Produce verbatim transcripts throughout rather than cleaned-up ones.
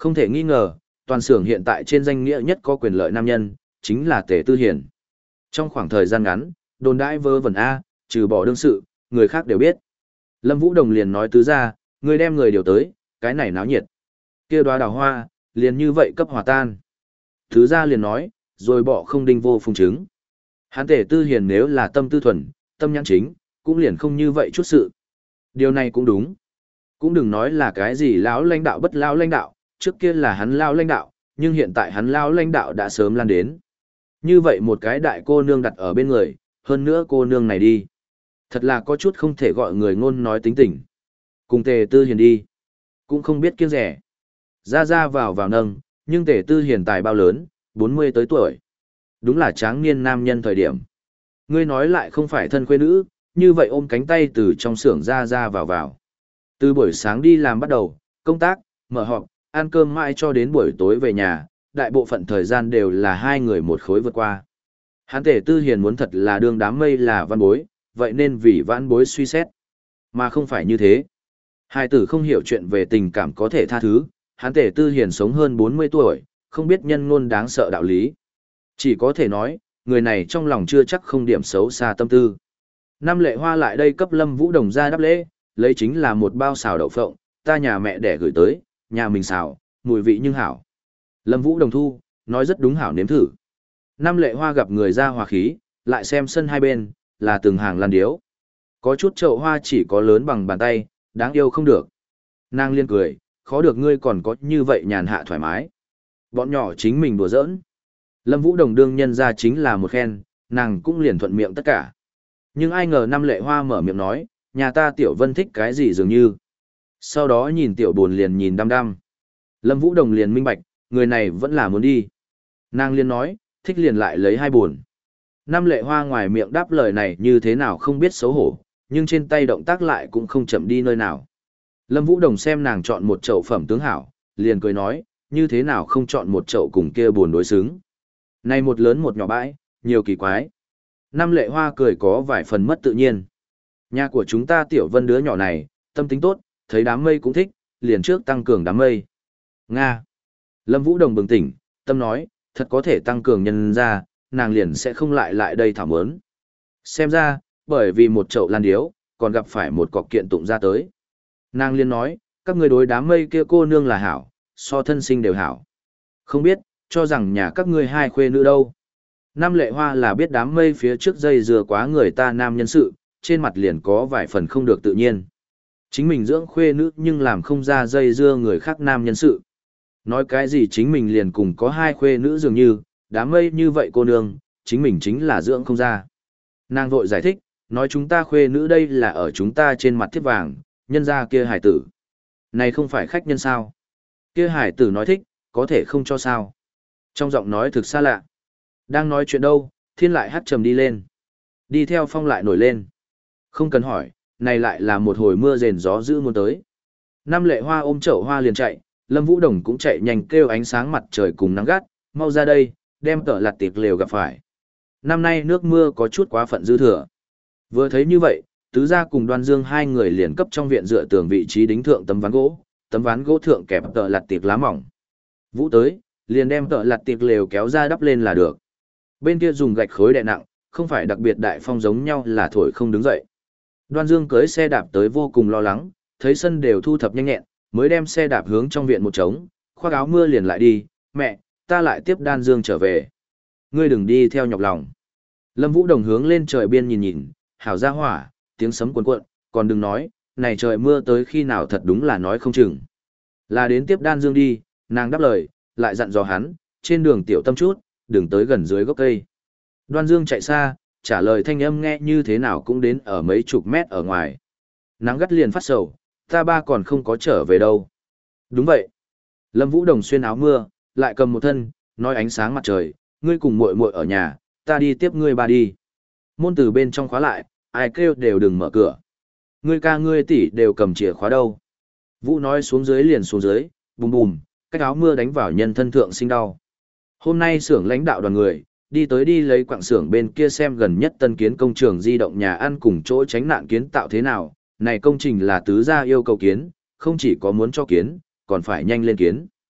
Không thể nghi ngờ, toàn xưởng hiện tại trên danh nghĩa nhất có quyền lợi nam nhân, chính là Tề Tư Hiền. Trong khoảng thời gian ngắn, đồn đãi vơ vẩn A, trừ bỏ đương sự, người khác đều biết. Lâm Vũ Đồng liền nói tứ ra, người đem người điều tới, cái này náo nhiệt. Kia đóa đào hoa, liền như vậy cấp hòa tan. Tứ ra liền nói, rồi bỏ không đinh vô phùng chứng. Hắn Tề Tư Hiền nếu là tâm tư thuần, tâm nhãn chính, cũng liền không như vậy chút sự. Điều này cũng đúng. Cũng đừng nói là cái gì lão lãnh đạo bất lão lãnh đạo, trước kia là hắn lão lãnh đạo, nhưng hiện tại hắn lão lãnh đạo đã sớm lan đến. Như vậy một cái đại cô nương đặt ở bên người, hơn nữa cô nương này đi. Thật là có chút không thể gọi người ngôn nói tính tình. Cùng Tề Tư Hiền đi, cũng không biết kiêng rẻ. Ra ra vào vào nâng, nhưng Tề Tư Hiền tài bao lớn, bốn mươi tới tuổi. Đúng là tráng niên nam nhân thời điểm. Ngươi nói lại không phải thân khuê nữ, như vậy ôm cánh tay từ trong xưởng ra ra vào vào. Từ buổi sáng đi làm bắt đầu, công tác, mở họp, ăn cơm mãi cho đến buổi tối về nhà, đại bộ phận thời gian đều là hai người một khối vượt qua. Hắn Tề Tư Hiền muốn thật là đương đám mây là văn bối, vậy nên vì văn bối suy xét. Mà không phải như thế. Hai tử không hiểu chuyện về tình cảm có thể tha thứ, hắn Tề Tư Hiền sống hơn bốn mươi tuổi, không biết nhân ngôn đáng sợ đạo lý. Chỉ có thể nói, người này trong lòng chưa chắc không điểm xấu xa tâm tư. Năm Lệ Hoa lại đây cấp Lâm Vũ Đồng ra đáp lễ, lấy chính là một bao xào đậu phộng, ta nhà mẹ đẻ gửi tới, nhà mình xào, mùi vị nhưng hảo. Lâm Vũ Đồng thu, nói rất đúng hảo nếm thử. Năm Lệ Hoa gặp người ra hòa khí, lại xem sân hai bên, là từng hàng lan điếu. Có chút chậu hoa chỉ có lớn bằng bàn tay, đáng yêu không được. Nàng liên cười, khó được ngươi còn có như vậy nhàn hạ thoải mái. Bọn nhỏ chính mình đùa giỡn. Lâm Vũ Đồng đương nhân ra chính là một khen, nàng cũng liền thuận miệng tất cả. Nhưng ai ngờ năm Lệ Hoa mở miệng nói, nhà ta Tiểu Vân thích cái gì dường như. Sau đó nhìn Tiểu Bồn liền nhìn đăm đăm. Lâm Vũ Đồng liền minh bạch, người này vẫn là muốn đi. Nàng liền nói, thích liền lại lấy hai buồn. Năm Lệ Hoa ngoài miệng đáp lời này như thế nào không biết xấu hổ, nhưng trên tay động tác lại cũng không chậm đi nơi nào. Lâm Vũ Đồng xem nàng chọn một chậu phẩm tướng hảo, liền cười nói, như thế nào không chọn một chậu cùng kia buồn đối xứng. Này một lớn một nhỏ bãi, nhiều kỳ quái. Năm Lệ Hoa cười có vài phần mất tự nhiên. Nhà của chúng ta Tiểu Vân đứa nhỏ này, tâm tính tốt, thấy đám mây cũng thích, liền trước tăng cường đám mây. Nga. Lâm Vũ Đồng bừng tỉnh, tâm nói, thật có thể tăng cường nhân ra, nàng liền sẽ không lại lại đây thảo mớn. Xem ra, bởi vì một chậu lan điếu, còn gặp phải một cọc kiện tụng ra tới. Nàng liền nói, các người đối đám mây kia cô nương là hảo, so thân sinh đều hảo. Không biết, cho rằng nhà các ngươi hai khuê nữ đâu. Năm Lệ Hoa là biết đám mây phía trước dây dừa quá người ta nam nhân sự, trên mặt liền có vài phần không được tự nhiên. Chính mình dưỡng khuê nữ nhưng làm không ra dây dưa người khác nam nhân sự. Nói cái gì chính mình liền cùng có hai khuê nữ dường như, đám mây như vậy cô nương, chính mình chính là dưỡng không ra. Nàng vội giải thích, nói chúng ta khuê nữ đây là ở chúng ta trên mặt thiết vàng, nhân ra kia hải tử. Này không phải khách nhân sao? Kia hải tử nói thích, có thể không cho sao. Trong giọng nói thực xa lạ. Đang nói chuyện đâu, thiên lại hát trầm đi lên. Đi theo phong lại nổi lên. Không cần hỏi, này lại là một hồi mưa rền gió dữ muốn tới. Năm Lệ Hoa ôm chậu hoa liền chạy, Lâm Vũ Đồng cũng chạy nhanh kêu ánh sáng mặt trời cùng nắng gắt, mau ra đây, đem tợ lặt tiệc lều gặp phải. Năm nay nước mưa có chút quá phận dư thừa. Vừa thấy như vậy, Tứ gia cùng Đoan Dương hai người liền cấp trong viện dựa tường vị trí đính thượng tấm ván gỗ, tấm ván gỗ thượng kẹp tợ lặt tiệc lá mỏng. Vũ tới, liền đem tợ lặt tiệc lều kéo ra đắp lên là được. Bên kia dùng gạch khối đè nặng, không phải đặc biệt đại phong giống nhau là thổi không đứng dậy. Đoan Dương cưới xe đạp tới vô cùng lo lắng, thấy sân đều thu thập nhanh nhẹn, mới đem xe đạp hướng trong viện một trống, khoác áo mưa liền lại đi, mẹ, ta lại tiếp Đan Dương trở về. Ngươi đừng đi theo nhọc lòng. Lâm Vũ Đồng hướng lên trời biên nhìn nhìn, hảo ra hỏa, tiếng sấm cuồn cuộn, còn đừng nói, này trời mưa tới khi nào thật đúng là nói không chừng. Là đến tiếp Đan Dương đi, nàng đáp lời, lại dặn dò hắn, trên đường tiểu tâm chút, đừng tới gần dưới gốc cây. Đoan Dương chạy xa, trả lời thanh âm nghe như thế nào cũng đến ở mấy chục mét ở ngoài. Nắng gắt liền phát sầu, ta ba còn không có trở về đâu. Đúng vậy. Lâm Vũ Đồng xuyên áo mưa, lại cầm một thân, nói ánh sáng mặt trời, ngươi cùng muội muội ở nhà, ta đi tiếp ngươi ba đi. Môn từ bên trong khóa lại, ai kêu đều đừng mở cửa. Ngươi ca ngươi tỷ đều cầm chìa khóa đâu. Vũ nói xuống dưới liền xuống dưới, bùm bùm, cách áo mưa đánh vào nhân thân thượng sinh đau. Hôm nay xưởng lãnh đạo đoàn người, đi tới đi lấy quặng xưởng bên kia xem gần nhất tân kiến công trường di động nhà ăn cùng chỗ tránh nạn kiến tạo thế nào. Này công trình là tứ gia yêu cầu kiến, không chỉ có muốn cho kiến, còn phải nhanh lên kiến.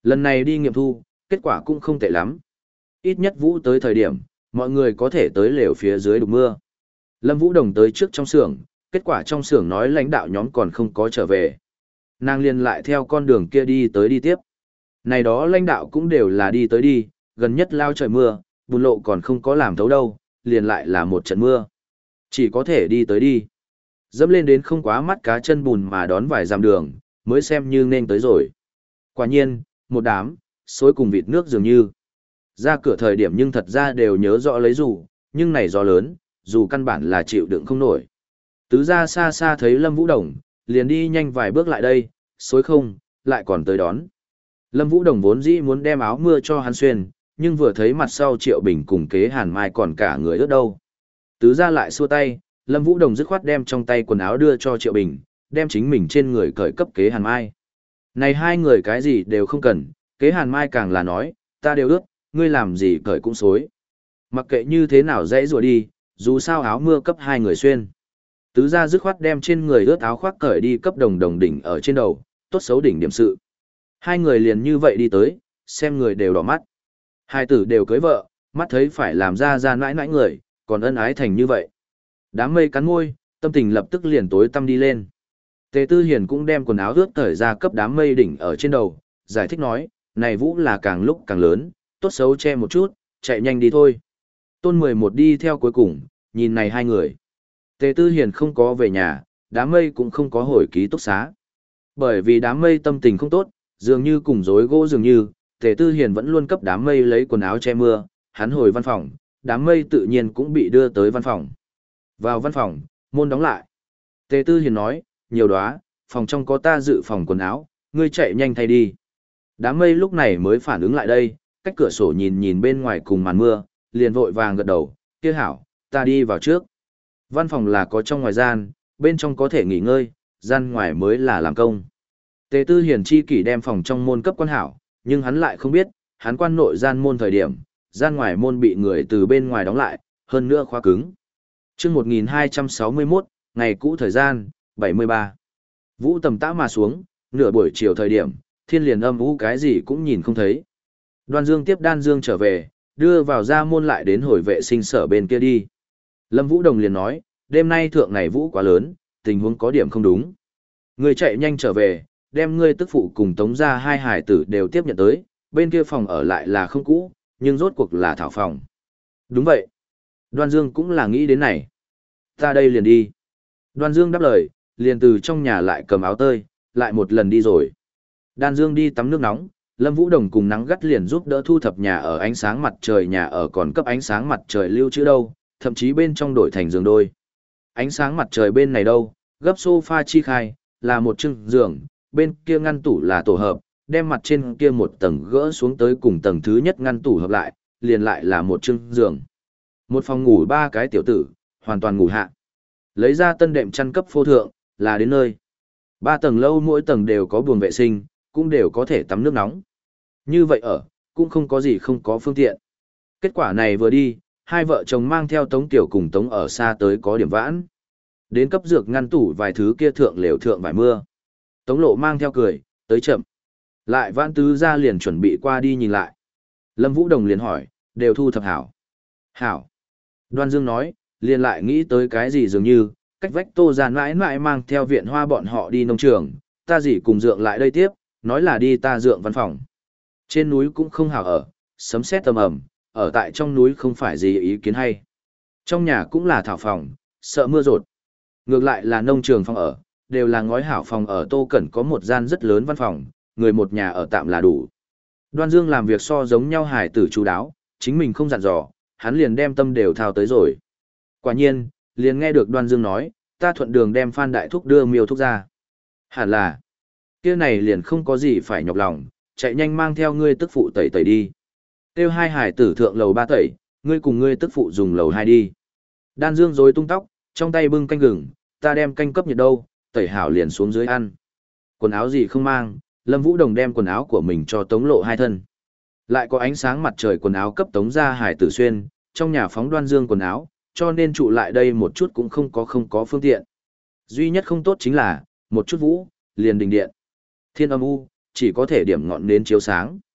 Lần này đi nghiệm thu, kết quả cũng không tệ lắm. Ít nhất Vũ tới thời điểm, mọi người có thể tới lều phía dưới đục mưa. Lâm Vũ Đồng tới trước trong xưởng, kết quả trong xưởng nói lãnh đạo nhóm còn không có trở về. Nàng liền lại theo con đường kia đi tới đi tiếp. Này đó lãnh đạo cũng đều là đi tới đi, gần nhất lao trời mưa, bùn lộ còn không có làm thấu đâu, liền lại là một trận mưa. Chỉ có thể đi tới đi. Dẫm lên đến không quá mắt cá chân bùn mà đón vài dặm đường, mới xem như nên tới rồi. Quả nhiên, một đám, xối cùng vịt nước dường như. Ra cửa thời điểm nhưng thật ra đều nhớ rõ lấy dù, nhưng này gió lớn, dù căn bản là chịu đựng không nổi. Tứ ra xa xa thấy Lâm Vũ Đồng, liền đi nhanh vài bước lại đây, xối không, lại còn tới đón. Lâm Vũ Đồng vốn dĩ muốn đem áo mưa cho hắn xuyên, nhưng vừa thấy mặt sau Triệu Bình cùng Kế Hàn Mai còn cả người ướt đâu. Tứ ra lại xua tay, Lâm Vũ Đồng dứt khoát đem trong tay quần áo đưa cho Triệu Bình, đem chính mình trên người cởi cấp Kế Hàn Mai. Này hai người cái gì đều không cần, Kế Hàn Mai càng là nói, ta đều ướt, ngươi làm gì cởi cũng xối. Mặc kệ như thế nào dãy rùa đi, dù sao áo mưa cấp hai người xuyên. Tứ ra dứt khoát đem trên người ướt áo khoác cởi đi cấp Đồng Đồng đỉnh ở trên đầu, tốt xấu đỉnh điểm sự. Hai người liền như vậy đi tới, xem người đều đỏ mắt. Hai tử đều cưới vợ, mắt thấy phải làm ra ra nãi nãi người, còn ân ái thành như vậy. Đám mây cắn môi, tâm tình lập tức liền tối tăm đi lên. Tề Tư Hiền cũng đem quần áo ướt cởi ra cấp đám mây đỉnh ở trên đầu, giải thích nói, này Vũ là càng lúc càng lớn, tốt xấu che một chút, chạy nhanh đi thôi. Tôn mười một đi theo cuối cùng, nhìn này hai người. Tề Tư Hiền không có về nhà, đám mây cũng không có hồi ký túc xá. Bởi vì đám mây tâm tình không tốt, dường như cùng rối gỗ dường như, Tề Tư Hiền vẫn luôn cấp đám mây lấy quần áo che mưa, hắn hồi văn phòng, đám mây tự nhiên cũng bị đưa tới văn phòng. Vào văn phòng, môn đóng lại. Tề Tư Hiền nói, nhiều đóa, phòng trong có ta dự phòng quần áo, ngươi chạy nhanh thay đi. Đám mây lúc này mới phản ứng lại đây, cách cửa sổ nhìn nhìn bên ngoài cùng màn mưa, liền vội vàng gật đầu, kia hảo, ta đi vào trước. Văn phòng là có trong ngoài gian, bên trong có thể nghỉ ngơi, gian ngoài mới là làm công. Tề Tư Hiền chi kỷ đem phòng trong môn cấp quan hảo, nhưng hắn lại không biết, hắn quan nội gian môn thời điểm, gian ngoài môn bị người từ bên ngoài đóng lại, hơn nữa khóa cứng. Trước một nghìn hai trăm sáu mươi mốt, ngày cũ thời gian, bảy mươi ba. Vũ tầm tã mà xuống, nửa buổi chiều thời điểm, thiên liền âm u cái gì cũng nhìn không thấy. Đoan Dương tiếp Đan Dương trở về, đưa vào ra môn lại đến hồi vệ sinh sở bên kia đi. Lâm Vũ Đồng liền nói, đêm nay thượng này Vũ quá lớn, tình huống có điểm không đúng. Người chạy nhanh trở về, đem ngươi tức phụ cùng tống ra hai hải tử đều tiếp nhận tới, bên kia phòng ở lại là không cũ, nhưng rốt cuộc là thảo phòng. Đúng vậy. Đoan Dương cũng là nghĩ đến này. Ta đây liền đi. Đoan Dương đáp lời, liền từ trong nhà lại cầm áo tơi, lại một lần đi rồi. Đan Dương đi tắm nước nóng, Lâm Vũ Đồng cùng nắng gắt liền giúp đỡ thu thập nhà ở ánh sáng mặt trời, nhà ở còn cấp ánh sáng mặt trời lưu trữ đâu, thậm chí bên trong đổi thành giường đôi. Ánh sáng mặt trời bên này đâu, gấp sofa chi khai, là một chưng giường, bên kia ngăn tủ là tổ hợp, đem mặt trên kia một tầng gỡ xuống tới cùng tầng thứ nhất ngăn tủ hợp lại, liền lại là một chưng giường. Một phòng ngủ ba cái tiểu tử, hoàn toàn ngủ hạ. Lấy ra tân đệm chăn cấp phô thượng, là đến nơi. Ba tầng lâu mỗi tầng đều có buồng vệ sinh, cũng đều có thể tắm nước nóng. Như vậy ở, cũng không có gì không có phương tiện. Kết quả này vừa đi, hai vợ chồng mang theo Tống Tiểu cùng Tống ở xa tới có điểm vãn. Đến cấp dược ngăn tủ vài thứ kia thượng lều thượng vài mưa. Tống Lộ mang theo cười, tới chậm. Lại vãn tứ ra liền chuẩn bị qua đi nhìn lại. Lâm Vũ Đồng liền hỏi, đều thu thập hảo. Hảo. Đoan Dương nói, liền lại nghĩ tới cái gì dường như, cách vách Tô Giàn mãi mãi mang theo viện hoa bọn họ đi nông trường, ta dì cùng dượng lại đây tiếp, nói là đi ta dượng văn phòng. Trên núi cũng không hảo ở, sấm sét tầm ầm, ở tại trong núi không phải gì ý kiến hay. Trong nhà cũng là thảo phòng, sợ mưa rột. Ngược lại là nông trường phòng ở, đều là ngói hảo phòng ở Tô Cẩn có một gian rất lớn văn phòng, người một nhà ở tạm là đủ. Đoan Dương làm việc so giống nhau hài tử chú đáo, chính mình không dặn dò, hắn liền đem tâm đều thao tới rồi. Quả nhiên, liền nghe được Đoan Dương nói, ta thuận đường đem Phan Đại Thúc đưa miêu thuốc ra. Hẳn là, kia này liền không có gì phải nhọc lòng, chạy nhanh mang theo ngươi tức phụ tẩy tẩy đi. Tiêu hai hải tử thượng lầu ba tẩy, ngươi cùng ngươi tức phụ dùng lầu hai đi. Đan Dương rối tung tóc, trong tay bưng canh gừng, ta đem canh cấp nhiệt đâu, tẩy hảo liền xuống dưới ăn. Quần áo gì không mang, Lâm Vũ Đồng đem quần áo của mình cho Tống Lộ hai thân. Lại có ánh sáng mặt trời quần áo cấp Tống ra hải tử xuyên, trong nhà phóng Đoan Dương quần áo, cho nên trụ lại đây một chút cũng không có không có phương tiện. Duy nhất không tốt chính là, một chút vũ, liền đình điện. Thiên âm u, chỉ có thể điểm ngọn nến chiếu sáng.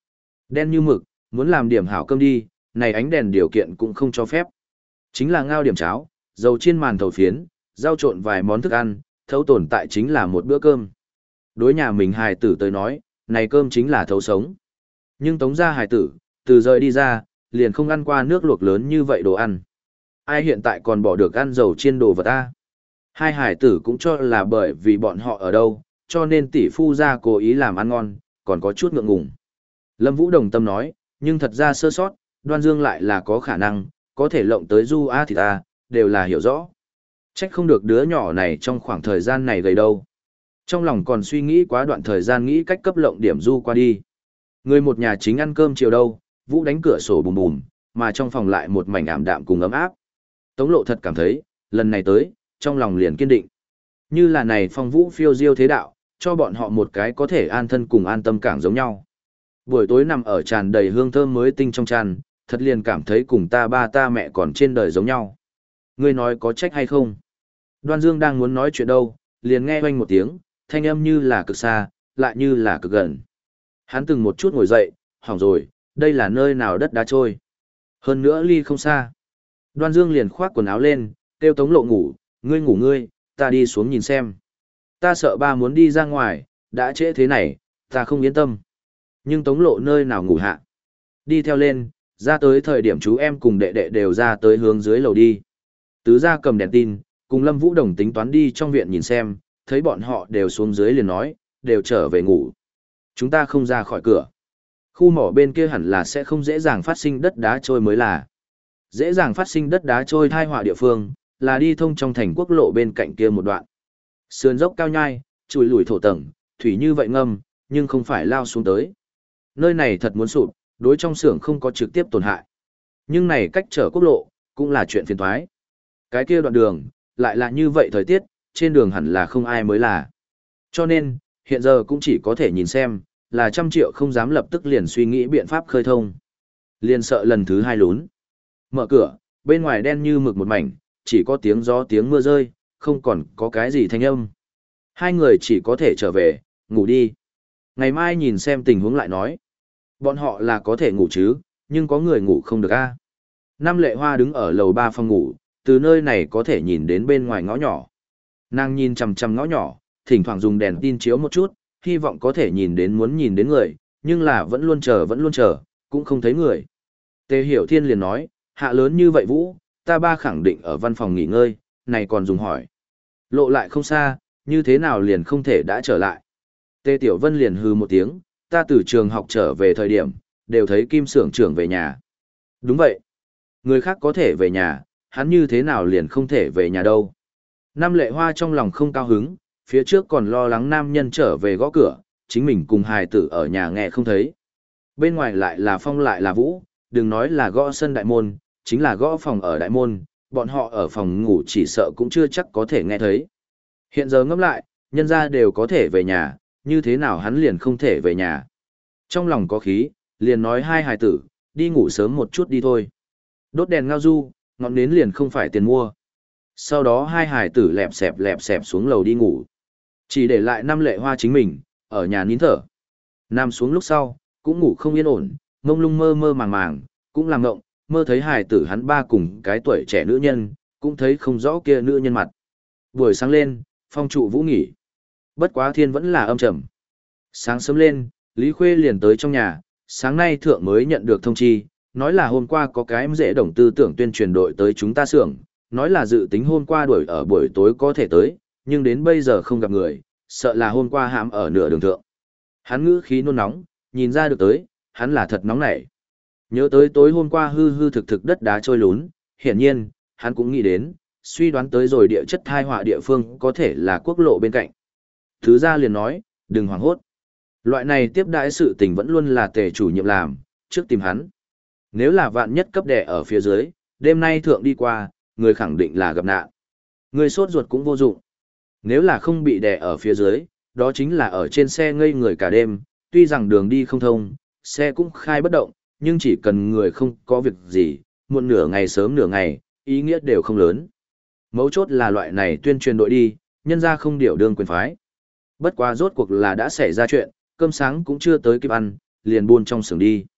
Đen như mực, muốn làm điểm hảo cơm đi, này ánh đèn điều kiện cũng không cho phép. Chính là ngao điểm cháo, dầu chiên màn thầu phiến, rau trộn vài món thức ăn, thấu tồn tại chính là một bữa cơm. Đối nhà mình hài tử tới nói, này cơm chính là thấu sống. Nhưng tống gia hài tử, từ rời đi ra, liền không ăn qua nước luộc lớn như vậy đồ ăn. Ai hiện tại còn bỏ được ăn dầu chiên đồ vật ta? Hai hài tử cũng cho là bởi vì bọn họ ở đâu, cho nên tỷ phu gia cố ý làm ăn ngon, còn có chút ngượng ngùng. Lâm Vũ đồng tâm nói, nhưng thật ra sơ sót, Đoan Dương lại là có khả năng, có thể lộng tới du a thì ta, đều là hiểu rõ. Trách không được đứa nhỏ này trong khoảng thời gian này gầy đâu. Trong lòng còn suy nghĩ quá đoạn thời gian nghĩ cách cấp lộng điểm du qua đi. Người một nhà chính ăn cơm chiều đâu, Vũ đánh cửa sổ bùm bùm, mà trong phòng lại một mảnh ảm đạm cùng ấm áp. Tống Lộ thật cảm thấy, lần này tới, trong lòng liền kiên định. Như là này phong vũ phiêu diêu thế đạo, cho bọn họ một cái có thể an thân cùng an tâm cảng giống nhau. Buổi tối nằm ở tràn đầy hương thơm mới tinh trong tràn, thật liền cảm thấy cùng ta ba ta mẹ còn trên đời giống nhau. Ngươi nói có trách hay không? Đoan Dương đang muốn nói chuyện đâu, liền nghe oanh một tiếng, thanh âm như là cực xa, lại như là cực gần. Hắn từng một chút ngồi dậy, hỏng rồi, đây là nơi nào đất đá trôi. Hơn nữa ly không xa. Đoan Dương liền khoác quần áo lên, kêu Tống Lộ ngủ, ngươi ngủ ngươi, ta đi xuống nhìn xem. Ta sợ ba muốn đi ra ngoài, đã trễ thế này, ta không yên tâm. Nhưng Tống Lộ nơi nào ngủ hạ. Đi theo lên, ra tới thời điểm chú em cùng đệ đệ đều ra tới hướng dưới lầu đi. Tứ gia cầm đèn tin, cùng Lâm Vũ Đồng tính toán đi trong viện nhìn xem, thấy bọn họ đều xuống dưới liền nói, đều trở về ngủ. Chúng ta không ra khỏi cửa. Khu mỏ bên kia hẳn là sẽ không dễ dàng phát sinh đất đá trôi mới là. Dễ dàng phát sinh đất đá trôi thai họa địa phương, là đi thông trong thành quốc lộ bên cạnh kia một đoạn. Sườn dốc cao nhai, chùi lùi thổ tầng, thủy như vậy ngâm, nhưng không phải lao xuống tới. Nơi này thật muốn sụp, đối trong xưởng không có trực tiếp tổn hại. Nhưng này cách trở quốc lộ, cũng là chuyện phiền toái. Cái kia đoạn đường, lại là như vậy thời tiết, trên đường hẳn là không ai mới là. Cho nên, hiện giờ cũng chỉ có thể nhìn xem, là trăm triệu không dám lập tức liền suy nghĩ biện pháp khơi thông. Liền sợ lần thứ hai lún. Mở cửa, bên ngoài đen như mực một mảnh, chỉ có tiếng gió tiếng mưa rơi, không còn có cái gì thanh âm. Hai người chỉ có thể trở về, ngủ đi. Ngày mai nhìn xem tình huống lại nói. Bọn họ là có thể ngủ chứ, nhưng có người ngủ không được a. Năm Lệ Hoa đứng ở lầu ba phòng ngủ, từ nơi này có thể nhìn đến bên ngoài ngõ nhỏ. Nàng nhìn chằm chằm ngõ nhỏ, thỉnh thoảng dùng đèn tin chiếu một chút, hy vọng có thể nhìn đến muốn nhìn đến người, nhưng là vẫn luôn chờ vẫn luôn chờ, cũng không thấy người. Tề Hiểu Thiên liền nói, hạ lớn như vậy Vũ, ta ba khẳng định ở văn phòng nghỉ ngơi, này còn dùng hỏi. Lộ lại không xa, như thế nào liền không thể đã trở lại. Tề Tiểu Vân liền hừ một tiếng, ta từ trường học trở về thời điểm, đều thấy Kim xưởng trưởng về nhà. Đúng vậy. Người khác có thể về nhà, hắn như thế nào liền không thể về nhà đâu. Năm Lệ Hoa trong lòng không cao hứng, phía trước còn lo lắng nam nhân trở về gõ cửa, chính mình cùng hài tử ở nhà nghe không thấy. Bên ngoài lại là phong lại là vũ, đừng nói là gõ sân đại môn, chính là gõ phòng ở đại môn, bọn họ ở phòng ngủ chỉ sợ cũng chưa chắc có thể nghe thấy. Hiện giờ ngẫm lại, nhân ra đều có thể về nhà, như thế nào hắn liền không thể về nhà. Trong lòng có khí, liền nói hai hài tử, đi ngủ sớm một chút đi thôi. Đốt đèn ngao du, ngọn nến liền không phải tiền mua. Sau đó hai hài tử lẹp xẹp lẹp xẹp xuống lầu đi ngủ. Chỉ để lại năm Lệ Hoa chính mình, ở nhà nín thở. Nằm xuống lúc sau, cũng ngủ không yên ổn, mông lung mơ mơ màng màng, cũng làm ngộng, mơ thấy hài tử hắn ba cùng cái tuổi trẻ nữ nhân, cũng thấy không rõ kia nữ nhân mặt. Buổi sáng lên, phong trụ vũ nghỉ. Bất quá thiên vẫn là âm trầm. Sáng sớm lên, Lý Khuê liền tới trong nhà, sáng nay thượng mới nhận được thông chi, nói là hôm qua có cái dễ đồng tư tưởng tuyên truyền đội tới chúng ta xưởng, nói là dự tính hôm qua đuổi ở buổi tối có thể tới, nhưng đến bây giờ không gặp người, sợ là hôm qua hãm ở nửa đường thượng. Hắn ngữ khí nôn nóng, nhìn ra được tới, hắn là thật nóng nảy. Nhớ tới tối hôm qua hư hư thực thực đất đá trôi lún, hiển nhiên, hắn cũng nghĩ đến, suy đoán tới rồi địa chất thai họa địa phương có thể là quốc lộ bên cạnh. Thứ ra liền nói, đừng hoảng hốt. Loại này tiếp đãi sự tình vẫn luôn là tề chủ nhiệm làm, trước tìm hắn. Nếu là vạn nhất cấp đẻ ở phía dưới, đêm nay thượng đi qua, người khẳng định là gặp nạn. Người sốt ruột cũng vô dụng. Nếu là không bị đè ở phía dưới, đó chính là ở trên xe ngây người cả đêm, tuy rằng đường đi không thông, xe cũng khai bất động, nhưng chỉ cần người không có việc gì, muộn nửa ngày sớm nửa ngày, ý nghĩa đều không lớn. Mấu chốt là loại này tuyên truyền đội đi, nhân ra không điều đương quyền phái. Bất quá rốt cuộc là đã xảy ra chuyện, cơm sáng cũng chưa tới kịp ăn, liền buôn trong xưởng đi.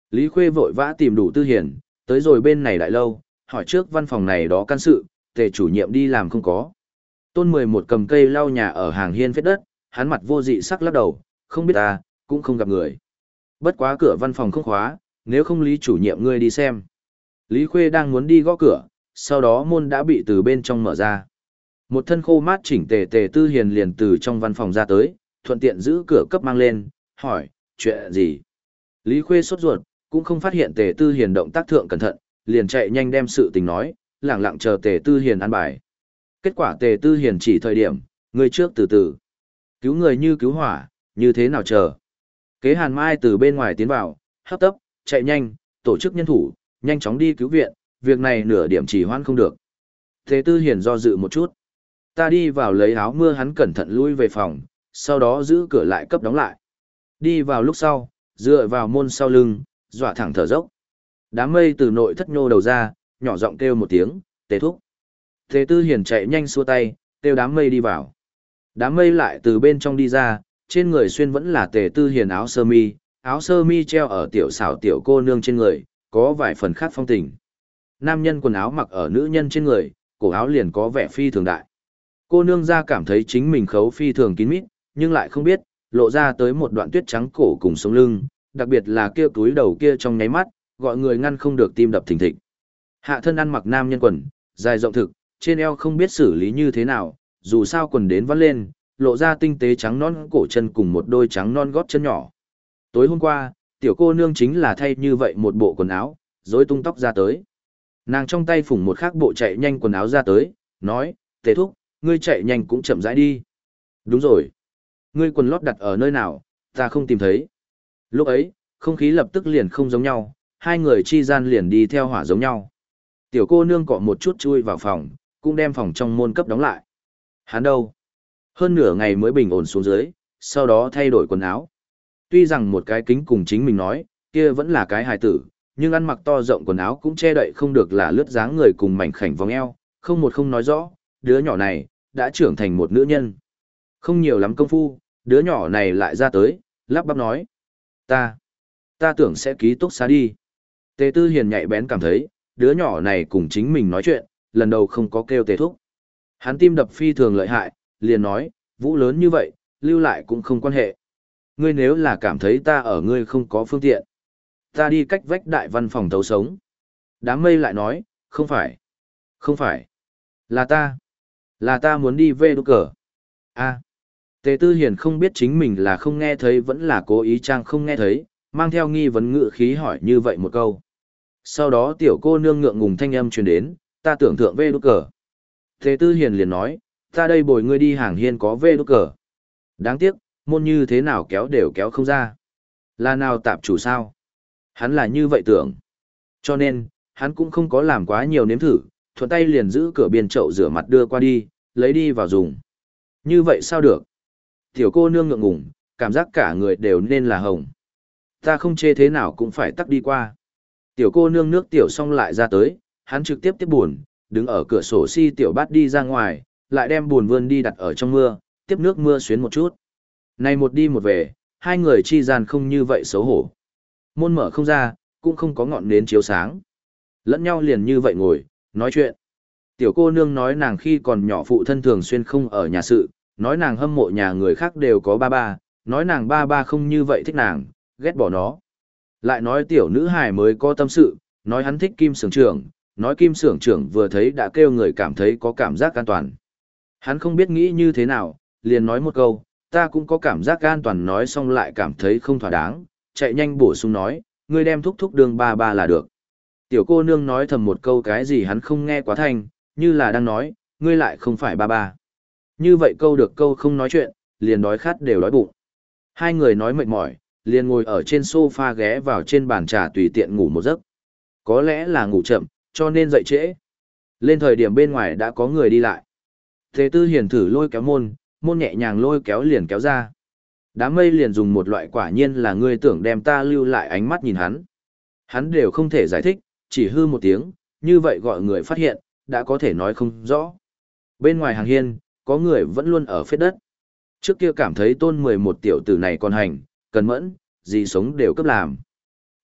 Lý Khuê vội vã tìm đủ tư hiền, tới rồi bên này đại lâu, hỏi trước văn phòng này đó can sự, tề chủ nhiệm đi làm không có. Tôn mười một cầm cây lau nhà ở hàng hiên phết đất, hắn mặt vô dị sắc lắc đầu, không biết ta, cũng không gặp người. Bất quá cửa văn phòng không khóa, nếu không Lý chủ nhiệm ngươi đi xem. Lý Khuê đang muốn đi gõ cửa, sau đó môn đã bị từ bên trong mở ra. Một thân khô mát chỉnh tề tề tư hiền liền từ trong văn phòng ra tới, thuận tiện giữ cửa cấp mang lên, hỏi, chuyện gì? Lý Khuê sốt ruột, cũng không phát hiện tề tư hiền động tác thượng cẩn thận, liền chạy nhanh đem sự tình nói, lẳng lặng chờ tề tư hiền ăn bài. Kết quả tề tư hiền chỉ thời điểm, người trước từ từ. Cứu người như cứu hỏa, như thế nào chờ? Kế Hàn Mai từ bên ngoài tiến vào, hấp tấp, chạy nhanh, tổ chức nhân thủ, nhanh chóng đi cứu viện, việc này nửa điểm chỉ hoãn không được. Tề tư hiền do dự một chút. Ta đi vào lấy áo mưa hắn cẩn thận lui về phòng, sau đó giữ cửa lại cấp đóng lại. Đi vào lúc sau, dựa vào môn sau lưng, dọa thẳng thở dốc. Đám mây từ nội thất nhô đầu ra, nhỏ giọng kêu một tiếng, tề thúc. Tề tư hiền chạy nhanh xua tay, kêu đám mây đi vào. Đám mây lại từ bên trong đi ra, trên người xuyên vẫn là tề tư hiền áo sơ mi, áo sơ mi treo ở tiểu xảo tiểu cô nương trên người, có vài phần khác phong tình. Nam nhân quần áo mặc ở nữ nhân trên người, cổ áo liền có vẻ phi thường đại. Cô nương ra cảm thấy chính mình khấu phi thường kín mít, nhưng lại không biết, lộ ra tới một đoạn tuyết trắng cổ cùng sống lưng, đặc biệt là kia túi đầu kia trong nháy mắt, gọi người ngăn không được tim đập thình thịch. Hạ thân ăn mặc nam nhân quần, dài rộng thực, trên eo không biết xử lý như thế nào, dù sao quần đến vắt lên, lộ ra tinh tế trắng non cổ chân cùng một đôi trắng non gót chân nhỏ. Tối hôm qua, tiểu cô nương chính là thay như vậy một bộ quần áo, rối tung tóc ra tới. Nàng trong tay phủng một khác bộ chạy nhanh quần áo ra tới, nói, tề thúc, ngươi chạy nhanh cũng chậm rãi đi. Đúng rồi. Ngươi quần lót đặt ở nơi nào, ta không tìm thấy. Lúc ấy, không khí lập tức liền không giống nhau, hai người chi gian liền đi theo hỏa giống nhau. Tiểu cô nương cọ một chút chui vào phòng, cũng đem phòng trong môn cấp đóng lại. Hắn đâu? Hơn nửa ngày mới bình ổn xuống dưới, sau đó thay đổi quần áo. Tuy rằng một cái kính cùng chính mình nói, kia vẫn là cái hài tử, nhưng ăn mặc to rộng quần áo cũng che đậy không được là lướt dáng người cùng mảnh khảnh vòng eo, không một không nói rõ, đứa nhỏ này, đã trưởng thành một nữ nhân. Không nhiều lắm công phu, đứa nhỏ này lại ra tới, lắp bắp nói. Ta, ta tưởng sẽ ký túc xá đi. Tề Tư Hiền nhạy bén cảm thấy, đứa nhỏ này cùng chính mình nói chuyện, lần đầu không có kêu tề thúc. Hắn tim đập phi thường lợi hại, liền nói, vũ lớn như vậy, lưu lại cũng không quan hệ. Ngươi nếu là cảm thấy ta ở ngươi không có phương tiện, ta đi cách vách đại văn phòng thấu sống. Đám mây lại nói, không phải, không phải, là ta, là ta muốn đi về đúc cờ. A. Tề Tư Hiền không biết chính mình là không nghe thấy vẫn là cố ý trang không nghe thấy, mang theo nghi vấn ngự khí hỏi như vậy một câu. Sau đó tiểu cô nương ngượng ngùng thanh âm truyền đến, ta tưởng thượng về đúc cờ. Tề Tư Hiền liền nói, ta đây bồi ngươi đi hàng hiên có về đúc cờ. Đáng tiếc, môn như thế nào kéo đều kéo không ra. Là nào tạp chủ sao? Hắn là như vậy tưởng. Cho nên, hắn cũng không có làm quá nhiều nếm thử, thuận tay liền giữ cửa biên chậu rửa mặt đưa qua đi, lấy đi vào dùng. Như vậy sao được? Tiểu cô nương ngượng ngùng, cảm giác cả người đều nên là hồng. Ta không chê thế nào cũng phải tắt đi qua. Tiểu cô nương nước tiểu xong lại ra tới, hắn trực tiếp tiếp buồn, đứng ở cửa sổ si tiểu bát đi ra ngoài, lại đem buồn vươn đi đặt ở trong mưa, tiếp nước mưa xuyến một chút. Này một đi một về, hai người chi gian không như vậy xấu hổ. Môn mở không ra, cũng không có ngọn nến chiếu sáng. Lẫn nhau liền như vậy ngồi, nói chuyện. Tiểu cô nương nói nàng khi còn nhỏ phụ thân thường xuyên không ở nhà sự, nói nàng hâm mộ nhà người khác đều có ba ba, nói nàng ba ba không như vậy thích nàng, ghét bỏ nó. Lại nói tiểu nữ hài mới có tâm sự, nói hắn thích Kim Sưởng trưởng, nói Kim Sưởng trưởng vừa thấy đã kêu người cảm thấy có cảm giác an toàn. Hắn không biết nghĩ như thế nào, liền nói một câu, ta cũng có cảm giác an toàn, nói xong lại cảm thấy không thỏa đáng, chạy nhanh bổ sung nói, ngươi đem thúc thúc đường ba ba là được. Tiểu cô nương nói thầm một câu cái gì hắn không nghe quá thanh, như là đang nói, ngươi lại không phải ba ba. Như vậy câu được câu không nói chuyện, liền đói khát đều đói bụng. Hai người nói mệt mỏi, liền ngồi ở trên sofa ghé vào trên bàn trà tùy tiện ngủ một giấc. Có lẽ là ngủ chậm, cho nên dậy trễ. Lên thời điểm bên ngoài đã có người đi lại. Thế Tư Hiền thử lôi kéo môn, môn nhẹ nhàng lôi kéo liền kéo ra. Đám mây liền dùng một loại quả nhiên là ngươi tưởng đem ta lưu lại ánh mắt nhìn hắn. Hắn đều không thể giải thích, chỉ hư một tiếng, như vậy gọi người phát hiện, đã có thể nói không rõ. Bên ngoài hàng hiên, có người vẫn luôn ở phết đất. Trước kia cảm thấy tôn mười một tiểu tử này còn hành, cần mẫn, gì sống đều cấp làm.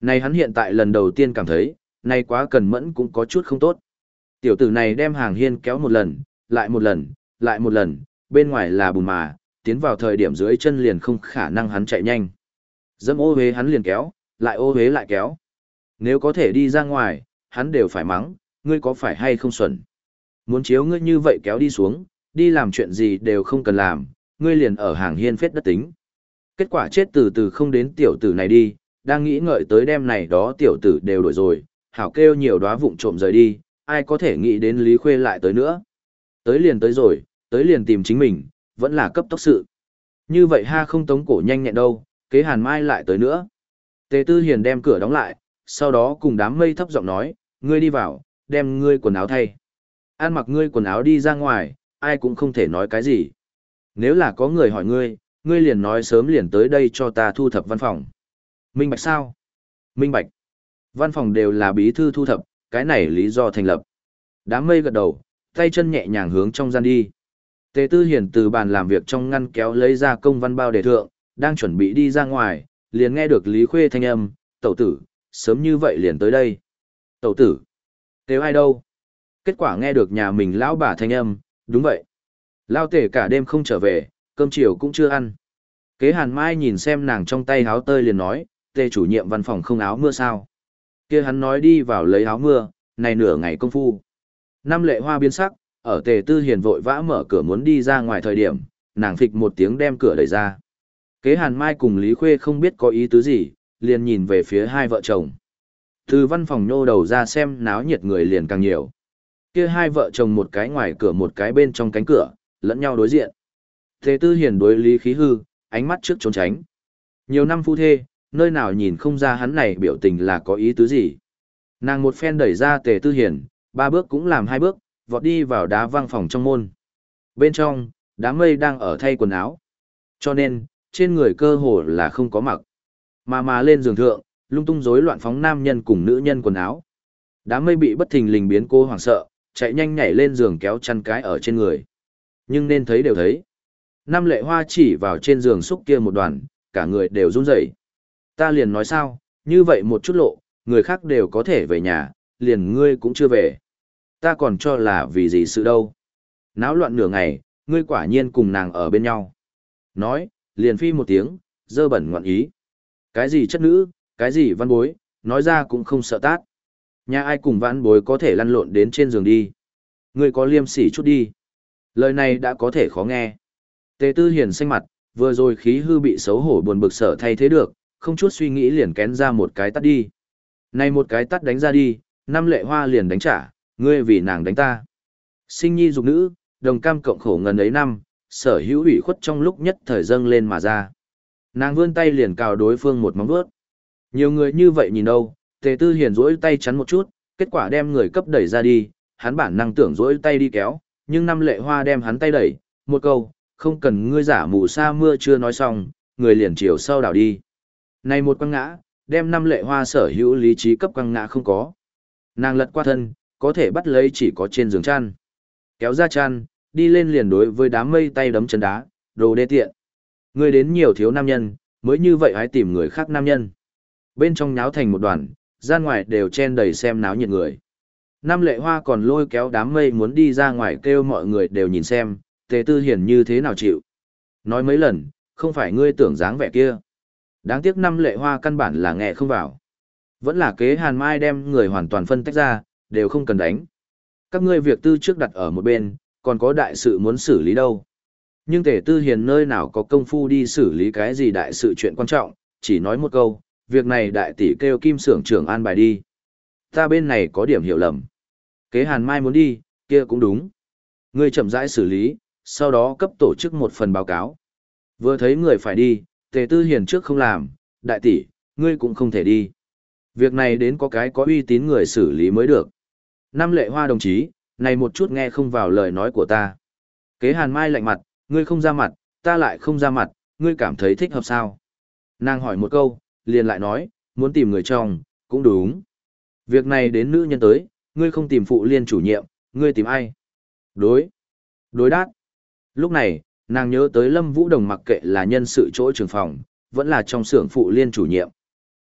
Này hắn hiện tại lần đầu tiên cảm thấy, này quá cần mẫn cũng có chút không tốt. Tiểu tử này đem hàng hiên kéo một lần, lại một lần, lại một lần, bên ngoài là bùn mà, tiến vào thời điểm dưới chân liền không khả năng hắn chạy nhanh. Dẫm ô hế hắn liền kéo, lại ô hế lại kéo. Nếu có thể đi ra ngoài, hắn đều phải mắng, ngươi có phải hay không xuẩn. Muốn chiếu ngươi như vậy kéo đi xuống, đi làm chuyện gì đều không cần làm, ngươi liền ở hàng hiên phết đất tính. Kết quả chết từ từ không đến tiểu tử này đi, đang nghĩ ngợi tới đêm này đó tiểu tử đều đổi rồi, hảo kêu nhiều đóa vụng trộm rời đi, ai có thể nghĩ đến Lý Khuê lại tới nữa. Tới liền tới rồi, tới liền tìm chính mình, vẫn là cấp tốc sự. Như vậy ha không tống cổ nhanh nhẹn đâu, kế Hàn Mai lại tới nữa. Tề Tư Hiền đem cửa đóng lại, sau đó cùng đám mây thấp giọng nói, ngươi đi vào, đem ngươi quần áo thay. An mặc ngươi quần áo đi ra ngoài, ai cũng không thể nói cái gì. Nếu là có người hỏi ngươi, ngươi liền nói sớm liền tới đây cho ta thu thập văn phòng. Minh bạch sao? Minh bạch. Văn phòng đều là bí thư thu thập, cái này lý do thành lập. Đám mây gật đầu, tay chân nhẹ nhàng hướng trong gian đi. Tề Tư Hiền từ bàn làm việc trong ngăn kéo lấy ra công văn bao đề thượng, đang chuẩn bị đi ra ngoài, liền nghe được Lý Khuê thanh âm, tẩu tử, sớm như vậy liền tới đây. Tẩu tử, kêu ai đâu? Kết quả nghe được nhà mình lão bà thanh âm, đúng vậy. Lao Tề cả đêm không trở về, cơm chiều cũng chưa ăn. Kế Hàn Mai nhìn xem nàng trong tay áo tơi liền nói, Tề chủ nhiệm văn phòng không áo mưa sao? Kia hắn nói đi vào lấy áo mưa, này nửa ngày công phu. Năm Lệ Hoa biến sắc, ở Tề Tư Hiền vội vã mở cửa muốn đi ra ngoài thời điểm, nàng phịch một tiếng đem cửa đẩy ra. Kế Hàn Mai cùng Lý Khuê không biết có ý tứ gì, liền nhìn về phía hai vợ chồng. Từ văn phòng nhô đầu ra xem náo nhiệt người liền càng nhiều. Kia hai vợ chồng một cái ngoài cửa một cái bên trong cánh cửa, lẫn nhau đối diện. Tề Tư Hiền đối Lý khí hư, ánh mắt trước trốn tránh. Nhiều năm phu thê, nơi nào nhìn không ra hắn này biểu tình là có ý tứ gì. Nàng một phen đẩy ra Tề Tư Hiền, ba bước cũng làm hai bước, vọt đi vào đá văng phòng trong môn. Bên trong, đám mây đang ở thay quần áo. Cho nên, trên người cơ hồ là không có mặc. Mà mà lên giường thượng, lung tung rối loạn phóng nam nhân cùng nữ nhân quần áo. Đám mây bị bất thình lình biến cô hoảng sợ, chạy nhanh nhảy lên giường kéo chăn cái ở trên người. Nhưng nên thấy đều thấy. Năm Lệ Hoa chỉ vào trên giường xúc kia một đoàn, cả người đều run rẩy. Ta liền nói sao, như vậy một chút lộ, người khác đều có thể về nhà, liền ngươi cũng chưa về. Ta còn cho là vì gì sự đâu. Náo loạn nửa ngày, ngươi quả nhiên cùng nàng ở bên nhau. Nói, liền phi một tiếng, dơ bẩn ngoạn ý. Cái gì chất nữ, cái gì văn bối, nói ra cũng không sợ tát. Nhà ai cùng văn bối có thể lăn lộn đến trên giường đi. Ngươi có liêm sỉ chút đi. Lời này đã có thể khó nghe. Tề Tư Hiền xanh mặt, vừa rồi khí hư bị xấu hổ buồn bực sợ thay thế được, không chút suy nghĩ liền kén ra một cái tát đi. Này một cái tát đánh ra đi, Năm Lệ Hoa liền đánh trả, ngươi vì nàng đánh ta. Sinh nhi dục nữ, đồng cam cộng khổ ngần ấy năm, sở hữu ủy khuất trong lúc nhất thời dâng lên mà ra. Nàng vươn tay liền cào đối phương một móng vuốt. Nhiều người như vậy nhìn đâu, Tề Tư Hiền duỗi tay chắn một chút, kết quả đem người cấp đẩy ra đi, hắn bản năng tưởng duỗi tay đi kéo, nhưng Năm Lệ Hoa đem hắn tay đẩy, một câu, không cần ngươi giả mù sa mưa chưa nói xong, người liền chiều sau đảo đi. Này một quăng ngã, đem Năm Lệ Hoa sở hữu lý trí cấp quăng ngã không có. Nàng lật qua thân, có thể bắt lấy chỉ có trên giường chăn. Kéo ra chăn, đi lên liền đối với đám mây tay đấm chân đá, đồ đê tiện. Ngươi đến nhiều thiếu nam nhân, mới như vậy hãy tìm người khác nam nhân. Bên trong nháo thành một đoàn, gian ngoài đều chen đầy xem náo nhiệt người. Năm Lệ Hoa còn lôi kéo đám mây muốn đi ra ngoài kêu mọi người đều nhìn xem, Tề Tư Hiền như thế nào chịu. Nói mấy lần, không phải ngươi tưởng dáng vẻ kia. Đáng tiếc Năm Lệ Hoa căn bản là nghe không vào. Vẫn là kế Hàn Mai đem người hoàn toàn phân tách ra, đều không cần đánh. Các ngươi việc tư trước đặt ở một bên, còn có đại sự muốn xử lý đâu. Nhưng Tề Tư Hiền nơi nào có công phu đi xử lý cái gì đại sự chuyện quan trọng, chỉ nói một câu, việc này đại tỷ kêu Kim xưởng trưởng an bài đi. Ta bên này có điểm hiểu lầm. Kế Hàn Mai muốn đi, kia cũng đúng. Ngươi chậm rãi xử lý, sau đó cấp tổ chức một phần báo cáo. Vừa thấy người phải đi, Tề Tư Hiền trước không làm, đại tỷ, ngươi cũng không thể đi. Việc này đến có cái có uy tín người xử lý mới được. Năm Lệ Hoa đồng chí, này một chút nghe không vào lời nói của ta. Kế Hàn Mai lạnh mặt, ngươi không ra mặt, ta lại không ra mặt, ngươi cảm thấy thích hợp sao? Nàng hỏi một câu, liền lại nói, muốn tìm người chồng, cũng đúng. Việc này đến nữ nhân tới, ngươi không tìm phụ liên chủ nhiệm, ngươi tìm ai? Đối. Đối đát. Lúc này, nàng nhớ tới Lâm Vũ Đồng mặc kệ là nhân sự chỗ trường phòng, vẫn là trong xưởng phụ liên chủ nhiệm.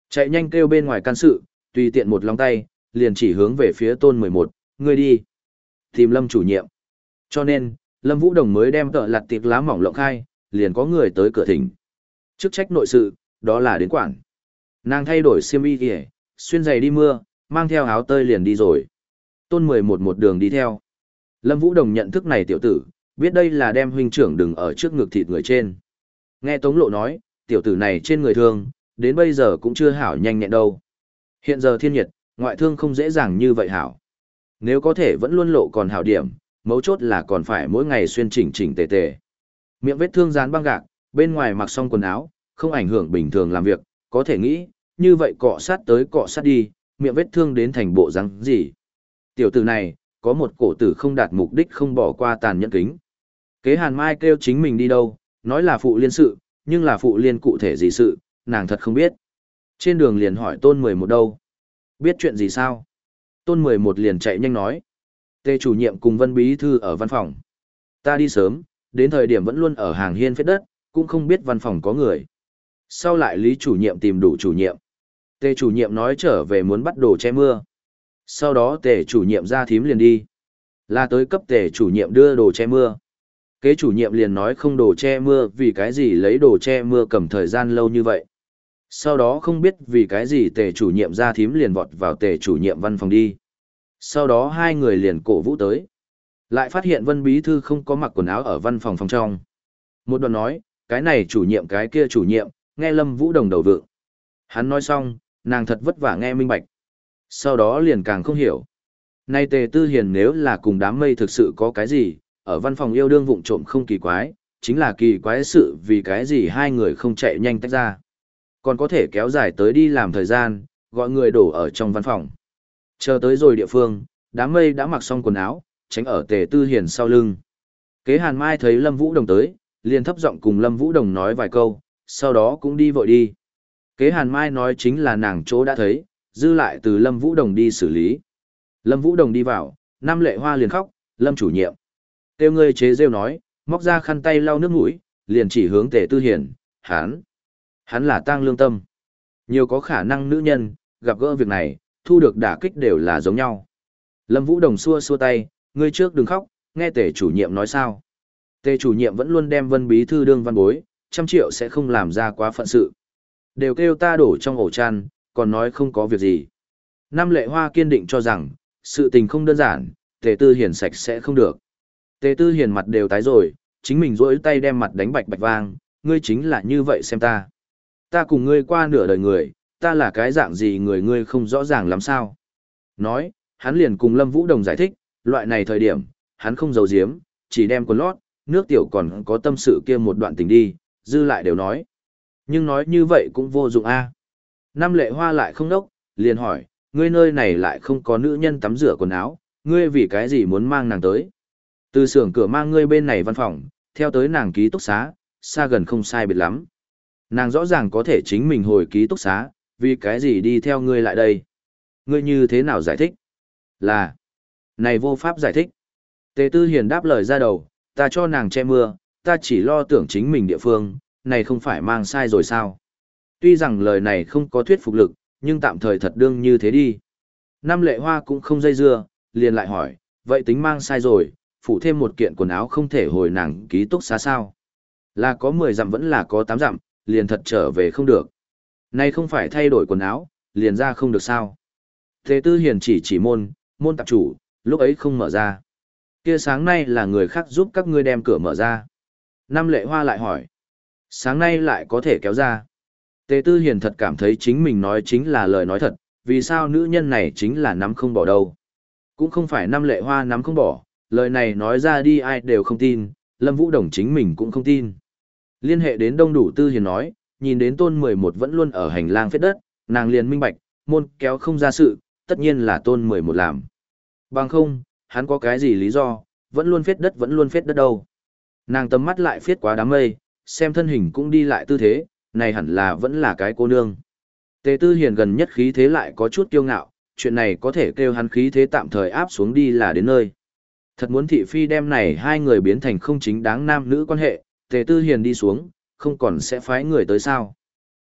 Chạy nhanh kêu bên ngoài can sự, tùy tiện một lòng tay, liền chỉ hướng về phía tôn mười một, ngươi đi. Tìm Lâm chủ nhiệm. Cho nên, Lâm Vũ Đồng mới đem tợ lặt tiệc lá mỏng lộng khai, liền có người tới cửa thỉnh. Chức trách nội sự, đó là đến quản. Nàng thay đổi xiêm y kìa, xuyên giày đi mưa, mang theo áo tơi liền đi rồi. Tôn mười một một đường đi theo. Lâm Vũ Đồng nhận thức này tiểu tử, biết đây là đem huynh trưởng đừng ở trước ngực thịt người trên. Nghe Tống Lộ nói, tiểu tử này trên người thương, đến bây giờ cũng chưa hảo nhanh nhẹn đâu. Hiện giờ thiên nhiệt, ngoại thương không dễ dàng như vậy hảo. Nếu có thể vẫn luôn lộ còn hảo điểm, mấu chốt là còn phải mỗi ngày xuyên chỉnh chỉnh tề tề. Miệng vết thương dán băng gạc, bên ngoài mặc xong quần áo, không ảnh hưởng bình thường làm việc, có thể nghĩ, như vậy cọ sát tới cọ sát đi, miệng vết thương đến thành bộ răng gì. Tiểu tử này, có một cổ tử không đạt mục đích không bỏ qua tàn nhẫn kính. Kế Hàn Mai kêu chính mình đi đâu, nói là phụ liên sự, nhưng là phụ liên cụ thể gì sự, nàng thật không biết. Trên đường liền hỏi tôn mười một đâu. Biết chuyện gì sao? Tôn mười một liền chạy nhanh nói. Tề chủ nhiệm cùng Vân Bí Thư ở văn phòng. Ta đi sớm, đến thời điểm vẫn luôn ở hàng hiên phết đất, cũng không biết văn phòng có người. Sau lại Lý chủ nhiệm tìm đủ chủ nhiệm. Tề chủ nhiệm nói trở về muốn bắt đồ che mưa. Sau đó tề chủ nhiệm ra thím liền đi. Là tới cấp tề chủ nhiệm đưa đồ che mưa. Kế chủ nhiệm liền nói không đồ che mưa vì cái gì lấy đồ che mưa cầm thời gian lâu như vậy. Sau đó không biết vì cái gì tề chủ nhiệm ra thím liền vọt vào tề chủ nhiệm văn phòng đi. Sau đó hai người liền cổ vũ tới. Lại phát hiện Vân Bí Thư không có mặc quần áo ở văn phòng phòng trong. Một đoạn nói, cái này chủ nhiệm cái kia chủ nhiệm, nghe Lâm Vũ Đồng đầu vượng. Hắn nói xong, nàng thật vất vả nghe minh bạch. Sau đó liền càng không hiểu. Nay Tề Tư Hiền nếu là cùng đám mây thực sự có cái gì, ở văn phòng yêu đương vụng trộm không kỳ quái, chính là kỳ quái sự vì cái gì hai người không chạy nhanh tách ra. Còn có thể kéo dài tới đi làm thời gian, gọi người đổ ở trong văn phòng. Chờ tới rồi địa phương, đám mây đã mặc xong quần áo, tránh ở Tề Tư Hiền sau lưng. Kế Hàn Mai thấy Lâm Vũ Đồng tới, liền thấp giọng cùng Lâm Vũ Đồng nói vài câu, sau đó cũng đi vội đi. Kế Hàn Mai nói chính là nàng chỗ đã thấy, dư lại từ Lâm Vũ Đồng đi xử lý. Lâm Vũ Đồng đi vào, Nam Lệ Hoa liền khóc, Lâm chủ nhiệm. Tiêu ngươi chế rêu nói, móc ra khăn tay lau nước mũi, liền chỉ hướng Tề Tư Hiền, hắn. Hắn là tang lương tâm. Nhiều có khả năng nữ nhân, gặp gỡ việc này, thu được đả kích đều là giống nhau. Lâm Vũ Đồng xua xua tay, ngươi trước đừng khóc, nghe Tề chủ nhiệm nói sao. Tề chủ nhiệm vẫn luôn đem Vân Bí Thư đương văn bối, trăm triệu sẽ không làm ra quá phận sự. Đều kêu ta đổ trong ổ chăn, còn nói không có việc gì. Nam Lệ Hoa kiên định cho rằng, sự tình không đơn giản, Tề Tư Hiền sạch sẽ không được. Tề Tư Hiền mặt đều tái rồi, chính mình rỗi tay đem mặt đánh bạch bạch vang, ngươi chính là như vậy xem ta. Ta cùng ngươi qua nửa đời người, ta là cái dạng gì người ngươi không rõ ràng lắm sao. Nói, hắn liền cùng Lâm Vũ Đồng giải thích, loại này thời điểm, hắn không giấu giếm, chỉ đem quần lót, nước tiểu còn có tâm sự kia một đoạn tình đi, dư lại đều nói. Nhưng nói như vậy cũng vô dụng a. Nam Lệ Hoa lại không đốc, liền hỏi, ngươi nơi này lại không có nữ nhân tắm rửa quần áo, ngươi vì cái gì muốn mang nàng tới. Từ xưởng cửa mang ngươi bên này văn phòng, theo tới nàng ký túc xá, xa gần không sai biệt lắm. Nàng rõ ràng có thể chính mình hồi ký túc xá, vì cái gì đi theo ngươi lại đây. Ngươi như thế nào giải thích? Là, này vô pháp giải thích. Tề Tư Hiền đáp lời ra đầu, ta cho nàng che mưa, ta chỉ lo tưởng chính mình địa phương, này không phải mang sai rồi sao? Tuy rằng lời này không có thuyết phục lực, nhưng tạm thời thật đương như thế đi. Nam Lệ Hoa cũng không dây dưa, liền lại hỏi, vậy tính mang sai rồi, phủ thêm một kiện quần áo không thể hồi nàng ký túc xá sao? Là có mười dặm vẫn là có tám dặm, liền thật trở về không được. Này không phải thay đổi quần áo, liền ra không được sao? Tề Tư Hiền chỉ chỉ môn, môn tạp chủ, lúc ấy không mở ra. Kia sáng nay là người khác giúp các ngươi đem cửa mở ra. Nam Lệ Hoa lại hỏi. Sáng nay lại có thể kéo ra. Tề Tư Hiền thật cảm thấy chính mình nói chính là lời nói thật, vì sao nữ nhân này chính là nắm không bỏ đâu. Cũng không phải Nam Lệ Hoa nắm không bỏ, lời này nói ra đi ai đều không tin, Lâm Vũ Đồng chính mình cũng không tin. Liên hệ đến Đông Đủ Tư Hiền nói, nhìn đến Tôn mười một vẫn luôn ở hành lang phết đất, nàng liền minh bạch, môn kéo không ra sự, tất nhiên là Tôn mười một làm. Bằng không, hắn có cái gì lý do, vẫn luôn phết đất vẫn luôn phết đất đâu. Nàng tầm mắt lại phiết quá đám mây, xem thân hình cũng đi lại tư thế, này hẳn là vẫn là cái cô nương. Tề Tư Hiền gần nhất khí thế lại có chút kiêu ngạo, chuyện này có thể kêu hắn khí thế tạm thời áp xuống đi là đến nơi. Thật muốn thị phi đem này hai người biến thành không chính đáng nam nữ quan hệ, Tề Tư Hiền đi xuống, không còn sẽ phái người tới sao.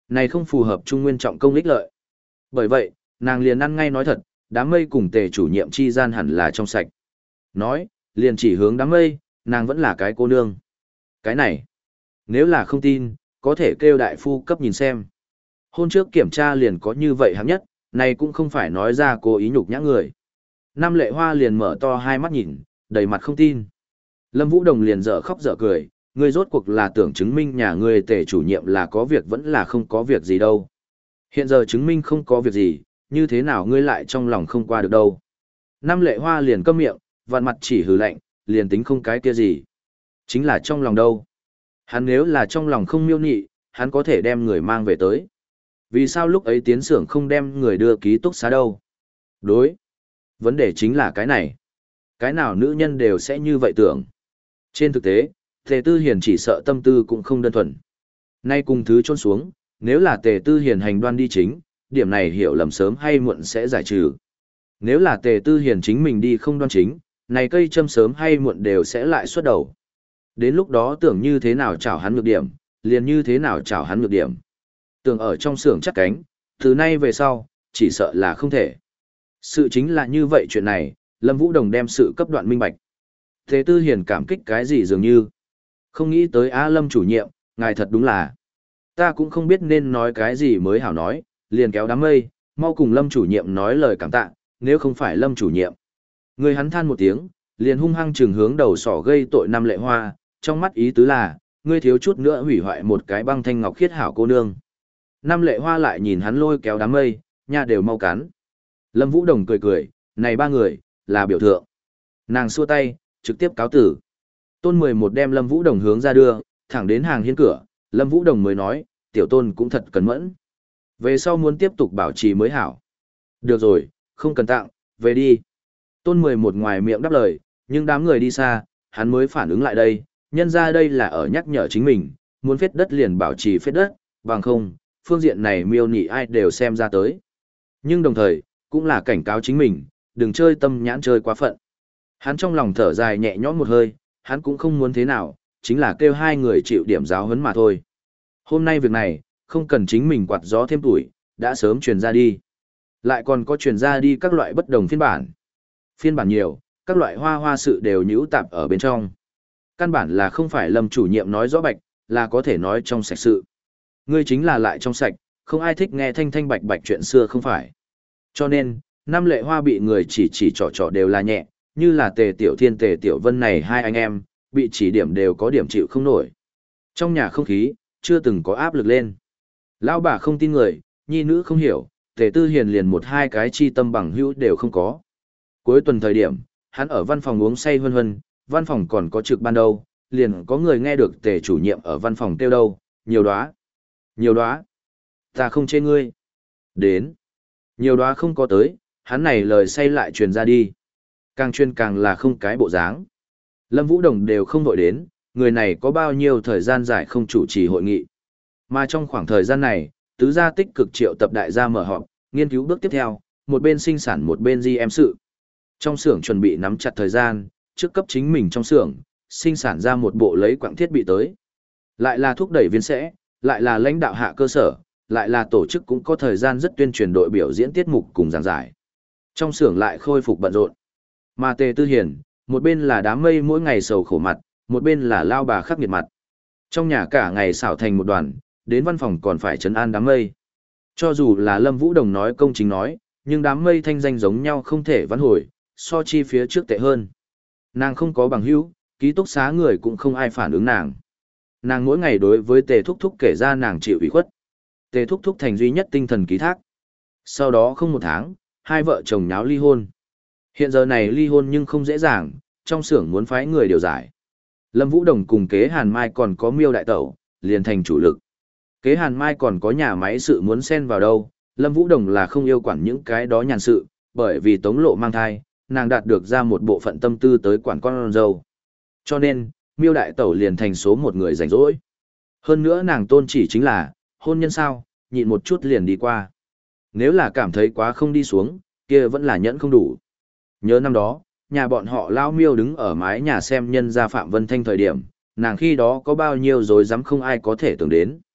Này không phù hợp trung nguyên trọng công ích lợi. Bởi vậy, nàng liền ăn ngay nói thật, đám mây cùng tề chủ nhiệm chi gian hẳn là trong sạch. Nói, liền chỉ hướng đám mây, nàng vẫn là cái cô nương. Cái này, nếu là không tin, có thể kêu đại phu cấp nhìn xem. Hôn trước kiểm tra liền có như vậy hạng nhất, này cũng không phải nói ra cố ý nhục nhã người. Nam Lệ Hoa liền mở to hai mắt nhìn, đầy mặt không tin. Lâm Vũ Đồng liền dở khóc dở cười, ngươi rốt cuộc là tưởng chứng minh nhà ngươi tề chủ nhiệm là có việc vẫn là không có việc gì đâu. Hiện giờ chứng minh không có việc gì, như thế nào ngươi lại trong lòng không qua được đâu. Nam Lệ Hoa liền câm miệng, vạn mặt chỉ hừ lạnh, liền tính không cái kia gì. Chính là trong lòng đâu. Hắn nếu là trong lòng không miêu nị, hắn có thể đem người mang về tới. Vì sao lúc ấy tiến xưởng không đem người đưa ký túc xá đâu? Đối. Vấn đề chính là cái này. Cái nào nữ nhân đều sẽ như vậy tưởng. Trên thực tế, Tề Tư Hiền chỉ sợ tâm tư cũng không đơn thuần. Nay cùng thứ trôn xuống, nếu là Tề Tư Hiền hành đoan đi chính, điểm này hiểu lầm sớm hay muộn sẽ giải trừ. Nếu là Tề Tư Hiền chính mình đi không đoan chính, này cây châm sớm hay muộn đều sẽ lại xuất đầu. Đến lúc đó tưởng như thế nào chảo hắn nhược điểm, liền như thế nào chảo hắn nhược điểm. Tưởng ở trong xưởng chắc cánh, từ nay về sau, chỉ sợ là không thể. Sự chính là như vậy chuyện này, Lâm Vũ Đồng đem sự cấp đoạn minh bạch. Thế Tư Hiền cảm kích cái gì dường như. Không nghĩ tới Á Lâm chủ nhiệm, ngài thật đúng là. Ta cũng không biết nên nói cái gì mới hảo nói, liền kéo đám mây, mau cùng Lâm chủ nhiệm nói lời cảm tạ, nếu không phải Lâm chủ nhiệm. Người hắn than một tiếng, liền hung hăng trừng hướng đầu sỏ gây tội Nam Lệ Hoa, trong mắt ý tứ là, ngươi thiếu chút nữa hủy hoại một cái băng thanh ngọc khiết hảo cô nương. Nam Lệ Hoa lại nhìn hắn lôi kéo đám mây, nha đều mau cắn. Lâm Vũ Đồng cười cười, này ba người, là biểu thượng. Nàng xua tay, trực tiếp cáo tử. Tôn mười một đem Lâm Vũ Đồng hướng ra đưa, thẳng đến hàng hiên cửa, Lâm Vũ Đồng mới nói, tiểu tôn cũng thật cẩn mẫn. Về sau muốn tiếp tục bảo trì mới hảo. Được rồi, không cần tặng, về đi. Tôn mười một ngoài miệng đáp lời, nhưng đám người đi xa, hắn mới phản ứng lại đây, nhân ra đây là ở nhắc nhở chính mình, muốn phết đất liền bảo trì phết đất, bằng không, phương diện này miêu nị ai đều xem ra tới. Nhưng đồng thời, cũng là cảnh cáo chính mình, đừng chơi tâm nhãn chơi quá phận. Hắn trong lòng thở dài nhẹ nhõm một hơi, hắn cũng không muốn thế nào, chính là kêu hai người chịu điểm giáo huấn mà thôi. Hôm nay việc này, không cần chính mình quạt gió thêm tuổi, đã sớm truyền ra đi. Lại còn có truyền ra đi các loại bất đồng phiên bản. Phiên bản nhiều, các loại hoa hoa sự đều nhũ tạp ở bên trong. Căn bản là không phải Lâm chủ nhiệm nói rõ bạch, là có thể nói trong sạch sự. Ngươi chính là lại trong sạch, không ai thích nghe thanh thanh bạch bạch chuyện xưa không phải. Cho nên, Nam Lệ Hoa bị người chỉ chỉ trò trò đều là nhẹ, như là Tề Tiểu Thiên Tề Tiểu Vân này hai anh em, bị chỉ điểm đều có điểm chịu không nổi. Trong nhà không khí, chưa từng có áp lực lên. Lão bà không tin người, nhi nữ không hiểu, Tề Tư Hiền liền một hai cái chi tâm bằng hữu đều không có. Cuối tuần thời điểm, hắn ở văn phòng uống say hân hân, văn phòng còn có trực ban đâu, liền có người nghe được Tề chủ nhiệm ở văn phòng kêu đâu, nhiều đóa, nhiều đóa, ta không chê ngươi. Đến, nhiều đóa không có tới, hắn này lời say lại truyền ra đi. Càng truyền càng là không cái bộ dáng. Lâm Vũ Đồng đều không vội đến, người này có bao nhiêu thời gian dài không chủ trì hội nghị. Mà trong khoảng thời gian này, tứ gia tích cực triệu tập đại gia mở họp, nghiên cứu bước tiếp theo, một bên sinh sản một bên di em sự. Trong xưởng chuẩn bị nắm chặt thời gian, trước cấp chính mình trong xưởng, sinh sản ra một bộ lấy quặng thiết bị tới. Lại là thúc đẩy viên sẽ, lại là lãnh đạo hạ cơ sở, lại là tổ chức cũng có thời gian rất tuyên truyền đội biểu diễn tiết mục cùng giảng giải. Trong xưởng lại khôi phục bận rộn. Mà Tề Tư Hiền, một bên là đám mây mỗi ngày sầu khổ mặt, một bên là lao bà khắc nghiệt mặt. Trong nhà cả ngày xảo thành một đoàn, đến văn phòng còn phải trấn an đám mây. Cho dù là Lâm Vũ Đồng nói công chính nói, nhưng đám mây thanh danh giống nhau không thể vãn hồi, so chi phía trước tệ hơn. Nàng không có bằng hữu, ký túc xá người cũng không ai phản ứng nàng. Nàng mỗi ngày đối với Tề Thúc Thúc kể ra nàng chịu ủy khuất. Tề Thúc Thúc thành duy nhất tinh thần ký thác. Sau đó không một tháng, hai vợ chồng nháo ly hôn. Hiện giờ này ly hôn nhưng không dễ dàng, trong xưởng muốn phái người điều giải. Lâm Vũ Đồng cùng Kế Hàn Mai còn có Miêu Đại Tẩu, liền thành chủ lực. Kế Hàn Mai còn có nhà máy sự muốn xen vào đâu, Lâm Vũ Đồng là không yêu quản những cái đó nhàn sự, bởi vì Tống Lộ mang thai, nàng đạt được ra một bộ phận tâm tư tới quản con dâu. Cho nên, Miêu Đại Tẩu liền thành số một người rảnh rỗi. Hơn nữa nàng tôn chỉ chính là, hôn nhân sao, nhịn một chút liền đi qua. Nếu là cảm thấy quá không đi xuống, kia vẫn là nhẫn không đủ. Nhớ năm đó, nhà bọn họ Lao Miêu đứng ở mái nhà xem nhân gia Phạm Vân Thanh thời điểm, nàng khi đó có bao nhiêu rồi dám không ai có thể tưởng đến.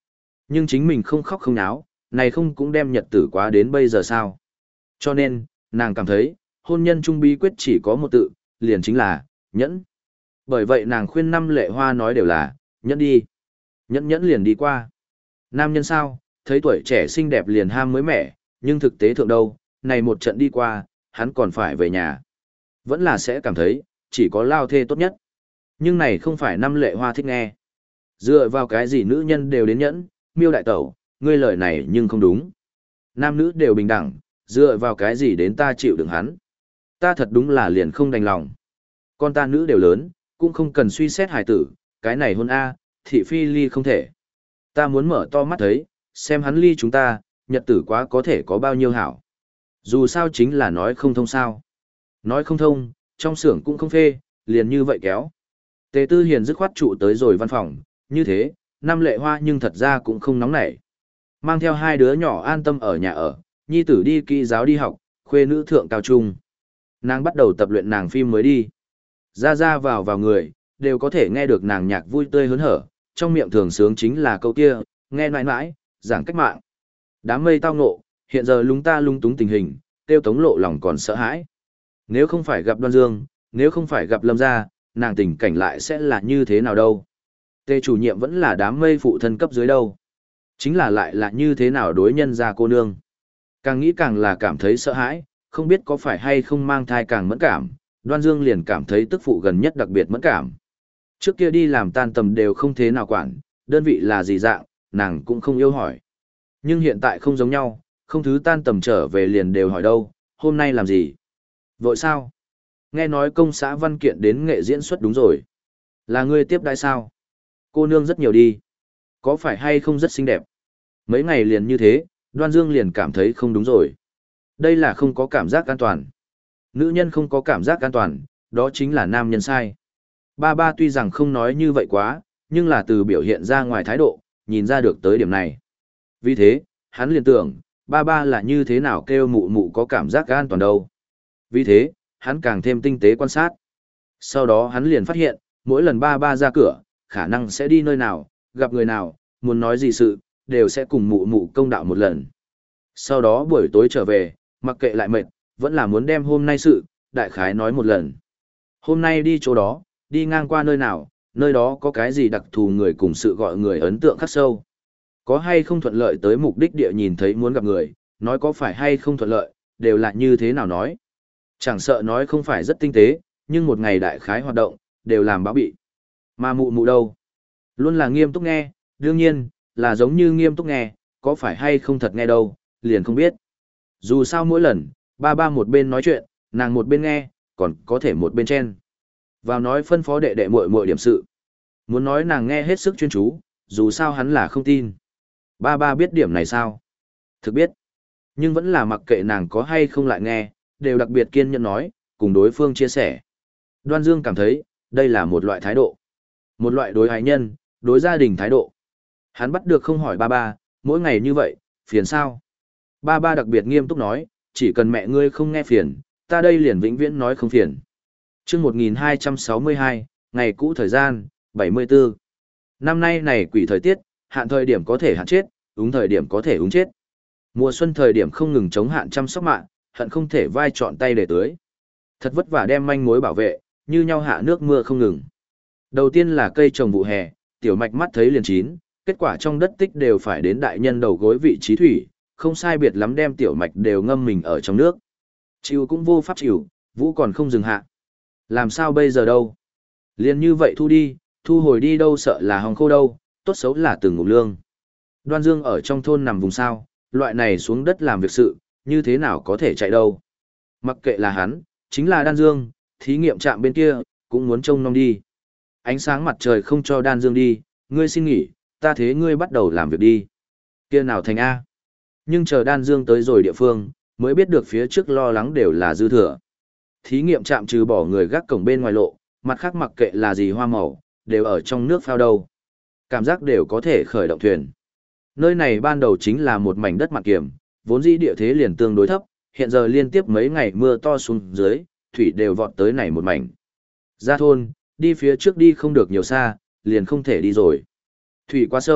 Nhưng chính mình không khóc không náo, này không cũng đem nhật tử quá đến bây giờ sao. Cho nên, nàng cảm thấy, hôn nhân trung bí quyết chỉ có một tự, liền chính là, nhẫn. Bởi vậy nàng khuyên năm lệ hoa nói đều là, nhẫn đi. Nhẫn nhẫn liền đi qua. Nam nhân sao, thấy tuổi trẻ xinh đẹp liền ham mới mẻ, nhưng thực tế thượng đâu, này một trận đi qua, hắn còn phải về nhà. Vẫn là sẽ cảm thấy, chỉ có lao thê tốt nhất. Nhưng này không phải năm lệ hoa thích nghe. Dựa vào cái gì nữ nhân đều đến nhẫn, miêu đại tẩu, ngươi lời này nhưng không đúng. Nam nữ đều bình đẳng, dựa vào cái gì đến ta chịu đựng hắn. Ta thật đúng là liền không đành lòng. Con ta nữ đều lớn, cũng không cần suy xét hài tử, cái này hôn A, thị phi ly không thể. Ta muốn mở to mắt thấy, xem hắn ly chúng ta, nhật tử quá có thể có bao nhiêu hảo. Dù sao chính là nói không thông sao. Nói không thông, trong xưởng cũng không phê, liền như vậy kéo. Tề Tư Hiền dứt khoát trụ tới rồi văn phòng, như thế, năm lệ hoa nhưng thật ra cũng không nóng nảy. Mang theo hai đứa nhỏ an tâm ở nhà ở, nhi tử đi kỹ giáo đi học, khuê nữ thượng cao trung. Nàng bắt đầu tập luyện nàng phim mới đi. Ra ra vào vào người, đều có thể nghe được nàng nhạc vui tươi hớn hở, trong miệng thường sướng chính là câu kia, nghe mãi mãi, giảng cách mạng. Đám mây tao ngộ, hiện giờ lúng ta lung túng tình hình, tiêu tống lộ lòng còn sợ hãi. Nếu không phải gặp Đoan Dương, nếu không phải gặp Lâm gia, nàng tình cảnh lại sẽ là như thế nào đâu. Tề chủ nhiệm vẫn là đám mây phụ thân cấp dưới đâu. Chính là lại là như thế nào đối nhân gia cô nương. Càng nghĩ càng là cảm thấy sợ hãi, không biết có phải hay không mang thai càng mẫn cảm, Đoan Dương liền cảm thấy tức phụ gần nhất đặc biệt mẫn cảm. Trước kia đi làm tan tầm đều không thế nào quản, đơn vị là gì dạng, nàng cũng không yêu hỏi. Nhưng hiện tại không giống nhau, không thứ tan tầm trở về liền đều hỏi đâu, hôm nay làm gì? Vội sao? Nghe nói công xã văn kiện đến nghệ diễn xuất đúng rồi. Là ngươi tiếp đãi sao? Cô nương rất nhiều đi. Có phải hay không rất xinh đẹp? Mấy ngày liền như thế, Đoan Dương liền cảm thấy không đúng rồi. Đây là không có cảm giác an toàn. Nữ nhân không có cảm giác an toàn, đó chính là nam nhân sai. Ba ba tuy rằng không nói như vậy quá, nhưng là từ biểu hiện ra ngoài thái độ, nhìn ra được tới điểm này. Vì thế, hắn liền tưởng, ba ba là như thế nào kêu mụ mụ có cảm giác an toàn đâu. Vì thế, hắn càng thêm tinh tế quan sát. Sau đó hắn liền phát hiện, mỗi lần ba ba ra cửa, khả năng sẽ đi nơi nào, gặp người nào, muốn nói gì sự, đều sẽ cùng mụ mụ công đạo một lần. Sau đó buổi tối trở về, mặc kệ lại mệt, vẫn là muốn đem hôm nay sự, đại khái nói một lần. Hôm nay đi chỗ đó, đi ngang qua nơi nào, nơi đó có cái gì đặc thù người cùng sự gọi người ấn tượng khắc sâu. Có hay không thuận lợi tới mục đích địa nhìn thấy muốn gặp người, nói có phải hay không thuận lợi, đều là như thế nào nói. Chẳng sợ nói không phải rất tinh tế, nhưng một ngày đại khái hoạt động, đều làm báo bị. Mà mụ mụ đâu? Luôn là nghiêm túc nghe, đương nhiên, là giống như nghiêm túc nghe, có phải hay không thật nghe đâu, liền không biết. Dù sao mỗi lần, ba ba một bên nói chuyện, nàng một bên nghe, còn có thể một bên chen. Vào nói phân phó đệ đệ muội muội điểm sự. Muốn nói nàng nghe hết sức chuyên chú, dù sao hắn là không tin. Ba ba biết điểm này sao? Thực biết. Nhưng vẫn là mặc kệ nàng có hay không lại nghe, đều đặc biệt kiên nhẫn nói, cùng đối phương chia sẻ. Đoan Dương cảm thấy, đây là một loại thái độ. Một loại đối ái nhân, đối gia đình thái độ. Hắn bắt được không hỏi ba ba, mỗi ngày như vậy, phiền sao? Ba ba đặc biệt nghiêm túc nói, chỉ cần mẹ ngươi không nghe phiền, ta đây liền vĩnh viễn nói không phiền. Trước một nghìn hai trăm sáu mươi hai, ngày cũ thời gian, bảy mươi tư. Năm nay này quỷ thời tiết, hạn thời điểm có thể hạn chết, úng thời điểm có thể úng chết. Mùa xuân thời điểm không ngừng chống hạn chăm sóc mạng, hận không thể vai trọn tay để tưới. Thật vất vả đem manh mối bảo vệ, như nhau hạ nước mưa không ngừng. Đầu tiên là cây trồng vụ hè, tiểu mạch mắt thấy liền chín, kết quả trong đất tích đều phải đến đại nhân đầu gối vị trí thủy, không sai biệt lắm đem tiểu mạch đều ngâm mình ở trong nước. Chịu cũng vô pháp chịu, vũ còn không dừng hạ. Làm sao bây giờ đâu? Liền như vậy thu đi, thu hồi đi đâu sợ là hòng khô đâu, tốt xấu là từng ngủ lương. Đoan Dương ở trong thôn nằm vùng sao, loại này xuống đất làm việc sự, như thế nào có thể chạy đâu. Mặc kệ là hắn, chính là Đan Dương, thí nghiệm trạm bên kia, cũng muốn trông nom đi. Ánh sáng mặt trời không cho Đan Dương đi, ngươi xin nghỉ, ta thế ngươi bắt đầu làm việc đi. Kia nào thành A. Nhưng chờ Đan Dương tới rồi địa phương, mới biết được phía trước lo lắng đều là dư thừa. Thí nghiệm trạm trừ bỏ người gác cổng bên ngoài lộ, mặt khác mặc kệ là gì hoa màu, đều ở trong nước phao đâu. Cảm giác đều có thể khởi động thuyền. Nơi này ban đầu chính là một mảnh đất mặn kiềm, vốn dĩ địa thế liền tương đối thấp, hiện giờ liên tiếp mấy ngày mưa to xuống dưới, thủy đều vọt tới này một mảnh. Ra thôn, đi phía trước đi không được nhiều xa, liền không thể đi rồi. Thủy quá sâu,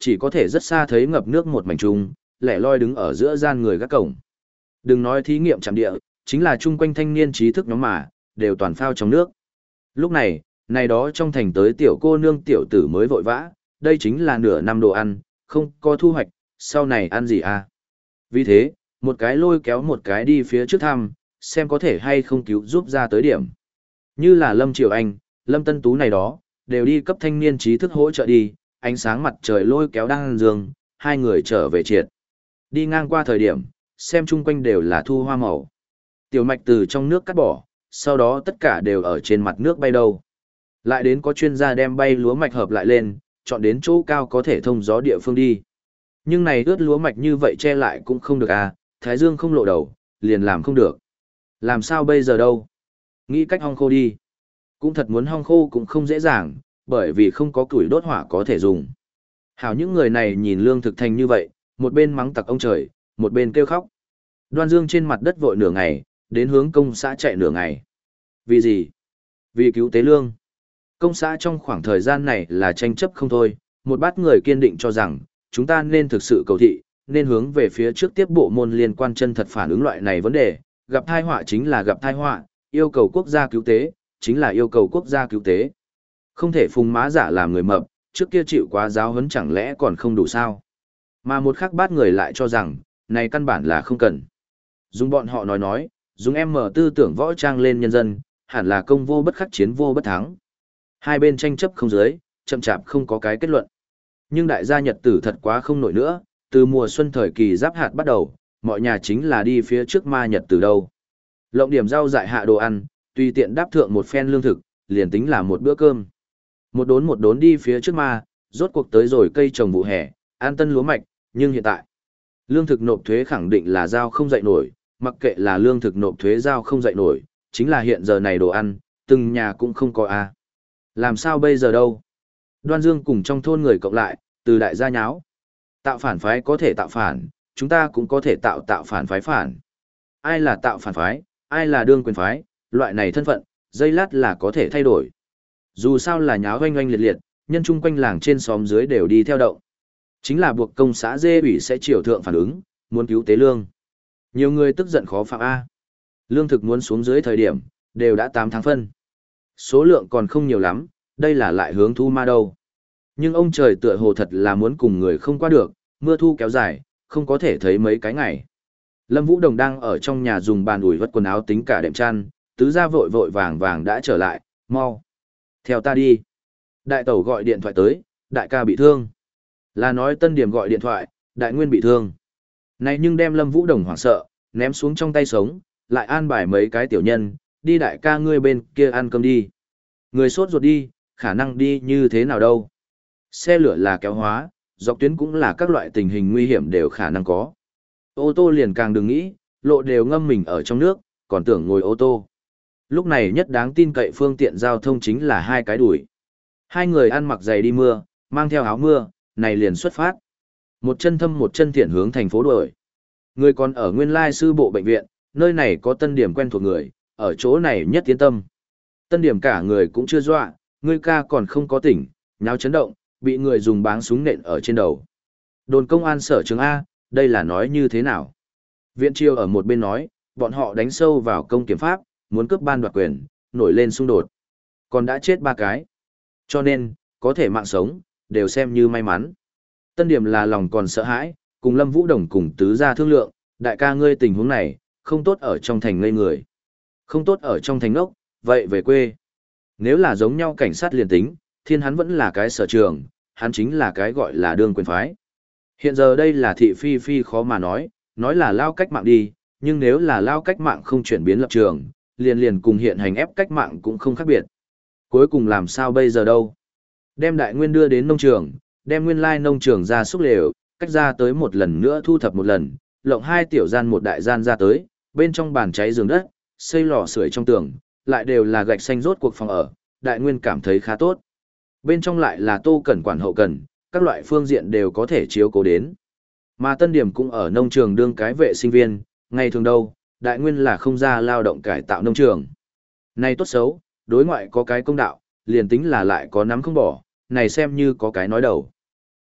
chỉ có thể rất xa thấy ngập nước một mảnh trùng, lẻ loi đứng ở giữa gian người gác cổng. Đừng nói thí nghiệm trạm địa, chính là chung quanh thanh niên trí thức nhóm mà, đều toàn phao trong nước. Lúc này, này đó trong thành tới tiểu cô nương tiểu tử mới vội vã, đây chính là nửa năm đồ ăn, không có thu hoạch, sau này ăn gì à? Vì thế, một cái lôi kéo một cái đi phía trước thăm, xem có thể hay không cứu giúp ra tới điểm. Như là Lâm Triều Anh, Lâm Tân Tú này đó, đều đi cấp thanh niên trí thức hỗ trợ đi, ánh sáng mặt trời lôi kéo đang dương, hai người trở về triệt. Đi ngang qua thời điểm, xem chung quanh đều là thu hoa màu. Tiểu mạch từ trong nước cắt bỏ, sau đó tất cả đều ở trên mặt nước bay đâu. Lại đến có chuyên gia đem bay lúa mạch hợp lại lên, chọn đến chỗ cao có thể thông gió địa phương đi. Nhưng này ướt lúa mạch như vậy che lại cũng không được à, thái dương không lộ đầu, liền làm không được. Làm sao bây giờ đâu? Nghĩ cách hong khô đi. Cũng thật muốn hong khô cũng không dễ dàng, bởi vì không có củi đốt hỏa có thể dùng. Hảo những người này nhìn lương thực thành như vậy, một bên mắng tặc ông trời, một bên kêu khóc. Đoan Dương trên mặt đất vội nửa ngày, đến hướng công xã chạy nửa ngày. Vì gì? Vì cứu tế lương. Công xã trong khoảng thời gian này là tranh chấp không thôi, một bát người kiên định cho rằng, chúng ta nên thực sự cầu thị, nên hướng về phía trước tiếp bộ môn liên quan chân thật phản ứng loại này vấn đề, gặp tai họa chính là gặp tai họa, yêu cầu quốc gia cứu tế, chính là yêu cầu quốc gia cứu tế. Không thể phùng má giả làm người mập, trước kia chịu quá giáo huấn chẳng lẽ còn không đủ sao. Mà một khác bát người lại cho rằng, này căn bản là không cần. Dùng bọn họ nói nói, dùng em mở tư tưởng võ trang lên nhân dân, hẳn là công vô bất khắc chiến vô bất thắng. Hai bên tranh chấp không dưới, chậm chạp không có cái kết luận. Nhưng đại gia nhật tử thật quá không nổi nữa, từ mùa xuân thời kỳ giáp hạt bắt đầu, mọi nhà chính là đi phía trước ma nhật từ đâu. Lộng điểm rau dại hạ đồ ăn, tùy tiện đáp thượng một phen lương thực, liền tính là một bữa cơm. Một đốn một đốn đi phía trước ma, rốt cuộc tới rồi cây trồng vụ hè, an tân lúa mạch, nhưng hiện tại, lương thực nộp thuế khẳng định là giao không dậy nổi, mặc kệ là lương thực nộp thuế giao không dậy nổi, chính là hiện giờ này đồ ăn, từng nhà cũng không có a. Làm sao bây giờ đâu? Đoan Dương cùng trong thôn người cộng lại, từ đại gia nháo. Tạo phản phái có thể tạo phản, chúng ta cũng có thể tạo tạo phản phái phản. Ai là tạo phản phái, ai là đương quyền phái, loại này thân phận, dây lát là có thể thay đổi. Dù sao là nháo oanh oanh liệt liệt, nhân chung quanh làng trên xóm dưới đều đi theo động. Chính là buộc công xã dê ủy sẽ triều thượng phản ứng, muốn cứu tế lương. Nhiều người tức giận khó phạm A. Lương thực muốn xuống dưới thời điểm, đều đã tám tháng phân. Số lượng còn không nhiều lắm, đây là lại hướng thu ma đâu. Nhưng ông trời tựa hồ thật là muốn cùng người không qua được, mưa thu kéo dài, không có thể thấy mấy cái ngày. Lâm Vũ Đồng đang ở trong nhà dùng bàn ủi vất quần áo tính cả đệm chăn, tứ gia vội vội vàng vàng đã trở lại, mau. Theo ta đi. Đại tẩu gọi điện thoại tới, đại ca bị thương. Là nói Tân Điểm gọi điện thoại, đại nguyên bị thương. Này nhưng đem Lâm Vũ Đồng hoảng sợ, ném xuống trong tay sống, lại an bài mấy cái tiểu nhân, đi đại ca ngươi bên kia ăn cơm đi. Người sốt ruột đi, khả năng đi như thế nào đâu. Xe lửa là kéo hóa, dọc tuyến cũng là các loại tình hình nguy hiểm đều khả năng có. Ô tô liền càng đừng nghĩ, lộ đều ngâm mình ở trong nước, còn tưởng ngồi ô tô. Lúc này nhất đáng tin cậy phương tiện giao thông chính là hai cái đuổi. Hai người ăn mặc giày đi mưa, mang theo áo mưa, này liền xuất phát. Một chân thâm một chân thiện hướng thành phố đuổi. Người còn ở nguyên lai sư bộ bệnh viện, nơi này có Tân Điểm quen thuộc người, ở chỗ này nhất tiến tâm. Tân Điểm cả người cũng chưa dọa, người ca còn không có tỉnh, nháo chấn động, bị người dùng báng súng nện ở trên đầu. Đồn công an sở trường A, đây là nói như thế nào? Viện triều ở một bên nói, bọn họ đánh sâu vào công kiểm pháp, muốn cướp ban đoạt quyền, nổi lên xung đột. Còn đã chết ba cái. Cho nên, có thể mạng sống, đều xem như may mắn. Tân Điểm là lòng còn sợ hãi, cùng Lâm Vũ Đồng cùng tứ gia thương lượng, đại ca ngươi tình huống này, không tốt ở trong thành ngây người. Không tốt ở trong thành ngốc, vậy về quê. Nếu là giống nhau cảnh sát liền tính, thiên hắn vẫn là cái sở trường, hắn chính là cái gọi là đương quyền phái. Hiện giờ đây là thị phi phi khó mà nói, nói là lao cách mạng đi, nhưng nếu là lao cách mạng không chuyển biến lập trường, liền liền cùng hiện hành ép cách mạng cũng không khác biệt. Cuối cùng làm sao bây giờ đâu? Đem đại nguyên đưa đến nông trường, đem nguyên lai nông trường ra xúc lều, cách ra tới một lần nữa thu thập một lần, lộng hai tiểu gian một đại gian ra tới, bên trong bàn cháy giường đất, xây lò sưởi trong tường, lại đều là gạch xanh rốt cuộc phòng ở, đại nguyên cảm thấy khá tốt. Bên trong lại là tô cẩn quản hậu cần, các loại phương diện đều có thể chiếu cố đến. Mà Tân Điểm cũng ở nông trường đương cái vệ sinh viên, ngày thường đâu, đại nguyên là không ra lao động cải tạo nông trường. Này tốt xấu, đối ngoại có cái công đạo, liền tính là lại có nắm không bỏ, này xem như có cái nói đầu.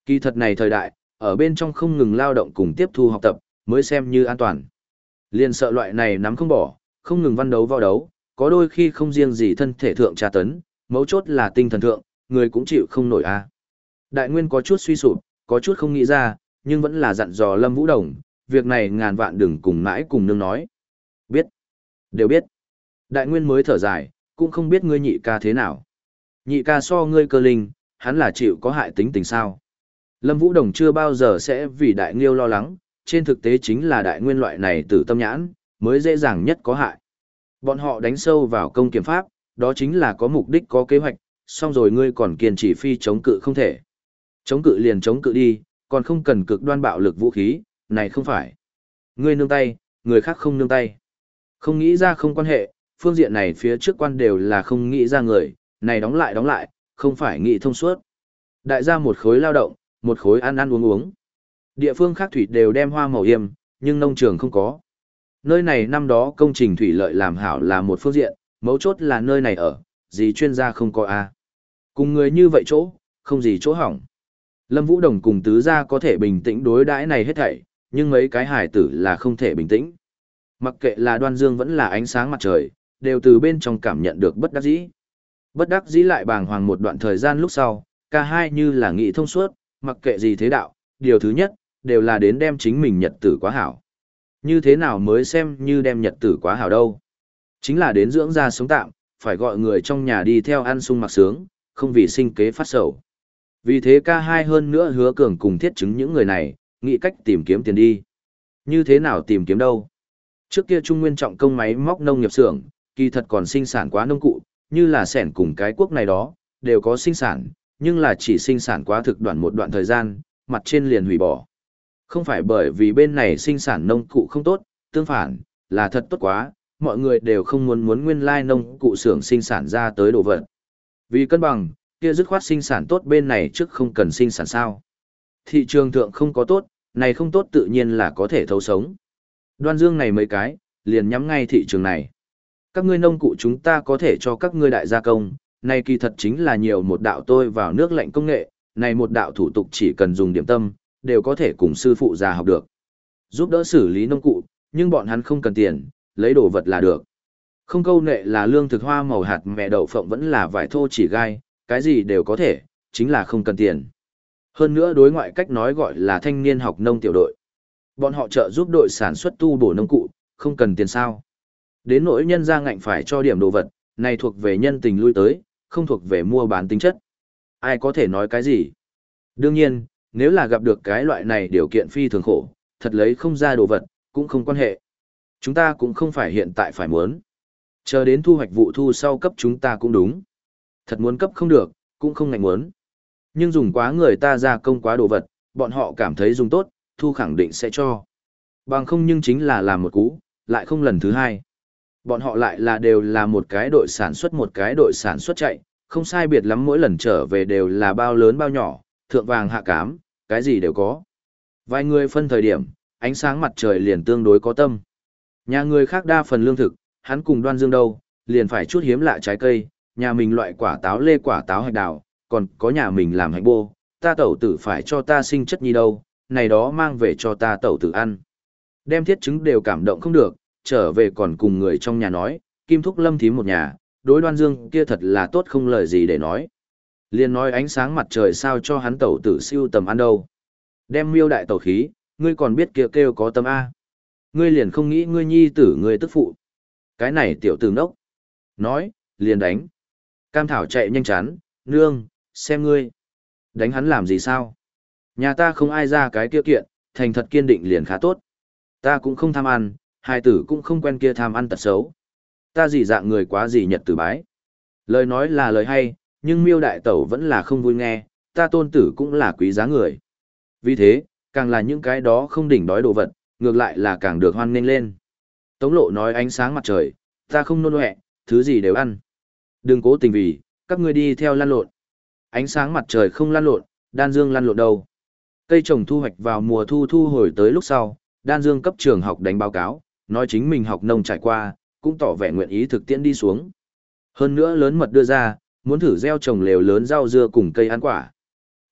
Kỳ thật này thời đại, ở bên trong không ngừng lao động cùng tiếp thu học tập, mới xem như an toàn. Liên sợ loại này nắm không bỏ, không ngừng văn đấu vào đấu, có đôi khi không riêng gì thân thể thượng tra tấn, mấu chốt là tinh thần thượng, người cũng chịu không nổi a. Đại Nguyên có chút suy sụp, có chút không nghĩ ra, nhưng vẫn là dặn dò Lâm Vũ Đồng, việc này ngàn vạn đừng cùng mãi cùng nương nói. Biết, đều biết. Đại Nguyên mới thở dài, cũng không biết ngươi nhị ca thế nào. Nhị ca so ngươi cơ linh, hắn là chịu có hại tính tình sao. Lâm Vũ Đồng chưa bao giờ sẽ vì Đại Nghiêu lo lắng, trên thực tế chính là Đại Nguyên loại này tử tâm nhãn, mới dễ dàng nhất có hại. Bọn họ đánh sâu vào công kiểm pháp, đó chính là có mục đích có kế hoạch, xong rồi ngươi còn kiên trì phi chống cự không thể. Chống cự liền chống cự đi, còn không cần cực đoan bạo lực vũ khí, này không phải. Ngươi nương tay, người khác không nương tay. Không nghĩ ra không quan hệ, phương diện này phía trước quan đều là không nghĩ ra người, này đóng lại đóng lại, không phải nghĩ thông suốt. Đại gia một khối lao động, một khối ăn ăn uống uống. Địa phương khác thủy đều đem hoa màu yêm, nhưng nông trường không có. Nơi này năm đó công trình thủy lợi làm hảo là một phương diện, mấu chốt là nơi này ở, gì chuyên gia không có a. Cùng người như vậy chỗ, không gì chỗ hỏng. Lâm Vũ Đồng cùng tứ gia có thể bình tĩnh đối đãi này hết thảy, nhưng mấy cái hải tử là không thể bình tĩnh. Mặc kệ là Đoan Dương vẫn là ánh sáng mặt trời, đều từ bên trong cảm nhận được bất đắc dĩ. Bất đắc dĩ lại bàng hoàng một đoạn thời gian lúc sau, cả hai như là nghị thông suốt, mặc kệ gì thế đạo, điều thứ nhất, đều là đến đem chính mình nhật tử quá hảo. Như thế nào mới xem như đem nhật tử quá hảo đâu? Chính là đến dưỡng ra sống tạm, phải gọi người trong nhà đi theo ăn sung mặc sướng, không vì sinh kế phát sầu. Vì thế ca hai hơn nữa hứa cường cùng thiết chứng những người này, nghĩ cách tìm kiếm tiền đi. Như thế nào tìm kiếm đâu? Trước kia Trung Nguyên trọng công máy móc nông nghiệp xưởng, kỳ thật còn sinh sản quá nông cụ, như là sẻn cùng cái quốc này đó, đều có sinh sản, nhưng là chỉ sinh sản quá thực đoạn một đoạn thời gian, mặt trên liền hủy bỏ. Không phải bởi vì bên này sinh sản nông cụ không tốt, tương phản, là thật tốt quá, mọi người đều không muốn muốn nguyên lai nông cụ xưởng sinh sản ra tới đồ vật. Vì cân bằng, kia dứt khoát sinh sản tốt bên này trước không cần sinh sản sao. Thị trường thượng không có tốt, này không tốt tự nhiên là có thể thấu sống. Đoan Dương này mấy cái, liền nhắm ngay thị trường này. Các ngươi nông cụ chúng ta có thể cho các ngươi đại gia công, này kỳ thật chính là nhiều một đạo tôi vào nước lạnh công nghệ, này một đạo thủ tục chỉ cần dùng điểm tâm, đều có thể cùng sư phụ già học được. Giúp đỡ xử lý nông cụ, nhưng bọn hắn không cần tiền, lấy đồ vật là được. Không câu nệ là lương thực hoa màu hạt mẹ đậu phộng vẫn là vải thô chỉ gai, cái gì đều có thể, chính là không cần tiền. Hơn nữa đối ngoại cách nói gọi là thanh niên học nông tiểu đội. Bọn họ trợ giúp đội sản xuất tu bổ nông cụ, không cần tiền sao. Đến nỗi nhân ra ngạnh phải cho điểm đồ vật, này thuộc về nhân tình lui tới, không thuộc về mua bán tính chất. Ai có thể nói cái gì? Đương nhiên, nếu là gặp được cái loại này điều kiện phi thường khổ, thật lấy không ra đồ vật, cũng không quan hệ. Chúng ta cũng không phải hiện tại phải muốn. Chờ đến thu hoạch vụ thu sau cấp chúng ta cũng đúng. Thật muốn cấp không được, cũng không ngạnh muốn. Nhưng dùng quá người ta ra công quá đồ vật, bọn họ cảm thấy dùng tốt, thu khẳng định sẽ cho. Bằng không nhưng chính là làm một cú, lại không lần thứ hai. Bọn họ lại là đều là một cái đội sản xuất một cái đội sản xuất chạy, không sai biệt lắm mỗi lần trở về đều là bao lớn bao nhỏ, thượng vàng hạ cám, cái gì đều có. Vài người phân thời điểm, ánh sáng mặt trời liền tương đối có tâm. Nhà người khác đa phần lương thực, hắn cùng Đoan Dương đâu, liền phải chút hiếm lạ trái cây, nhà mình loại quả táo lê quả táo hạch đào, còn có nhà mình làm hạch bô, ta tẩu tử phải cho ta sinh chất nhi đâu, này đó mang về cho ta tẩu tử ăn. Đem thiết chứng đều cảm động không được, trở về còn cùng người trong nhà nói, Kim Thúc Lâm thím một nhà, đối Đoan Dương kia thật là tốt không lời gì để nói. Liền nói ánh sáng mặt trời sao cho hắn tẩu tử siêu tầm ăn đâu. Đem miêu đại tẩu khí, ngươi còn biết kia kêu, kêu có tâm A. Ngươi liền không nghĩ ngươi nhi tử ngươi tức phụ. Cái này tiểu tử ngốc. Nói, liền đánh. Cam Thảo chạy nhanh chán, nương, xem ngươi. Đánh hắn làm gì sao? Nhà ta không ai ra cái kia kiện, thành thật kiên định liền khá tốt. Ta cũng không tham ăn, hai tử cũng không quen kia tham ăn tật xấu. Ta gì dạng người quá gì nhật tử bái. Lời nói là lời hay, nhưng miêu đại tẩu vẫn là không vui nghe, ta tôn tử cũng là quý giá người. Vì thế, càng là những cái đó không đỉnh đói đồ vật, ngược lại là càng được hoan nghênh lên. Tống Lộ nói ánh sáng mặt trời, ta không nôn ọe, thứ gì đều ăn. Đừng cố tình vì, các ngươi đi theo lăn lộn. Ánh sáng mặt trời không lăn lộn, Đan Dương lăn lộn đâu. Cây trồng thu hoạch vào mùa thu thu hồi tới lúc sau, Đan Dương cấp trường học đánh báo cáo, nói chính mình học nông trải qua, cũng tỏ vẻ nguyện ý thực tiễn đi xuống. Hơn nữa lớn mật đưa ra, muốn thử gieo trồng lều lớn rau dưa cùng cây ăn quả.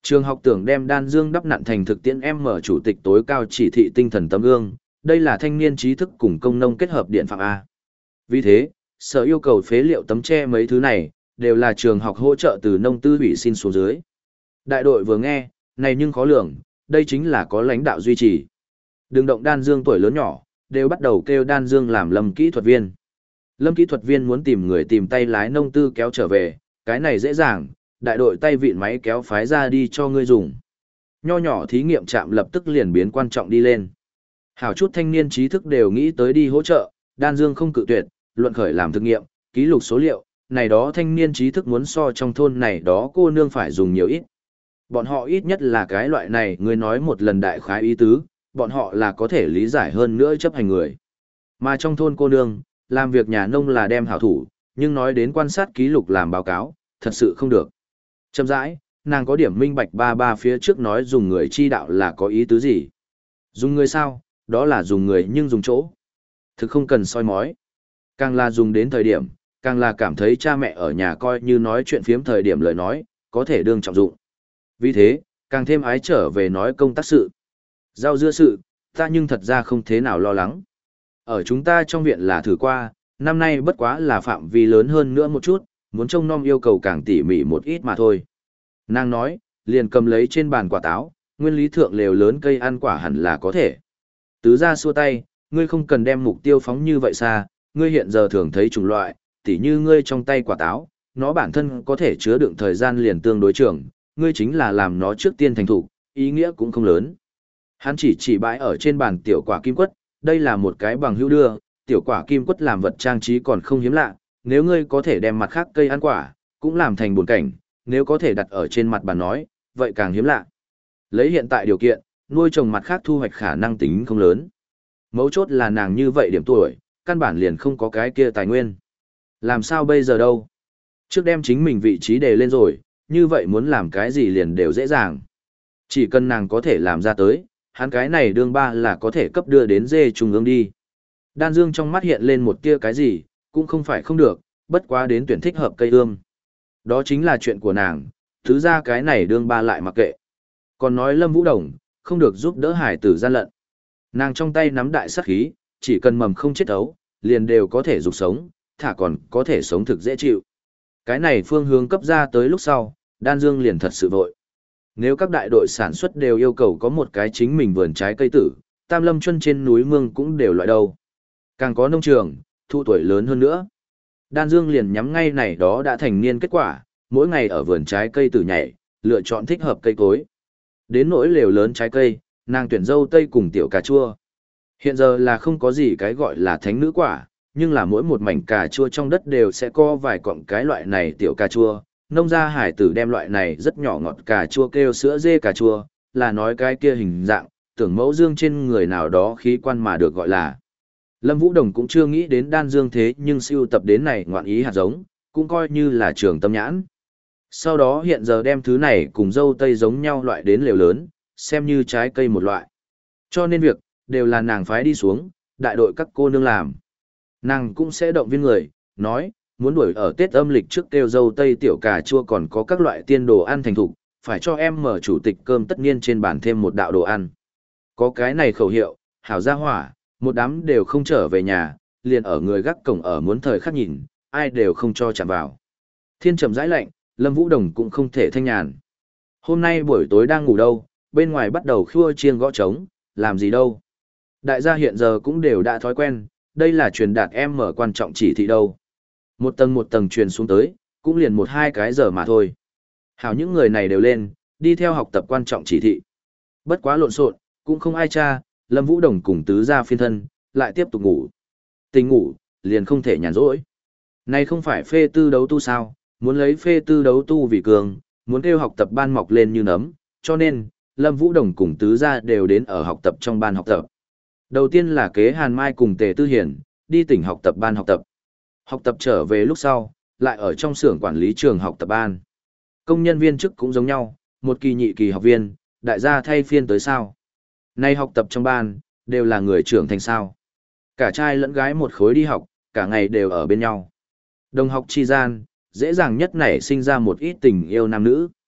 Trường học tưởng đem đan dương đắp nặn thành thực tiễn em mở chủ tịch tối cao chỉ thị tinh thần tấm gương, đây là thanh niên trí thức cùng công nông kết hợp điện phạm A. Vì thế, sở yêu cầu phế liệu tấm che mấy thứ này, đều là trường học hỗ trợ từ nông tư ủy xin xuống dưới. Đại đội vừa nghe, này nhưng khó lường, đây chính là có lãnh đạo duy trì. Đường động đan dương tuổi lớn nhỏ, đều bắt đầu kêu đan dương làm lâm kỹ thuật viên. Lâm kỹ thuật viên muốn tìm người tìm tay lái nông tư kéo trở về, cái này dễ dàng, đại đội tay vịn máy kéo phái ra đi cho ngươi dùng. Nho nhỏ thí nghiệm trạm lập tức liền biến quan trọng đi lên. Hảo chút thanh niên trí thức đều nghĩ tới đi hỗ trợ, đan dương không cự tuyệt, luận khởi làm thực nghiệm, ký lục số liệu, này đó thanh niên trí thức muốn so trong thôn này đó cô nương phải dùng nhiều ít. Bọn họ ít nhất là cái loại này, người nói một lần đại khái ý tứ, bọn họ là có thể lý giải hơn nữa chấp hành người. Mà trong thôn cô nương, làm việc nhà nông là đem hảo thủ, nhưng nói đến quan sát ký lục làm báo cáo, thật sự không được. Chậm rãi, nàng có điểm minh bạch ba ba phía trước nói dùng người chi đạo là có ý tứ gì. Dùng người sao, đó là dùng người nhưng dùng chỗ. Thực không cần soi mói. Càng là dùng đến thời điểm, càng là cảm thấy cha mẹ ở nhà coi như nói chuyện phiếm thời điểm lời nói, có thể đương trọng dụng. Vì thế, càng thêm ái trở về nói công tác sự. Rau dưa sự, ta nhưng thật ra không thế nào lo lắng. Ở chúng ta trong viện là thử qua, năm nay bất quá là phạm vi lớn hơn nữa một chút, muốn trông nom yêu cầu càng tỉ mỉ một ít mà thôi. Nàng nói, liền cầm lấy trên bàn quả táo, nguyên lý thượng lều lớn cây ăn quả hẳn là có thể. Tứ ra xua tay, ngươi không cần đem mục tiêu phóng như vậy xa, ngươi hiện giờ thường thấy chủng loại, tỉ như ngươi trong tay quả táo, nó bản thân có thể chứa đựng thời gian liền tương đối trưởng, ngươi chính là làm nó trước tiên thành thủ, ý nghĩa cũng không lớn. Hắn chỉ chỉ bãi ở trên bàn tiểu quả kim quất, đây là một cái bằng hữu đưa, tiểu quả kim quất làm vật trang trí còn không hiếm lạ, nếu ngươi có thể đem mặt khác cây ăn quả, cũng làm thành buồn cảnh, nếu có thể đặt ở trên mặt bàn nói, vậy càng hiếm lạ. Lấy hiện tại điều kiện, nuôi trồng mặt khác thu hoạch khả năng tính không lớn. Mấu chốt là nàng như vậy điểm tuổi, căn bản liền không có cái kia tài nguyên. Làm sao bây giờ đâu? Trước đem chính mình vị trí đề lên rồi, như vậy muốn làm cái gì liền đều dễ dàng. Chỉ cần nàng có thể làm ra tới, hắn cái này đương ba là có thể cấp đưa đến dê trung ương đi. Đan Dương trong mắt hiện lên một tia cái gì, cũng không phải không được, bất quá đến tuyển thích hợp cây ươm. Đó chính là chuyện của nàng, thứ ra cái này đương ba lại mặc kệ. Còn nói Lâm Vũ Đồng, không được giúp đỡ hải tử gian lận. Nàng trong tay nắm đại sát khí, chỉ cần mầm không chết ấu, liền đều có thể dục sống, thả còn có thể sống thực dễ chịu. Cái này phương hướng cấp ra tới lúc sau, Đan Dương liền thật sự vội. Nếu các đại đội sản xuất đều yêu cầu có một cái chính mình vườn trái cây tử, Tam Lâm Chuân trên núi mương cũng đều loại đâu. Càng có nông trường, thu tuổi lớn hơn nữa. Đan Dương liền nhắm ngay này đó đã thành niên kết quả, mỗi ngày ở vườn trái cây tử nhảy, lựa chọn thích hợp cây cối. Đến nỗi lều lớn trái cây, nàng tuyển dâu tây cùng tiểu cà chua. Hiện giờ là không có gì cái gọi là thánh nữ quả, nhưng là mỗi một mảnh cà chua trong đất đều sẽ có vài cọng cái loại này tiểu cà chua. Nông gia hải tử đem loại này rất nhỏ ngọt cà chua kêu sữa dê cà chua, là nói cái kia hình dạng, tưởng mẫu dương trên người nào đó khí quan mà được gọi là. Lâm Vũ Đồng cũng chưa nghĩ đến Đan Dương thế nhưng siêu tập đến này ngoạn ý hạt giống, cũng coi như là trường tâm nhãn. Sau đó hiện giờ đem thứ này cùng dâu tây giống nhau loại đến lều lớn, xem như trái cây một loại. Cho nên việc, đều là nàng phái đi xuống, đại đội các cô nương làm. Nàng cũng sẽ động viên người, nói, muốn đuổi ở Tết âm lịch trước kêu dâu tây tiểu cà chua còn có các loại tiên đồ ăn thành thục, phải cho em mở chủ tịch cơm tất niên trên bàn thêm một đạo đồ ăn. Có cái này khẩu hiệu, hảo gia hỏa, một đám đều không trở về nhà, liền ở người gác cổng ở muốn thời khắc nhìn, ai đều không cho chạm vào. Thiên trầm rãi lạnh, Lâm Vũ Đồng cũng không thể thanh nhàn. Hôm nay buổi tối đang ngủ đâu, bên ngoài bắt đầu khua chiêng gõ trống, làm gì đâu. Đại gia hiện giờ cũng đều đã thói quen, đây là truyền đạt em mở quan trọng chỉ thị đâu. Một tầng một tầng truyền xuống tới, cũng liền một hai cái giờ mà thôi. Hảo những người này đều lên, đi theo học tập quan trọng chỉ thị. Bất quá lộn xộn, cũng không ai tra, Lâm Vũ Đồng cùng tứ gia phiên thân, lại tiếp tục ngủ. Tình ngủ, liền không thể nhàn rỗi. Này không phải phê tư đấu tu sao, muốn lấy phê tư đấu tu vì cường, muốn kêu học tập ban mọc lên như nấm, cho nên, Lâm Vũ Đồng cùng tứ gia đều đến ở học tập trong ban học tập. Đầu tiên là kế Hàn Mai cùng Tề Tư Hiển, đi tỉnh học tập ban học tập. Học tập trở về lúc sau, lại ở trong xưởng quản lý trường học tập ban. Công nhân viên chức cũng giống nhau, một kỳ nhị kỳ học viên, đại gia thay phiên tới sao. Nay học tập trong ban, đều là người trưởng thành sao. Cả trai lẫn gái một khối đi học, cả ngày đều ở bên nhau. Đồng học chi gian, dễ dàng nhất nảy sinh ra một ít tình yêu nam nữ.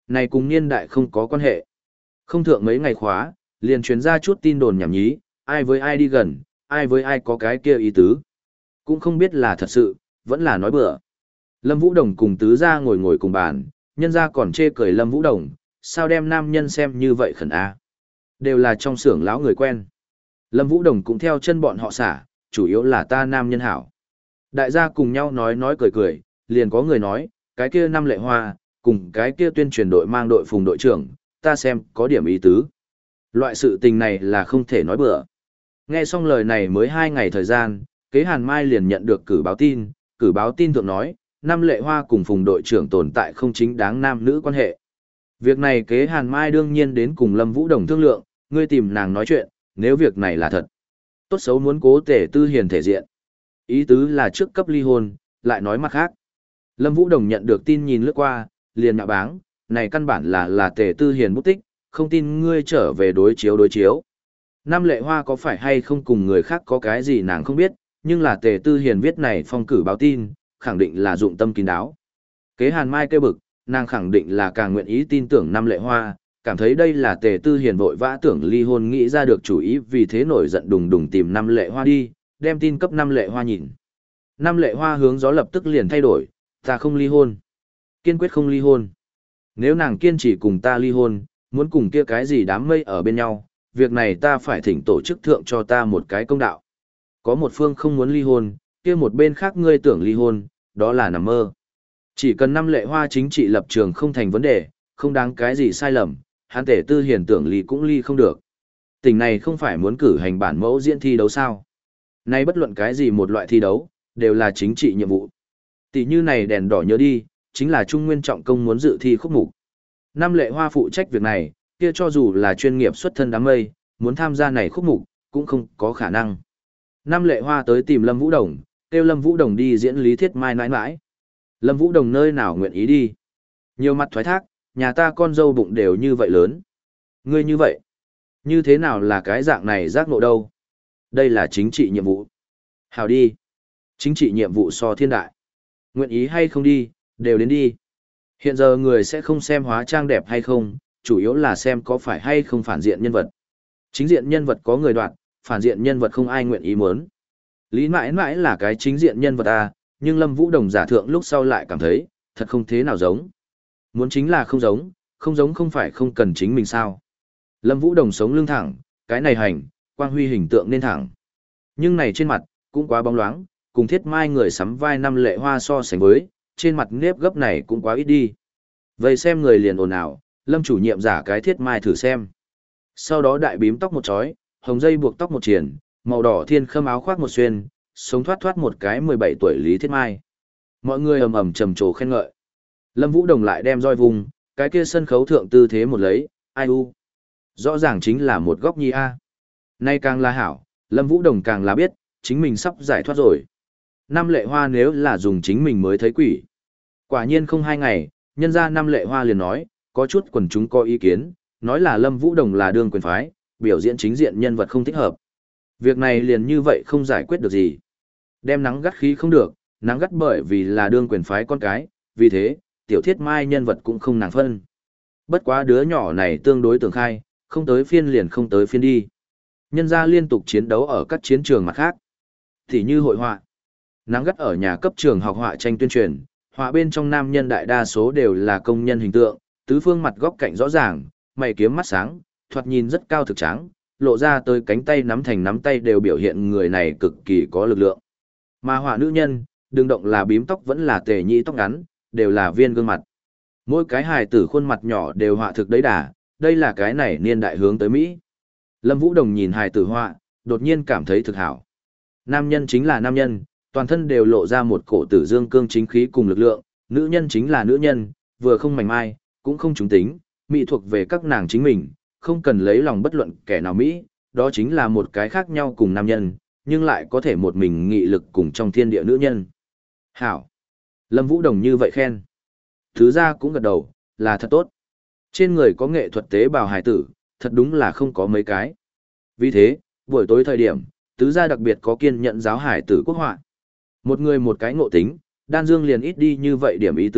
Này cùng niên đại không có quan hệ. Không thượng mấy ngày khóa, liền truyền ra chút tin đồn nhảm nhí, ai với ai đi gần, ai với ai có cái kia ý tứ. Cũng không biết là thật sự, vẫn là nói bừa. Lâm Vũ Đồng cùng tứ gia ngồi ngồi cùng bàn, nhân gia còn chê cười Lâm Vũ Đồng, sao đem nam nhân xem như vậy khẩn a? Đều là trong xưởng lão người quen. Lâm Vũ Đồng cũng theo chân bọn họ xả, chủ yếu là ta nam nhân hảo. Đại gia cùng nhau nói nói cười cười, liền có người nói, cái kia năm lệ hoa, cùng cái kia tuyên truyền đội mang đội phùng đội trưởng, ta xem có điểm ý tứ. Loại sự tình này là không thể nói bừa. Nghe xong lời này mới hai ngày thời gian, kế Hàn Mai liền nhận được cử báo tin, cử báo tin thượng nói, năm lệ hoa cùng phùng đội trưởng tồn tại không chính đáng nam nữ quan hệ. Việc này kế Hàn Mai đương nhiên đến cùng Lâm Vũ Đồng thương lượng, ngươi tìm nàng nói chuyện, nếu việc này là thật. Tốt xấu muốn cố tể tư hiền thể diện. Ý tứ là trước cấp ly hôn, lại nói mặt khác. Lâm Vũ Đồng nhận được tin nhìn lướt qua, liền nhạo báng, này căn bản là là tể tư hiền bút tích, không tin ngươi trở về đối chiếu đối chiếu. Năm lệ hoa có phải hay không cùng người khác có cái gì nàng không biết, nhưng là tề tư hiền viết này phong cử báo tin, khẳng định là dụng tâm kín đáo. Kế Hàn Mai kêu bực, nàng khẳng định là càng nguyện ý tin tưởng năm lệ hoa, cảm thấy đây là tề tư hiền vội vã tưởng ly hôn nghĩ ra được chủ ý vì thế nổi giận đùng đùng tìm năm lệ hoa đi, đem tin cấp năm lệ hoa nhìn. Năm lệ hoa hướng gió lập tức liền thay đổi, ta không ly hôn. Kiên quyết không ly hôn. Nếu nàng kiên trì cùng ta ly hôn, muốn cùng kia cái gì đám mây ở bên nhau, việc này ta phải thỉnh tổ chức thượng cho ta một cái công đạo. Có một phương không muốn ly hôn, kia một bên khác ngươi tưởng ly hôn, đó là nằm mơ. Chỉ cần năm lệ hoa chính trị lập trường không thành vấn đề, không đáng cái gì sai lầm, hắn tể tư hiền tưởng ly cũng ly không được. Tỉnh này không phải muốn cử hành bản mẫu diễn thi đấu sao. Nay bất luận cái gì một loại thi đấu, đều là chính trị nhiệm vụ. Tỷ như này đèn đỏ nhớ đi, chính là Trung Nguyên Trọng Công muốn dự thi khúc mục. Năm lệ hoa phụ trách việc này, kia cho dù là chuyên nghiệp xuất thân đám mây, muốn tham gia này khúc mục, cũng không có khả năng. Năm lệ hoa tới tìm Lâm Vũ Đồng, kêu Lâm Vũ Đồng đi diễn Lý Thiết Mai nãi nãi. Lâm Vũ Đồng nơi nào nguyện ý đi. Nhiều mặt thoái thác, nhà ta con dâu bụng đều như vậy lớn. Ngươi như vậy, như thế nào là cái dạng này giác ngộ đâu? Đây là chính trị nhiệm vụ. Hào đi. Chính trị nhiệm vụ so thiên đại. Nguyện ý hay không đi, đều đến đi. Hiện giờ người sẽ không xem hóa trang đẹp hay không, chủ yếu là xem có phải hay không phản diện nhân vật. Chính diện nhân vật có người đoạt, phản diện nhân vật không ai nguyện ý muốn. Lý mãi mãi là cái chính diện nhân vật à, nhưng Lâm Vũ Đồng giả thượng lúc sau lại cảm thấy, thật không thế nào giống. Muốn chính là không giống, không giống không phải không cần chính mình sao. Lâm Vũ Đồng sống lưng thẳng, cái này hành, quang huy hình tượng nên thẳng. Nhưng này trên mặt, cũng quá bóng loáng, cùng Thiết Mai người sắm vai năm lệ hoa so sánh với, trên mặt nếp gấp này cũng quá ít đi. Vậy xem người liền ồn ào, Lâm chủ nhiệm giả cái Thiết Mai thử xem. Sau đó đại bím tóc một chói, hồng dây buộc tóc một triển, màu đỏ thiên khâm áo khoác một xuyên, sống thoát thoát một cái mười bảy tuổi Lý Thiết Mai. Mọi người ầm ầm trầm trồ khen ngợi. Lâm Vũ Đồng lại đem roi vùng, cái kia sân khấu thượng tư thế một lấy, ai u. Rõ ràng chính là một góc nhi A. Nay càng là hảo, Lâm Vũ Đồng càng là biết, chính mình sắp giải thoát rồi. Năm lệ hoa nếu là dùng chính mình mới thấy quỷ. Quả nhiên không hai ngày, nhân ra năm lệ hoa liền nói, có chút quần chúng có ý kiến, nói là Lâm Vũ Đồng là đương quyền phái, biểu diễn chính diện nhân vật không thích hợp. Việc này liền như vậy không giải quyết được gì. Đem nắng gắt khí không được, nắng gắt bởi vì là đương quyền phái con cái, vì thế, tiểu Thiết Mai nhân vật cũng không nàng phân. Bất quá đứa nhỏ này tương đối tưởng khai, không tới phiên liền không tới phiên đi. Nhân ra liên tục chiến đấu ở các chiến trường mặt khác. Thì như hội họa. Nắng gắt ở nhà cấp trường học họa tranh tuyên truyền, họa bên trong nam nhân đại đa số đều là công nhân hình tượng, tứ phương mặt góc cạnh rõ ràng, mày kiếm mắt sáng, thoạt nhìn rất cao thực tráng, lộ ra tới cánh tay nắm thành nắm tay đều biểu hiện người này cực kỳ có lực lượng. Mà họa nữ nhân, đừng động là bím tóc vẫn là tề nhĩ tóc ngắn, đều là viên gương mặt. Mỗi cái hài tử khuôn mặt nhỏ đều họa thực đấy đà, đây là cái này niên đại hướng tới Mỹ. Lâm Vũ Đồng nhìn hài tử họa, đột nhiên cảm thấy thực hảo. Nam nhân chính là nam nhân, toàn thân đều lộ ra một cổ tử dương cương chính khí cùng lực lượng, nữ nhân chính là nữ nhân, vừa không mảnh mai, cũng không trúng tính, mỹ thuộc về các nàng chính mình, không cần lấy lòng bất luận kẻ nào Mỹ, đó chính là một cái khác nhau cùng nam nhân, nhưng lại có thể một mình nghị lực cùng trong thiên địa nữ nhân. Hảo! Lâm Vũ Đồng như vậy khen. Thứ ra cũng gật đầu, là thật tốt. Trên người có nghệ thuật tế bào hài tử, thật đúng là không có mấy cái. Vì thế, buổi tối thời điểm, tứ gia đặc biệt có kiên nhận giáo hải tử quốc họa. Một người một cái ngộ tính, đan dương liền ít đi như vậy điểm ý tứ,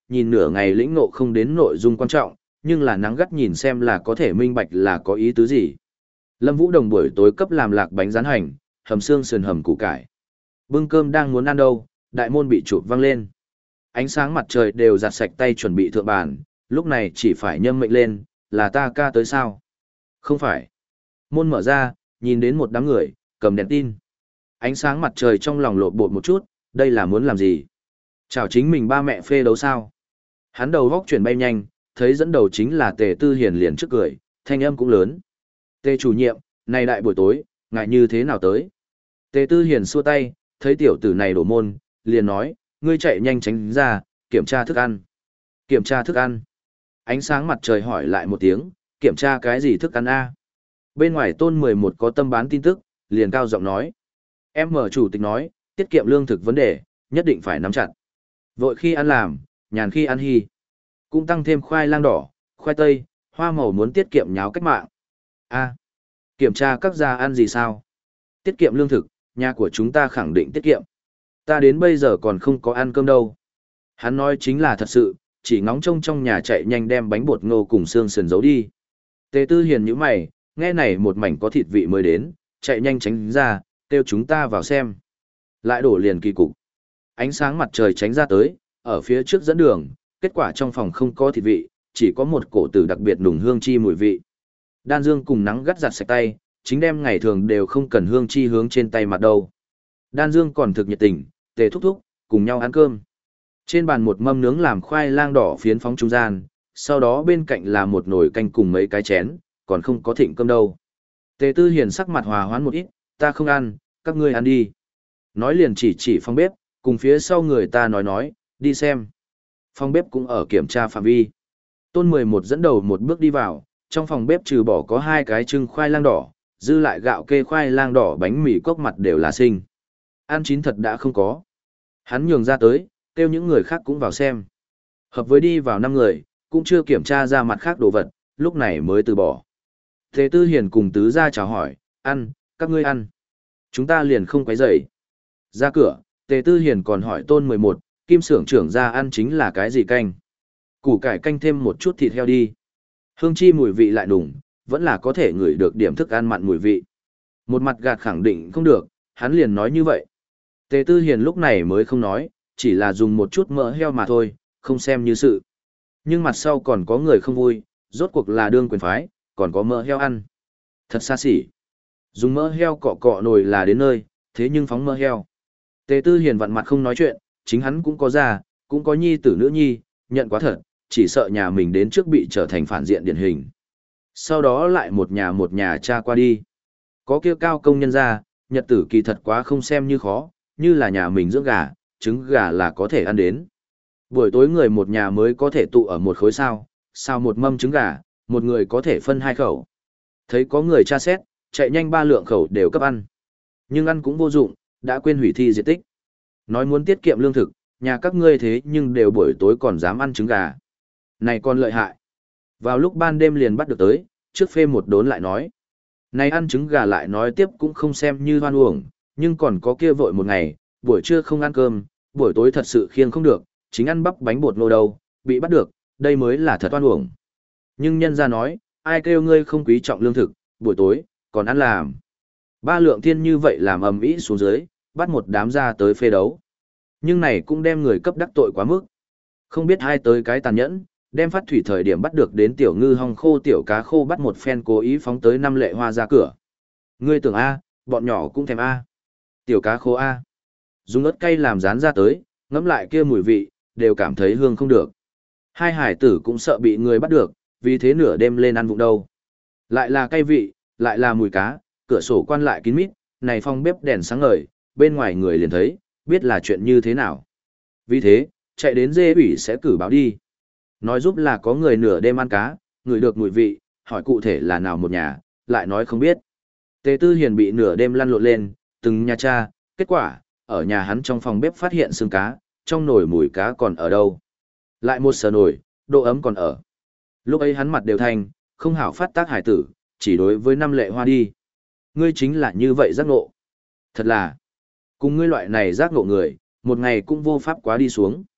nhìn nửa ngày lĩnh ngộ không đến nội dung quan trọng, nhưng là nắng gắt nhìn xem là có thể minh bạch là có ý tứ gì. Lâm Vũ Đồng buổi tối cấp làm lạc bánh rán hành, hầm xương sườn hầm củ cải. Bưng cơm đang muốn ăn đâu, đại môn bị chụp văng lên. Ánh sáng mặt trời đều giặt sạch tay chuẩn bị thượng bàn, lúc này chỉ phải nhâm mệnh lên, là ta ca tới sao? Không phải. Môn mở ra, nhìn đến một đám người, cầm đèn tin. Ánh sáng mặt trời trong lòng lộn bột một chút, đây là muốn làm gì? Chào chính mình ba mẹ phê đấu sao? Hắn đầu góc chuyển bay nhanh, thấy dẫn đầu chính là Tề Tư Hiền liền trước cười, thanh âm cũng lớn. Tề chủ nhiệm, này đại buổi tối, ngại như thế nào tới? Tề Tư Hiền xua tay, thấy tiểu tử này đổ môn, liền nói, ngươi chạy nhanh tránh ra, kiểm tra thức ăn. Kiểm tra thức ăn. Ánh sáng mặt trời hỏi lại một tiếng, kiểm tra cái gì thức ăn a? Bên ngoài Tôn mười một có tâm bán tin tức, liền cao giọng nói. Em mở chủ tịch nói, tiết kiệm lương thực vấn đề, nhất định phải nắm chặt. Vội khi ăn làm, nhàn khi ăn hy. Cũng tăng thêm khoai lang đỏ, khoai tây, hoa màu muốn tiết kiệm nháo cách mạng. A. Kiểm tra các gia ăn gì sao? Tiết kiệm lương thực, nhà của chúng ta khẳng định tiết kiệm. Ta đến bây giờ còn không có ăn cơm đâu. Hắn nói chính là thật sự, chỉ ngóng trông trong nhà chạy nhanh đem bánh bột ngô cùng xương sườn giấu đi. Tề Tư Hiền nhíu mày, nghe này một mảnh có thịt vị mới đến, chạy nhanh tránh ra, kêu chúng ta vào xem. Lại đổ liền kỳ cục. Ánh sáng mặt trời tránh ra tới, ở phía trước dẫn đường, kết quả trong phòng không có thịt vị, chỉ có một cổ tử đặc biệt nùng hương chi mùi vị. Đan Dương cùng nắng gắt giặt sạch tay, chính đem ngày thường đều không cần hương chi hướng trên tay mặt đâu. Đan Dương còn thực nhiệt tình, Tề thúc thúc, cùng nhau ăn cơm. Trên bàn một mâm nướng làm khoai lang đỏ phiến phóng trung gian, sau đó bên cạnh là một nồi canh cùng mấy cái chén, còn không có thịnh cơm đâu. Tề Tư Hiền sắc mặt hòa hoãn một ít, ta không ăn, các ngươi ăn đi. Nói liền chỉ chỉ phòng bếp, cùng phía sau người ta nói nói, đi xem. Phòng bếp cũng ở kiểm tra phạm vi. Tôn mười một dẫn đầu một bước đi vào, trong phòng bếp trừ bỏ có hai cái trưng khoai lang đỏ, dư lại gạo kê khoai lang đỏ bánh mì cốc mặt đều là sinh. Ăn chín thật đã không có. Hắn nhường ra tới, kêu những người khác cũng vào xem. Hợp với đi vào năm người, cũng chưa kiểm tra ra mặt khác đồ vật, lúc này mới từ bỏ. Tề Tư Hiền cùng tứ gia chào hỏi, ăn, các ngươi ăn. Chúng ta liền không quấy rầy. Ra cửa, Tề Tư Hiền còn hỏi Tôn mười một, Kim xưởng trưởng ra ăn chính là cái gì canh? Củ cải canh thêm một chút thịt heo đi. Hương chi mùi vị lại đủng, vẫn là có thể ngửi được điểm thức ăn mặn mùi vị. Một mặt gạt khẳng định không được, hắn liền nói như vậy. Tề Tư Hiền lúc này mới không nói, chỉ là dùng một chút mỡ heo mà thôi, không xem như sự. Nhưng mặt sau còn có người không vui, rốt cuộc là đương quyền phái, còn có mỡ heo ăn. Thật xa xỉ. Dùng mỡ heo cọ cọ nồi là đến nơi, thế nhưng phóng mỡ heo. Tề Tư Hiền vặn mặt không nói chuyện, chính hắn cũng có già, cũng có nhi tử nữ nhi, nhận quá thật, chỉ sợ nhà mình đến trước bị trở thành phản diện điển hình. Sau đó lại một nhà một nhà cha qua đi. Có kia cao công nhân ra, nhật tử kỳ thật quá không xem như khó, như là nhà mình dưỡng gà, trứng gà là có thể ăn đến. Buổi tối người một nhà mới có thể tụ ở một khối sao, sao một mâm trứng gà, một người có thể phân hai khẩu. Thấy có người tra xét, chạy nhanh ba lượng khẩu đều cấp ăn. Nhưng ăn cũng vô dụng, đã quên hủy thi diệt tích. Nói muốn tiết kiệm lương thực, nhà các ngươi thế nhưng đều buổi tối còn dám ăn trứng gà. Này còn lợi hại. Vào lúc ban đêm liền bắt được tới, trước phê một đốn lại nói. Này ăn trứng gà lại nói tiếp cũng không xem như hoan uổng, nhưng còn có kia vội một ngày, buổi trưa không ăn cơm, buổi tối thật sự khiêng không được, chính ăn bắp bánh bột ngô đâu, bị bắt được, đây mới là thật oan uổng. Nhưng nhân ra nói, ai kêu ngươi không quý trọng lương thực, buổi tối, còn ăn làm. Ba lượng thiên như vậy làm ầm ĩ xuống dưới, bắt một đám ra tới phê đấu. Nhưng này cũng đem người cấp đắc tội quá mức. Không biết ai tới cái tàn nhẫn, đem phát thủy thời điểm bắt được đến tiểu ngư hong khô tiểu cá khô bắt một phen cố ý phóng tới năm lệ hoa ra cửa. Ngươi tưởng A, bọn nhỏ cũng thèm A. Tiểu cá khô A. Dùng ớt cay làm rán ra tới, ngẫm lại kia mùi vị, đều cảm thấy hương không được. Hai hải tử cũng sợ bị người bắt được, vì thế nửa đêm lên ăn vụng đâu. Lại là cay vị, lại là mùi cá, cửa sổ quan lại kín mít, này phòng bếp đèn sáng ngời, bên ngoài người liền thấy, biết là chuyện như thế nào. Vì thế, chạy đến dê ủy sẽ cử báo đi. Nói giúp là có người nửa đêm ăn cá, người được mùi vị, hỏi cụ thể là nào một nhà, lại nói không biết. Tề Tư Hiền bị nửa đêm lăn lộn lên, từng nhà cha, kết quả, ở nhà hắn trong phòng bếp phát hiện xương cá, trong nồi mùi cá còn ở đâu. Lại một sờ nồi, độ ấm còn ở. Lúc ấy hắn mặt đều thanh, không hảo phát tác hải tử, chỉ đối với năm lệ hoa đi. Ngươi chính là như vậy giác ngộ. Thật là, cùng ngươi loại này giác ngộ người, một ngày cũng vô pháp quá đi xuống.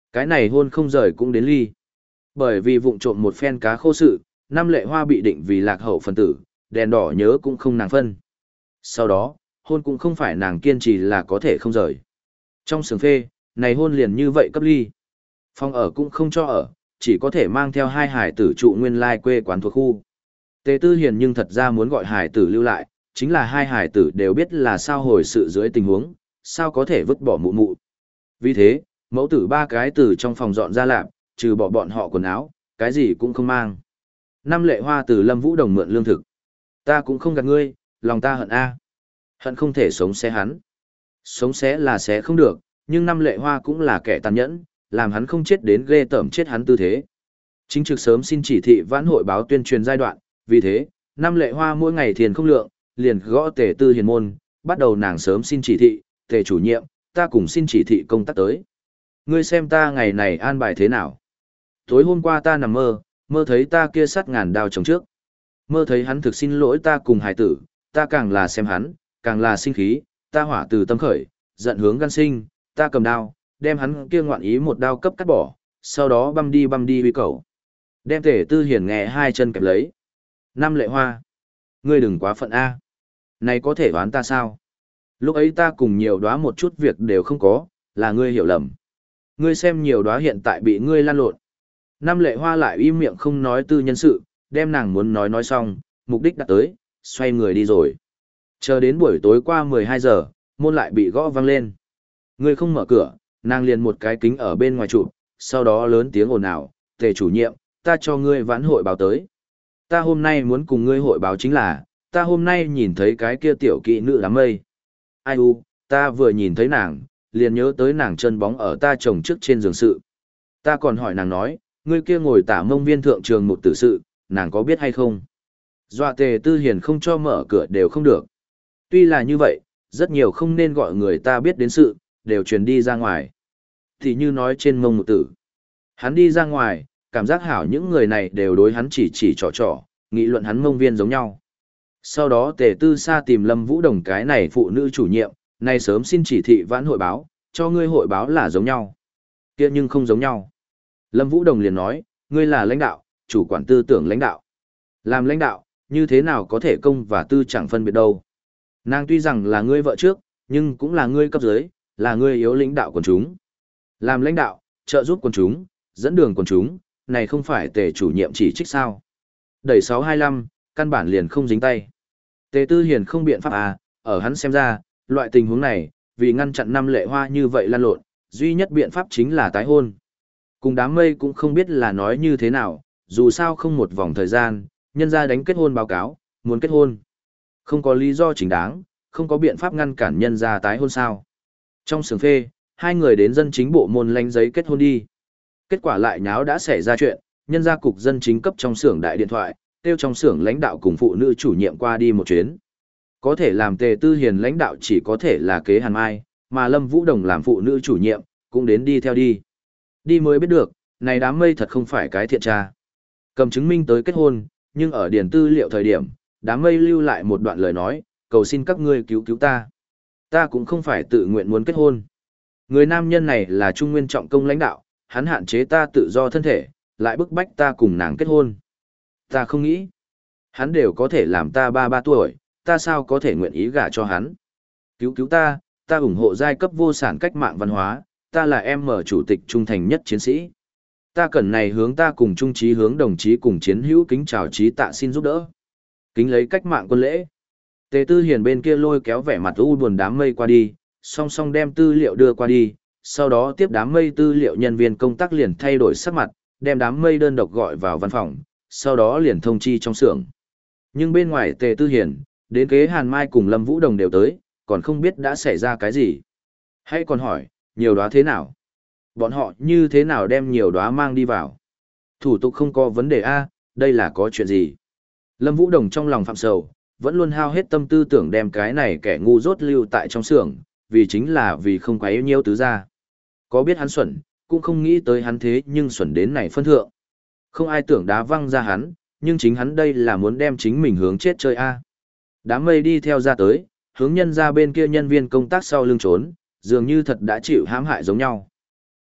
Cái này hôn không rời cũng đến ly. Bởi vì vụng trộm một phen cá khô sự, năm lệ hoa bị định vì lạc hậu phần tử, đèn đỏ nhớ cũng không nàng phân. Sau đó, hôn cũng không phải nàng kiên trì là có thể không rời. Trong sướng phê, này hôn liền như vậy cấp ly. Phòng ở cũng không cho ở, chỉ có thể mang theo hai hải tử trụ nguyên lai quê quán thuộc khu. Tề Tư Hiền nhưng thật ra muốn gọi hải tử lưu lại, chính là hai hải tử đều biết là sao hồi sự dưới tình huống, sao có thể vứt bỏ mụ mụ. Vì thế, mẫu tử ba cái từ trong phòng dọn ra lạp, trừ bỏ bọn họ quần áo, cái gì cũng không mang. Năm lệ hoa từ Lâm Vũ Đồng mượn lương thực. Ta cũng không gạt ngươi, lòng ta hận a. Hận không thể sống xé hắn. Sống xé là xé không được, nhưng năm lệ hoa cũng là kẻ tàn nhẫn, làm hắn không chết đến ghê tởm chết hắn tư thế. Chính trực sớm xin chỉ thị vãn hội báo tuyên truyền giai đoạn, vì thế, năm lệ hoa mỗi ngày thiền không lượng, liền gõ Tề Tư Hiền môn, bắt đầu nàng sớm xin chỉ thị, Tề chủ nhiệm, ta cùng xin chỉ thị công tác tới. Ngươi xem ta ngày này an bài thế nào? Tối hôm qua ta nằm mơ, mơ thấy ta kia sắt ngàn đao chồng trước. Mơ thấy hắn thực xin lỗi ta cùng hài tử, ta càng là xem hắn, càng là sinh khí, ta hỏa từ tâm khởi, giận hướng gan sinh, ta cầm đao, đem hắn kia ngoạn ý một đao cấp cắt bỏ, sau đó băm đi băm đi huy cầu. Đem Tề Tư Hiền nghe hai chân kẹp lấy. Năm lệ hoa. Ngươi đừng quá phận A. Này có thể đoán ta sao? Lúc ấy ta cùng nhiều đóa một chút việc đều không có, là ngươi hiểu lầm. Ngươi xem nhiều đóa hiện tại bị ngươi lan lộn. Năm lệ hoa lại im miệng không nói tư nhân sự, đem nàng muốn nói nói xong, mục đích đã tới, xoay người đi rồi. Chờ đến buổi tối qua mười hai giờ, môn lại bị gõ vang lên. Ngươi không mở cửa, nàng liền một cái kính ở bên ngoài trụ, sau đó lớn tiếng ồn ào, Tề chủ nhiệm, ta cho ngươi vãn hội báo tới. Ta hôm nay muốn cùng ngươi hội báo chính là, ta hôm nay nhìn thấy cái kia tiểu kỵ nữ đám mây. Ai u, ta vừa nhìn thấy nàng, liền nhớ tới nàng chân bóng ở ta chồng trước trên giường sự. Ta còn hỏi nàng nói, ngươi kia ngồi tả mông viên thượng trường một tử sự, nàng có biết hay không? Dọa Tề Tư Hiền không cho mở cửa đều không được. Tuy là như vậy, rất nhiều không nên gọi người ta biết đến sự, đều truyền đi ra ngoài. Thì như nói trên mông một tử. Hắn đi ra ngoài, cảm giác hảo những người này đều đối hắn chỉ chỉ trò trò, nghị luận hắn mông viên giống nhau. Sau đó Tề Tư Sa tìm Lâm Vũ Đồng cái này phụ nữ chủ nhiệm, này sớm xin chỉ thị vãn hội báo, cho ngươi hội báo là giống nhau. Kia nhưng không giống nhau. Lâm Vũ Đồng liền nói, ngươi là lãnh đạo, chủ quản tư tưởng lãnh đạo. Làm lãnh đạo, như thế nào có thể công và tư chẳng phân biệt đâu. Nàng tuy rằng là ngươi vợ trước, nhưng cũng là ngươi cấp dưới, là ngươi yếu lãnh đạo quần chúng. Làm lãnh đạo, trợ giúp quần chúng, dẫn đường quần chúng, này không phải Tề chủ nhiệm chỉ trích sao. Đẩy sáu hai lăm, căn bản liền không dính tay. Tề Tư Hiền không biện pháp à, ở hắn xem ra, loại tình huống này, vì ngăn chặn năm lệ hoa như vậy lan lộn, duy nhất biện pháp chính là tái hôn. Cùng đám mây cũng không biết là nói như thế nào, dù sao không một vòng thời gian, nhân ra đánh kết hôn báo cáo, muốn kết hôn. Không có lý do chính đáng, không có biện pháp ngăn cản nhân ra tái hôn sao. Trong sướng phê, hai người đến dân chính bộ môn lánh giấy kết hôn đi. Kết quả lại nháo đã xảy ra chuyện, nhân ra cục dân chính cấp trong xưởng đại điện thoại, tiêu trong xưởng lãnh đạo cùng phụ nữ chủ nhiệm qua đi một chuyến. Có thể làm Tề Tư Hiền lãnh đạo chỉ có thể là kế Hàn Mai, mà Lâm Vũ Đồng làm phụ nữ chủ nhiệm, cũng đến đi theo đi. Đi mới biết được, này đám mây thật không phải cái thiện tra. Cầm chứng minh tới kết hôn, nhưng ở điển tư liệu thời điểm, đám mây lưu lại một đoạn lời nói, cầu xin các ngươi cứu cứu ta. Ta cũng không phải tự nguyện muốn kết hôn. Người nam nhân này là trung nguyên trọng công lãnh đạo, hắn hạn chế ta tự do thân thể, lại bức bách ta cùng nàng kết hôn. Ta không nghĩ. Hắn đều có thể làm ta ba ba tuổi, ta sao có thể nguyện ý gả cho hắn. Cứu cứu ta, ta ủng hộ giai cấp vô sản cách mạng văn hóa, ta là em mở chủ tịch trung thành nhất chiến sĩ. Ta cần này hướng ta cùng trung trí hướng đồng chí cùng chiến hữu kính chào trí tạ xin giúp đỡ. Kính lấy cách mạng quân lễ. Tề Tư Hiền bên kia lôi kéo vẻ mặt u buồn đám mây qua đi, song song đem tư liệu đưa qua đi, sau đó tiếp đám mây tư liệu nhân viên công tác liền thay đổi sắc mặt, đem đám mây đơn độc gọi vào văn phòng, sau đó liền thông chi trong xưởng. Nhưng bên ngoài Tề Tư Hiền, đến kế Hàn Mai cùng Lâm Vũ Đồng đều tới, còn không biết đã xảy ra cái gì. Hãy còn hỏi, nhiều đóa thế nào? Bọn họ như thế nào đem nhiều đóa mang đi vào? Thủ tục không có vấn đề a, đây là có chuyện gì? Lâm Vũ Đồng trong lòng phạm sầu, vẫn luôn hao hết tâm tư tưởng đem cái này kẻ ngu dốt lưu tại trong xưởng, vì chính là vì không quấy nhiễu tứ gia. Có biết hắn xuẩn, cũng không nghĩ tới hắn thế nhưng xuẩn đến này phân thượng. Không ai tưởng đá văng ra hắn, nhưng chính hắn đây là muốn đem chính mình hướng chết chơi a. Đám mây đi theo ra tới, hướng nhân ra bên kia nhân viên công tác sau lưng trốn, dường như thật đã chịu hãm hại giống nhau.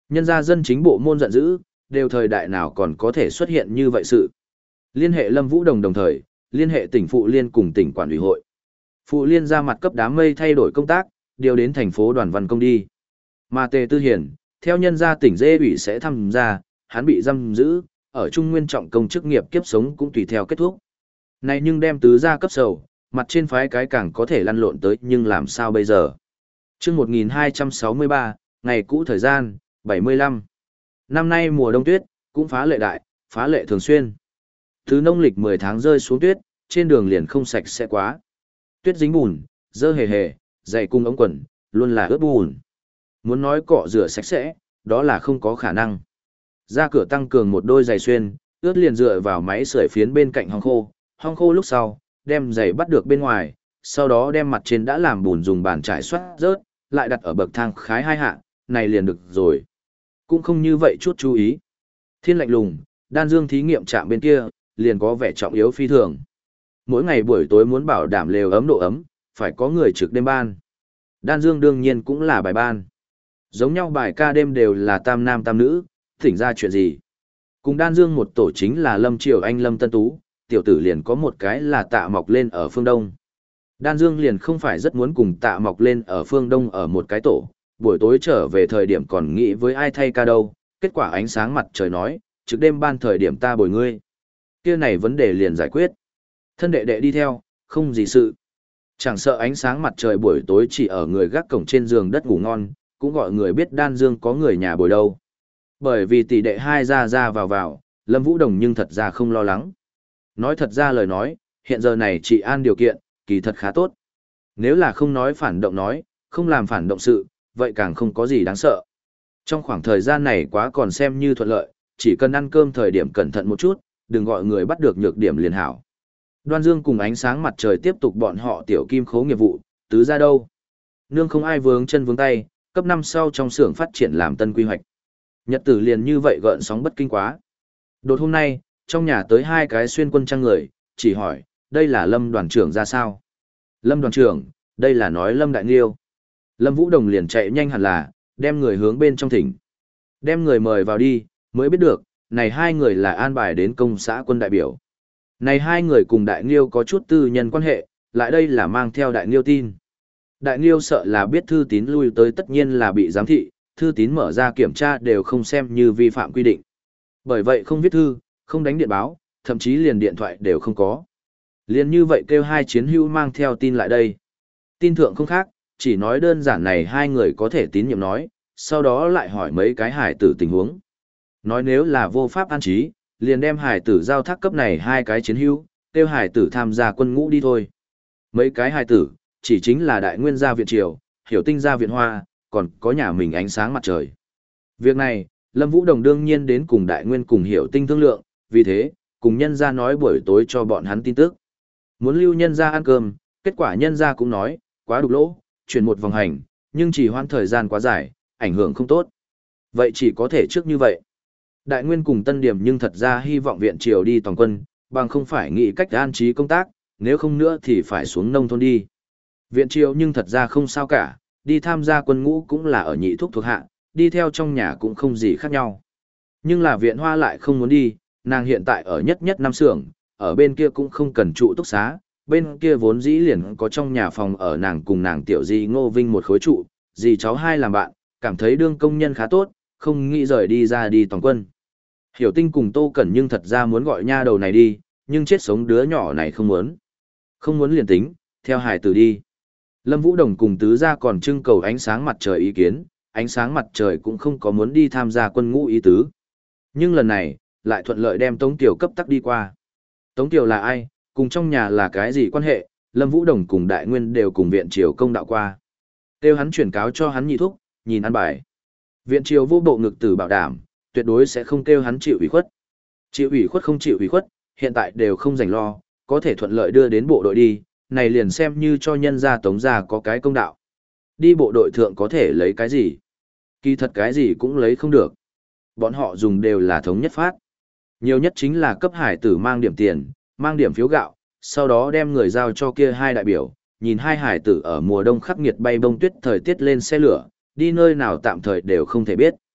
Nhân gia dân chính bộ môn giận dữ, đều thời đại nào còn có thể xuất hiện như vậy sự. Liên hệ Lâm Vũ Đồng đồng thời, liên hệ tỉnh Phụ Liên cùng tỉnh quản ủy hội. Phụ Liên ra mặt cấp đám mây thay đổi công tác, điều đến thành phố đoàn văn công đi. Mà Tề Tư Hiển, theo nhân gia tỉnh dê ủy sẽ tham gia, hắn bị giam giữ, ở Trung Nguyên trọng công chức nghiệp kiếp sống cũng tùy theo kết thúc. Này nhưng đem tứ gia cấp sầu, mặt trên phái cái càng có thể lăn lộn tới nhưng làm sao bây giờ. Trước một nghìn hai trăm sáu mươi ba, ngày cũ thời gian, bảy mươi lăm. Năm nay mùa đông tuyết, cũng phá lệ đại, phá lệ thường xuyên. Thứ nông lịch mười tháng rơi xuống tuyết, trên đường liền không sạch sẽ quá. Tuyết dính bùn, dơ hề hề, giày cung ống quần, luôn là ướt bùn. Muốn nói cọ rửa sạch sẽ, đó là không có khả năng. Ra cửa tăng cường một đôi giày xuyên, ướt liền dựa vào máy sưởi phiến bên cạnh hong khô, hong khô lúc sau, đem giày bắt được bên ngoài, sau đó đem mặt trên đã làm bùn dùng bàn trải xoát rớt, lại đặt ở bậc thang khái hai hạ, này liền được rồi. Cũng không như vậy chút chú ý. Thiên lạnh lùng, đan dương thí nghiệm trạm bên kia, liền có vẻ trọng yếu phi thường. Mỗi ngày buổi tối muốn bảo đảm lều ấm độ ấm, phải có người trực đêm ban. Đan dương đương nhiên cũng là bài ban. Giống nhau bài ca đêm đều là tam nam tam nữ, thỉnh ra chuyện gì. Cùng đan dương một tổ chính là Lâm Triều Anh Lâm Tân Tú, tiểu tử liền có một cái là Tạ Mọc lên ở phương Đông. Đan dương liền không phải rất muốn cùng Tạ Mọc lên ở phương Đông ở một cái tổ, buổi tối trở về thời điểm còn nghĩ với ai thay ca đâu, kết quả ánh sáng mặt trời nói, trực đêm ban thời điểm ta bồi ngươi. Kia này vấn đề liền giải quyết. Thân đệ đệ đi theo, không gì sự. Chẳng sợ ánh sáng mặt trời buổi tối chỉ ở người gác cổng trên giường đất ngủ ngon, cũng gọi người biết đan dương có người nhà bồi đâu. Bởi vì tỷ đệ hai ra ra vào vào, Lâm Vũ Đồng nhưng thật ra không lo lắng. Nói thật ra lời nói, hiện giờ này chị an điều kiện, kỳ thật khá tốt. Nếu là không nói phản động nói, không làm phản động sự, vậy càng không có gì đáng sợ. Trong khoảng thời gian này quá còn xem như thuận lợi, chỉ cần ăn cơm thời điểm cẩn thận một chút, đừng gọi người bắt được nhược điểm liền hảo. Đoan Dương cùng ánh sáng mặt trời tiếp tục bọn họ tiểu kim khố nghiệp vụ, tứ ra đâu. Nương không ai vướng chân vướng tay, cấp năm sau trong xưởng phát triển làm tân quy hoạch. Nhật tử liền như vậy gợn sóng bất kinh quá. Đột hôm nay, trong nhà tới hai cái xuyên quân trang người, chỉ hỏi, đây là Lâm đoàn trưởng ra sao? Lâm đoàn trưởng, đây là nói Lâm Đại Nghiêu. Lâm Vũ Đồng liền chạy nhanh hẳn là, đem người hướng bên trong thỉnh. Đem người mời vào đi, mới biết được, này hai người là an bài đến công xã quân đại biểu. Này hai người cùng Đại Nghiêu có chút tư nhân quan hệ, lại đây là mang theo Đại Nghiêu tin. Đại Nghiêu sợ là biết thư tín lui tới tất nhiên là bị giám thị, thư tín mở ra kiểm tra đều không xem như vi phạm quy định. Bởi vậy không viết thư, không đánh điện báo, thậm chí liền điện thoại đều không có. Liền như vậy kêu hai chiến hữu mang theo tin lại đây. Tin thượng không khác, chỉ nói đơn giản này hai người có thể tín nhiệm nói, sau đó lại hỏi mấy cái hải tử tình huống. Nói nếu là vô pháp an trí, liền đem hải tử giao thác cấp này hai cái chiến hữu, kêu hải tử tham gia quân ngũ đi thôi. Mấy cái hải tử, chỉ chính là đại nguyên gia viện triều, hiểu tinh gia viện hoa, còn có nhà mình ánh sáng mặt trời. Việc này, Lâm Vũ Đồng đương nhiên đến cùng đại nguyên cùng hiểu tinh thương lượng, vì thế, cùng nhân gia nói buổi tối cho bọn hắn tin tức. Muốn lưu nhân gia ăn cơm, kết quả nhân gia cũng nói, quá đục lỗ, chuyển một vòng hành, nhưng chỉ hoãn thời gian quá dài, ảnh hưởng không tốt. Vậy chỉ có thể trước như vậy. Đại nguyên cùng Tân Điểm nhưng thật ra hy vọng viện triều đi toàn quân, bằng không phải nghĩ cách an trí công tác, nếu không nữa thì phải xuống nông thôn đi. Viện triều nhưng thật ra không sao cả, đi tham gia quân ngũ cũng là ở nhị thúc thuộc hạ, đi theo trong nhà cũng không gì khác nhau. Nhưng là viện hoa lại không muốn đi, nàng hiện tại ở nhất nhất năm xưởng, ở bên kia cũng không cần trụ túc xá, bên kia vốn dĩ liền có trong nhà phòng ở nàng cùng nàng tiểu di Ngô Vinh một khối trụ, dì cháu hai làm bạn, cảm thấy đương công nhân khá tốt, không nghĩ rời đi ra đi toàn quân. Hiểu Tinh cùng Tô Cẩn nhưng thật ra muốn gọi nha đầu này đi, nhưng chết sống đứa nhỏ này không muốn. Không muốn liền tính, theo hải tử đi. Lâm Vũ Đồng cùng tứ gia còn trưng cầu ánh sáng mặt trời ý kiến, ánh sáng mặt trời cũng không có muốn đi tham gia quân ngũ ý tứ. Nhưng lần này, lại thuận lợi đem Tống Tiểu cấp tắc đi qua. Tống Tiểu là ai, cùng trong nhà là cái gì quan hệ, Lâm Vũ Đồng cùng Đại Nguyên đều cùng viện triều công đạo qua. Kêu hắn chuyển cáo cho hắn nhị thúc, nhìn ăn bài. Viện triều vô bộ ngực tử bảo đảm, tuyệt đối sẽ không kêu hắn chịu ủy khuất. Chịu ủy khuất không chịu ủy khuất, hiện tại đều không rảnh lo, có thể thuận lợi đưa đến bộ đội đi, này liền xem như cho nhân gia Tống gia có cái công đạo. Đi bộ đội thượng có thể lấy cái gì? Kỳ thật cái gì cũng lấy không được. Bọn họ dùng đều là thống nhất phát. Nhiều nhất chính là cấp hải tử mang điểm tiền, mang điểm phiếu gạo, sau đó đem người giao cho kia hai đại biểu, nhìn hai hải tử ở mùa đông khắc nghiệt bay bông tuyết thời tiết lên xe lửa, đi nơi nào tạm thời đều không thể biết.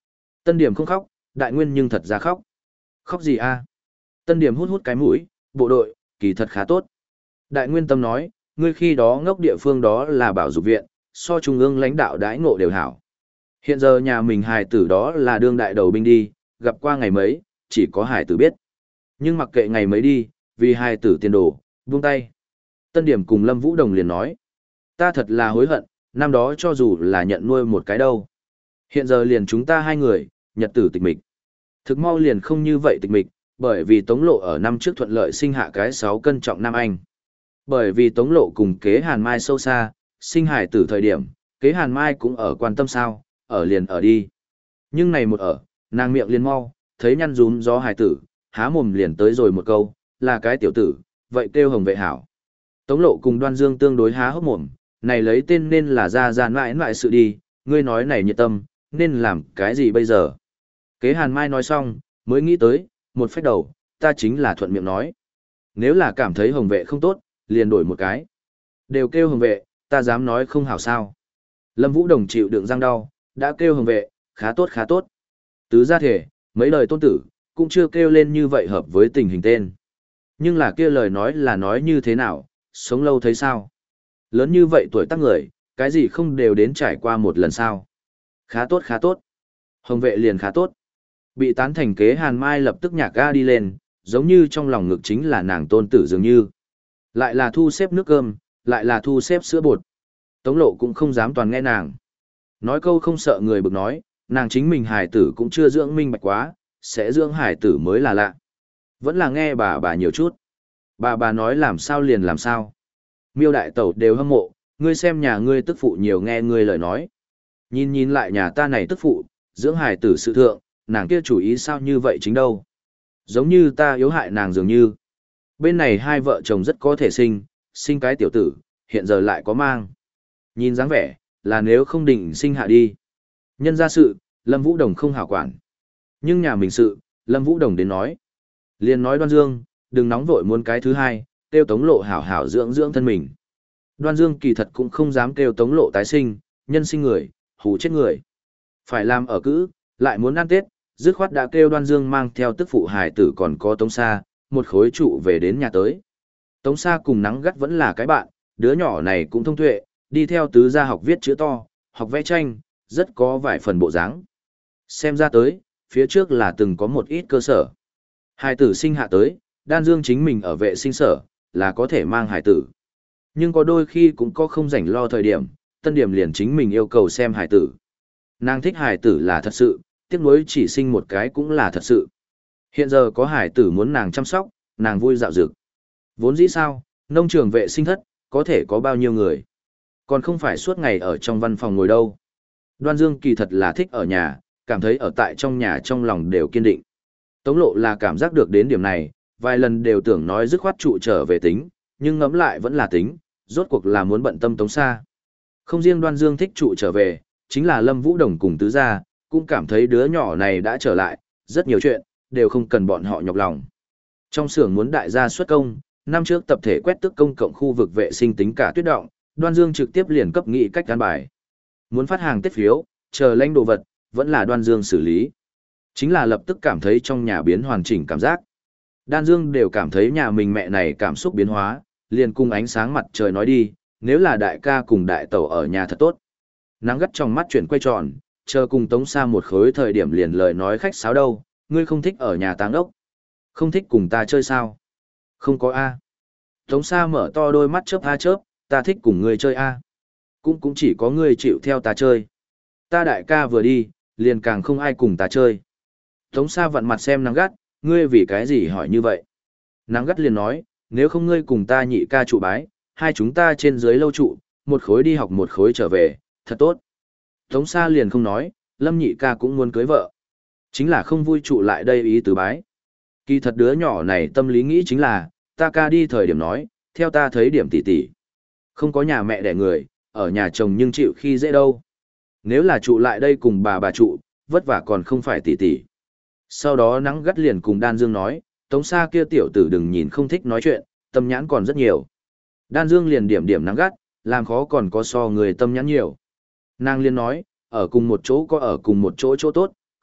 Tân Điểm không khóc, Đại Nguyên nhưng thật ra khóc. Khóc gì a? Tân Điểm hút hút cái mũi, bộ đội, kỳ thật khá tốt. Đại Nguyên Tâm nói, ngươi khi đó ngốc địa phương đó là bảo dục viện, so trung ương lãnh đạo đãi ngộ đều hảo. Hiện giờ nhà mình hài tử đó là đương đại đầu binh đi, gặp qua ngày mấy, chỉ có hài tử biết. Nhưng mặc kệ ngày mấy đi, vì hài tử tiền đồ, buông tay. Tân Điểm cùng Lâm Vũ Đồng liền nói, ta thật là hối hận, năm đó cho dù là nhận nuôi một cái đâu. Hiện giờ liền chúng ta hai người, nhật tử tịch mịch. Thực mau liền không như vậy tịch mịch, bởi vì Tống Lộ ở năm trước thuận lợi sinh hạ cái sáu cân trọng Nam Anh. Bởi vì Tống Lộ cùng kế Hàn Mai sâu xa, sinh hải tử thời điểm, kế Hàn Mai cũng ở quan tâm sao, ở liền ở đi. Nhưng này một ở, nàng miệng liền mau, thấy nhăn rún gió hải tử, há mồm liền tới rồi một câu, là cái tiểu tử, vậy kêu Hồng Vệ hảo. Tống Lộ cùng Đoan Dương tương đối há hốc mồm, này lấy tên nên là ra ra mãi mãi sự đi, ngươi nói này nhiệt tâm, nên làm cái gì bây giờ? Kế Hàn Mai nói xong, mới nghĩ tới, một phách đầu, ta chính là thuận miệng nói. Nếu là cảm thấy Hồng Vệ không tốt, liền đổi một cái. Đều kêu Hồng Vệ, ta dám nói không hảo sao. Lâm Vũ Đồng chịu đựng răng đau, đã kêu Hồng Vệ, khá tốt khá tốt. Tứ gia thể, mấy lời tôn tử, cũng chưa kêu lên như vậy hợp với tình hình tên. Nhưng là kia lời nói là nói như thế nào, sống lâu thấy sao? Lớn như vậy tuổi tác người, cái gì không đều đến trải qua một lần sao? Khá tốt khá tốt. Hồng Vệ liền khá tốt. Bị tán thành kế Hàn Mai lập tức nhạc ga đi lên, giống như trong lòng ngực chính là nàng tôn tử dường như. Lại là thu xếp nước cơm, lại là thu xếp sữa bột. Tống Lộ cũng không dám toàn nghe nàng. Nói câu không sợ người bực nói, nàng chính mình hải tử cũng chưa dưỡng minh bạch quá, sẽ dưỡng hải tử mới là lạ. Vẫn là nghe bà bà nhiều chút. Bà bà nói làm sao liền làm sao. Miêu đại tẩu đều hâm mộ, ngươi xem nhà ngươi tức phụ nhiều nghe ngươi lời nói. Nhìn nhìn lại nhà ta này tức phụ, dưỡng hải tử sự thượng, nàng kia chủ ý sao như vậy chính đâu. Giống như ta yếu hại nàng dường như. Bên này hai vợ chồng rất có thể sinh, sinh cái tiểu tử, hiện giờ lại có mang. Nhìn dáng vẻ, là nếu không định sinh hạ đi. Nhân ra sự, Lâm Vũ Đồng không hảo quản. Nhưng nhà mình sự, Lâm Vũ Đồng đến nói. Liền nói Đoan Dương, đừng nóng vội muốn cái thứ hai, kêu Tống Lộ hảo hảo dưỡng dưỡng thân mình. Đoan Dương kỳ thật cũng không dám kêu Tống Lộ tái sinh, nhân sinh người, hù chết người. Phải làm ở cữ, lại muốn ăn Tết, dứt khoát đã kêu Đoan Dương mang theo tức phụ hài tử còn có Tống Sa, một khối trụ về đến nhà tới. Tống Sa cùng Nắng Gắt vẫn là cái bạn, đứa nhỏ này cũng thông tuệ, đi theo tứ gia học viết chữ to, học vẽ tranh, rất có vài phần bộ dáng. Xem ra tới, phía trước là từng có một ít cơ sở. Hài tử sinh hạ tới, Đan Dương chính mình ở vệ sinh sở, là có thể mang hài tử. Nhưng có đôi khi cũng có không rảnh lo thời điểm, Tân Điểm liền chính mình yêu cầu xem hài tử. Nàng thích hài tử là thật sự, tiếc nuối chỉ sinh một cái cũng là thật sự. Hiện giờ có hài tử muốn nàng chăm sóc, nàng vui dạo dực. Vốn dĩ sao, nông trường vệ sinh thất, có thể có bao nhiêu người. Còn không phải suốt ngày ở trong văn phòng ngồi đâu. Đoan Dương kỳ thật là thích ở nhà, cảm thấy ở tại trong nhà trong lòng đều kiên định. Tống Lộ là cảm giác được đến điểm này, vài lần đều tưởng nói dứt khoát trụ trở về tính, nhưng ngẫm lại vẫn là tính, rốt cuộc là muốn bận tâm Tống Sa. Không riêng Đoan Dương thích trụ trở về, chính là Lâm Vũ Đồng cùng tứ gia, cũng cảm thấy đứa nhỏ này đã trở lại, rất nhiều chuyện, đều không cần bọn họ nhọc lòng. Trong xưởng muốn đại gia xuất công, năm trước tập thể quét tước công cộng khu vực vệ sinh tính cả tuyết động, Đoan Dương trực tiếp liền cấp nghị cách gắn bài. Muốn phát hàng Tết phiếu, chờ lãnh đồ vật, vẫn là Đoan Dương xử lý. Chính là lập tức cảm thấy trong nhà biến hoàn chỉnh cảm giác. Đan Dương đều cảm thấy nhà mình mẹ này cảm xúc biến hóa, liền cùng ánh sáng mặt trời nói đi, nếu là đại ca cùng đại tẩu ở nhà thật tốt. Nắng gắt trong mắt chuyển quay tròn, chờ cùng Tống Sa một khối thời điểm liền lời nói khách sáo đâu, ngươi không thích ở nhà táng ốc. Không thích cùng ta chơi sao? Không có A. Tống Sa mở to đôi mắt chớp a chớp, ta thích cùng ngươi chơi A. Cũng cũng chỉ có ngươi chịu theo ta chơi. Ta đại ca vừa đi, liền càng không ai cùng ta chơi. Tống Sa vặn mặt xem Nắng gắt, ngươi vì cái gì hỏi như vậy? Nắng gắt liền nói, nếu không ngươi cùng ta nhị ca trụ bái, hai chúng ta trên dưới lâu trụ, một khối đi học một khối trở về, thật tốt. Tống Sa liền không nói, Lâm nhị ca cũng muốn cưới vợ. Chính là không vui trụ lại đây ý tứ bái. Kỳ thật đứa nhỏ này tâm lý nghĩ chính là, ta ca đi thời điểm nói, theo ta thấy điểm tỷ tỷ. Không có nhà mẹ đẻ người, ở nhà chồng nhưng chịu khi dễ đâu. Nếu là trụ lại đây cùng bà bà trụ, vất vả còn không phải tỷ tỷ. Sau đó Nắng gắt liền cùng Đan Dương nói, Tống Sa kia tiểu tử đừng nhìn không thích nói chuyện, tâm nhãn còn rất nhiều. Đan Dương liền điểm điểm Nắng gắt, làm khó còn có so người tâm nhãn nhiều. Nàng liền nói, ở cùng một chỗ có ở cùng một chỗ chỗ tốt,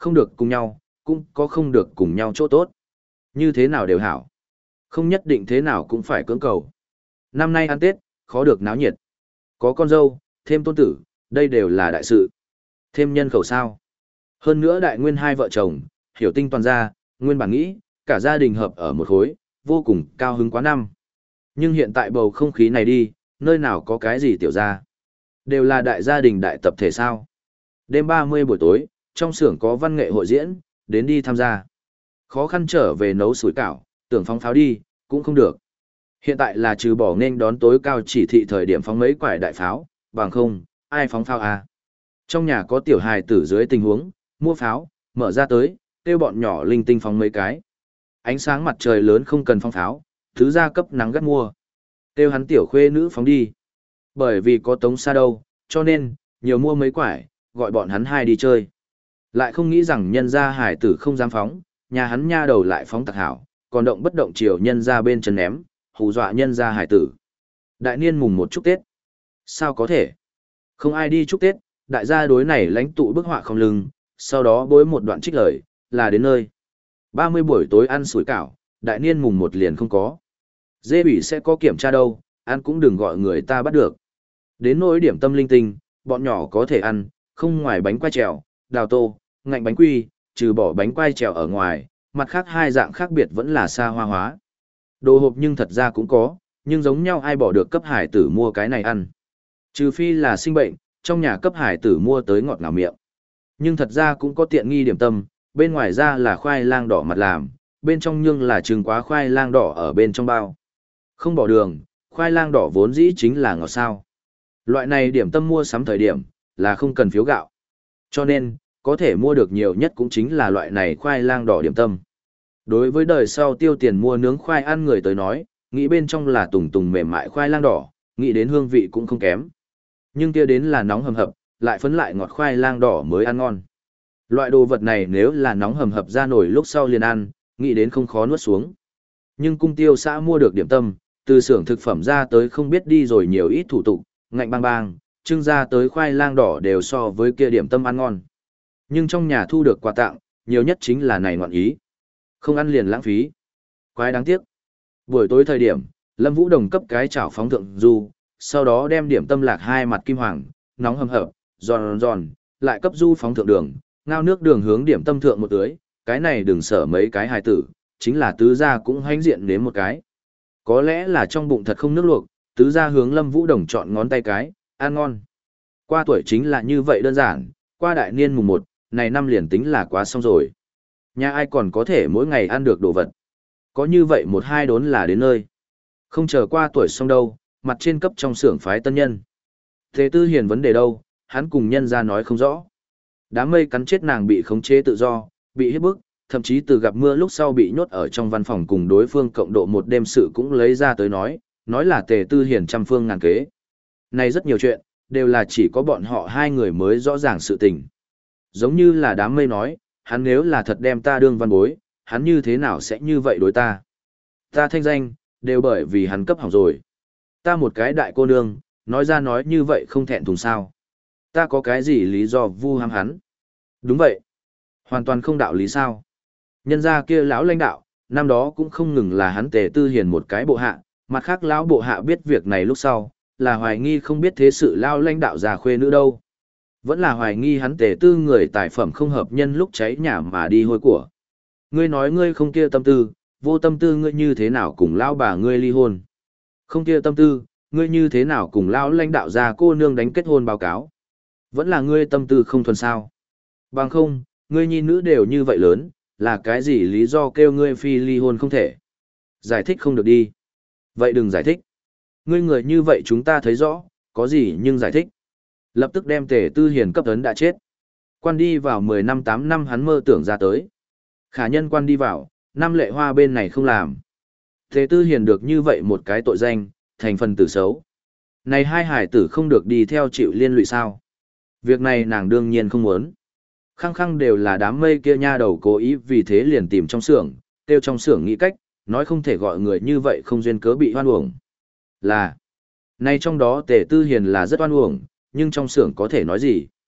không được cùng nhau, cũng có không được cùng nhau chỗ tốt. Như thế nào đều hảo. Không nhất định thế nào cũng phải cưỡng cầu. Năm nay ăn Tết, khó được náo nhiệt. Có con dâu, thêm tôn tử, đây đều là đại sự. Thêm nhân khẩu sao. Hơn nữa đại nguyên hai vợ chồng, hiểu tinh toàn gia, nguyên bản nghĩ, cả gia đình hợp ở một khối, vô cùng cao hứng quá năm. Nhưng hiện tại bầu không khí này đi, nơi nào có cái gì tiểu gia. Đều là đại gia đình đại tập thể sao. Đêm ba mươi buổi tối, trong xưởng có văn nghệ hội diễn, đến đi tham gia. Khó khăn trở về nấu sủi cảo, tưởng phóng pháo đi, cũng không được. Hiện tại là trừ bỏ nên đón tối cao chỉ thị thời điểm phóng mấy quải đại pháo, bằng không, ai phóng pháo à. Trong nhà có tiểu hài tử dưới tình huống, mua pháo, mở ra tới, kêu bọn nhỏ linh tinh phóng mấy cái. Ánh sáng mặt trời lớn không cần phóng pháo, thứ gia cấp nắng gắt mua. Kêu hắn tiểu khuê nữ phóng đi. Bởi vì có tống xa đâu, cho nên, nhiều mua mấy quải, gọi bọn hắn hai đi chơi. Lại không nghĩ rằng nhân gia hải tử không dám phóng, nhà hắn nha đầu lại phóng tặc hảo, còn động bất động chiều nhân gia bên chân ném, hù dọa nhân gia hải tử. Đại niên mùng một chúc Tết. Sao có thể? Không ai đi chúc Tết, đại gia đối này lãnh tụ bức họa không lưng, sau đó bối một đoạn trích lời, là đến nơi. ba mươi buổi tối ăn sủi cảo, đại niên mùng một liền không có. Dê bỉ sẽ có kiểm tra đâu, ăn cũng đừng gọi người ta bắt được. Đến nỗi điểm tâm linh tinh, bọn nhỏ có thể ăn, không ngoài bánh quai trèo, đào tô, ngạnh bánh quy, trừ bỏ bánh quai trèo ở ngoài, mặt khác hai dạng khác biệt vẫn là xa hoa hóa. Đồ hộp nhưng thật ra cũng có, nhưng giống nhau ai bỏ được cấp hải tử mua cái này ăn. Trừ phi là sinh bệnh, trong nhà cấp hải tử mua tới ngọt ngào miệng. Nhưng thật ra cũng có tiện nghi điểm tâm, bên ngoài ra là khoai lang đỏ mặt làm, bên trong nhưng là trứng quá khoai lang đỏ ở bên trong bao. Không bỏ đường, khoai lang đỏ vốn dĩ chính là ngọt sao. Loại này điểm tâm mua sắm thời điểm, là không cần phiếu gạo. Cho nên, có thể mua được nhiều nhất cũng chính là loại này khoai lang đỏ điểm tâm. Đối với đời sau tiêu tiền mua nướng khoai ăn người tới nói, nghĩ bên trong là tùng tùng mềm mại khoai lang đỏ, nghĩ đến hương vị cũng không kém. Nhưng kia đến là nóng hầm hập, lại phấn lại ngọt khoai lang đỏ mới ăn ngon. Loại đồ vật này nếu là nóng hầm hập ra nổi lúc sau liền ăn, nghĩ đến không khó nuốt xuống. Nhưng cung tiêu xã mua được điểm tâm, từ xưởng thực phẩm ra tới không biết đi rồi nhiều ít thủ tục, ngạnh bang bang, trưng ra tới khoai lang đỏ đều so với kia điểm tâm ăn ngon. Nhưng trong nhà thu được quà tặng, nhiều nhất chính là này ngọn ý. Không ăn liền lãng phí. Quái đáng tiếc. Buổi tối thời điểm, Lâm Vũ Đồng cấp cái chảo phóng thượng du, sau đó đem điểm tâm lạc hai mặt kim hoàng, nóng hầm hập, giòn giòn, lại cấp du phóng thượng đường, ngao nước đường hướng điểm tâm thượng một tưới, cái này đừng sợ mấy cái hài tử, chính là tứ gia cũng hãnh diện đến một cái. Có lẽ là trong bụng thật không nước luộc, tứ gia hướng Lâm Vũ Đồng chọn ngón tay cái, ăn ngon. Qua tuổi chính là như vậy đơn giản, qua đại niên mùng một, này năm liền tính là quá xong rồi. Nhà ai còn có thể mỗi ngày ăn được đồ vật. Có như vậy một hai đốn là đến nơi. Không chờ qua tuổi xong đâu, mặt trên cấp trong xưởng phái tân nhân. Thế tư hiền vấn đề đâu, hắn cùng nhân ra nói không rõ. Đám mây cắn chết nàng bị khống chế tự do, bị hiếp bức, thậm chí từ gặp mưa lúc sau bị nhốt ở trong văn phòng cùng đối phương cộng độ một đêm sự cũng lấy ra tới nói, nói là tề tư hiền trăm phương ngàn kế. Này rất nhiều chuyện, đều là chỉ có bọn họ hai người mới rõ ràng sự tình. Giống như là đám mây nói, hắn nếu là thật đem ta đương văn bối, hắn như thế nào sẽ như vậy đối ta? Ta thanh danh, đều bởi vì hắn cấp hỏng rồi. Ta một cái đại cô nương, nói ra nói như vậy không thẹn thùng sao. Ta có cái gì lý do vu ham hắn? Đúng vậy. Hoàn toàn không đạo lý sao. Nhân gia kia lão lãnh đạo, năm đó cũng không ngừng là hắn tề tư hiền một cái bộ hạ, mặt khác lão bộ hạ biết việc này lúc sau, là hoài nghi không biết thế sự lao lãnh đạo già khuê nữ đâu. Vẫn là hoài nghi hắn tề tư người tài phẩm không hợp nhân lúc cháy nhà mà đi hôi của. Ngươi nói ngươi không kia tâm tư, vô tâm tư ngươi như thế nào cùng lão bà ngươi ly hôn. Không kia tâm tư, ngươi như thế nào cùng lão lãnh đạo già cô nương đánh kết hôn báo cáo. Vẫn là ngươi tâm tư không thuần sao. Bằng không, ngươi nhi nữ đều như vậy lớn, là cái gì lý do kêu ngươi phi ly hôn không thể. Giải thích không được đi. Vậy đừng giải thích. Ngươi người như vậy chúng ta thấy rõ, có gì nhưng giải thích. Lập tức đem tề tư hiền cấp ấn đã chết. Quan đi vào mười năm tám năm hắn mơ tưởng ra tới. Khả nhân quan đi vào, năm lệ hoa bên này không làm. Tề tư hiền được như vậy một cái tội danh, thành phần tử xấu. Này hai hải tử không được đi theo chịu liên lụy sao. Việc này nàng đương nhiên không muốn. Khăng khăng đều là đám mây kia nha đầu cố ý vì thế liền tìm trong xưởng, tiêu trong xưởng nghĩ cách, nói không thể gọi người như vậy không duyên cớ bị hoan uổng. Là, nay trong đó tề tư hiền là rất oan uổng, nhưng trong xưởng có thể nói gì?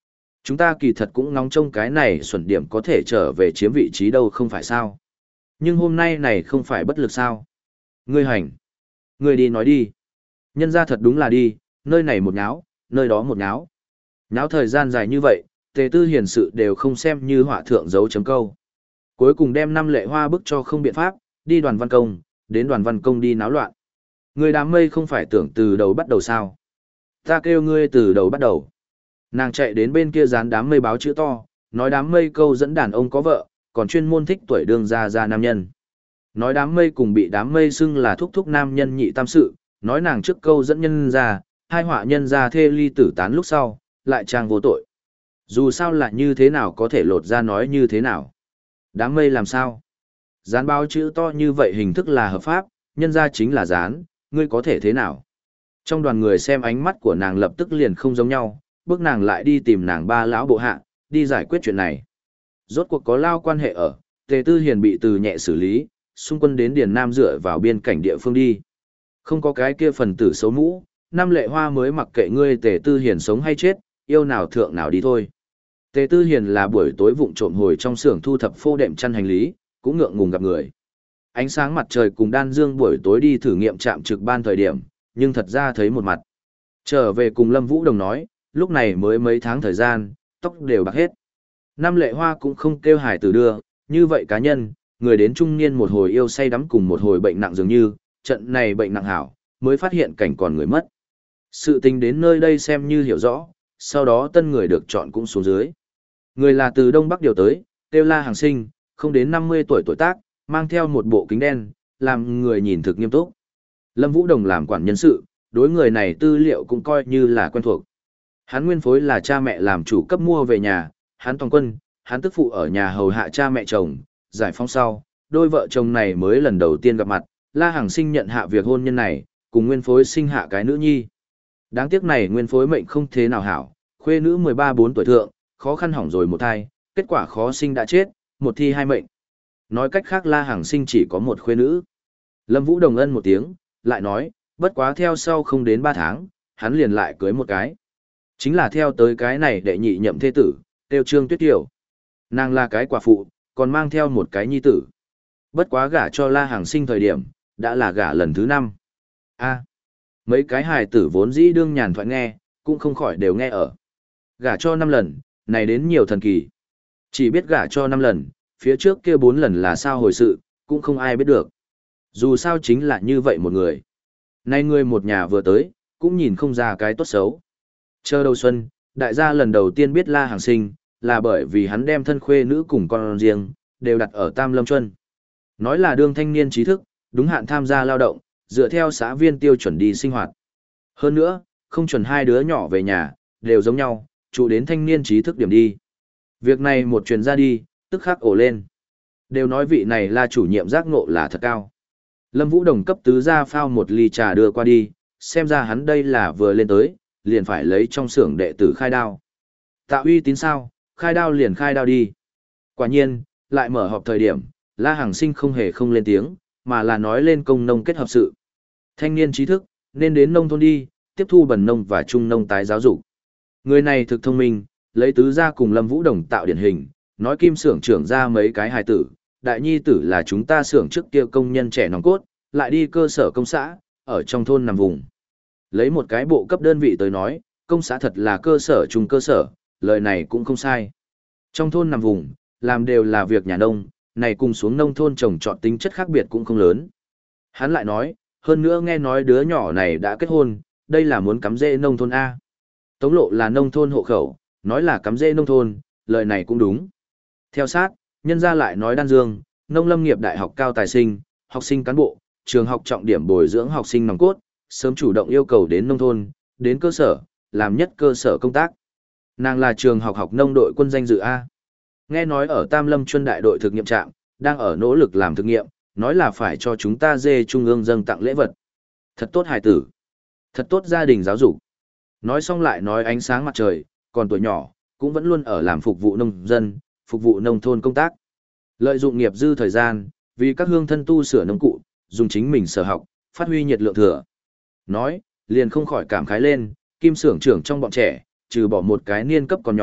Chúng ta kỳ thật cũng ngóng trông cái này xuẩn điểm có thể trở về chiếm vị trí đâu không phải sao. Nhưng hôm nay này không phải bất lực sao. Ngươi hành. Ngươi đi nói đi. Nhân ra thật đúng là đi, nơi này một nháo, nơi đó một nháo. Nháo thời gian dài như vậy, Tề Tư Hiền sự đều không xem như họa thượng dấu chấm câu. Cuối cùng đem năm lệ hoa bức cho không biện pháp, đi đoàn văn công, đến đoàn văn công đi náo loạn. Người đám mây không phải tưởng từ đầu bắt đầu sao. Ta kêu ngươi từ đầu bắt đầu. Nàng chạy đến bên kia dán đám mây báo chữ to, nói đám mây câu dẫn đàn ông có vợ, còn chuyên môn thích tuổi đương gia gia nam nhân. Nói đám mây cùng bị đám mây xưng là thúc thúc nam nhân nhị tam sự, nói nàng trước câu dẫn nhân ra, hai họa nhân ra thê ly tử tán lúc sau, lại trang vô tội. Dù sao là như thế nào có thể lột ra nói như thế nào. Đám mây làm sao? Dán báo chữ to như vậy hình thức là hợp pháp, nhân ra chính là dán, ngươi có thể thế nào? Trong đoàn người xem ánh mắt của nàng lập tức liền không giống nhau, bước nàng lại đi tìm nàng ba lão bộ hạ, đi giải quyết chuyện này. Rốt cuộc có lao quan hệ ở, Tề Tư Hiền bị từ nhẹ xử lý, xung quân đến Điền Nam dựa vào biên cảnh địa phương đi. Không có cái kia phần tử xấu mũ, năm lệ hoa mới mặc kệ ngươi Tề Tư Hiền sống hay chết, yêu nào thượng nào đi thôi. Tề Tư Hiền là buổi tối vụng trộm hồi trong xưởng thu thập phô đệm chăn hành lý, cũng ngượng ngùng gặp người. Ánh sáng mặt trời cùng Đan Dương buổi tối đi thử nghiệm trạm trực ban thời điểm, nhưng thật ra thấy một mặt. Trở về cùng Lâm Vũ Đồng nói, lúc này mới mấy tháng thời gian, tóc đều bạc hết. Năm lệ hoa cũng không kêu hải tử đưa, như vậy cá nhân, người đến trung niên một hồi yêu say đắm cùng một hồi bệnh nặng dường như, trận này bệnh nặng hảo, mới phát hiện cảnh còn người mất. Sự tình đến nơi đây xem như hiểu rõ, sau đó tân người được chọn cũng xuống dưới. Người là từ Đông Bắc điều tới, kêu La Hàng Sinh, không đến năm mươi tuổi tuổi tác, mang theo một bộ kính đen, làm người nhìn thực nghiêm túc. Lâm Vũ Đồng làm quản nhân sự, đối người này tư liệu cũng coi như là quen thuộc. Hắn nguyên phối là cha mẹ làm chủ cấp mua về nhà, hắn toàn quân, hắn tức phụ ở nhà hầu hạ cha mẹ chồng, giải phóng sau, đôi vợ chồng này mới lần đầu tiên gặp mặt, La Hằng Sinh nhận hạ việc hôn nhân này, cùng nguyên phối sinh hạ cái nữ nhi. Đáng tiếc này nguyên phối mệnh không thế nào hảo, khuê nữ mười ba bốn tuổi thượng, khó khăn hỏng rồi một thai, kết quả khó sinh đã chết, một thi hai mệnh. Nói cách khác La Hằng Sinh chỉ có một khuê nữ. Lâm Vũ Đồng ân một tiếng, lại nói, bất quá theo sau không đến ba tháng, hắn liền lại cưới một cái. Chính là theo tới cái này đệ nhị nhậm thế tử, tiêu Trương Tuyết Kiều. Nàng là cái quả phụ, còn mang theo một cái nhi tử. Bất quá gả cho La Hàng Sinh thời điểm, đã là gả lần thứ năm. A, mấy cái hài tử vốn dĩ đương nhàn thoại nghe, cũng không khỏi đều nghe ở. Gả cho năm lần, này đến nhiều thần kỳ. Chỉ biết gả cho năm lần, phía trước kia bốn lần là sao hồi sự, cũng không ai biết được. Dù sao chính là như vậy một người. Nay người một nhà vừa tới, cũng nhìn không ra cái tốt xấu. Chờ đầu xuân, đại gia lần đầu tiên biết La Hàng Sinh, là bởi vì hắn đem thân khuê nữ cùng con riêng, đều đặt ở Tam Lâm Chuân. Nói là đương thanh niên trí thức, đúng hạn tham gia lao động, dựa theo xã viên tiêu chuẩn đi sinh hoạt. Hơn nữa, không chuẩn hai đứa nhỏ về nhà, đều giống nhau, trụ đến thanh niên trí thức điểm đi. Việc này một truyền ra đi, tức khắc ổ lên. Đều nói vị này là chủ nhiệm giác ngộ là thật cao. Lâm Vũ Đồng cấp tứ ra phao một ly trà đưa qua đi, xem ra hắn đây là vừa lên tới, liền phải lấy trong xưởng đệ tử khai đao. Tạo uy tín sao, khai đao liền khai đao đi. Quả nhiên, lại mở họp thời điểm, La Hằng Sinh không hề không lên tiếng, mà là nói lên công nông kết hợp sự. Thanh niên trí thức, nên đến nông thôn đi, tiếp thu bần nông và trung nông tái giáo dục. Người này thực thông minh, lấy tứ ra cùng Lâm Vũ Đồng tạo điển hình, nói kim xưởng trưởng ra mấy cái hài tử, đại nhi tử là chúng ta xưởng trước kia công nhân trẻ nòng cốt, lại đi cơ sở công xã, ở trong thôn nằm vùng. Lấy một cái bộ cấp đơn vị tới nói, công xã thật là cơ sở trung cơ sở, lời này cũng không sai. Trong thôn nằm vùng, làm đều là việc nhà nông, này cùng xuống nông thôn trồng trọt tính chất khác biệt cũng không lớn. Hắn lại nói, hơn nữa nghe nói đứa nhỏ này đã kết hôn, đây là muốn cắm rễ nông thôn A. Tống Lộ là nông thôn hộ khẩu, nói là cắm rễ nông thôn, lời này cũng đúng. Theo sát, nhân gia lại nói Đan Dương, nông lâm nghiệp đại học cao tài sinh, học sinh cán bộ, trường học trọng điểm bồi dưỡng học sinh nòng cốt, sớm chủ động yêu cầu đến nông thôn, đến cơ sở, làm nhất cơ sở công tác. Nàng là trường học học nông đội quân danh dự A. Nghe nói ở Tam Lâm Chuân đại đội thực nghiệm trạm, đang ở nỗ lực làm thực nghiệm, nói là phải cho chúng ta dê trung ương dâng tặng lễ vật. Thật tốt hài tử. Thật tốt gia đình giáo dục. Nói xong lại nói ánh sáng mặt trời, còn tuổi nhỏ, cũng vẫn luôn ở làm phục vụ nông dân, phục vụ nông thôn công tác. Lợi dụng nghiệp dư thời gian, vì các hương thân tu sửa nông cụ, dùng chính mình sở học, phát huy nhiệt lượng thừa. Nói, liền không khỏi cảm khái lên, kim xưởng trưởng trong bọn trẻ, trừ bỏ một cái niên cấp còn nhỏ,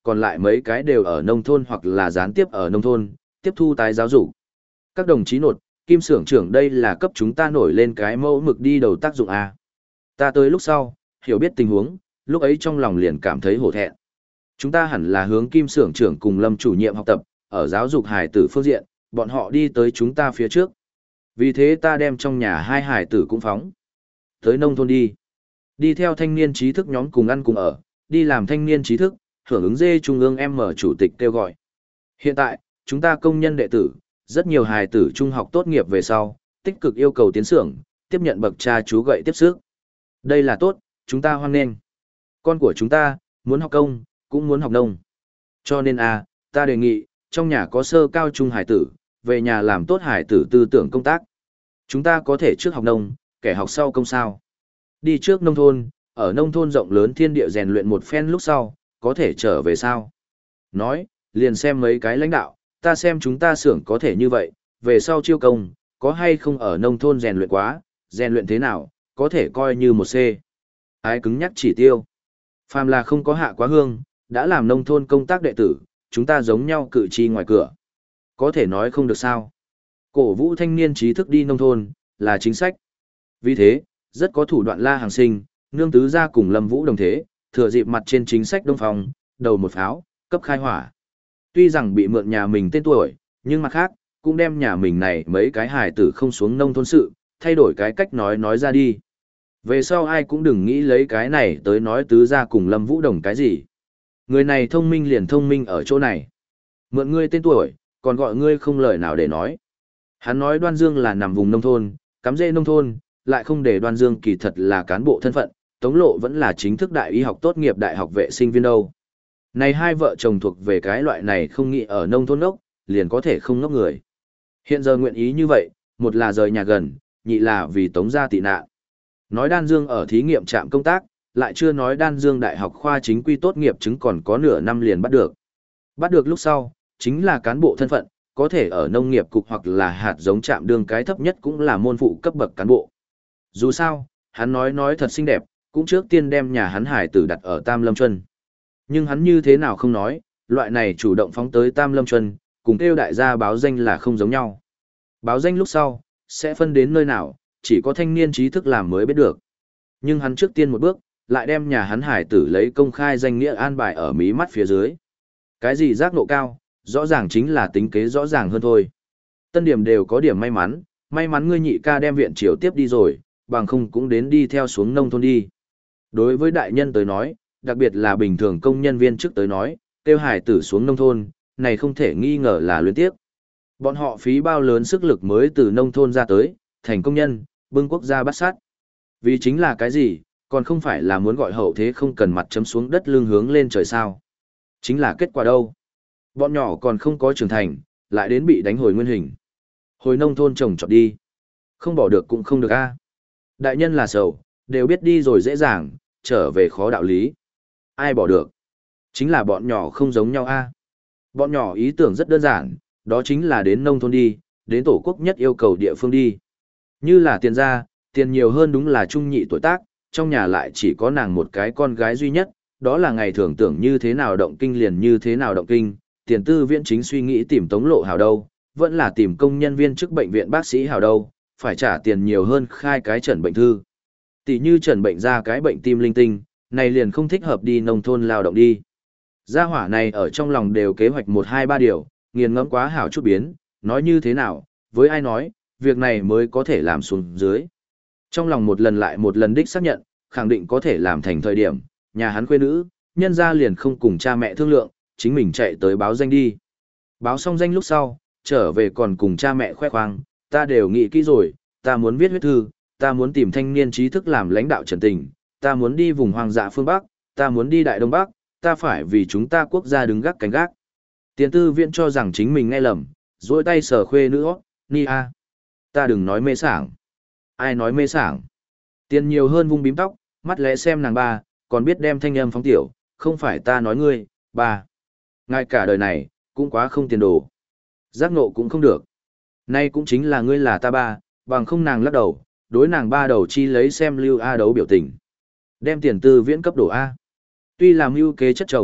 còn lại mấy cái đều ở nông thôn hoặc là gián tiếp ở nông thôn, tiếp thu tái giáo dục. Các đồng chí nột, Kim xưởng trưởng đây là cấp chúng ta nổi lên cái mẫu mực đi đầu tác dụng A. Ta tới lúc sau, hiểu biết tình huống, lúc ấy trong lòng liền cảm thấy hổ thẹn. Chúng ta hẳn là hướng Kim xưởng trưởng cùng Lâm chủ nhiệm học tập, ở giáo dục hài tử phương diện, bọn họ đi tới chúng ta phía trước. Vì thế ta đem trong nhà hai hài tử cũng phóng. Tới nông thôn đi. Đi theo thanh niên trí thức nhóm cùng ăn cùng ở, đi làm thanh niên trí thức, hưởng ứng dê trung ương em mở chủ tịch kêu gọi. Hiện tại, chúng ta công nhân đệ tử, rất nhiều hài tử trung học tốt nghiệp về sau, tích cực yêu cầu tiến xưởng, tiếp nhận bậc cha chú gậy tiếp sức. Đây là tốt, chúng ta hoan nghênh. Con của chúng ta, muốn học công, cũng muốn học nông. Cho nên a, ta đề nghị, trong nhà có sơ cao trung hài tử, về nhà làm tốt hài tử tư tưởng công tác. Chúng ta có thể trước học nông, kẻ học sau công sao. Đi trước nông thôn, ở nông thôn rộng lớn thiên địa rèn luyện một phen lúc sau, có thể trở về sao. Nói, liền xem mấy cái lãnh đạo, ta xem chúng ta xưởng có thể như vậy, về sau chiêu công, có hay không ở nông thôn rèn luyện quá, rèn luyện thế nào, có thể coi như một C. Ái cứng nhắc chỉ tiêu. Phàm là không có hạ quá hương, đã làm nông thôn công tác đệ tử, chúng ta giống nhau cử tri ngoài cửa. Có thể nói không được sao. Cổ vũ thanh niên trí thức đi nông thôn, là chính sách. Vì thế, rất có thủ đoạn La Hàng Sinh, Nương Tứ Gia cùng Lâm Vũ đồng thế, thừa dịp mặt trên chính sách Đông Phong, đầu một pháo, cấp khai hỏa. Tuy rằng bị mượn nhà mình tên tuổi, nhưng mặt khác, cũng đem nhà mình này mấy cái hài tử không xuống nông thôn sự, thay đổi cái cách nói nói ra đi. Về sau ai cũng đừng nghĩ lấy cái này tới nói Tứ Gia cùng Lâm Vũ đồng cái gì. Người này thông minh liền thông minh ở chỗ này. Mượn ngươi tên tuổi, còn gọi ngươi không lời nào để nói. Hắn nói Đoan Dương là nằm vùng nông thôn, cắm rễ nông thôn, lại không để Đoan Dương kỳ thật là cán bộ thân phận, Tống Lộ vẫn là chính thức đại y học tốt nghiệp đại học vệ sinh viên đâu. Này hai vợ chồng thuộc về cái loại này không nghĩ ở nông thôn ngốc, liền có thể không ngốc người. Hiện giờ nguyện ý như vậy, một là rời nhà gần, nhị là vì Tống gia tị nạn. Nói Đan Dương ở thí nghiệm trạm công tác, lại chưa nói Đan Dương đại học khoa chính quy tốt nghiệp chứng còn có nửa năm liền bắt được. Bắt được lúc sau, chính là cán bộ thân phận, có thể ở nông nghiệp cục hoặc là hạt giống trạm đương cái thấp nhất cũng là môn phụ cấp bậc cán bộ. Dù sao, hắn nói nói thật xinh đẹp, cũng trước tiên đem nhà hắn hải tử đặt ở Tam Lâm Chuân. Nhưng hắn như thế nào không nói, loại này chủ động phóng tới Tam Lâm Chuân, cùng kêu đại gia báo danh là không giống nhau. Báo danh lúc sau, sẽ phân đến nơi nào, chỉ có thanh niên trí thức làm mới biết được. Nhưng hắn trước tiên một bước, lại đem nhà hắn hải tử lấy công khai danh nghĩa an bài ở mí mắt phía dưới. Cái gì giác nộ cao, rõ ràng chính là tính kế rõ ràng hơn thôi. Tân điểm đều có điểm may mắn, may mắn ngươi nhị ca đem viện triều tiếp đi rồi, bằng không cũng đến đi theo xuống nông thôn đi. Đối với đại nhân tới nói, đặc biệt là bình thường công nhân viên trước tới nói, tiêu hải tử xuống nông thôn, này không thể nghi ngờ là luyến tiếc. Bọn họ phí bao lớn sức lực mới từ nông thôn ra tới, thành công nhân, bưng quốc gia bắt sát. Vì chính là cái gì, còn không phải là muốn gọi hậu thế không cần mặt chấm xuống đất lưng hướng lên trời sao. Chính là kết quả đâu. Bọn nhỏ còn không có trưởng thành, lại đến bị đánh hồi nguyên hình. Hồi nông thôn trồng trọt đi. Không bỏ được cũng không được a. Đại nhân là sầu, đều biết đi rồi dễ dàng, trở về khó đạo lý. Ai bỏ được? Chính là bọn nhỏ không giống nhau a. Bọn nhỏ ý tưởng rất đơn giản, đó chính là đến nông thôn đi, đến tổ quốc nhất yêu cầu địa phương đi. Như là tiền ra, tiền nhiều hơn đúng là trung nhị tuổi tác, trong nhà lại chỉ có nàng một cái con gái duy nhất, đó là ngày thường tưởng như thế nào động kinh liền như thế nào động kinh, tiền tư viện chính suy nghĩ tìm Tống Lộ hào đâu, vẫn là tìm công nhân viên chức bệnh viện bác sĩ hào đâu, phải trả tiền nhiều hơn khai cái trần bệnh thư. Tỷ như trần bệnh ra cái bệnh tim linh tinh, này liền không thích hợp đi nông thôn lao động đi. Gia hỏa này ở trong lòng đều kế hoạch một hai ba điều, nghiền ngẫm quá hảo chút biến, nói như thế nào, với ai nói, việc này mới có thể làm xuống dưới. Trong lòng một lần lại một lần đích xác nhận, khẳng định có thể làm thành thời điểm, nhà hắn khuê nữ, nhân ra liền không cùng cha mẹ thương lượng, chính mình chạy tới báo danh đi. Báo xong danh lúc sau, trở về còn cùng cha mẹ khoe khoang, ta đều nghĩ kỹ rồi, ta muốn viết huyết thư, ta muốn tìm thanh niên trí thức làm lãnh đạo trần tình, ta muốn đi vùng hoang dã phương Bắc, ta muốn đi Đại Đông Bắc, ta phải vì chúng ta quốc gia đứng gác cánh gác. Tiền tư viện cho rằng chính mình nghe lầm, dối tay sờ khuê nữa, ni a. Ta đừng nói mê sảng. Ai nói mê sảng? Tiền nhiều hơn vung bím tóc, mắt lẽ xem nàng ba, còn biết đem thanh âm phóng tiểu, không phải ta nói ngươi, ba. Ngay cả đời này, cũng quá không tiền đồ. Giác ngộ cũng không được. Nay cũng chính là ngươi là ta ba, bằng không nàng lắc đầu, đối nàng ba đầu chi lấy xem lưu A đấu biểu tình. Đem tiền tư viễn cấp đổ A. Tuy làm mưu kế chất chồng,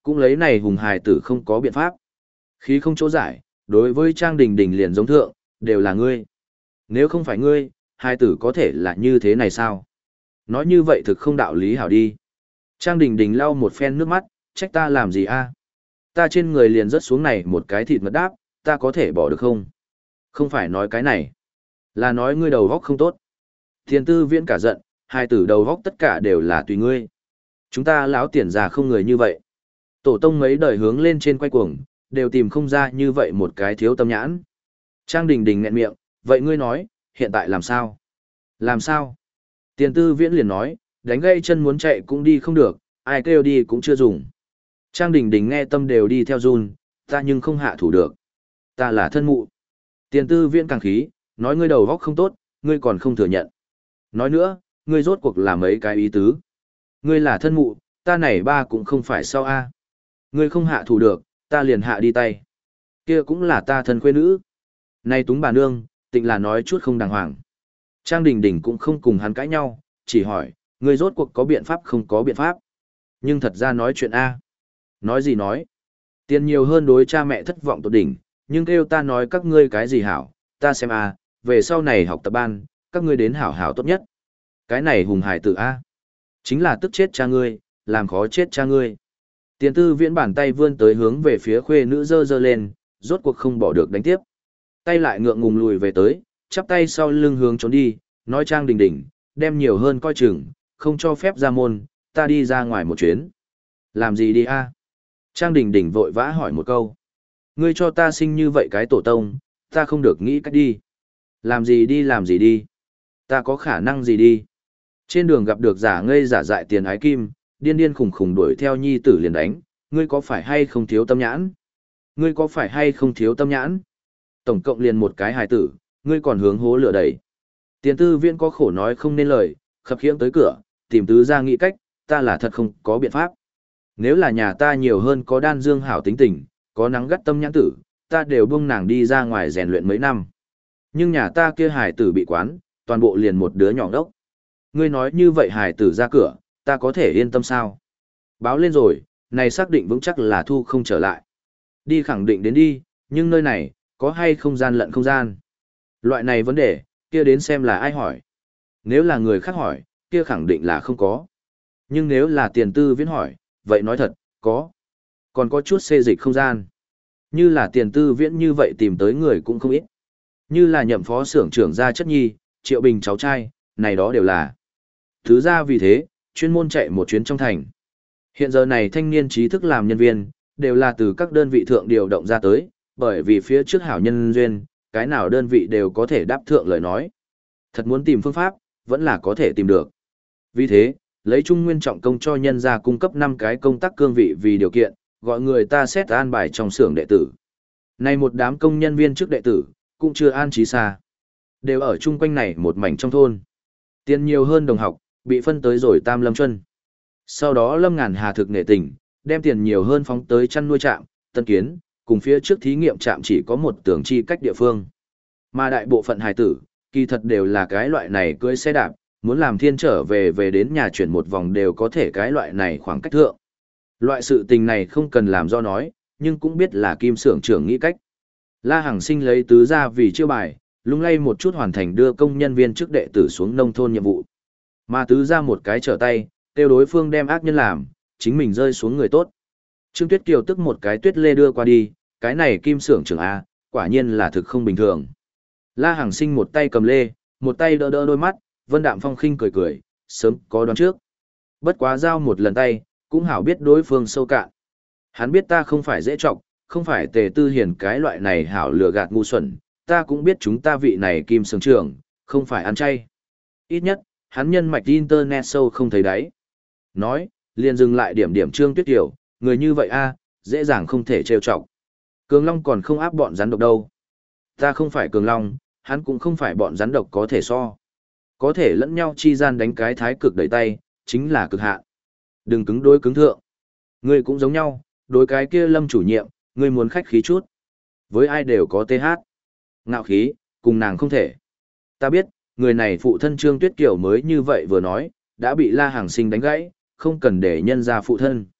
Cũng lấy này hùng hài tử không có biện pháp. Khí không chỗ giải, đối với Trang Đình Đình liền giống thượng, đều là ngươi. Nếu không phải ngươi, hài tử có thể là như thế này sao? Nói như vậy thực không đạo lý hảo đi. Trang Đình Đình lau một phen nước mắt, trách ta làm gì a? Ta trên người liền rớt xuống này một cái thịt mật đáp, ta có thể bỏ được không? Không phải nói cái này, là nói ngươi đầu góc không tốt. Tiền tư viễn cả giận, hai tử đầu góc tất cả đều là tùy ngươi. Chúng ta lão tiền già không người như vậy. Tổ tông mấy đời hướng lên trên quay cuồng, đều tìm không ra như vậy một cái thiếu tâm nhãn. Trang Đình Đình nghẹn miệng, vậy ngươi nói, hiện tại làm sao? Làm sao? Tiền tư viễn liền nói, đánh gây chân muốn chạy cũng đi không được, ai kêu đi cũng chưa dùng. Trang Đình Đình nghe tâm đều đi theo run, ta nhưng không hạ thủ được. Ta là thân mụ. Tiền tư viễn càng khí, nói ngươi đầu góc không tốt, ngươi còn không thừa nhận. Nói nữa, ngươi rốt cuộc là mấy cái ý tứ. Ngươi là thân mụ, ta này ba cũng không phải sao a. Ngươi không hạ thủ được, ta liền hạ đi tay. Kia cũng là ta thân khuê nữ. Này túng bà nương, tịnh là nói chút không đàng hoàng. Trang Đình Đình cũng không cùng hắn cãi nhau, chỉ hỏi, ngươi rốt cuộc có biện pháp không có biện pháp. Nhưng thật ra nói chuyện A. Nói gì nói. Tiền nhiều hơn đối cha mẹ thất vọng tột đỉnh, nhưng kêu ta nói các ngươi cái gì hảo, ta xem A, về sau này học tập ban, các ngươi đến hảo hảo tốt nhất. Cái này hùng hải tử A. Chính là tức chết cha ngươi, làm khó chết cha ngươi. Tiền tư viễn bàn tay vươn tới hướng về phía khuê nữ dơ dơ lên, rốt cuộc không bỏ được đánh tiếp. Tay lại ngượng ngùng lùi về tới, chắp tay sau lưng hướng trốn đi, nói Trang Đình Đình, đem nhiều hơn coi chừng, không cho phép ra môn, ta đi ra ngoài một chuyến. Làm gì đi a? Trang Đình Đình vội vã hỏi một câu. Ngươi cho ta sinh như vậy cái tổ tông, ta không được nghĩ cách đi. Làm gì đi làm gì đi? Ta có khả năng gì đi? Trên đường gặp được giả ngây giả dại tiền ái kim, điên điên khủng khủng đuổi theo nhi tử liền đánh, ngươi có phải hay không thiếu tâm nhãn? Ngươi có phải hay không thiếu tâm nhãn? Tổng cộng liền một cái hài tử, ngươi còn hướng hố lửa đẩy. Tiền tư viễn có khổ nói không nên lời, khập khiễng tới cửa, tìm tứ ra nghĩ cách, ta là thật không có biện pháp. Nếu là nhà ta nhiều hơn có đan dương hảo tính tình, có nắng gắt tâm nhãn tử, ta đều buông nàng đi ra ngoài rèn luyện mấy năm. Nhưng nhà ta kia hài tử bị quán, toàn bộ liền một đứa nhỏ đốc. Ngươi nói như vậy hài tử ra cửa, ta có thể yên tâm sao? Báo lên rồi, này xác định vững chắc là thu không trở lại. Đi khẳng định đến đi, nhưng nơi này, có hay không gian lận không gian? Loại này vấn đề, kia đến xem là ai hỏi. Nếu là người khác hỏi, kia khẳng định là không có. Nhưng nếu là tiền tư viễn hỏi, vậy nói thật, có. Còn có chút xê dịch không gian. Như là tiền tư viễn như vậy tìm tới người cũng không ít. Như là nhậm phó xưởng trưởng gia chất nhi, Triệu Bình cháu trai, này đó đều là. Thứ ra vì thế, chuyên môn chạy một chuyến trong thành. Hiện giờ này thanh niên trí thức làm nhân viên, đều là từ các đơn vị thượng điều động ra tới, bởi vì phía trước hảo nhân duyên, cái nào đơn vị đều có thể đáp thượng lời nói. Thật muốn tìm phương pháp, vẫn là có thể tìm được. Vì thế, lấy Trung Nguyên trọng công cho nhân gia cung cấp năm cái công tác cương vị vì điều kiện, gọi người ta xét an bài trong xưởng đệ tử. Này một đám công nhân viên trước đệ tử, cũng chưa an trí xa. Đều ở chung quanh này một mảnh trong thôn. Tiền nhiều hơn đồng học, bị phân tới rồi Tam Lâm Chuân. Sau đó Lâm Ngàn Hà thực nghệ tình, đem tiền nhiều hơn phóng tới chăn nuôi trạm, Tân Kiến, cùng phía trước thí nghiệm trạm chỉ có một tường chi cách địa phương. Mà đại bộ phận hài tử, kỳ thật đều là cái loại này cưỡi xe đạp, muốn làm thiên trở về về đến nhà chuyển một vòng đều có thể cái loại này khoảng cách thượng. Loại sự tình này không cần làm do nói, nhưng cũng biết là Kim xưởng trưởng nghĩ cách. La Hằng Sinh lấy tứ ra vì chiêu bài, lung lay một chút hoàn thành đưa công nhân viên trước đệ tử xuống nông thôn nhiệm vụ. Mà tứ ra một cái trở tay, tiêu đối phương đem ác nhân làm, chính mình rơi xuống người tốt. Trương Tuyết Kiều tức một cái tuyết lê đưa qua đi, cái này Kim xưởng trưởng A, quả nhiên là thực không bình thường. La Hằng Sinh một tay cầm lê, một tay đỡ đỡ đôi mắt, Vân Đạm Phong khinh cười cười, sớm có đoán trước. Bất quá giao một lần tay, cũng hảo biết đối phương sâu cạn. Hắn biết ta không phải dễ trọng, không phải Tề Tư Hiền cái loại này hảo lừa gạt ngu xuẩn, ta cũng biết chúng ta vị này Kim xưởng trưởng, không phải ăn chay. Ít nhất, hắn nhân mạch internet sâu không thấy đáy. Nói, liền dừng lại điểm điểm Trương Tuyết Kiều, người như vậy a, dễ dàng không thể trêu chọc. Cường Long còn không áp bọn rắn độc đâu. Ta không phải Cường Long, hắn cũng không phải bọn rắn độc có thể so. Có thể lẫn nhau chi gian đánh cái thái cực đẩy tay, chính là cực hạn. Đừng cứng đối cứng thượng. Ngươi cũng giống nhau, đối cái kia Lâm chủ nhiệm, ngươi muốn khách khí chút. Với ai đều có tê hát. Ngạo khí, cùng nàng không thể. Ta biết, người này phụ thân Trương Tuyết Kiều mới như vậy vừa nói, đã bị La Hằng Sinh đánh gãy, không cần để nhân ra phụ thân.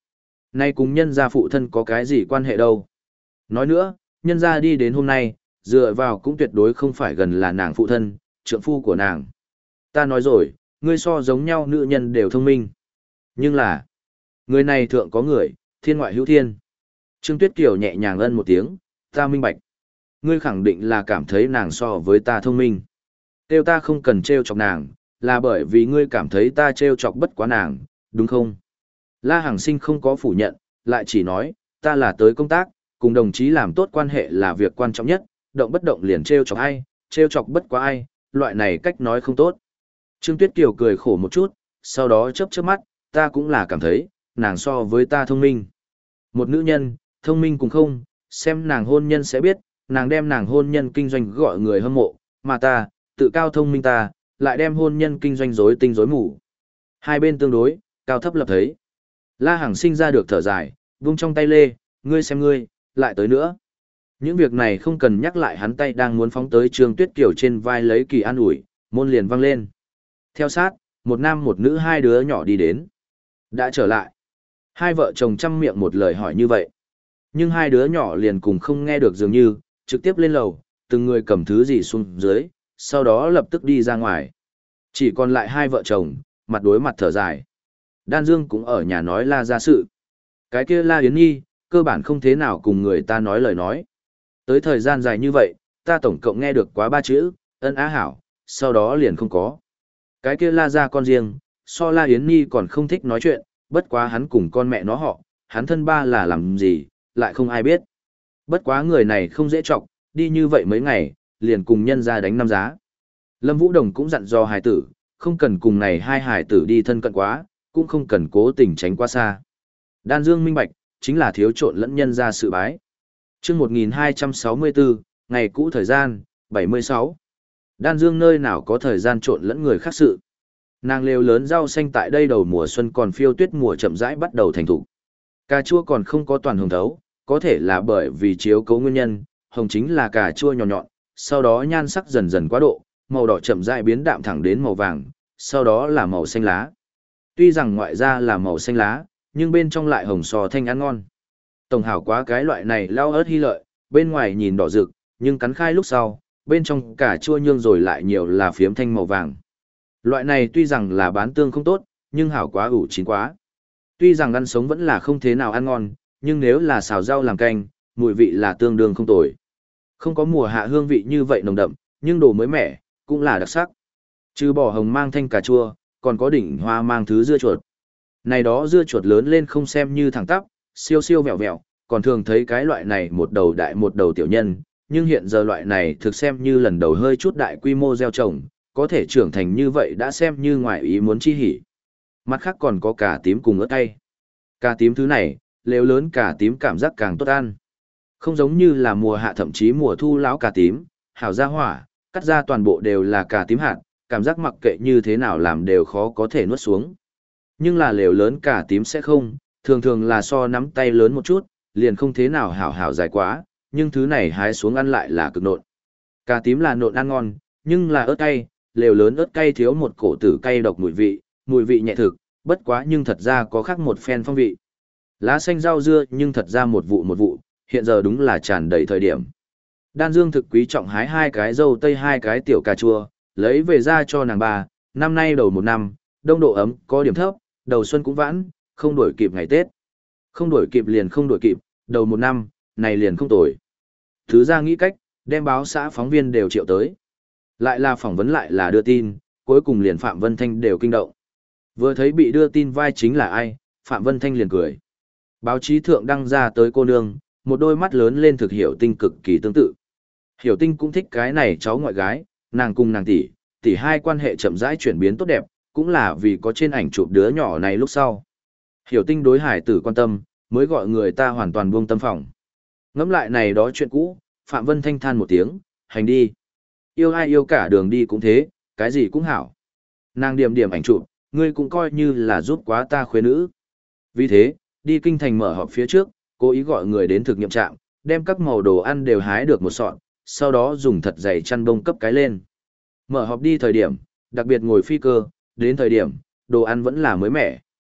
Nay cùng nhân gia phụ thân có cái gì quan hệ đâu. Nói nữa, nhân gia đi đến hôm nay, dựa vào cũng tuyệt đối không phải gần là nàng phụ thân, trượng phu của nàng. Ta nói rồi, ngươi so giống nhau nữ nhân đều thông minh. Nhưng là, người này thượng có người, thiên ngoại hữu thiên. Trương Tuyết Kiều nhẹ nhàng ân một tiếng, ta minh bạch. Ngươi khẳng định là cảm thấy nàng so với ta thông minh. Tiêu ta không cần trêu chọc nàng, là bởi vì ngươi cảm thấy ta trêu chọc bất quá nàng, đúng không? La Hằng Sinh không có phủ nhận, lại chỉ nói, ta là tới công tác, cùng đồng chí làm tốt quan hệ là việc quan trọng nhất, động bất động liền trêu chọc ai, trêu chọc bất quá ai, loại này cách nói không tốt. Trương Tuyết Kiều cười khổ một chút, sau đó chớp chớp mắt, ta cũng là cảm thấy, nàng so với ta thông minh. Một nữ nhân, thông minh cùng không, xem nàng hôn nhân sẽ biết, nàng đem nàng hôn nhân kinh doanh gọi người hâm mộ, mà ta, tự cao thông minh ta, lại đem hôn nhân kinh doanh rối tinh rối mù. Hai bên tương đối, cao thấp lập thấy. La Hằng Sinh ra được thở dài, vung trong tay lê, ngươi xem ngươi, lại tới nữa. Những việc này không cần nhắc lại, hắn tay đang muốn phóng tới Trương Tuyết Kiều trên vai lấy kỳ an ủi, môn liền văng lên. Theo sát, một nam một nữ hai đứa nhỏ đi đến. Đã trở lại. Hai vợ chồng chăm miệng một lời hỏi như vậy. Nhưng hai đứa nhỏ liền cùng không nghe được dường như, trực tiếp lên lầu, từng người cầm thứ gì xuống dưới, sau đó lập tức đi ra ngoài. Chỉ còn lại hai vợ chồng, mặt đối mặt thở dài. Đan Dương cũng ở nhà nói La ra sự. Cái kia La Yến Nhi, cơ bản không thế nào cùng người ta nói lời nói. Tới thời gian dài như vậy, ta tổng cộng nghe được quá ba chữ, ân á hảo, sau đó liền không có. Cái kia La ra con riêng, so La Yến Nhi còn không thích nói chuyện, bất quá hắn cùng con mẹ nó họ, hắn thân ba là làm gì, lại không ai biết. Bất quá người này không dễ trọng, đi như vậy mấy ngày, liền cùng nhân ra đánh năm giá. Lâm Vũ Đồng cũng dặn dò hài tử, không cần cùng này hai hài tử đi thân cận quá, cũng không cần cố tình tránh quá xa. Đan Dương minh bạch, chính là thiếu trộn lẫn nhân ra sự bái. Chương một nghìn hai trăm sáu mươi bốn, ngày cũ thời gian, bảy mươi sáu. Đan Dương nơi nào có thời gian trộn lẫn người khác sự. Nàng lều lớn rau xanh tại đây đầu mùa xuân còn phiêu tuyết mùa chậm rãi bắt đầu thành thục. Cà chua còn không có toàn hồng thấu, có thể là bởi vì chiếu cấu nguyên nhân, hồng chính là cà chua nhỏ nhọn, sau đó nhan sắc dần dần quá độ, màu đỏ chậm rãi biến đạm thẳng đến màu vàng, sau đó là màu xanh lá. Tuy rằng ngoại ra là màu xanh lá, nhưng bên trong lại hồng sò thanh ăn ngon. Tổng hảo quá cái loại này lao ớt hy lợi, bên ngoài nhìn đỏ rực, nhưng cắn khai lúc sau, bên trong cà chua nhương rồi lại nhiều là phiếm thanh màu vàng. Loại này tuy rằng là bán tương không tốt, nhưng hảo quá ủ chín quá. Tuy rằng ăn sống vẫn là không thế nào ăn ngon, nhưng nếu là xào rau làm canh, mùi vị là tương đương không tồi. Không có mùa hạ hương vị như vậy nồng đậm, nhưng đồ mới mẻ, cũng là đặc sắc. Trừ bỏ hồng mang thanh cà chua, còn có đỉnh hoa mang thứ dưa chuột. Này đó dưa chuột lớn lên không xem như thẳng tắp, siêu siêu vẹo vẹo, còn thường thấy cái loại này một đầu đại một đầu tiểu nhân, nhưng hiện giờ loại này thực xem như lần đầu hơi chút đại quy mô gieo trồng, có thể trưởng thành như vậy đã xem như ngoài ý muốn chi hỉ. Mặt khác còn có cà tím cùng ớt cay. Cà tím thứ này, nếu lớn cà tím cảm giác càng tốt ăn. Không giống như là mùa hạ thậm chí mùa thu lão cà tím, hảo ra hỏa, cắt ra toàn bộ đều là cà tím hạt, cảm giác mặc kệ như thế nào làm đều khó có thể nuốt xuống. Nhưng là lều lớn cà tím sẽ không, thường thường là so nắm tay lớn một chút, liền không thế nào hảo hảo dài quá, nhưng thứ này hái xuống ăn lại là cực nộn. Cà tím là nộn ăn ngon, nhưng là ớt cay, lều lớn ớt cay thiếu một cổ tử cay độc mùi vị, mùi vị nhẹ thực, bất quá nhưng thật ra có khác một phen phong vị. Lá xanh rau dưa nhưng thật ra một vụ một vụ, hiện giờ đúng là tràn đầy thời điểm. Đan Dương thực quý trọng hái hai cái dâu tây hai cái tiểu cà chua, lấy về ra cho nàng bà, năm nay đầu một năm, đông độ ấm, có điểm thấp, đầu xuân cũng vãn, không đổi kịp ngày Tết. Không đổi kịp liền không đổi kịp, đầu một năm, này liền không tồi. Thứ ra nghĩ cách, đem báo xã phóng viên đều triệu tới. Lại là phỏng vấn lại là đưa tin, cuối cùng liền Phạm Vân Thanh đều kinh động. Vừa thấy bị đưa tin vai chính là ai, Phạm Vân Thanh liền cười. Báo chí thượng đăng ra tới cô nương, một đôi mắt lớn lên thực hiểu tinh cực kỳ tương tự. Hiểu tinh cũng thích cái này cháu ngoại gái, nàng cùng nàng tỷ, tỷ hai quan hệ chậm rãi chuyển biến tốt đẹp, cũng là vì có trên ảnh chụp đứa nhỏ này lúc sau. Hiểu tinh đối hải tử quan tâm, mới gọi người ta hoàn toàn buông tâm phòng. Ngẫm lại này đó chuyện cũ, Phạm Vân Thanh than một tiếng, hành đi. Yêu ai yêu cả đường đi cũng thế, cái gì cũng hảo. Nàng điểm điểm ảnh chụp, ngươi cũng coi như là giúp quá ta khuê nữ. Vì thế, đi kinh thành mở họp phía trước, cố ý gọi người đến thực nghiệm trạm, đem các màu đồ ăn đều hái được một sọt, sau đó dùng thật dày chăn bông cấp cái lên. Mở họp đi thời điểm, đặc biệt ngồi phi cơ, đến thời điểm, đồ ăn vẫn là mới mẻ.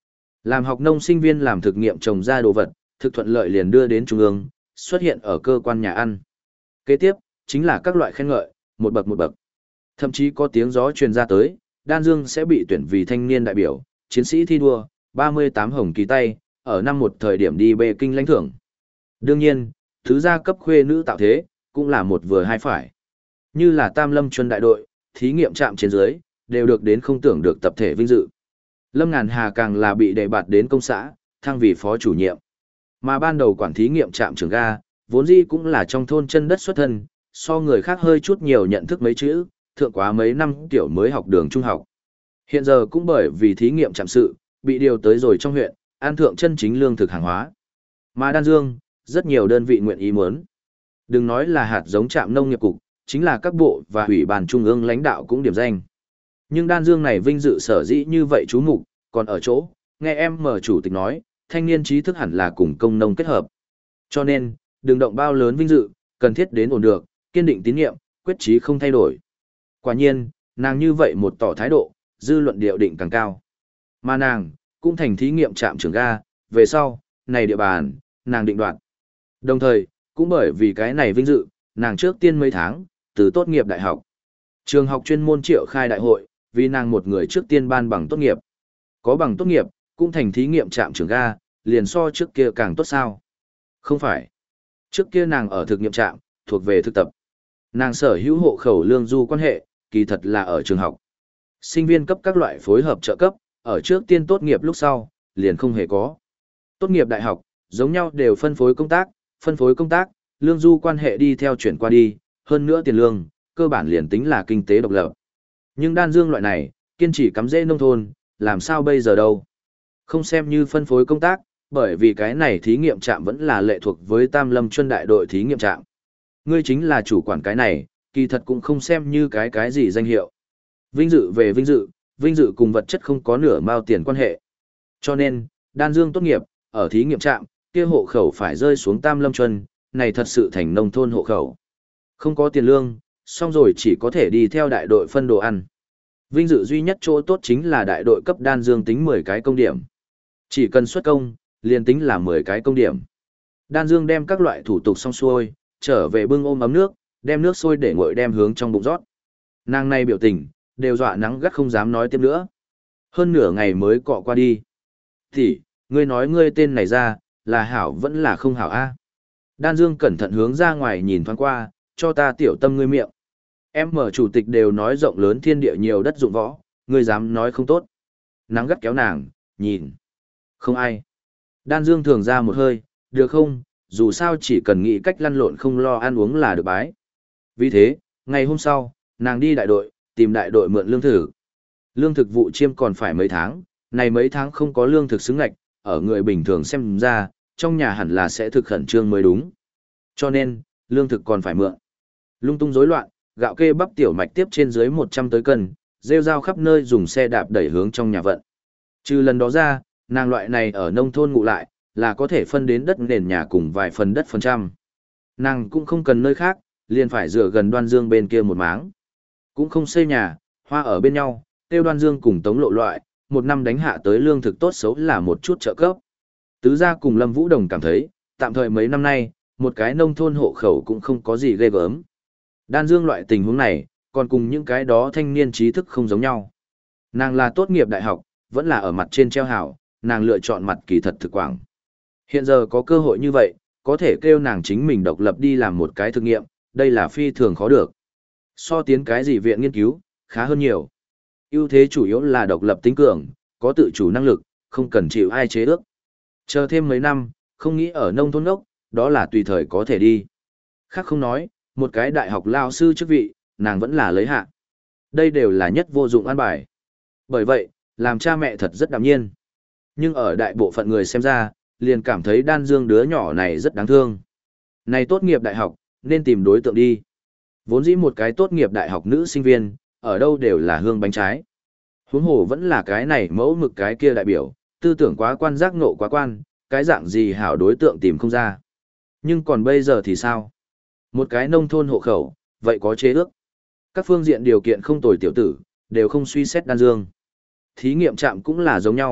Làm học nông sinh viên làm thực nghiệm trồng ra đồ vật, thực thuận lợi liền đưa đến trung ương, xuất hiện ở cơ quan nhà ăn. Kế tiếp, chính là các loại khen ngợi, một bậc một bậc. Thậm chí có tiếng gió truyền ra tới, Đan Dương sẽ bị tuyển vì thanh niên đại biểu, chiến sĩ thi đua, ba mươi tám hồng kỳ tay, ở năm một thời điểm đi bê kinh lãnh thưởng. Đương nhiên, thứ gia cấp khuê nữ tạo thế, cũng là một vừa hai phải. Như là Tam Lâm Chuân đại đội, thí nghiệm trạm trên dưới, đều được đến không tưởng được tập thể vinh dự. Lâm Ngàn Hà càng là bị đề bạt đến công xã, thăng vì phó chủ nhiệm. Mà ban đầu quản thí nghiệm trạm trường ga, vốn dĩ cũng là trong thôn chân đất xuất thân, so người khác hơi chút nhiều nhận thức mấy chữ, thượng quá mấy năm tiểu mới học đường trung học. Hiện giờ cũng bởi vì thí nghiệm trạm sự, bị điều tới rồi trong huyện, an thượng chân chính lương thực hàng hóa. Mà Đan Dương, rất nhiều đơn vị nguyện ý muốn. Đừng nói là hạt giống trạm nông nghiệp cục, chính là các bộ và ủy ban trung ương lãnh đạo cũng điểm danh. Nhưng Đan Dương này vinh dự sở dĩ như vậy chú mục, còn ở chỗ, nghe em mở chủ tịch nói, thanh niên trí thức hẳn là cùng công nông kết hợp. Cho nên, đừng động bao lớn vinh dự, cần thiết đến ổn được, kiên định tín nhiệm, quyết chí không thay đổi. Quả nhiên, nàng như vậy một tỏ thái độ, dư luận điệu định càng cao. Mà nàng, cũng thành thí nghiệm trạm trưởng ga, về sau, này địa bàn, nàng định đoạt. Đồng thời, cũng bởi vì cái này vinh dự, nàng trước tiên mấy tháng, từ tốt nghiệp đại học. Trường học chuyên môn triệu khai đại hội, vì nàng một người trước tiên ban bằng tốt nghiệp. Có bằng tốt nghiệp, cũng thành thí nghiệm trạm trưởng ga, liền so trước kia càng tốt sao. Không phải. Trước kia nàng ở thực nghiệm trạm, thuộc về thực tập. Nàng sở hữu hộ khẩu lương du quan hệ, kỳ thật là ở trường học. Sinh viên cấp các loại phối hợp trợ cấp, ở trước tiên tốt nghiệp lúc sau, liền không hề có. Tốt nghiệp đại học, giống nhau đều phân phối công tác, phân phối công tác, lương du quan hệ đi theo chuyển qua đi, hơn nữa tiền lương, cơ bản liền tính là kinh tế độc lập. Nhưng Đan Dương loại này, kiên trì cắm rễ nông thôn, làm sao bây giờ đâu? Không xem như phân phối công tác, bởi vì cái này thí nghiệm trạm vẫn là lệ thuộc với Tam Lâm Chuân đại đội thí nghiệm trạm. Ngươi chính là chủ quản cái này, kỳ thật cũng không xem như cái cái gì danh hiệu. Vinh dự về vinh dự, vinh dự cùng vật chất không có nửa mao tiền quan hệ. Cho nên, Đan Dương tốt nghiệp, ở thí nghiệm trạm, kia hộ khẩu phải rơi xuống Tam Lâm Chuân, này thật sự thành nông thôn hộ khẩu. Không có tiền lương, xong rồi chỉ có thể đi theo đại đội phân đồ ăn. Vinh dự duy nhất chỗ tốt chính là đại đội cấp Đan Dương tính mười cái công điểm. Chỉ cần xuất công, liền tính là mười cái công điểm. Đan Dương đem các loại thủ tục xong xuôi, trở về bưng ôm ấm nước, đem nước sôi để nguội đem hướng trong bụng rót. Nàng này biểu tình, đều dọa nắng gắt không dám nói tiếp nữa. Hơn nửa ngày mới cọ qua đi. Thì, ngươi nói ngươi tên này ra, là hảo vẫn là không hảo a? Đan Dương cẩn thận hướng ra ngoài nhìn thoáng qua, cho ta tiểu tâm ngươi miệng. Em mở chủ tịch đều nói rộng lớn thiên địa nhiều đất dụng võ, ngươi dám nói không tốt. Nắng gắt kéo nàng, nhìn. Không ai. Đan Dương thường ra một hơi, được không, dù sao chỉ cần nghĩ cách lăn lộn không lo ăn uống là được bái. Vì thế, ngày hôm sau, nàng đi đại đội, tìm đại đội mượn lương thực. Lương thực vụ chiêm còn phải mấy tháng, này mấy tháng không có lương thực xứng ngạch, ở người bình thường xem ra, trong nhà hẳn là sẽ thực khẩn trương mới đúng. Cho nên, lương thực còn phải mượn. Lung tung rối loạn, gạo kê bắp tiểu mạch tiếp trên dưới một trăm tới cân, rêu rao khắp nơi dùng xe đạp đẩy hướng trong nhà vận. Trừ lần đó ra, nàng loại này ở nông thôn ngụ lại, là có thể phân đến đất nền nhà cùng vài phần đất phần trăm. Nàng cũng không cần nơi khác, liền phải dựa gần Đoan Dương bên kia một máng. Cũng không xây nhà, hoa ở bên nhau, tiêu Đoan Dương cùng Tống Lộ loại, một năm đánh hạ tới lương thực tốt xấu là một chút trợ cấp. Tứ gia cùng Lâm Vũ Đồng cảm thấy, tạm thời mấy năm nay, một cái nông thôn hộ khẩu cũng không có gì ghê gớm. Đan Dương loại tình huống này, còn cùng những cái đó thanh niên trí thức không giống nhau. Nàng là tốt nghiệp đại học, vẫn là ở mặt trên treo hảo, nàng lựa chọn mặt kỳ thật thực quảng. Hiện giờ có cơ hội như vậy, có thể kêu nàng chính mình độc lập đi làm một cái thực nghiệm, đây là phi thường khó được. So tiến cái gì viện nghiên cứu, khá hơn nhiều. Ưu thế chủ yếu là độc lập tính cường, có tự chủ năng lực, không cần chịu ai chế ước. Chờ thêm mấy năm, không nghĩ ở nông thôn ốc, đó là tùy thời có thể đi. Khác không nói, một cái đại học lao sư chức vị, nàng vẫn là lấy hạ. Đây đều là nhất vô dụng an bài. Bởi vậy, làm cha mẹ thật rất đạm nhiên. Nhưng ở đại bộ phận người xem ra, liền cảm thấy Đan Dương đứa nhỏ này rất đáng thương. Này tốt nghiệp đại học, nên tìm đối tượng đi. Vốn dĩ một cái tốt nghiệp đại học nữ sinh viên, ở đâu đều là hương bánh trái. Huống hồ vẫn là cái này mẫu mực cái kia đại biểu, tư tưởng quá quan giác ngộ quá quan, cái dạng gì hảo đối tượng tìm không ra. Nhưng còn bây giờ thì sao? Một cái nông thôn hộ khẩu, vậy có chế ước. Các phương diện điều kiện không tồi tiểu tử, đều không suy xét Đan Dương. Thí nghiệm trạm cũng là giống nhau,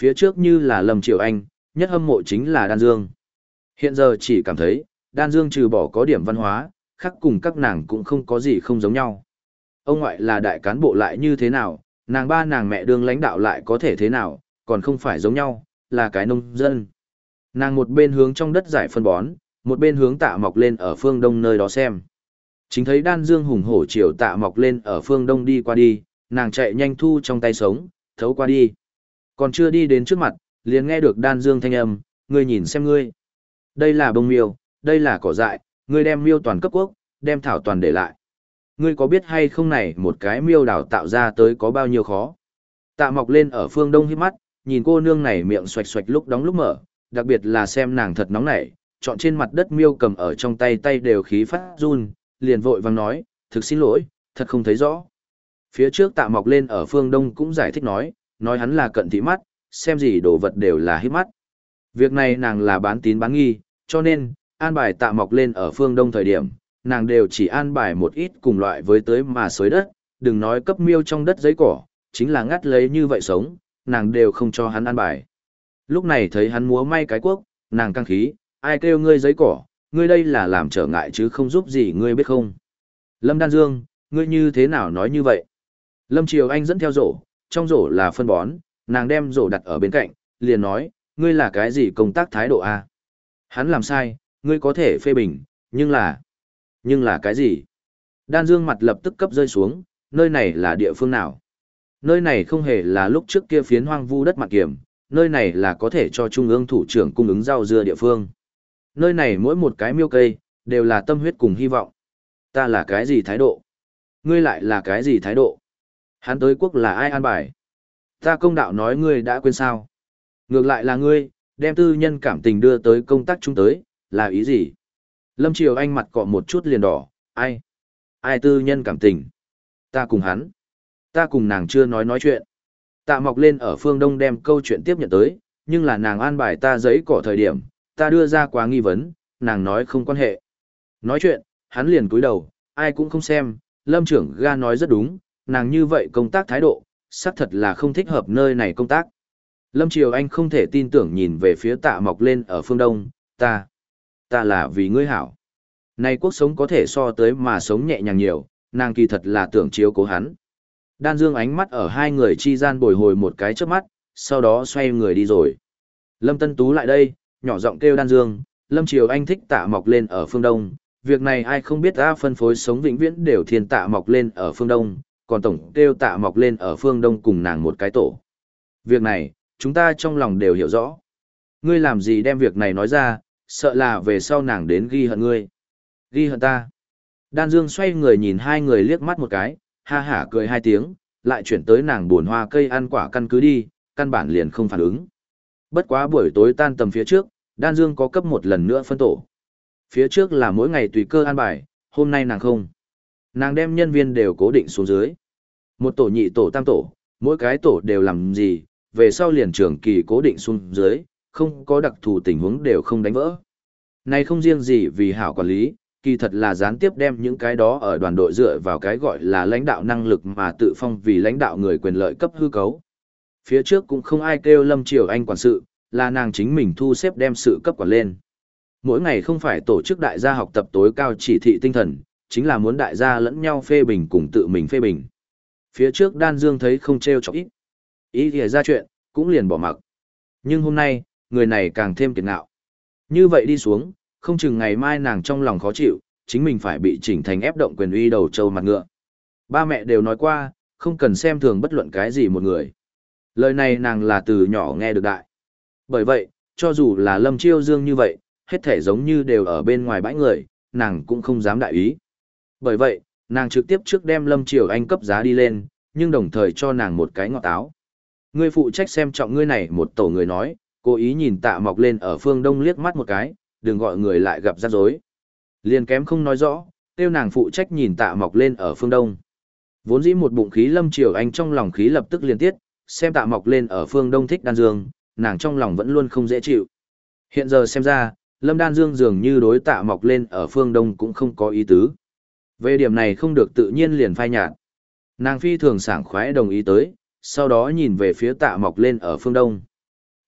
Phía trước như là Lâm Triều Anh, nhất hâm mộ chính là Đan Dương. Hiện giờ chỉ cảm thấy, Đan Dương trừ bỏ có điểm văn hóa, khác cùng các nàng cũng không có gì không giống nhau. Ông ngoại là đại cán bộ lại như thế nào, nàng ba nàng mẹ đương lãnh đạo lại có thể thế nào, còn không phải giống nhau, là cái nông dân. Nàng một bên hướng trong đất giải phân bón, một bên hướng Tạ Mọc lên ở phương đông nơi đó xem. Chính thấy Đan Dương hùng hổ chiều Tạ Mọc lên ở phương đông đi qua đi, nàng chạy nhanh thu trong tay sống, thấu qua đi. Còn chưa đi đến trước mặt, liền nghe được Đan Dương thanh âm, ngươi nhìn xem ngươi. Đây là bông miêu, đây là cỏ dại, ngươi đem miêu toàn cấp quốc, đem thảo toàn để lại. Ngươi có biết hay không này một cái miêu đào tạo ra tới có bao nhiêu khó? Tạ Mọc lên ở phương đông hít mắt, nhìn cô nương này miệng xoạch xoạch lúc đóng lúc mở, đặc biệt là xem nàng thật nóng nảy, chọn trên mặt đất miêu cầm ở trong tay tay đều khí phát run, liền vội vàng nói, thực xin lỗi, thật không thấy rõ. Phía trước Tạ Mọc lên ở phương đông cũng giải thích nói, nói hắn là cận thị mắt, xem gì đồ vật đều là hít mắt. Việc này nàng là bán tín bán nghi, cho nên, an bài Tạ Mọc lên ở phương đông thời điểm, nàng đều chỉ an bài một ít cùng loại với tới mà xới đất, đừng nói cấp miêu trong đất giấy cỏ, chính là ngắt lấy như vậy sống, nàng đều không cho hắn an bài. Lúc này thấy hắn múa may cái quốc, nàng căng khí, ai kêu ngươi giấy cỏ, ngươi đây là làm trở ngại chứ không giúp gì ngươi biết không. Lâm Đan Dương, ngươi như thế nào nói như vậy? Lâm Triều Anh dẫn theo rổ, trong rổ là phân bón, nàng đem rổ đặt ở bên cạnh, liền nói, ngươi là cái gì công tác thái độ a? Hắn làm sai, ngươi có thể phê bình, nhưng là... Nhưng là cái gì? Đan Dương mặt lập tức cấp rơi xuống, nơi này là địa phương nào? Nơi này không hề là lúc trước kia phiến hoang vu đất mặt kiểm, nơi này là có thể cho trung ương thủ trưởng cung ứng rau dưa địa phương. Nơi này mỗi một cái miêu cây, đều là tâm huyết cùng hy vọng. Ta là cái gì thái độ? Ngươi lại là cái gì thái độ? Hắn tới quốc là ai an bài? Ta công đạo nói ngươi đã quên sao? Ngược lại là ngươi, đem tư nhân cảm tình đưa tới công tác chung tới, là ý gì? Lâm Triều Anh mặt cọ một chút liền đỏ, ai? Ai tư nhân cảm tình? Ta cùng hắn. Ta cùng nàng chưa nói nói chuyện. Tạ Mọc lên ở phương Đông đem câu chuyện tiếp nhận tới, nhưng là nàng an bài ta giấy cỏ thời điểm, ta đưa ra quá nghi vấn, nàng nói không quan hệ. Nói chuyện, hắn liền cúi đầu, ai cũng không xem, Lâm trưởng ga nói rất đúng, nàng như vậy công tác thái độ, xác thật là không thích hợp nơi này công tác. Lâm Triều Anh không thể tin tưởng nhìn về phía Tạ Mọc lên ở phương Đông, ta, ta là vì ngươi hảo. Này quốc sống có thể so tới mà sống nhẹ nhàng nhiều, nàng kỳ thật là tưởng chiếu cố hắn. Đan Dương ánh mắt ở hai người chi gian bồi hồi một cái trước mắt, sau đó xoay người đi rồi. Lâm Tân Tú lại đây, nhỏ giọng kêu Đan Dương, Lâm Triều Anh thích Tạ Mọc lên ở phương Đông, việc này ai không biết ta phân phối sống vĩnh viễn đều thiên Tạ Mọc lên ở phương Đông, còn tổng kêu Tạ Mọc lên ở phương Đông cùng nàng một cái tổ. Việc này, chúng ta trong lòng đều hiểu rõ. Ngươi làm gì đem việc này nói ra, sợ là về sau nàng đến ghi hận ngươi. Ghi hận ta. Đan Dương xoay người nhìn hai người liếc mắt một cái, ha hả cười hai tiếng, lại chuyển tới nàng buồn hoa cây ăn quả căn cứ đi, căn bản liền không phản ứng. Bất quá buổi tối tan tầm phía trước, Đan Dương có cấp một lần nữa phân tổ. Phía trước là mỗi ngày tùy cơ an bài, hôm nay nàng không. Nàng đem nhân viên đều cố định xuống dưới. Một tổ nhị tổ tam tổ, mỗi cái tổ đều làm gì, về sau liền trường kỳ cố định xuống dưới, không có đặc thù tình huống đều không đánh vỡ. Này không riêng gì vì hảo quản lý, kỳ thật là gián tiếp đem những cái đó ở đoàn đội dựa vào cái gọi là lãnh đạo năng lực mà tự phong vì lãnh đạo người quyền lợi cấp hư cấu. Phía trước cũng không ai kêu Lâm Triều Anh quản sự, là nàng chính mình thu xếp đem sự cấp quản lên. Mỗi ngày không phải tổ chức đại gia học tập tối cao chỉ thị tinh thần, chính là muốn đại gia lẫn nhau phê bình cùng tự mình phê bình. Phía trước Đan Dương thấy không treo chọc ít. Ý thì ra chuyện, cũng liền bỏ mặc. Nhưng hôm nay, người này càng thêm kiệt ngạo. Như vậy đi xuống, không chừng ngày mai nàng trong lòng khó chịu, chính mình phải bị chỉnh thành ép động quyền uy đầu trâu mặt ngựa. Ba mẹ đều nói qua, không cần xem thường bất luận cái gì một người. Lời này nàng là từ nhỏ nghe được đại. Bởi vậy, cho dù là Lâm Chiêu Dương như vậy, hết thể giống như đều ở bên ngoài bãi người, nàng cũng không dám đại ý. Bởi vậy, nàng trực tiếp trước đem Lâm Triều Anh cấp giá đi lên, nhưng đồng thời cho nàng một cái ngọt táo. Ngươi phụ trách xem trọng ngươi này một tổ người nói, cố ý nhìn Tạ Mọc lên ở phương Đông liếc mắt một cái, đừng gọi người lại gặp rắc rối. Liền kém không nói rõ, tiêu nàng phụ trách nhìn Tạ Mọc lên ở phương Đông. Vốn dĩ một bụng khí Lâm Triều Anh trong lòng khí lập tức liên tiết, xem Tạ Mọc lên ở phương Đông thích Đan Dương, nàng trong lòng vẫn luôn không dễ chịu. Hiện giờ xem ra, Lâm Đan Dương dường như đối Tạ Mọc lên ở phương Đông cũng không có ý tứ. Về điểm này không được tự nhiên liền phai nhạt. Nàng phi thường sảng khoái đồng ý tới, sau đó nhìn về phía Tạ Mọc lên ở phương Đông.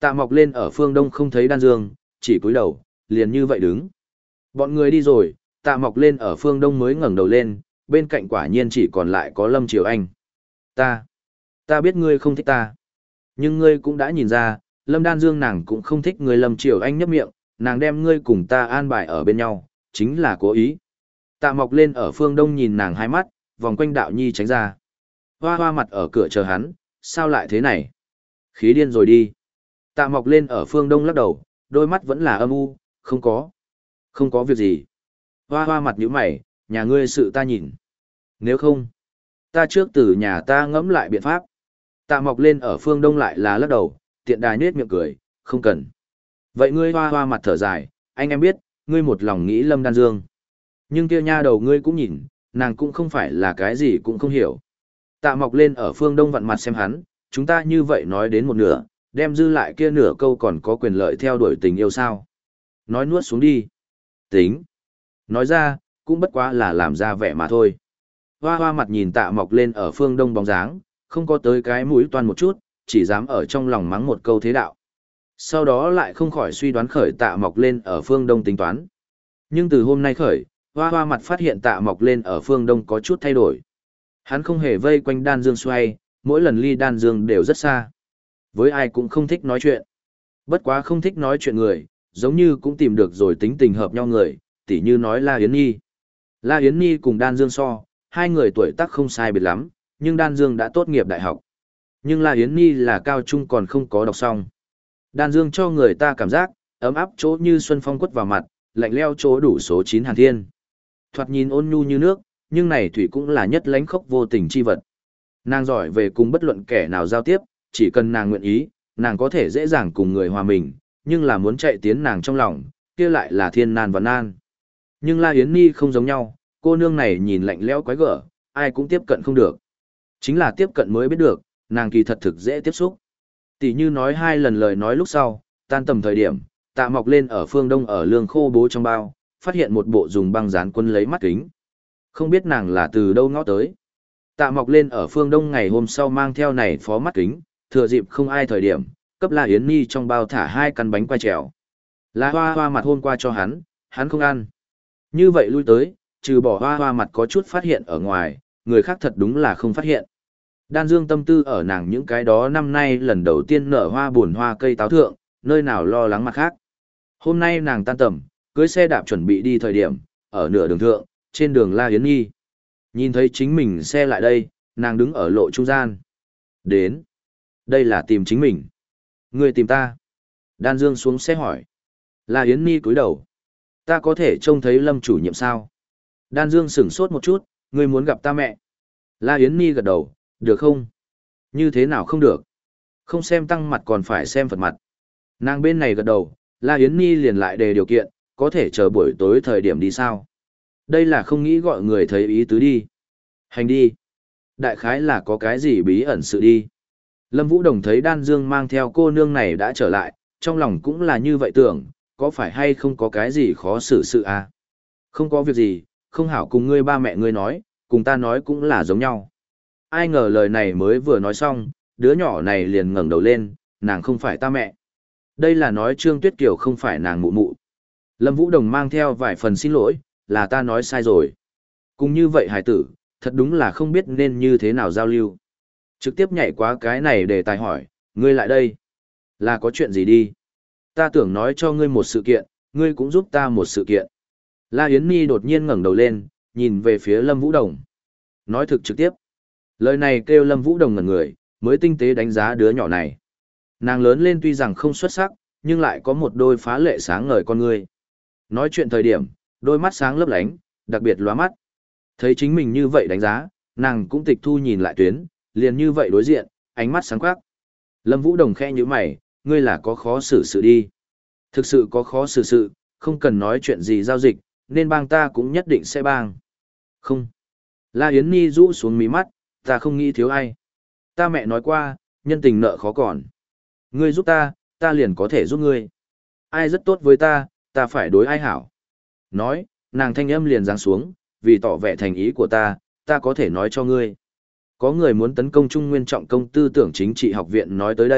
Tạ Mọc lên ở phương đông không thấy Đan Dương, chỉ cúi đầu, liền như vậy đứng. Bọn người đi rồi, Tạ Mọc lên ở phương đông mới ngẩng đầu lên, bên cạnh quả nhiên chỉ còn lại có Lâm Triều Anh. Ta, ta biết ngươi không thích ta. Nhưng ngươi cũng đã nhìn ra, Lâm Đan Dương nàng cũng không thích ngươi. Lâm Triều Anh nhấp miệng, nàng đem ngươi cùng ta an bài ở bên nhau, chính là cố ý. Tạ Mọc lên ở phương đông nhìn nàng hai mắt, vòng quanh Đạo Nhi tránh ra. Hoa hoa mặt ở cửa chờ hắn, sao lại thế này? Khí điên rồi đi. Tạ Mọc lên ở phương đông lắc đầu, đôi mắt vẫn là âm u, không có. Không có việc gì. Hoa hoa mặt nhíu mày, nhà ngươi sự ta nhìn. Nếu không, ta trước từ nhà ta ngẫm lại biện pháp. Tạ Mọc lên ở phương đông lại là lắc đầu, tiện đài nết miệng cười, không cần. Vậy ngươi hoa hoa mặt thở dài, anh em biết, ngươi một lòng nghĩ Lâm Đan Dương. Nhưng kia nha đầu ngươi cũng nhìn, nàng cũng không phải là cái gì cũng không hiểu. Tạ Mọc lên ở phương đông vặn mặt xem hắn, chúng ta như vậy nói đến một nửa, đem dư lại kia nửa câu còn có quyền lợi theo đuổi tình yêu sao. Nói nuốt xuống đi. Tính. Nói ra, cũng bất quá là làm ra vẻ mà thôi. Hoa hoa mặt nhìn Tạ Mọc lên ở phương đông bóng dáng, không có tới cái mũi toan một chút, chỉ dám ở trong lòng mắng một câu thế đạo. Sau đó lại không khỏi suy đoán khởi Tạ Mọc lên ở phương đông tính toán. Nhưng từ hôm nay khởi, hoa hoa mặt phát hiện Tạ Mọc lên ở phương đông có chút thay đổi. Hắn không hề vây quanh Đan Dương xoay, mỗi lần ly Đan Dương đều rất xa. Với ai cũng không thích nói chuyện. Bất quá không thích nói chuyện người, giống như cũng tìm được rồi tính tình hợp nhau người, tỉ như nói La Yến Nhi. La Yến Nhi cùng Đan Dương so, hai người tuổi tác không sai biệt lắm, nhưng Đan Dương đã tốt nghiệp đại học. Nhưng La Yến Nhi là cao trung còn không có đọc xong. Đan Dương cho người ta cảm giác, ấm áp chỗ như xuân phong quất vào mặt, lạnh leo chỗ đủ số chín hàn thiên. Thoạt nhìn ôn nhu như nước, nhưng này thủy cũng là nhất lánh khốc vô tình chi vật. Nàng giỏi về cùng bất luận kẻ nào giao tiếp, chỉ cần nàng nguyện ý, nàng có thể dễ dàng cùng người hòa mình, nhưng là muốn chạy tiến nàng trong lòng, kia lại là thiên nan và nan. Nhưng La Yến Nhi không giống nhau, cô nương này nhìn lạnh lẽo quái gở, ai cũng tiếp cận không được. Chính là tiếp cận mới biết được, nàng kỳ thật thực dễ tiếp xúc. Tỷ như nói hai lần lời nói lúc sau, tan tầm thời điểm, Tạ Mọc lên ở phương đông ở lương khô bố trong bao, phát hiện một bộ dùng băng dán quân lấy mắt kính. Không biết nàng là từ đâu ngó tới. Tạ Mọc lên ở phương đông ngày hôm sau mang theo này phó mắt kính, thừa dịp không ai thời điểm, cấp La Yến Nhi trong bao thả hai căn bánh quai trèo. La hoa hoa mặt hôm qua cho hắn, hắn không ăn. Như vậy lui tới, trừ bỏ hoa hoa mặt có chút phát hiện ở ngoài, người khác thật đúng là không phát hiện. Đan Dương tâm tư ở nàng những cái đó năm nay lần đầu tiên nở hoa buồn hoa cây táo thượng, nơi nào lo lắng mặt khác. Hôm nay nàng tan tầm, cưới xe đạp chuẩn bị đi thời điểm, ở nửa đường thượng, trên đường La Yến Nhi. Nhìn thấy chính mình xe lại đây, nàng đứng ở lộ trung gian. Đến. Đây là tìm chính mình. Người tìm ta. Đan Dương xuống xe hỏi. La Yến Nhi cúi đầu. Ta có thể trông thấy Lâm chủ nhiệm sao? Đan Dương sửng sốt một chút, ngươi muốn gặp ta mẹ. La Yến Nhi gật đầu, được không? Như thế nào không được? Không xem tăng mặt còn phải xem Phật mặt. Nàng bên này gật đầu, La Yến Nhi liền lại đề điều kiện, có thể chờ buổi tối thời điểm đi sao? Đây là không nghĩ gọi người thấy ý tứ đi. Hành đi. Đại khái là có cái gì bí ẩn sự đi. Lâm Vũ Đồng thấy Đan Dương mang theo cô nương này đã trở lại, trong lòng cũng là như vậy tưởng, có phải hay không có cái gì khó xử sự à? Không có việc gì, không hảo cùng ngươi ba mẹ ngươi nói, cùng ta nói cũng là giống nhau. Ai ngờ lời này mới vừa nói xong, đứa nhỏ này liền ngẩng đầu lên, nàng không phải ta mẹ. Đây là nói Trương Tuyết Kiều không phải nàng mụ mụ. Lâm Vũ Đồng mang theo vài phần xin lỗi, là ta nói sai rồi. Cùng như vậy hải tử, thật đúng là không biết nên như thế nào giao lưu. Trực tiếp nhảy qua cái này để tài hỏi, ngươi lại đây. Là có chuyện gì đi? Ta tưởng nói cho ngươi một sự kiện, ngươi cũng giúp ta một sự kiện. La Yến Nhi đột nhiên ngẩng đầu lên, nhìn về phía Lâm Vũ Đồng. Nói thực trực tiếp. Lời này kêu Lâm Vũ Đồng ngẩn người, mới tinh tế đánh giá đứa nhỏ này. Nàng lớn lên tuy rằng không xuất sắc, nhưng lại có một đôi phá lệ sáng ngời con ngươi. Nói chuyện thời điểm, đôi mắt sáng lấp lánh, đặc biệt lóa mắt. Thấy chính mình như vậy đánh giá, nàng cũng tịch thu nhìn lại tuyến, liền như vậy đối diện, ánh mắt sáng quắc. Lâm Vũ Đồng khẽ nhíu mày, ngươi là có khó xử sự đi. Thực sự có khó xử sự, không cần nói chuyện gì giao dịch, nên bang ta cũng nhất định sẽ bang. Không. La Yến Nhi rũ xuống mí mắt, ta không nghĩ thiếu ai. Ta mẹ nói qua, nhân tình nợ khó còn. Ngươi giúp ta, ta liền có thể giúp ngươi. Ai rất tốt với ta, ta phải đối ai hảo. Nói, nàng thanh âm liền giáng xuống, vì tỏ vẻ thành ý của ta, ta có thể nói cho ngươi. Có người muốn tấn công Trung Nguyên Trọng Công Tư tưởng Chính trị học viện nói tới đây,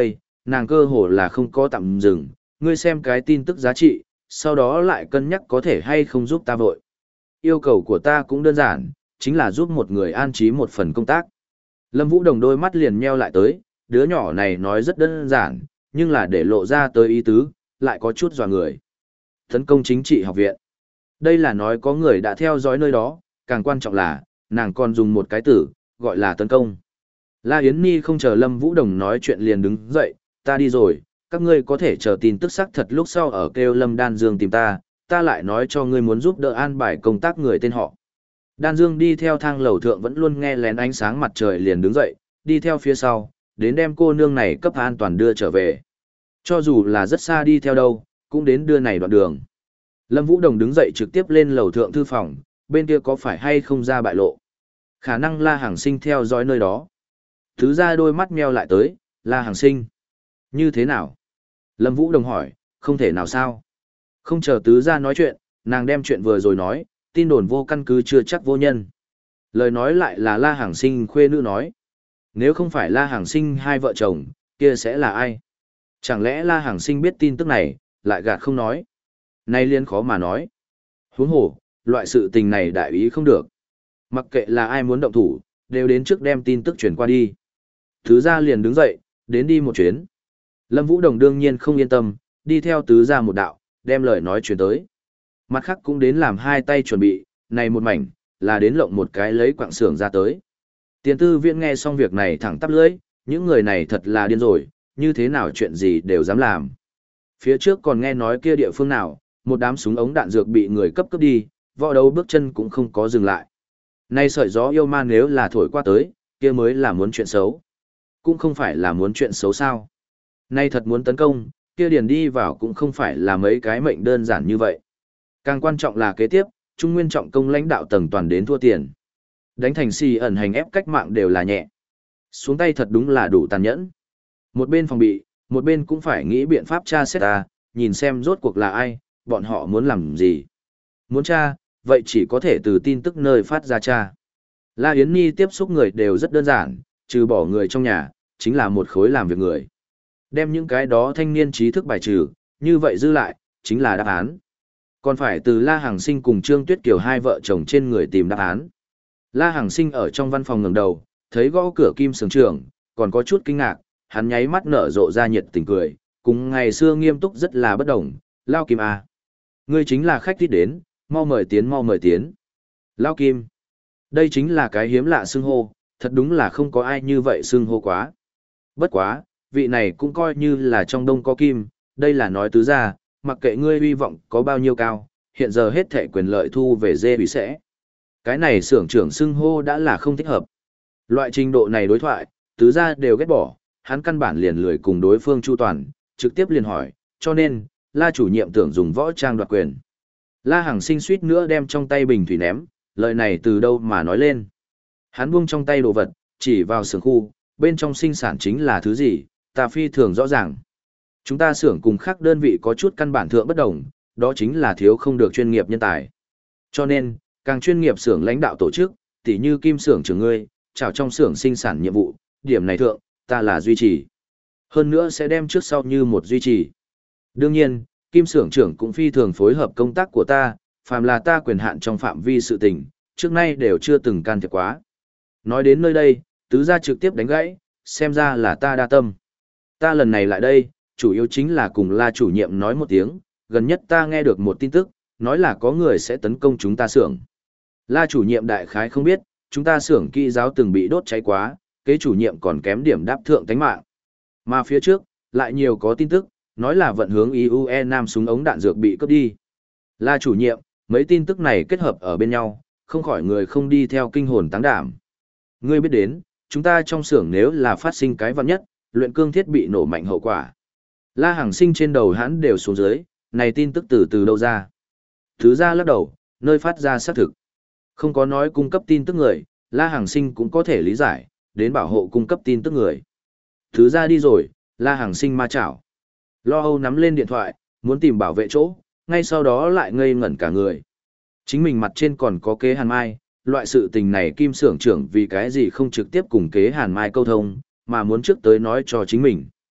nàng cơ hồ là không có tạm dừng, ngươi xem cái tin tức giá trị, sau đó lại cân nhắc có thể hay không giúp ta vội. Yêu cầu của ta cũng đơn giản, chính là giúp một người an trí một phần công tác. Lâm Vũ Đồng đôi mắt liền nheo lại tới, đứa nhỏ này nói rất đơn giản, nhưng là để lộ ra tới ý tứ, lại có chút dọa người. Tấn công chính trị học viện. Đây là nói có người đã theo dõi nơi đó, càng quan trọng là, nàng còn dùng một cái từ, gọi là tấn công. La Yến Nhi không chờ Lâm Vũ Đồng nói chuyện liền đứng dậy, ta đi rồi, các ngươi có thể chờ tin tức xác thật lúc sau ở kêu Lâm Đan Dương tìm ta, ta lại nói cho ngươi muốn giúp đỡ an bài công tác người tên họ. Đan Dương đi theo thang lầu thượng vẫn luôn nghe lén ánh sáng mặt trời liền đứng dậy, đi theo phía sau, đến đem cô nương này cấp an toàn đưa trở về. Cho dù là rất xa đi theo đâu, cũng đến đưa này đoạn đường. Lâm Vũ Đồng đứng dậy trực tiếp lên lầu thượng thư phòng, bên kia có phải hay không ra bại lộ. Khả năng La Hàng Sinh theo dõi nơi đó. Thứ ra đôi mắt meo lại tới, La Hàng Sinh. Như thế nào? Lâm Vũ Đồng hỏi, không thể nào sao? Không chờ tứ ra nói chuyện, nàng đem chuyện vừa rồi nói, tin đồn vô căn cứ chưa chắc vô nhân. Lời nói lại là La Hàng Sinh khuê nữ nói. Nếu không phải La Hàng Sinh hai vợ chồng, kia sẽ là ai? Chẳng lẽ La Hàng Sinh biết tin tức này, lại gạt không nói? Nay liên khó mà nói. Huống hồ, loại sự tình này đại ý không được. Mặc kệ là ai muốn động thủ, đều đến trước đem tin tức truyền qua đi. Tứ gia liền đứng dậy, đến đi một chuyến. Lâm Vũ Đồng đương nhiên không yên tâm, đi theo tứ gia một đạo, đem lời nói truyền tới. Mặt khác cũng đến làm hai tay chuẩn bị, này một mảnh, là đến lộng một cái lấy quạng xưởng ra tới. Tiền tư viện nghe xong việc này thẳng tắp lưỡi, những người này thật là điên rồi, như thế nào chuyện gì đều dám làm. Phía trước còn nghe nói kia địa phương nào, một đám súng ống đạn dược bị người cấp cấp đi, võ đấu bước chân cũng không có dừng lại. Nay sợi gió yêu ma nếu là thổi qua tới, kia mới là muốn chuyện xấu. Cũng không phải là muốn chuyện xấu sao. Nay thật muốn tấn công, kia điền đi vào cũng không phải là mấy cái mệnh đơn giản như vậy. Càng quan trọng là kế tiếp, Trung Nguyên trọng công lãnh đạo tầng toàn đến thua tiền. Đánh thành xì ẩn hành ép cách mạng đều là nhẹ. Xuống tay thật đúng là đủ tàn nhẫn. Một bên phòng bị, một bên cũng phải nghĩ biện pháp tra xét ta, nhìn xem rốt cuộc là ai, bọn họ muốn làm gì. Muốn tra, vậy chỉ có thể từ tin tức nơi phát ra tra. La Yến Nhi tiếp xúc người đều rất đơn giản, trừ bỏ người trong nhà, chính là một khối làm việc người. Đem những cái đó thanh niên trí thức bài trừ, như vậy dư lại, chính là đáp án. Còn phải từ La Hằng Sinh cùng Trương Tuyết Kiều hai vợ chồng trên người tìm đáp án. La Hằng Sinh ở trong văn phòng ngẩng đầu, thấy gõ cửa Kim Sướng trưởng, còn có chút kinh ngạc, hắn nháy mắt nở rộ ra nhiệt tình cười, cùng ngày xưa nghiêm túc rất là bất đồng, Lao Kim à. Ngươi chính là khách thích đến, mau mời tiến mau mời tiến. Lao Kim. Đây chính là cái hiếm lạ xưng hô, thật đúng là không có ai như vậy xưng hô quá. Bất quá, vị này cũng coi như là trong đông có kim, đây là nói tứ ra, mặc kệ ngươi hy vọng có bao nhiêu cao, hiện giờ hết thẻ quyền lợi thu về dê bị sẽ. Cái này xưởng trưởng xưng hô đã là không thích hợp. Loại trình độ này đối thoại, tứ ra đều ghét bỏ, hắn căn bản liền lười cùng đối phương chu toàn, trực tiếp liền hỏi, cho nên, La chủ nhiệm tưởng dùng võ trang đoạt quyền. La Hằng Sinh suýt nữa đem trong tay bình thủy ném, lời này từ đâu mà nói lên. Hắn buông trong tay đồ vật, chỉ vào xưởng khu, bên trong sinh sản chính là thứ gì, ta phi thường rõ ràng. Chúng ta xưởng cùng khác đơn vị có chút căn bản thượng bất đồng, đó chính là thiếu không được chuyên nghiệp nhân tài. Cho nên, càng chuyên nghiệp xưởng lãnh đạo tổ chức, tỉ như Kim xưởng trưởng ngươi, trảo trong xưởng sinh sản nhiệm vụ, điểm này thượng, ta là duy trì. Hơn nữa sẽ đem trước sau như một duy trì. Đương nhiên, Kim xưởng trưởng cũng phi thường phối hợp công tác của ta, phàm là ta quyền hạn trong phạm vi sự tình, trước nay đều chưa từng can thiệp quá. Nói đến nơi đây, tứ gia trực tiếp đánh gãy, xem ra là ta đa tâm. Ta lần này lại đây, chủ yếu chính là cùng La chủ nhiệm nói một tiếng, gần nhất ta nghe được một tin tức, nói là có người sẽ tấn công chúng ta xưởng. La chủ nhiệm đại khái không biết, chúng ta xưởng kỹ giáo từng bị đốt cháy quá, kế chủ nhiệm còn kém điểm đáp thượng tánh mạng. Mà phía trước, lại nhiều có tin tức, nói là vận hướng i u e Nam súng ống đạn dược bị cướp đi. La chủ nhiệm, mấy tin tức này kết hợp ở bên nhau, không khỏi người không đi theo kinh hồn táng đảm. Ngươi biết đến, chúng ta trong xưởng nếu là phát sinh cái vạn nhất, luyện cương thiết bị nổ mạnh hậu quả. La Hằng Sinh trên đầu hắn đều xuống dưới, này tin tức từ từ đâu ra. Thứ ra lắc đầu, nơi phát ra xác thực. Không có nói cung cấp tin tức người, La Hằng Sinh cũng có thể lý giải, đến bảo hộ cung cấp tin tức người. Thứ ra đi rồi, La Hằng Sinh ma chảo. Lo âu nắm lên điện thoại, muốn tìm bảo vệ chỗ, ngay sau đó lại ngây ngẩn cả người. Chính mình mặt trên còn có kế hàn mai, loại sự tình này Kim xưởng trưởng vì cái gì không trực tiếp cùng kế hàn mai câu thông, mà muốn trước tới nói cho chính mình.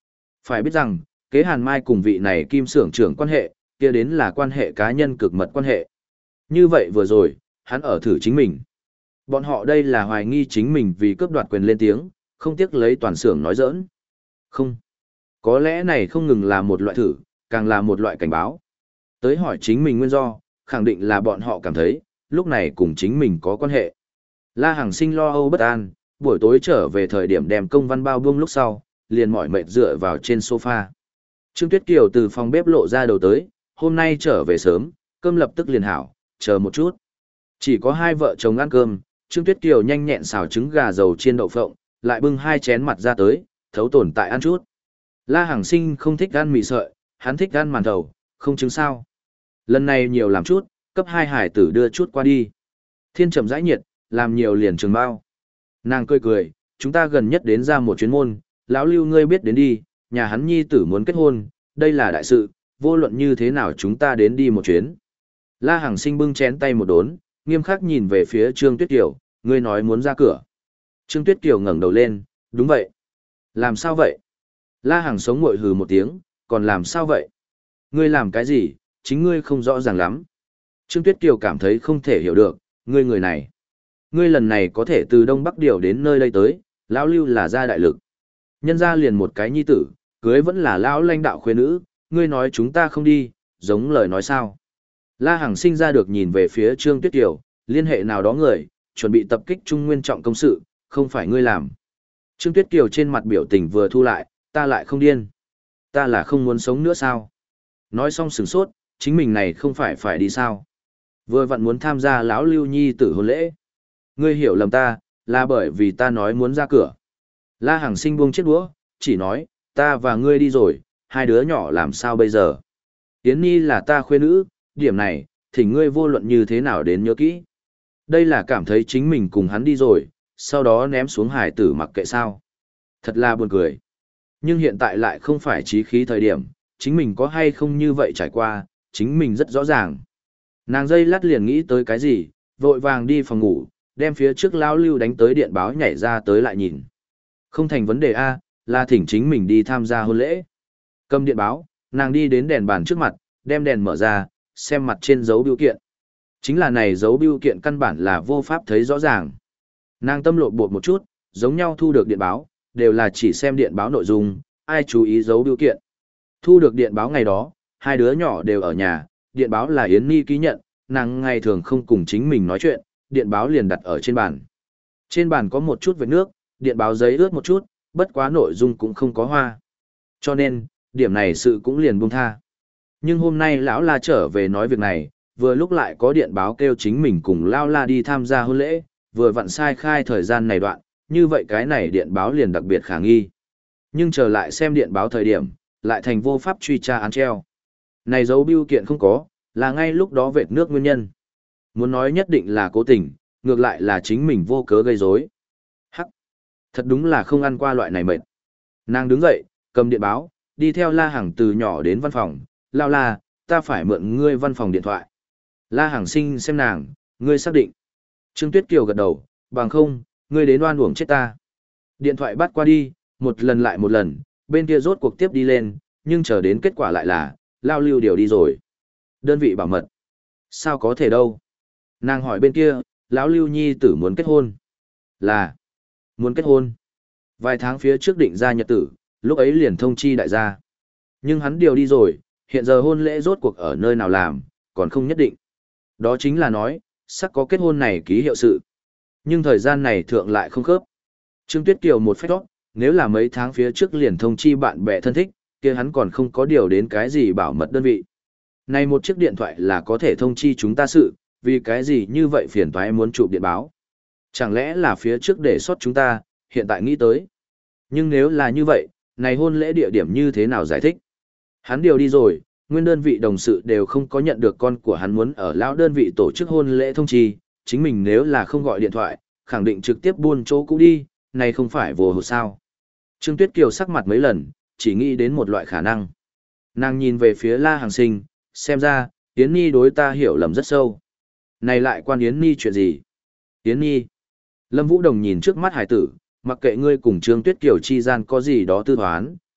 Phải biết rằng, kế Hàn Mai cùng vị này Kim xưởng trưởng quan hệ, kia đến là quan hệ cá nhân cực mật quan hệ. Như vậy vừa rồi, hắn ở thử chính mình. Bọn họ đây là hoài nghi chính mình vì cướp đoạt quyền lên tiếng, không tiếc lấy toàn xưởng nói giỡn. Không. Có lẽ này không ngừng là một loại thử, càng là một loại cảnh báo. Tới hỏi chính mình nguyên do, khẳng định là bọn họ cảm thấy, lúc này cùng chính mình có quan hệ. La Hằng Sinh lo âu bất an, buổi tối trở về thời điểm đem công văn bao buông lúc sau, liền mỏi mệt dựa vào trên sofa. Trương Tuyết Kiều từ phòng bếp lộ ra đầu tới, hôm nay trở về sớm, cơm lập tức liền hảo, chờ một chút. Chỉ có hai vợ chồng ăn cơm, Trương Tuyết Kiều nhanh nhẹn xào trứng gà dầu chiên đậu phộng, lại bưng hai chén mặt ra tới, thấu tồn tại ăn chút. La Hằng Sinh không thích ăn mì sợi, hắn thích ăn màn thầu, không chứng sao. Lần này nhiều làm chút, cấp hai hải tử đưa chút qua đi. Thiên trầm rãi nhiệt, làm nhiều liền trường bao. Nàng cười cười, chúng ta gần nhất đến ra một chuyến môn, lão Lưu ngươi biết đến đi, nhà hắn nhi tử muốn kết hôn, đây là đại sự, vô luận như thế nào chúng ta đến đi một chuyến. La Hằng Sinh bưng chén tay một đốn, nghiêm khắc nhìn về phía Trương Tuyết Kiều, ngươi nói muốn ra cửa. Trương Tuyết Kiều ngẩng đầu lên, đúng vậy. Làm sao vậy? La Hằng sống ngội hừ một tiếng, còn làm sao vậy? Ngươi làm cái gì, chính ngươi không rõ ràng lắm. Trương Tuyết Kiều cảm thấy không thể hiểu được, ngươi người này. Ngươi lần này có thể từ Đông Bắc điều đến nơi đây tới, lão Lưu là gia đại lực. Nhân ra liền một cái nhi tử, cưới vẫn là lão lãnh đạo khuê nữ, ngươi nói chúng ta không đi, giống lời nói sao. La Hằng Sinh ra được nhìn về phía Trương Tuyết Kiều, liên hệ nào đó người, chuẩn bị tập kích Trung Nguyên trọng công sự, không phải ngươi làm. Trương Tuyết Kiều trên mặt biểu tình vừa thu lại, ta lại không điên. Ta là không muốn sống nữa sao? Nói xong sửng sốt, chính mình này không phải phải đi sao? Vừa vặn muốn tham gia lão Lưu nhi tử hôn lễ. Ngươi hiểu lầm ta, là bởi vì ta nói muốn ra cửa. La Hằng Sinh buông chiếc đũa, chỉ nói, ta và ngươi đi rồi, hai đứa nhỏ làm sao bây giờ? Yến Nhi là ta khuê nữ, điểm này, thỉnh ngươi vô luận như thế nào đến nhớ kỹ. Đây là cảm thấy chính mình cùng hắn đi rồi, sau đó ném xuống hải tử mặc kệ sao. Thật là buồn cười. Nhưng hiện tại lại không phải chí khí thời điểm, chính mình có hay không như vậy trải qua, chính mình rất rõ ràng. Nàng dây lát liền nghĩ tới cái gì, vội vàng đi phòng ngủ, đem phía trước lão Lưu đánh tới điện báo nhảy ra tới lại nhìn. Không thành vấn đề A, là thỉnh chính mình đi tham gia hôn lễ. Cầm điện báo, nàng đi đến đèn bàn trước mặt, đem đèn mở ra, xem mặt trên dấu bưu kiện. Chính là này dấu bưu kiện căn bản là vô pháp thấy rõ ràng. Nàng tâm lộ bột một chút, giống nhau thu được điện báo, đều là chỉ xem điện báo nội dung, ai chú ý dấu bưu kiện. Thu được điện báo ngày đó, hai đứa nhỏ đều ở nhà, điện báo là Yến Nhi ký nhận, nàng ngày thường không cùng chính mình nói chuyện, điện báo liền đặt ở trên bàn. Trên bàn có một chút vệt nước, điện báo giấy ướt một chút, bất quá nội dung cũng không có hoa. Cho nên, điểm này sự cũng liền buông tha. Nhưng hôm nay lão La trở về nói việc này, vừa lúc lại có điện báo kêu chính mình cùng Lao La đi tham gia hôn lễ, vừa vặn sai khai thời gian này đoạn, như vậy cái này điện báo liền đặc biệt khả nghi. Nhưng trở lại xem điện báo thời điểm, lại thành vô pháp truy tra án treo. Này dấu bưu kiện không có, là ngay lúc đó vệt nước nguyên nhân. Muốn nói nhất định là cố tình, ngược lại là chính mình vô cớ gây rối. Hắc, thật đúng là không ăn qua loại này mệt. Nàng đứng dậy, cầm điện báo, đi theo La Hằng từ nhỏ đến văn phòng, lao la, ta phải mượn ngươi văn phòng điện thoại. La Hằng Sinh xem nàng, ngươi xác định. Trương Tuyết Kiều gật đầu, bằng không, ngươi đến oan uổng chết ta. Điện thoại bắt qua đi, một lần lại một lần, bên kia rốt cuộc tiếp đi lên, nhưng chờ đến kết quả lại là, Lao Lưu điều đi rồi. Đơn vị bảo mật. Sao có thể đâu? Nàng hỏi bên kia, lão Lưu nhi tử muốn kết hôn. Là, muốn kết hôn. Vài tháng phía trước định ra nhật tử, lúc ấy liền thông chi đại gia. Nhưng hắn điều đi rồi, hiện giờ hôn lễ rốt cuộc ở nơi nào làm, còn không nhất định. Đó chính là nói, sắc có kết hôn này ký hiệu sự. Nhưng thời gian này thượng lại không khớp. Trương Tuyết Kiều một phép đó, nếu là mấy tháng phía trước liền thông chi bạn bè thân thích, kia hắn còn không có điều đến cái gì bảo mật đơn vị. Này một chiếc điện thoại là có thể thông chi chúng ta sự, vì cái gì như vậy phiền toái muốn chụp điện báo. Chẳng lẽ là phía trước để sót chúng ta, hiện tại nghĩ tới. Nhưng nếu là như vậy, này hôn lễ địa điểm như thế nào giải thích? Hắn điều đi rồi, nguyên đơn vị đồng sự đều không có nhận được con của hắn muốn ở lão đơn vị tổ chức hôn lễ thông chi, chính mình nếu là không gọi điện thoại, khẳng định trực tiếp buôn chỗ cũ đi, này không phải vô hồ sao. Trương Tuyết Kiều sắc mặt mấy lần, chỉ nghĩ đến một loại khả năng. Nàng nhìn về phía La Hằng Sinh, xem ra, Yến Nhi đối ta hiểu lầm rất sâu. Này lại quan Yến Nhi chuyện gì? Yến Nhi. Lâm Vũ Đồng nhìn trước mắt hải tử, mặc kệ ngươi cùng Trương Tuyết Kiều chi gian có gì đó tư thoán,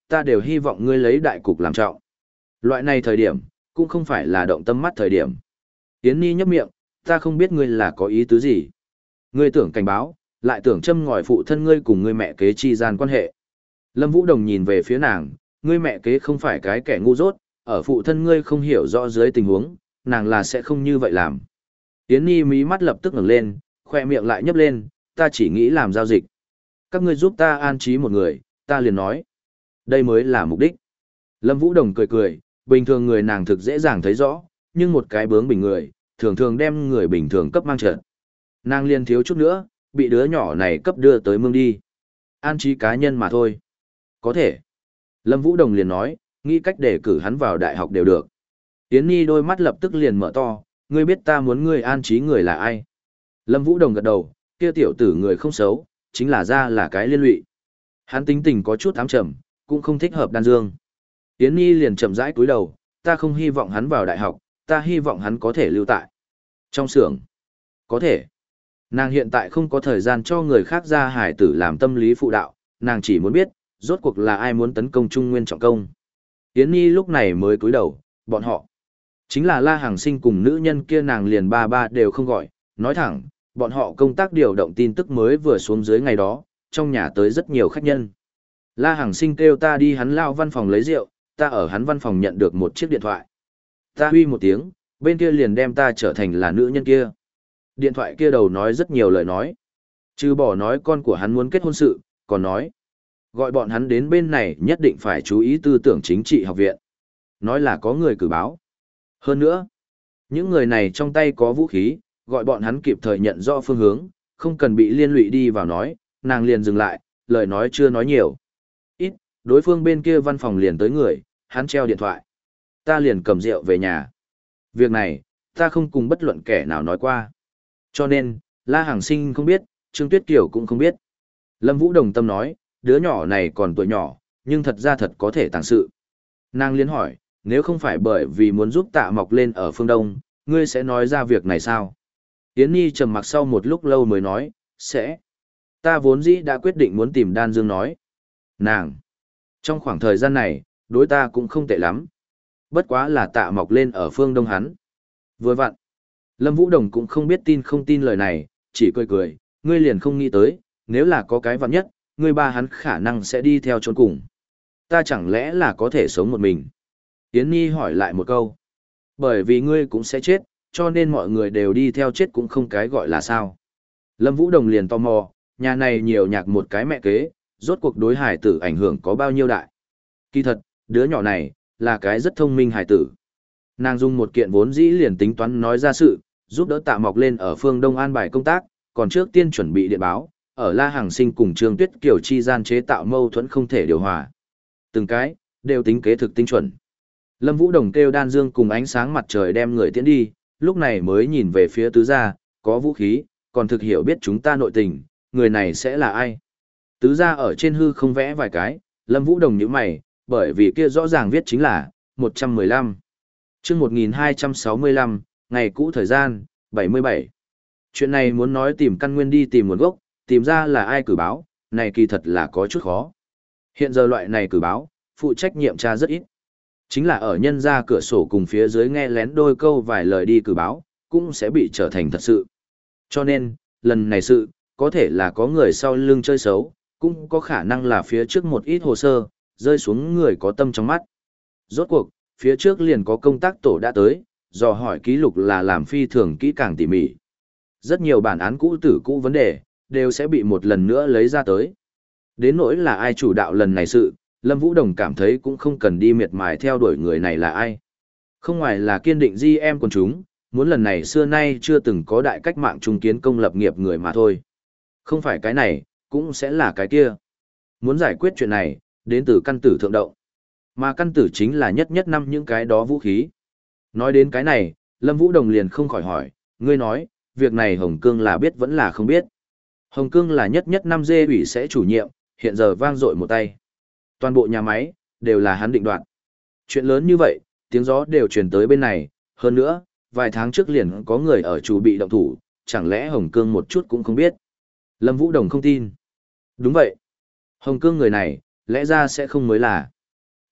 ta đều hy vọng ngươi lấy đại cục làm trọng. Loại này thời điểm, cũng không phải là động tâm mắt thời điểm. Yến Nhi nhấp miệng, ta không biết ngươi là có ý tứ gì. Ngươi tưởng cảnh báo, lại tưởng châm ngòi phụ thân ngươi cùng ngươi mẹ kế chi gian quan hệ. Lâm Vũ Đồng nhìn về phía nàng, ngươi mẹ kế không phải cái kẻ ngu dốt, ở phụ thân ngươi không hiểu rõ dưới tình huống, nàng là sẽ không như vậy làm. Yến Nhi mí mắt lập tức ngẩng lên, khoe miệng lại nhấp lên, ta chỉ nghĩ làm giao dịch. Các ngươi giúp ta an trí một người, ta liền nói. Đây mới là mục đích. Lâm Vũ Đồng cười cười, bình thường người nàng thực dễ dàng thấy rõ, nhưng một cái bướng bình người, thường thường đem người bình thường cấp mang trợn. Nàng liền thiếu chút nữa, bị đứa nhỏ này cấp đưa tới mương đi. An trí cá nhân mà thôi. Có thể. Lâm Vũ Đồng liền nói, nghĩ cách để cử hắn vào đại học đều được. Yến Nhi đôi mắt lập tức liền mở to, ngươi biết ta muốn ngươi an trí người là ai. Lâm Vũ Đồng gật đầu, kia tiểu tử người không xấu, chính là ra là cái liên lụy. Hắn tính tình có chút ám trầm, cũng không thích hợp đan dương. Yến Nhi liền chậm rãi cúi đầu, ta không hy vọng hắn vào đại học, ta hy vọng hắn có thể lưu tại. Trong xưởng. Có thể. Nàng hiện tại không có thời gian cho người khác ra hải tử làm tâm lý phụ đạo, nàng chỉ muốn biết, rốt cuộc là ai muốn tấn công Trung Nguyên trọng công. Yến Nhi lúc này mới cúi đầu, bọn họ. Chính là La Hằng Sinh cùng nữ nhân kia nàng liền ba ba đều không gọi, nói thẳng, bọn họ công tác điều động tin tức mới vừa xuống dưới ngày đó, trong nhà tới rất nhiều khách nhân. La Hằng Sinh kêu ta đi hắn lao văn phòng lấy rượu, ta ở hắn văn phòng nhận được một chiếc điện thoại. Ta huy một tiếng, bên kia liền đem ta trở thành là nữ nhân kia. Điện thoại kia đầu nói rất nhiều lời nói. Chứ bỏ nói con của hắn muốn kết hôn sự, còn nói. Gọi bọn hắn đến bên này nhất định phải chú ý tư tưởng chính trị học viện. Nói là có người cử báo. Hơn nữa, những người này trong tay có vũ khí, gọi bọn hắn kịp thời nhận rõ phương hướng, không cần bị liên lụy đi vào nói, nàng liền dừng lại, lời nói chưa nói nhiều. Ít, đối phương bên kia văn phòng liền tới người, hắn treo điện thoại. Ta liền cầm rượu về nhà. Việc này, ta không cùng bất luận kẻ nào nói qua. Cho nên, La Hằng Sinh không biết, Trương Tuyết Kiều cũng không biết. Lâm Vũ đồng tâm nói, đứa nhỏ này còn tuổi nhỏ, nhưng thật ra thật có thể tàng sự. Nàng liên hỏi, nếu không phải bởi vì muốn giúp Tạ Mọc lên ở phương Đông, ngươi sẽ nói ra việc này sao? Yến Nhi trầm mặc sau một lúc lâu mới nói, sẽ. Ta vốn dĩ đã quyết định muốn tìm Đan Dương nói. Nàng, trong khoảng thời gian này, đối ta cũng không tệ lắm. Bất quá là Tạ Mọc lên ở phương Đông hắn. Vừa vặn, Lâm Vũ Đồng cũng không biết tin không tin lời này, chỉ cười cười, ngươi liền không nghĩ tới, nếu là có cái vặn nhất, ngươi ba hắn khả năng sẽ đi theo chốn cùng. Ta chẳng lẽ là có thể sống một mình? Yến Nhi hỏi lại một câu. Bởi vì ngươi cũng sẽ chết, cho nên mọi người đều đi theo chết cũng không cái gọi là sao. Lâm Vũ Đồng liền tò mò, nhà này nhiều nhạc một cái mẹ kế, rốt cuộc đối hải tử ảnh hưởng có bao nhiêu đại. Kỳ thật, đứa nhỏ này, là cái rất thông minh hải tử. Nàng dùng một kiện vốn dĩ liền tính toán nói ra sự, giúp đỡ Tạ Mọc lên ở phương Đông an bài công tác, còn trước tiên chuẩn bị điện báo, ở La Hằng Sinh cùng Trương Tuyết Kiều chi gian chế tạo mâu thuẫn không thể điều hòa. Từng cái, đều tính kế thực tinh chuẩn. Lâm Vũ Đồng kêu Đan Dương cùng ánh sáng mặt trời đem người tiễn đi, lúc này mới nhìn về phía tứ gia, có vũ khí, còn thực hiểu biết chúng ta nội tình, người này sẽ là ai. Tứ gia ở trên hư không vẽ vài cái, Lâm Vũ Đồng nhíu mày, bởi vì kia rõ ràng viết chính là một trăm mười lăm. Chương một nghìn hai trăm sáu mươi lăm, ngày cũ thời gian, bảy mươi bảy. Chuyện này muốn nói tìm căn nguyên đi tìm nguồn gốc, tìm ra là ai cử báo, này kỳ thật là có chút khó. Hiện giờ loại này cử báo, phụ trách nhiệm tra rất ít. Chính là ở nhân ra cửa sổ cùng phía dưới nghe lén đôi câu vài lời đi cử báo, cũng sẽ bị trở thành thật sự. Cho nên, lần này sự, có thể là có người sau lưng chơi xấu, cũng có khả năng là phía trước một ít hồ sơ, rơi xuống người có tâm trong mắt. Rốt cuộc, phía trước liền có công tác tổ đã tới, dò hỏi ký lục là làm phi thường kỹ càng tỉ mỉ. Rất nhiều bản án cũ tử cũ vấn đề, đều sẽ bị một lần nữa lấy ra tới. Đến nỗi là ai chủ đạo lần này sự, Lâm Vũ Đồng cảm thấy cũng không cần đi miệt mài theo đuổi người này là ai. Không ngoài là kiên định di em quần chúng, muốn lần này xưa nay chưa từng có đại cách mạng trung kiến công lập nghiệp người mà thôi. Không phải cái này, cũng sẽ là cái kia. Muốn giải quyết chuyện này, đến từ căn tử thượng động. Mà căn tử chính là nhất nhất năm những cái đó vũ khí. Nói đến cái này, Lâm Vũ Đồng liền không khỏi hỏi, ngươi nói, việc này Hồng Cương là biết vẫn là không biết. Hồng Cương là nhất nhất năm dê ủy sẽ chủ nhiệm, hiện giờ vang dội một tay. Toàn bộ nhà máy, đều là hắn định đoạt. Chuyện lớn như vậy, tiếng gió đều truyền tới bên này, hơn nữa, vài tháng trước liền có người ở chủ bị động thủ, chẳng lẽ Hồng Cương một chút cũng không biết. Lâm Vũ Đồng không tin. Đúng vậy. Hồng Cương người này, lẽ ra sẽ không mới là.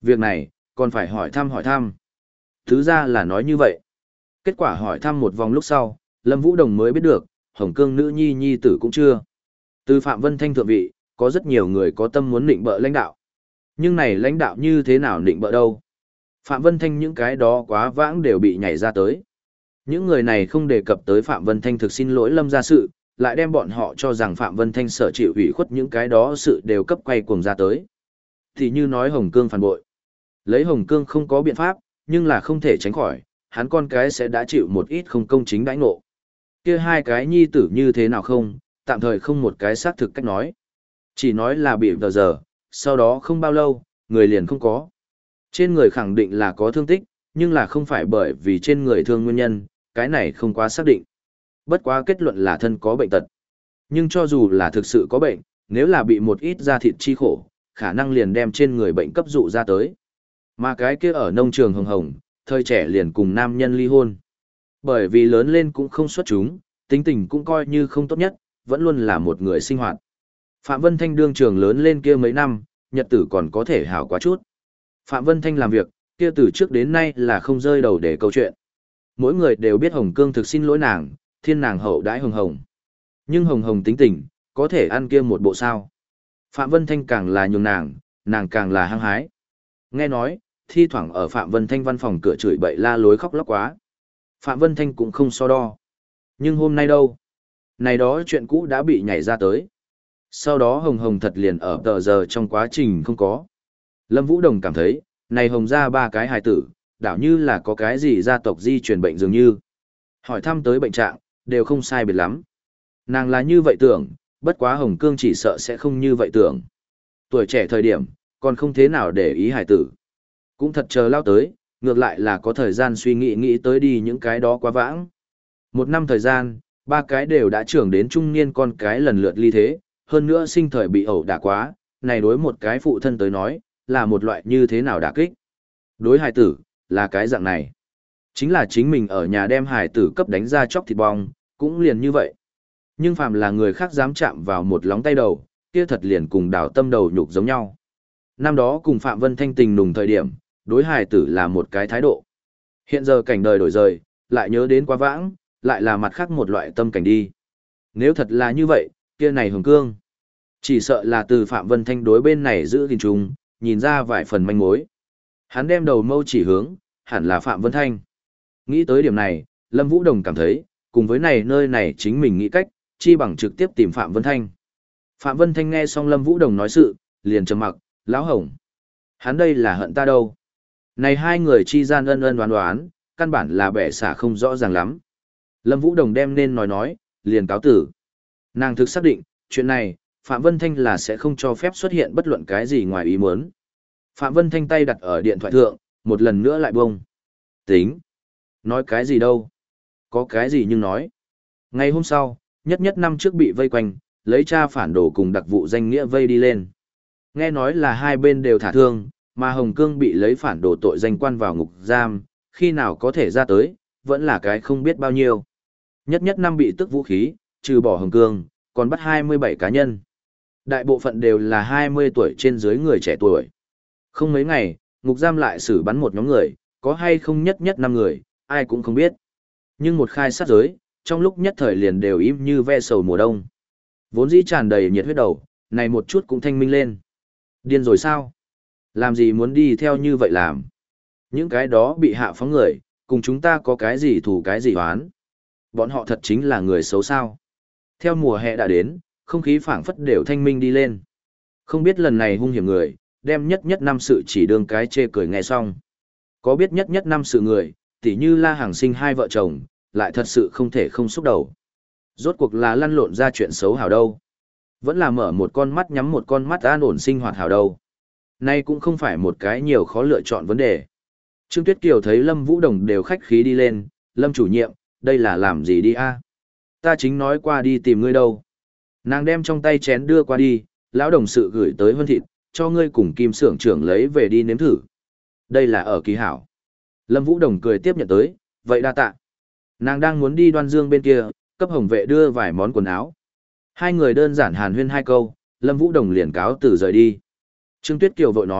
Việc này, còn phải hỏi thăm hỏi thăm. Thứ ra là nói như vậy. Kết quả hỏi thăm một vòng lúc sau, Lâm Vũ Đồng mới biết được, Hồng Cương nữ nhi nhi tử cũng chưa. Từ Phạm Vân Thanh thượng vị, có rất nhiều người có tâm muốn nịnh bợ lãnh đạo. Nhưng này lãnh đạo như thế nào nịnh bợ đâu? Phạm Vân Thanh những cái đó quá vãng đều bị nhảy ra tới. Những người này không đề cập tới Phạm Vân Thanh thực xin lỗi Lâm gia sự, lại đem bọn họ cho rằng Phạm Vân Thanh sở chịu ủy khuất những cái đó sự đều cấp quay cuồng ra tới. Thì như nói Hồng Cương phản bội. Lấy Hồng Cương không có biện pháp, nhưng là không thể tránh khỏi, hắn con cái sẽ đã chịu một ít không công chính đãi ngộ. Kia hai cái nhi tử như thế nào không, tạm thời không một cái xác thực cách nói. Chỉ nói là bị vờ giờ, sau đó không bao lâu, người liền không có. Trên người khẳng định là có thương tích, nhưng là không phải bởi vì trên người thương nguyên nhân, cái này không quá xác định. Bất quá kết luận là thân có bệnh tật. Nhưng cho dù là thực sự có bệnh, nếu là bị một ít da thịt chi khổ, khả năng liền đem trên người bệnh cấp dụ ra tới. Mà cái kia ở nông trường hồng hồng, thời trẻ liền cùng nam nhân ly hôn. Bởi vì lớn lên cũng không xuất chúng, tính tình cũng coi như không tốt nhất, vẫn luôn là một người sinh hoạt. Phạm Vân Thanh đương trường lớn lên kia mấy năm, nhật tử còn có thể hảo quá chút. Phạm Vân Thanh làm việc, kia từ trước đến nay là không rơi đầu để câu chuyện. Mỗi người đều biết Hồng Cương thực xin lỗi nàng, thiên nàng hậu đãi hồng hồng. Nhưng hồng hồng tính tình, có thể ăn kia một bộ sao. Phạm Vân Thanh càng là nhường nàng, nàng càng là hăng hái. Nghe nói, thi thoảng ở Phạm Vân Thanh văn phòng cửa chửi bậy la lối khóc lóc quá. Phạm Vân Thanh cũng không so đo. Nhưng hôm nay đâu? Này đó chuyện cũ đã bị nhảy ra tới. Sau đó hồng hồng thật liền ở tờ giờ trong quá trình không có. Lâm Vũ Đồng cảm thấy, này hồng ra ba cái hài tử, đảo như là có cái gì gia tộc di truyền bệnh dường như. Hỏi thăm tới bệnh trạng, đều không sai biệt lắm. Nàng là như vậy tưởng, bất quá Hồng Cương chỉ sợ sẽ không như vậy tưởng. Tuổi trẻ thời điểm, còn không thế nào để ý hài tử. Cũng thật chờ lao tới, ngược lại là có thời gian suy nghĩ nghĩ tới đi những cái đó quá vãng. Một năm thời gian, ba cái đều đã trưởng đến trung niên con cái lần lượt ly thế, hơn nữa sinh thời bị ẩu đả quá, này đối một cái phụ thân tới nói, là một loại như thế nào đả kích. Đối hài tử, là cái dạng này. Chính là chính mình ở nhà đem hài tử cấp đánh ra chóc thịt bong, cũng liền như vậy. Nhưng phàm là người khác dám chạm vào một lóng tay đầu, kia thật liền cùng đào tâm đầu nhục giống nhau. Năm đó cùng Phạm Vân Thanh tình nùng thời điểm, đối hài tử là một cái thái độ. Hiện giờ cảnh đời đổi rời, lại nhớ đến quá vãng, lại là mặt khác một loại tâm cảnh đi. Nếu thật là như vậy, kia này Hồng Cương. Chỉ sợ là từ Phạm Vân Thanh đối bên này giữ gìn trùng, nhìn ra vài phần manh mối. Hắn đem đầu mâu chỉ hướng, hẳn là Phạm Vân Thanh. Nghĩ tới điểm này, Lâm Vũ Đồng cảm thấy, cùng với này nơi này chính mình nghĩ cách, chi bằng trực tiếp tìm Phạm Vân Thanh. Phạm Vân Thanh nghe xong Lâm Vũ Đồng nói sự, liền trầm mặc, lão hồng. Hắn đây là hận ta đâu. Này hai người chi gian ân ân đoán đoán, căn bản là bẻ xả không rõ ràng lắm. Lâm Vũ Đồng đem nên nói nói, liền cáo tử. Nàng thực xác định, chuyện này, Phạm Vân Thanh là sẽ không cho phép xuất hiện bất luận cái gì ngoài ý muốn. Phạm Vân Thanh tay đặt ở điện thoại thượng, một lần nữa lại bông. Tính. Nói cái gì đâu. Có cái gì nhưng nói. Ngày hôm sau, nhất nhất năm trước bị vây quanh, lấy cha phản đồ cùng đặc vụ danh nghĩa vây đi lên. Nghe nói là hai bên đều thả thương, mà Hồng Cương bị lấy phản đồ tội danh quan vào ngục giam, khi nào có thể ra tới, vẫn là cái không biết bao nhiêu. Nhất nhất năm bị tức vũ khí, trừ bỏ Hồng Cương, còn bắt hai mươi bảy cá nhân. Đại bộ phận đều là hai mươi tuổi trên dưới người trẻ tuổi. Không mấy ngày, ngục giam lại xử bắn một nhóm người, có hay không nhất nhất năm người, ai cũng không biết. Nhưng một khai sát giới, trong lúc nhất thời liền đều im như ve sầu mùa đông. Vốn dĩ tràn đầy nhiệt huyết đầu, này một chút cũng thanh minh lên. Điên rồi sao? Làm gì muốn đi theo như vậy làm? Những cái đó bị hạ phóng người, cùng chúng ta có cái gì thù cái gì oán? Bọn họ thật chính là người xấu sao? Theo mùa hè đã đến, không khí phảng phất đều thanh minh đi lên. Không biết lần này hung hiểm người, đem nhất nhất năm sự chỉ đương cái chê cười nghe xong. Có biết nhất nhất năm sự người, tỉ như La Hàng Sinh hai vợ chồng, lại thật sự không thể không xúc đầu. Rốt cuộc là lăn lộn ra chuyện xấu hảo đâu. Vẫn là mở một con mắt nhắm một con mắt an ổn sinh hoạt hảo đâu. Nay cũng không phải một cái nhiều khó lựa chọn vấn đề. Trương Tuyết Kiều thấy Lâm Vũ Đồng đều khách khí đi lên, Lâm chủ nhiệm, đây là làm gì đi a? Ta chính nói qua đi tìm ngươi đâu. Nàng đem trong tay chén đưa qua đi, lão đồng sự gửi tới hơn thịt, cho ngươi cùng Kim xưởng trưởng lấy về đi nếm thử. Đây là ở kỳ hảo. Lâm Vũ Đồng cười tiếp nhận tới, vậy đa tạ. Nàng đang muốn đi Đoan Dương bên kia, cấp Hồng Vệ đưa vài món quần áo. Hai người đơn giản hàn huyên hai câu, Lâm Vũ Đồng liền cáo từ rời đi. Trương Tuyết Kiều vội nói,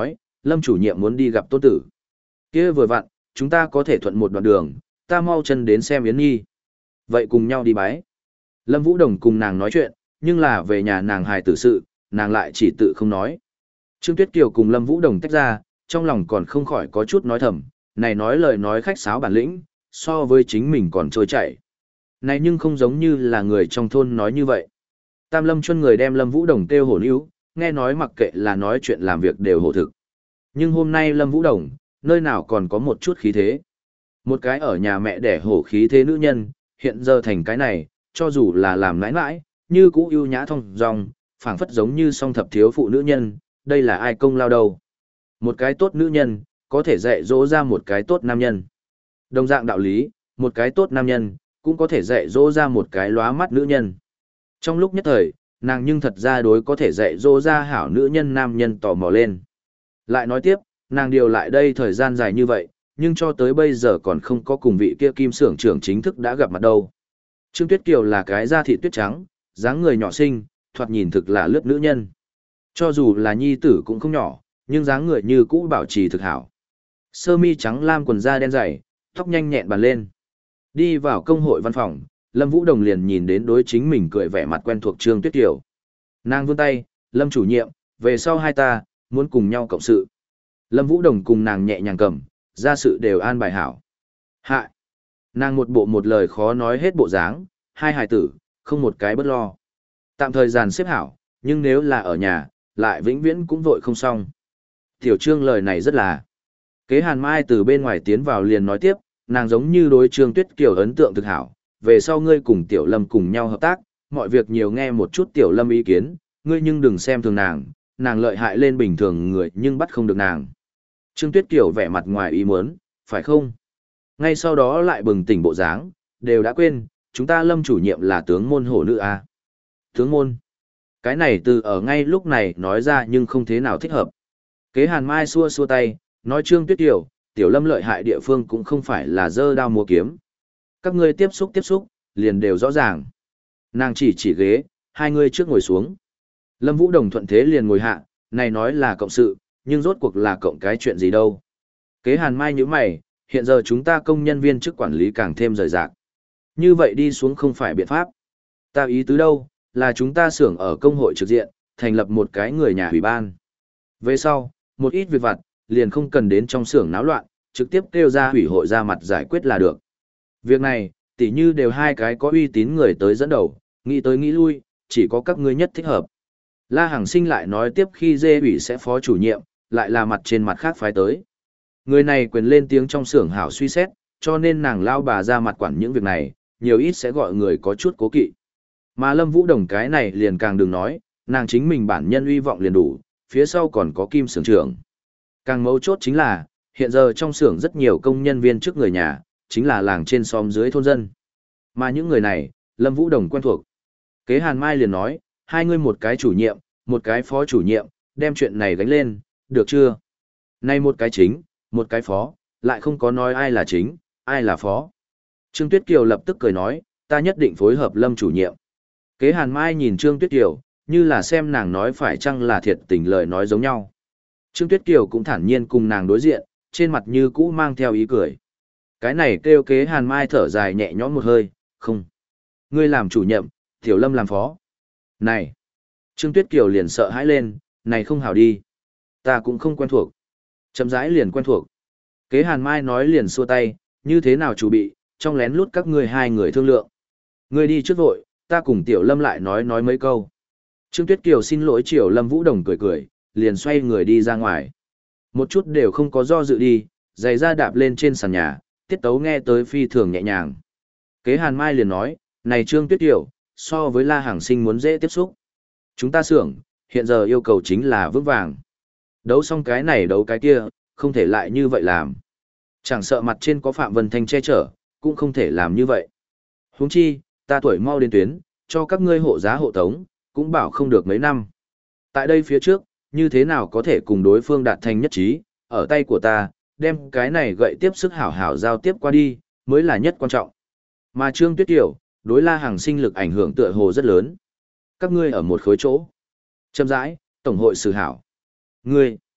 Lâm chủ nhiệm muốn đi gặp tôn tử. Kia vừa vặn, chúng ta có thể thuận một đoạn đường, ta mau chân đến xem Yến Nhi. Vậy cùng nhau đi bái. Lâm Vũ Đồng cùng nàng nói chuyện, nhưng là về nhà nàng hài tử sự, nàng lại chỉ tự không nói. Trương Tuyết Kiều cùng Lâm Vũ Đồng tách ra, trong lòng còn không khỏi có chút nói thầm, này nói lời nói khách sáo bản lĩnh, so với chính mình còn trôi chảy. Này nhưng không giống như là người trong thôn nói như vậy. Tam Lâm Chuân người đem Lâm Vũ Đồng kêu hổ níu, nghe nói mặc kệ là nói chuyện làm việc đều hổ thực. Nhưng hôm nay Lâm Vũ Đồng, nơi nào còn có một chút khí thế. Một cái ở nhà mẹ đẻ hổ khí thế nữ nhân, hiện giờ thành cái này, cho dù là làm nãi nãi, như cũ ưu nhã thông dong, phảng phất giống như song thập thiếu phụ nữ nhân, đây là ai công lao đâu. Một cái tốt nữ nhân, có thể dạy dỗ ra một cái tốt nam nhân. Đồng dạng đạo lý, một cái tốt nam nhân, cũng có thể dạy dỗ ra một cái lóa mắt nữ nhân. Trong lúc nhất thời, nàng nhưng thật ra đối có thể dạy dỗ ra hảo nữ nhân nam nhân tò mò lên. Lại nói tiếp, nàng điều lại đây thời gian dài như vậy, nhưng cho tới bây giờ còn không có cùng vị kia kim xưởng trưởng chính thức đã gặp mặt đâu. Trương Tuyết Kiều là cái da thịt tuyết trắng, dáng người nhỏ xinh, thoạt nhìn thực là lướt nữ nhân. Cho dù là nhi tử cũng không nhỏ, nhưng dáng người như cũ bảo trì thực hảo. Sơ mi trắng lam quần da đen dày, tóc nhanh nhẹn bàn lên. Đi vào công hội văn phòng, Lâm Vũ Đồng liền nhìn đến đối chính mình cười vẻ mặt quen thuộc Trương Tuyết Kiều. Nàng vươn tay, Lâm chủ nhiệm, về sau hai ta, muốn cùng nhau cộng sự. Lâm Vũ Đồng cùng nàng nhẹ nhàng cầm, ra sự đều an bài hảo. Hạ! Nàng một bộ một lời khó nói hết bộ dáng, hai hài tử, không một cái bất lo. Tạm thời dàn xếp hảo, nhưng nếu là ở nhà, lại vĩnh viễn cũng vội không xong. Tiểu Trương lời này rất là. Kế Hàn Mai từ bên ngoài tiến vào liền nói tiếp, nàng giống như đối Trương Tuyết Kiều ấn tượng thực hảo, về sau ngươi cùng Tiểu Lâm cùng nhau hợp tác, mọi việc nhiều nghe một chút Tiểu Lâm ý kiến, ngươi nhưng đừng xem thường nàng, nàng lợi hại lên bình thường người nhưng bắt không được nàng. Trương Tuyết Kiều vẻ mặt ngoài ý muốn, phải không? Ngay sau đó lại bừng tỉnh bộ dáng, đều đã quên, chúng ta Lâm chủ nhiệm là tướng môn hổ nữ à? Tướng môn? Cái này từ ở ngay lúc này nói ra nhưng không thế nào thích hợp. Kế Hàn Mai xua xua tay, nói Trương Tuyết Kiều, Tiểu Lâm lợi hại địa phương cũng không phải là dơ đao múa kiếm. Các ngươi tiếp xúc tiếp xúc, liền đều rõ ràng. Nàng chỉ chỉ ghế, hai người trước ngồi xuống. Lâm Vũ Đồng thuận thế liền ngồi hạ, này nói là cộng sự, nhưng rốt cuộc là cộng cái chuyện gì đâu. Kế Hàn Mai như mày, hiện giờ chúng ta công nhân viên chức quản lý càng thêm rời rạc. Như vậy đi xuống không phải biện pháp. Ta ý tứ đâu, là chúng ta xưởng ở công hội trực diện, thành lập một cái người nhà ủy ban. Về sau, một ít việc vặt, liền không cần đến trong xưởng náo loạn, trực tiếp kêu ra ủy hội ra mặt giải quyết là được. Việc này, tỉ như đều hai cái có uy tín người tới dẫn đầu, nghĩ tới nghĩ lui, chỉ có các ngươi nhất thích hợp. La Hằng Sinh lại nói tiếp khi dê ủy sẽ phó chủ nhiệm, lại là mặt trên mặt khác phái tới. Người này quyền lên tiếng trong xưởng hảo suy xét, cho nên nàng lao bà ra mặt quản những việc này, nhiều ít sẽ gọi người có chút cố kỵ. Mà Lâm Vũ Đồng cái này liền càng đừng nói, nàng chính mình bản nhân uy vọng liền đủ, phía sau còn có kim xưởng trưởng. Càng mấu chốt chính là, hiện giờ trong xưởng rất nhiều công nhân viên trước người nhà, chính là làng trên xóm dưới thôn dân. Mà những người này, Lâm Vũ Đồng quen thuộc. Kế Hàn Mai liền nói, hai người một cái chủ nhiệm, một cái phó chủ nhiệm, đem chuyện này gánh lên, được chưa? Nay một cái chính, một cái phó, lại không có nói ai là chính, ai là phó. Trương Tuyết Kiều lập tức cười nói, ta nhất định phối hợp Lâm chủ nhiệm. Kế Hàn Mai nhìn Trương Tuyết Kiều, như là xem nàng nói phải chăng là thiệt tình lời nói giống nhau. Trương Tuyết Kiều cũng thản nhiên cùng nàng đối diện, trên mặt như cũ mang theo ý cười. Cái này kêu Kế Hàn Mai thở dài nhẹ nhõm một hơi, không. Ngươi làm chủ nhiệm, Tiểu Lâm làm phó. Này! Trương Tuyết Kiều liền sợ hãi lên, này không hảo đi. Ta cũng không quen thuộc. Chậm rãi liền quen thuộc. Kế Hàn Mai nói liền xua tay, như thế nào chủ bị, trong lén lút các ngươi hai người thương lượng. Ngươi đi trước vội, ta cùng Tiểu Lâm lại nói nói mấy câu. Trương Tuyết Kiều xin lỗi Triều Lâm Vũ Đồng cười cười, liền xoay người đi ra ngoài. Một chút đều không có do dự đi, giày ra đạp lên trên sàn nhà, tiết tấu nghe tới phi thường nhẹ nhàng. Kế Hàn Mai liền nói, này Trương Tuyết Kiều, so với La Hàng Sinh muốn dễ tiếp xúc. Chúng ta xưởng, hiện giờ yêu cầu chính là vững vàng. Đấu xong cái này đấu cái kia, không thể lại như vậy làm. Chẳng sợ mặt trên có Phạm Vân Thanh che chở, cũng không thể làm như vậy. Huống chi, ta tuổi mau đến tuyến, cho các ngươi hộ giá hộ tống, cũng bảo không được mấy năm. Tại đây phía trước, như thế nào có thể cùng đối phương đạt thành nhất trí, ở tay của ta, đem cái này gậy tiếp sức hảo hảo giao tiếp qua đi, mới là nhất quan trọng. Mà Trương Tuyết Kiều, đối La Hàng Sinh lực ảnh hưởng tựa hồ rất lớn. Các ngươi ở một khối chỗ. Chậm rãi, tổng hội xử hảo. Ngươi,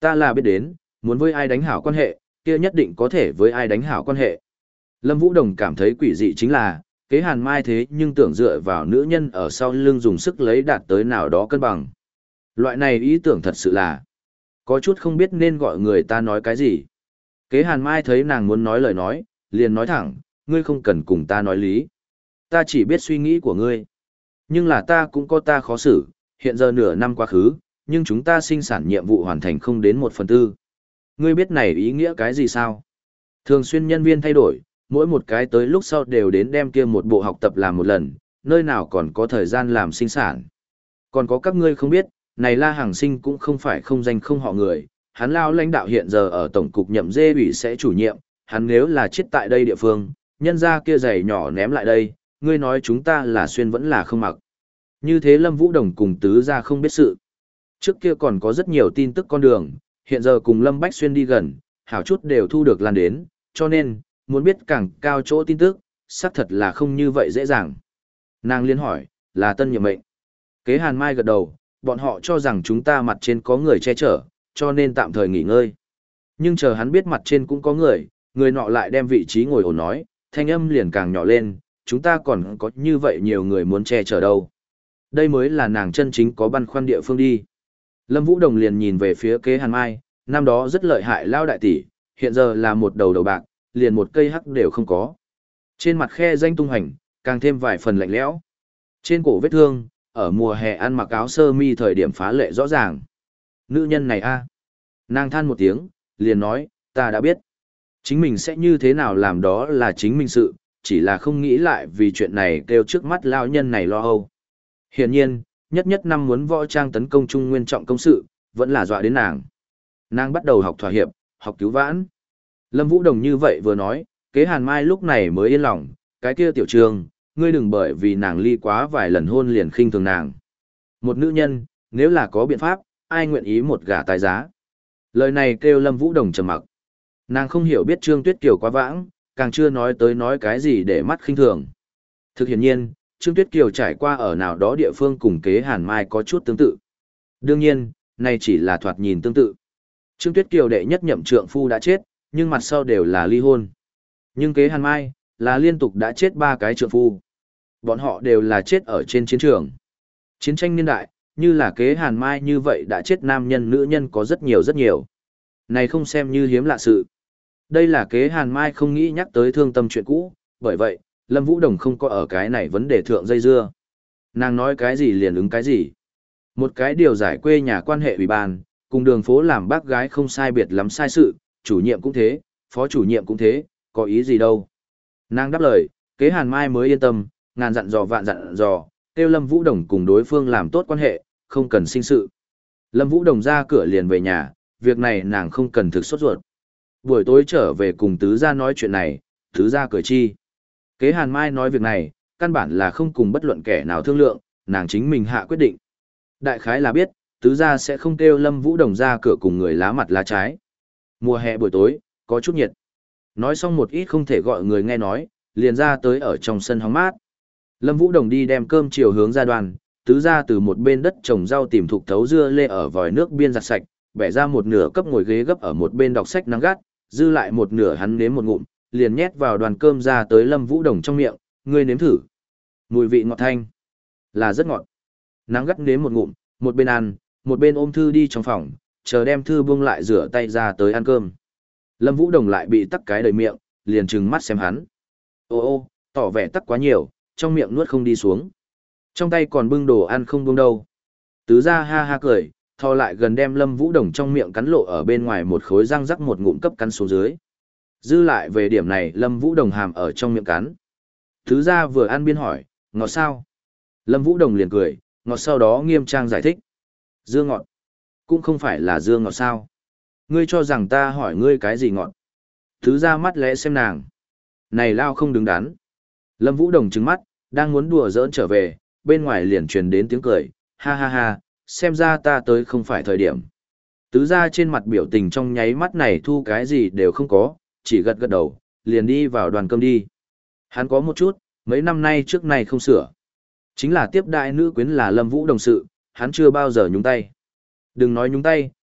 Ta là biết đến, muốn với ai đánh hảo quan hệ, kia nhất định có thể với ai đánh hảo quan hệ. Lâm Vũ Đồng cảm thấy quỷ dị chính là, kế Hàn Mai thế nhưng tưởng dựa vào nữ nhân ở sau lưng dùng sức lấy đạt tới nào đó cân bằng. Loại này ý tưởng thật sự là, có chút không biết nên gọi người ta nói cái gì. Kế Hàn Mai thấy nàng muốn nói lời nói, liền nói thẳng, ngươi không cần cùng ta nói lý. Ta chỉ biết suy nghĩ của ngươi. Nhưng là ta cũng có ta khó xử, hiện giờ nửa năm quá khứ, nhưng chúng ta sinh sản nhiệm vụ hoàn thành không đến một phần tư. Ngươi biết này ý nghĩa cái gì sao? Thường xuyên nhân viên thay đổi, mỗi một cái tới lúc sau đều đến đem kia một bộ học tập làm một lần, nơi nào còn có thời gian làm sinh sản. Còn có các ngươi không biết, này La Hằng Sinh cũng không phải không danh không họ người, hắn lao lãnh đạo hiện giờ ở tổng cục nhậm dê ủy sẽ chủ nhiệm, hắn nếu là chết tại đây địa phương, nhân ra kia giày nhỏ ném lại đây, ngươi nói chúng ta là xuyên vẫn là không mặc. Như thế Lâm Vũ Đồng cùng tứ gia không biết sự. Trước kia còn có rất nhiều tin tức con đường, hiện giờ cùng Lâm Bách Xuyên đi gần, hảo chút đều thu được lan đến, cho nên, muốn biết càng cao chỗ tin tức, xác thật là không như vậy dễ dàng. Nàng liên hỏi, là tân nhiệm mệnh. Kế Hàn Mai gật đầu, bọn họ cho rằng chúng ta mặt trên có người che chở, cho nên tạm thời nghỉ ngơi. Nhưng chờ hắn biết mặt trên cũng có người, người nọ lại đem vị trí ngồi ổn nói, thanh âm liền càng nhỏ lên, chúng ta còn có như vậy nhiều người muốn che chở đâu. Đây mới là nàng chân chính có băn khoăn địa phương đi. Lâm Vũ Đồng liền nhìn về phía kế Hàn Mai, năm đó rất lợi hại lao đại tỷ, hiện giờ là một đầu đầu bạc, liền một cây hắc đều không có. Trên mặt khe danh tung hành, càng thêm vài phần lạnh lẽo. Trên cổ vết thương, ở mùa hè ăn mặc áo sơ mi thời điểm phá lệ rõ ràng. Nữ nhân này a, nàng than một tiếng, liền nói, ta đã biết. Chính mình sẽ như thế nào làm đó là chính mình sự, chỉ là không nghĩ lại vì chuyện này kêu trước mắt lao nhân này lo âu. Hiển nhiên, nhất nhất năm muốn võ trang tấn công trung nguyên trọng công sự, vẫn là dọa đến nàng. Nàng bắt đầu học thỏa hiệp, học cứu vãn. Lâm Vũ Đồng như vậy vừa nói, kế Hàn Mai lúc này mới yên lòng, cái kia tiểu trường, ngươi đừng bởi vì nàng ly quá vài lần hôn liền khinh thường nàng. Một nữ nhân, nếu là có biện pháp, ai nguyện ý một gả tài giá. Lời này kêu Lâm Vũ Đồng trầm mặc. Nàng không hiểu biết Trương Tuyết Kiều quá vãng, càng chưa nói tới nói cái gì để mắt khinh thường. Thực hiện nhiên, Trương Tuyết Kiều trải qua ở nào đó địa phương cùng kế Hàn Mai có chút tương tự. Đương nhiên, này chỉ là thoạt nhìn tương tự. Trương Tuyết Kiều đệ nhất nhậm trượng phu đã chết, nhưng mặt sau đều là ly hôn. Nhưng kế Hàn Mai, là liên tục đã chết ba cái trượng phu. Bọn họ đều là chết ở trên chiến trường. Chiến tranh niên đại, như là kế Hàn Mai như vậy đã chết nam nhân nữ nhân có rất nhiều rất nhiều. Này không xem như hiếm lạ sự. Đây là kế Hàn Mai không nghĩ nhắc tới thương tâm chuyện cũ, bởi vậy, Lâm Vũ Đồng không có ở cái này vấn đề thượng dây dưa. Nàng nói cái gì liền ứng cái gì. Một cái điều giải quê nhà quan hệ ủy ban, cùng đường phố làm bác gái không sai biệt lắm sai sự, chủ nhiệm cũng thế, phó chủ nhiệm cũng thế, có ý gì đâu. Nàng đáp lời, kế Hàn Mai mới yên tâm, ngàn dặn dò vạn dặn dò, kêu Lâm Vũ Đồng cùng đối phương làm tốt quan hệ, không cần sinh sự. Lâm Vũ Đồng ra cửa liền về nhà, việc này nàng không cần thực sốt ruột. Buổi tối trở về cùng tứ gia nói chuyện này, tứ gia cười chi. Kế Hàn Mai nói việc này, căn bản là không cùng bất luận kẻ nào thương lượng, nàng chính mình hạ quyết định. Đại khái là biết, tứ gia sẽ không kêu Lâm Vũ Đồng ra cửa cùng người lá mặt lá trái. Mùa hè buổi tối, có chút nhiệt. Nói xong một ít không thể gọi người nghe nói, liền ra tới ở trong sân hóng mát. Lâm Vũ Đồng đi đem cơm chiều hướng ra đoàn, tứ gia từ một bên đất trồng rau tìm thục thấu dưa lê ở vòi nước biên giặt sạch, bẻ ra một nửa cấp ngồi ghế gấp ở một bên đọc sách nắng gắt, dư lại một nửa hắn nếm một ngụm, liền nhét vào đoàn cơm ra tới Lâm Vũ Đồng trong miệng, ngươi nếm thử. Mùi vị ngọt thanh, là rất ngọt. Nắng gắt nếm một ngụm, một bên ăn, một bên ôm thư đi trong phòng, chờ đem thư buông lại rửa tay ra tới ăn cơm. Lâm Vũ Đồng lại bị tắc cái đầy miệng, liền trừng mắt xem hắn. Ô ô, tỏ vẻ tắc quá nhiều, trong miệng nuốt không đi xuống. Trong tay còn bưng đồ ăn không buông đâu. Tứ gia ha ha cười, thò lại gần đem Lâm Vũ Đồng trong miệng cắn lộ ở bên ngoài một khối răng rắc một ngụm cấp cắn xuống dưới. Dư lại về điểm này Lâm Vũ Đồng hàm ở trong miệng cắn. Tứ gia vừa ăn biên hỏi, ngọt sao? Lâm Vũ Đồng liền cười, ngọt sau đó nghiêm trang giải thích. Dưa ngọt, cũng không phải là dưa ngọt sao? Ngươi cho rằng ta hỏi ngươi cái gì ngọt? Tứ gia mắt lẽ xem nàng. Này lao không đứng đắn. Lâm Vũ Đồng trừng mắt, đang muốn đùa giỡn trở về, bên ngoài liền truyền đến tiếng cười, ha ha ha, xem ra ta tới không phải thời điểm. Tứ gia trên mặt biểu tình trong nháy mắt này thu cái gì đều không có, chỉ gật gật đầu, liền đi vào đoàn cơm đi. Hắn có một chút, mấy năm nay trước này không sửa. Chính là tiếp đại nữ quyến là Lâm Vũ Đồng sự, hắn chưa bao giờ nhúng tay. Đừng nói nhúng tay,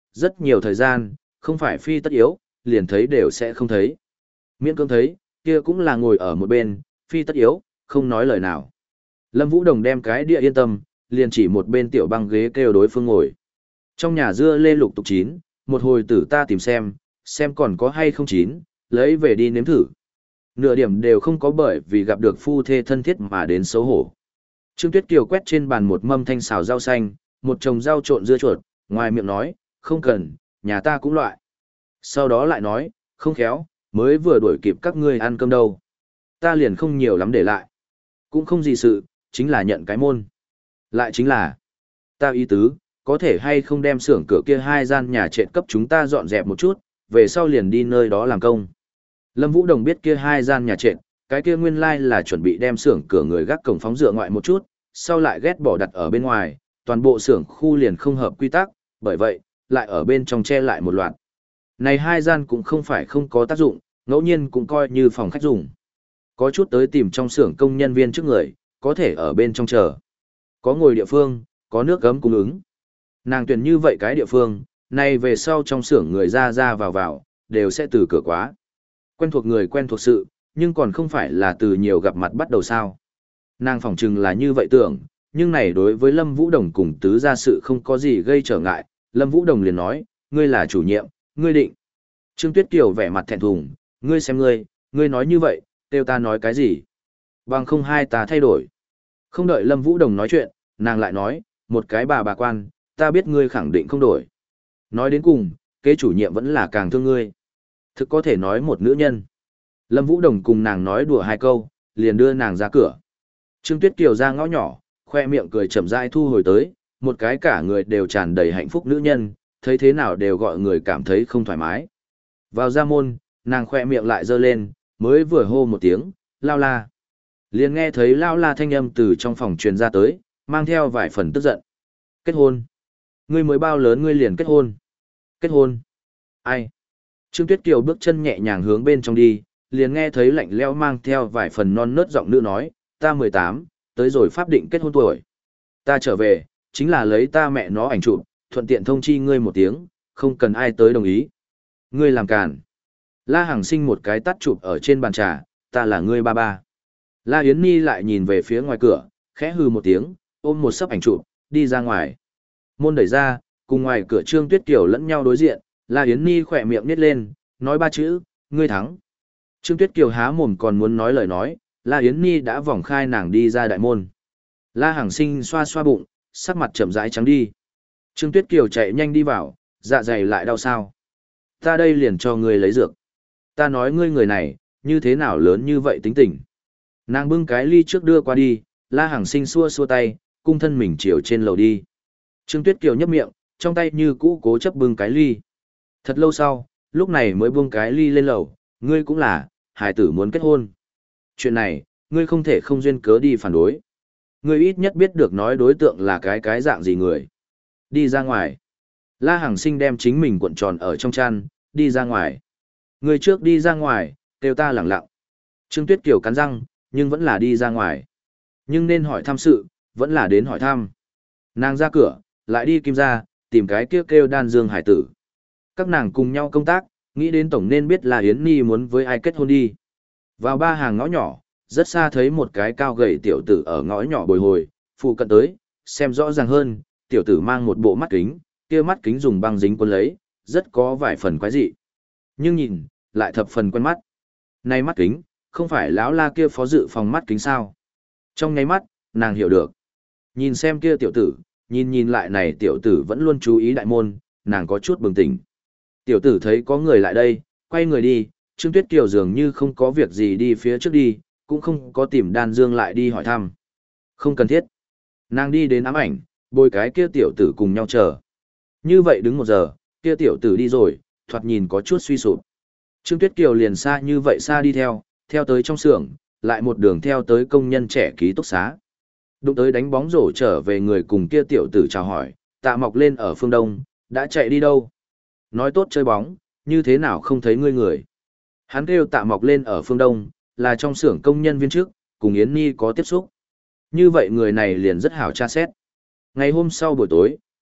rất nhiều thời gian, không phải phi tất yếu, liền thấy đều sẽ không thấy. Miễn cưỡng thấy, kia cũng là ngồi ở một bên, phi tất yếu, không nói lời nào. Lâm Vũ Đồng đem cái địa yên tâm, liền chỉ một bên tiểu băng ghế kêu đối phương ngồi. Trong nhà dưa lê lục tục chín, một hồi tử ta tìm xem, xem còn có hay không chín, lấy về đi nếm thử. Nửa điểm đều không có bởi vì gặp được phu thê thân thiết mà đến xấu hổ. Trương Tuyết Kiều quét trên bàn một mâm thanh xào rau xanh, một chồng rau trộn dưa chuột, ngoài miệng nói, không cần, nhà ta cũng loại. Sau đó lại nói, không khéo, mới vừa đuổi kịp các ngươi ăn cơm đâu. Ta liền không nhiều lắm để lại. Cũng không gì sự, chính là nhận cái môn. Lại chính là, ta ý tứ, có thể hay không đem xưởng cửa kia hai gian nhà trệt cấp chúng ta dọn dẹp một chút, về sau liền đi nơi đó làm công. Lâm Vũ Đồng biết kia hai gian nhà trệt, cái kia nguyên lai là chuẩn bị đem xưởng cửa người gác cổng phóng dựa ngoại một chút, sau lại ghét bỏ đặt ở bên ngoài, toàn bộ xưởng khu liền không hợp quy tắc, bởi vậy, lại ở bên trong che lại một loạt. Này hai gian cũng không phải không có tác dụng, ngẫu nhiên cũng coi như phòng khách dùng. Có chút tới tìm trong xưởng công nhân viên trước người, có thể ở bên trong chờ. Có ngồi địa phương, có nước gấm cung ứng. Nàng tuyển như vậy cái địa phương, này về sau trong xưởng người ra ra vào vào, đều sẽ từ cửa quá. Quen thuộc người quen thuộc sự, nhưng còn không phải là từ nhiều gặp mặt bắt đầu sao. Nàng phỏng chừng là như vậy tưởng, nhưng này đối với Lâm Vũ Đồng cùng tứ gia sự không có gì gây trở ngại. Lâm Vũ Đồng liền nói, ngươi là chủ nhiệm, ngươi định. Trương Tuyết Kiều vẻ mặt thẹn thùng, ngươi xem ngươi, ngươi nói như vậy, kêu ta nói cái gì? Bằng không hai ta thay đổi. Không đợi Lâm Vũ Đồng nói chuyện, nàng lại nói, một cái bà bà quan, ta biết ngươi khẳng định không đổi. Nói đến cùng, kế chủ nhiệm vẫn là càng thương ngươi. Thực có thể nói một nữ nhân. Lâm Vũ Đồng cùng nàng nói đùa hai câu, liền đưa nàng ra cửa. Trương Tuyết Kiều ra ngõ nhỏ, khoe miệng cười chậm rãi thu hồi tới, một cái cả người đều tràn đầy hạnh phúc nữ nhân, thấy thế nào đều gọi người cảm thấy không thoải mái. Vào ra môn, nàng khoe miệng lại giơ lên, mới vừa hô một tiếng, lao la. Liền nghe thấy lao la thanh âm từ trong phòng truyền ra tới, mang theo vài phần tức giận. Kết hôn. Ngươi mới bao lớn ngươi liền kết hôn. Kết hôn. Ai? Trương Tuyết Kiều bước chân nhẹ nhàng hướng bên trong đi, liền nghe thấy lạnh lẽo mang theo vài phần non nớt giọng nữ nói, ta mười tám, tới rồi pháp định kết hôn tuổi. Ta trở về, chính là lấy ta mẹ nó ảnh chụp, thuận tiện thông chi ngươi một tiếng, không cần ai tới đồng ý. Ngươi làm càn. La Hằng Sinh một cái tắt chụp ở trên bàn trà, ta là ngươi ba ba. La Yến Nhi lại nhìn về phía ngoài cửa, khẽ hừ một tiếng, ôm một sấp ảnh chụp, đi ra ngoài. Môn đẩy ra, cùng ngoài cửa Trương Tuyết Kiều lẫn nhau đối diện, La Yến Nhi khỏe miệng nít lên, nói ba chữ, ngươi thắng. Trương Tuyết Kiều há mồm còn muốn nói lời nói, La Yến Nhi đã vòng khai nàng đi ra đại môn. La Hằng Sinh xoa xoa bụng, sắc mặt chậm rãi trắng đi. Trương Tuyết Kiều chạy nhanh đi vào, dạ dày lại đau sao. Ta đây liền cho ngươi lấy dược. Ta nói ngươi người này, như thế nào lớn như vậy tính tình. Nàng bưng cái ly trước đưa qua đi, La Hằng Sinh xua xua tay, cung thân mình chiều trên lầu đi. Trương Tuyết Kiều nhấp miệng, trong tay như cũ cố chấp bưng cái ly. Thật lâu sau, lúc này mới buông cái ly lên lầu, ngươi cũng là, hải tử muốn kết hôn. Chuyện này, ngươi không thể không duyên cớ đi phản đối. Ngươi ít nhất biết được nói đối tượng là cái cái dạng gì người. Đi ra ngoài. La Hằng Sinh đem chính mình cuộn tròn ở trong chăn, đi ra ngoài. Ngươi trước đi ra ngoài, kêu ta lẳng lặng. Trương Tuyết Kiều cắn răng, nhưng vẫn là đi ra ngoài. Nhưng nên hỏi thăm sự, vẫn là đến hỏi thăm. Nàng ra cửa, lại đi kim ra, tìm cái kêu kêu đan dương hải tử. Các nàng cùng nhau công tác, nghĩ đến tổng nên biết là Yến Nhi muốn với ai kết hôn đi. Vào ba hàng ngõ nhỏ, rất xa thấy một cái cao gầy tiểu tử ở ngõ nhỏ bồi hồi, phụ cận tới, xem rõ ràng hơn, tiểu tử mang một bộ mắt kính, kia mắt kính dùng băng dính cuốn lấy, rất có vài phần quái dị. Nhưng nhìn, lại thập phần quen mắt. Này mắt kính, không phải lão la kia phó dự phòng mắt kính sao? Trong nháy mắt, nàng hiểu được. Nhìn xem kia tiểu tử, nhìn nhìn lại này tiểu tử vẫn luôn chú ý đại môn, nàng có chút bừng tỉnh. Tiểu tử thấy có người lại đây, quay người đi, Trương Tuyết Kiều dường như không có việc gì đi phía trước đi, cũng không có tìm đan dương lại đi hỏi thăm. Không cần thiết. Nàng đi đến ám ảnh, bồi cái kia tiểu tử cùng nhau chờ. Như vậy đứng một giờ, kia tiểu tử đi rồi, thoạt nhìn có chút suy sụp. Trương Tuyết Kiều liền xa như vậy xa đi theo, theo tới trong xưởng, lại một đường theo tới công nhân trẻ ký túc xá. Đụng tới đánh bóng rổ trở về người cùng kia tiểu tử chào hỏi, Tạ Mọc lên ở phương Đông, đã chạy đi đâu? Nói tốt chơi bóng, như thế nào không thấy ngươi người? Hắn kêu Tạ Mọc lên ở phương Đông, là trong xưởng công nhân viên trước, cùng Yến Nhi có tiếp xúc. Như vậy người này liền rất hảo tra xét. Ngày hôm sau buổi tối,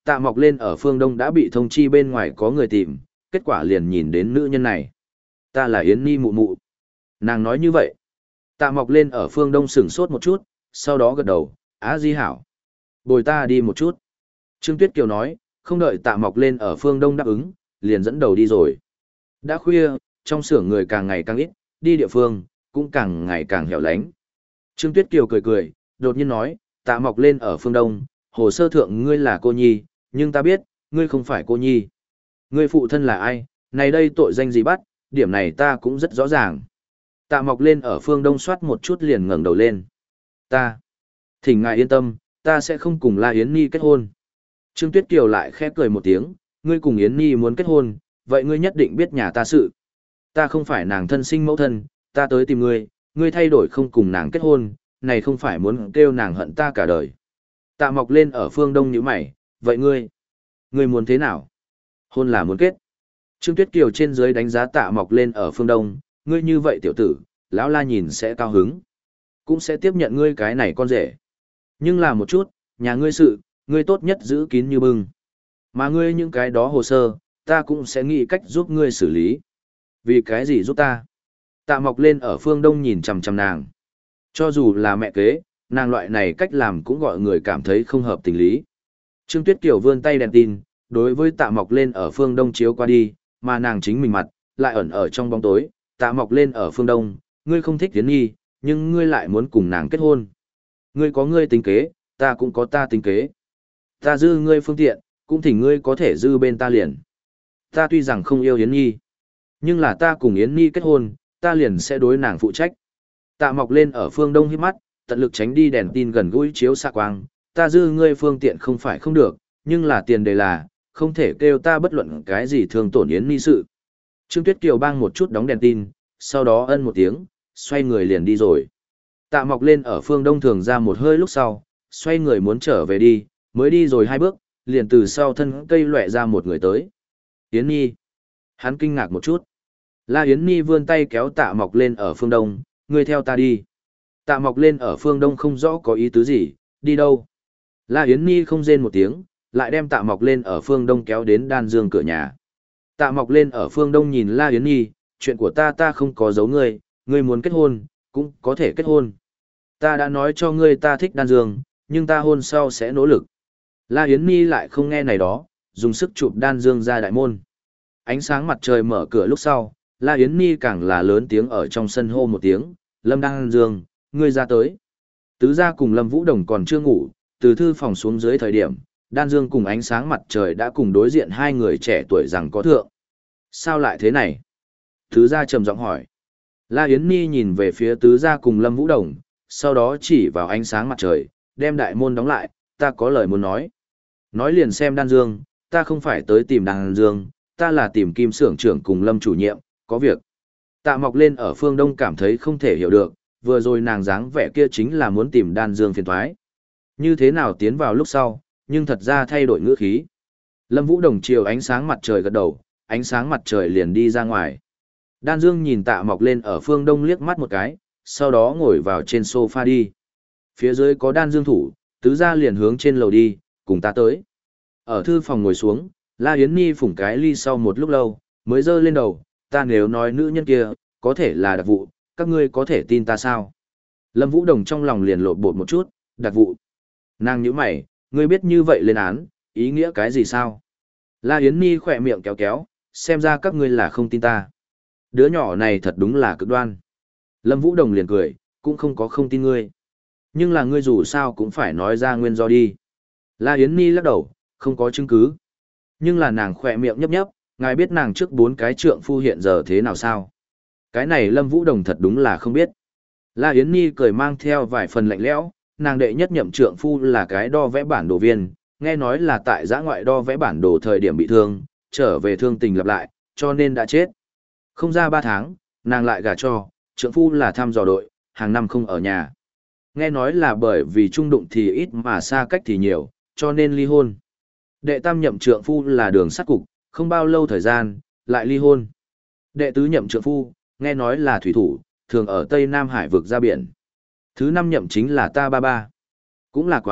Tạ Mọc lên ở phương Đông đã bị thông chi bên ngoài có người tìm, kết quả liền nhìn đến nữ nhân này. Ta là Yến Ni mụ mụ. Nàng nói như vậy. Tạ Mọc lên ở phương Đông sửng sốt một chút, sau đó gật đầu, á di hảo. Bồi ta đi một chút. Trương Tuyết Kiều nói, không đợi Tạ Mọc lên ở phương Đông đáp ứng, liền dẫn đầu đi rồi. Đã khuya, trong xưởng người càng ngày càng ít, đi địa phương, cũng càng ngày càng hẻo lánh. Trương Tuyết Kiều cười cười, đột nhiên nói, Tạ Mọc lên ở phương Đông, hồ sơ thượng ngươi là cô nhi, nhưng ta biết, ngươi không phải cô nhi. Ngươi phụ thân là ai, này đây tội danh gì bắt, điểm này ta cũng rất rõ ràng. Tạ Mọc lên ở phương Đông soát một chút liền ngẩng đầu lên. Ta, thỉnh ngài yên tâm, ta sẽ không cùng La Yến Nhi kết hôn. Trương Tuyết Kiều lại khẽ cười một tiếng, ngươi cùng Yến Nhi muốn kết hôn, vậy ngươi nhất định biết nhà ta sự. Ta không phải nàng thân sinh mẫu thân, ta tới tìm ngươi, ngươi thay đổi không cùng nàng kết hôn, này không phải muốn kêu nàng hận ta cả đời. Tạ Mọc lên ở phương Đông như mày, vậy ngươi, ngươi muốn thế nào? Hôn là muốn kết. Trương Tuyết Kiều trên dưới đánh giá Tạ Mọc lên ở phương Đông, ngươi như vậy tiểu tử, lão La nhìn sẽ cao hứng. Cũng sẽ tiếp nhận ngươi cái này con rể. Nhưng là một chút, nhà ngươi sự, ngươi tốt nhất giữ kín như bưng. Mà ngươi những cái đó hồ sơ, ta cũng sẽ nghĩ cách giúp ngươi xử lý. Vì cái gì giúp ta? Tạ Mọc lên ở phương Đông nhìn chằm chằm nàng. Cho dù là mẹ kế, nàng loại này cách làm cũng gọi người cảm thấy không hợp tình lý. Trương Tuyết Kiều vươn tay đèn tin, đối với Tạ Mọc lên ở phương Đông chiếu qua đi, mà nàng chính mình mặt, lại ẩn ở trong bóng tối. Tạ Mọc lên ở phương Đông, ngươi không thích Yến Nhi, nhưng ngươi lại muốn cùng nàng kết hôn. Ngươi có ngươi tính kế, ta cũng có ta tính kế. Ta dư ngươi phương tiện, cũng thỉnh ngươi có thể dư bên ta liền. Ta tuy rằng không yêu Yến Nhi, nhưng là ta cùng Yến Nhi kết hôn, ta liền sẽ đối nàng phụ trách. Tạ Mọc lên ở phương Đông hít mắt, tận lực tránh đi đèn tin gần gũi chiếu xạ quang, ta dư ngươi phương tiện không phải không được, nhưng là tiền đề là, không thể kêu ta bất luận cái gì thương tổn Yến Nhi sự. Trương Tuyết Kiều bang một chút đóng đèn tin, sau đó ân một tiếng, xoay người liền đi rồi. Tạ Mọc lên ở phương Đông thường ra một hơi lúc sau, xoay người muốn trở về đi, mới đi rồi hai bước, liền từ sau thân cây lóe ra một người tới. Yến Nhi. Hắn kinh ngạc một chút. La Yến Nhi vươn tay kéo Tạ Mọc lên ở phương Đông, ngươi theo ta đi. Tạ Mọc lên ở phương Đông không rõ có ý tứ gì, đi đâu. La Yến Nhi không rên một tiếng, lại đem Tạ Mọc lên ở phương Đông kéo đến đan dương cửa nhà. Tạ Mọc lên ở phương Đông nhìn La Yến Nhi, chuyện của ta ta không có giấu ngươi, ngươi muốn kết hôn, cũng có thể kết hôn. Ta đã nói cho ngươi ta thích đan dương, nhưng ta hôn sau sẽ nỗ lực. La Yến Nhi lại không nghe này đó, dùng sức chụp đan dương ra đại môn. Ánh sáng mặt trời mở cửa lúc sau, La Yến Nhi càng là lớn tiếng ở trong sân hô một tiếng, Lâm Đan Dương, ngươi ra tới. Tứ gia cùng Lâm Vũ Đồng còn chưa ngủ, từ thư phòng xuống dưới thời điểm, Đan Dương cùng ánh sáng mặt trời đã cùng đối diện hai người trẻ tuổi rằng có thượng. Sao lại thế này? Tứ gia trầm giọng hỏi. La Yến Nhi nhìn về phía tứ gia cùng Lâm Vũ Đồng, sau đó chỉ vào ánh sáng mặt trời, đem đại môn đóng lại, ta có lời muốn nói. Nói liền xem Đan Dương, ta không phải tới tìm Đan Dương, ta là tìm Kim xưởng trưởng cùng Lâm chủ nhiệm, có việc. Tạ Mọc lên ở phương Đông cảm thấy không thể hiểu được, vừa rồi nàng dáng vẻ kia chính là muốn tìm Đan Dương phiền toái. Như thế nào tiến vào lúc sau, nhưng thật ra thay đổi ngữ khí. Lâm Vũ Đồng chiều ánh sáng mặt trời gật đầu, ánh sáng mặt trời liền đi ra ngoài. Đan Dương nhìn Tạ Mọc lên ở phương Đông liếc mắt một cái, sau đó ngồi vào trên sofa đi. Phía dưới có Đan Dương thủ, tứ gia liền hướng trên lầu đi, cùng ta tới. Ở thư phòng ngồi xuống, La Yến Nhi phủng cái ly sau một lúc lâu, mới giơ lên đầu, ta nếu nói nữ nhân kia, có thể là đặc vụ, các ngươi có thể tin ta sao? Lâm Vũ Đồng trong lòng liền lộn bột một chút, đặc vụ. Nàng nhíu mày, ngươi biết như vậy lên án, ý nghĩa cái gì sao? La Yến Nhi khỏe miệng kéo kéo, xem ra các ngươi là không tin ta. Đứa nhỏ này thật đúng là cực đoan. Lâm Vũ Đồng liền cười, cũng không có không tin ngươi. Nhưng là ngươi dù sao cũng phải nói ra nguyên do đi. La Yến Nhi lắc đầu, không có chứng cứ. Nhưng là nàng khỏe miệng nhấp nhấp, ngài biết nàng trước bốn cái trượng phu hiện giờ thế nào sao? Cái này Lâm Vũ Đồng thật đúng là không biết. La Yến Nhi cười mang theo vài phần lạnh lẽo, nàng đệ nhất nhậm trượng phu là cái đo vẽ bản đồ viên, nghe nói là tại giã ngoại đo vẽ bản đồ thời điểm bị thương, trở về thương tình lặp lại, cho nên đã chết. Không ra ba tháng, nàng lại gả cho, trượng phu là thăm dò đội, hàng năm không ở nhà. Nghe nói là bởi vì trung đụng thì ít mà xa cách thì nhiều, cho nên ly hôn. Đệ tam nhậm trượng phu là đường sắt cục, không bao lâu thời gian, lại ly hôn. Đệ tứ nhậm trượng phu, nghe nói là thủy thủ, thường ở Tây Nam Hải vực ra biển. Thứ năm nhậm chính là ta ba ba. Cũng là quái,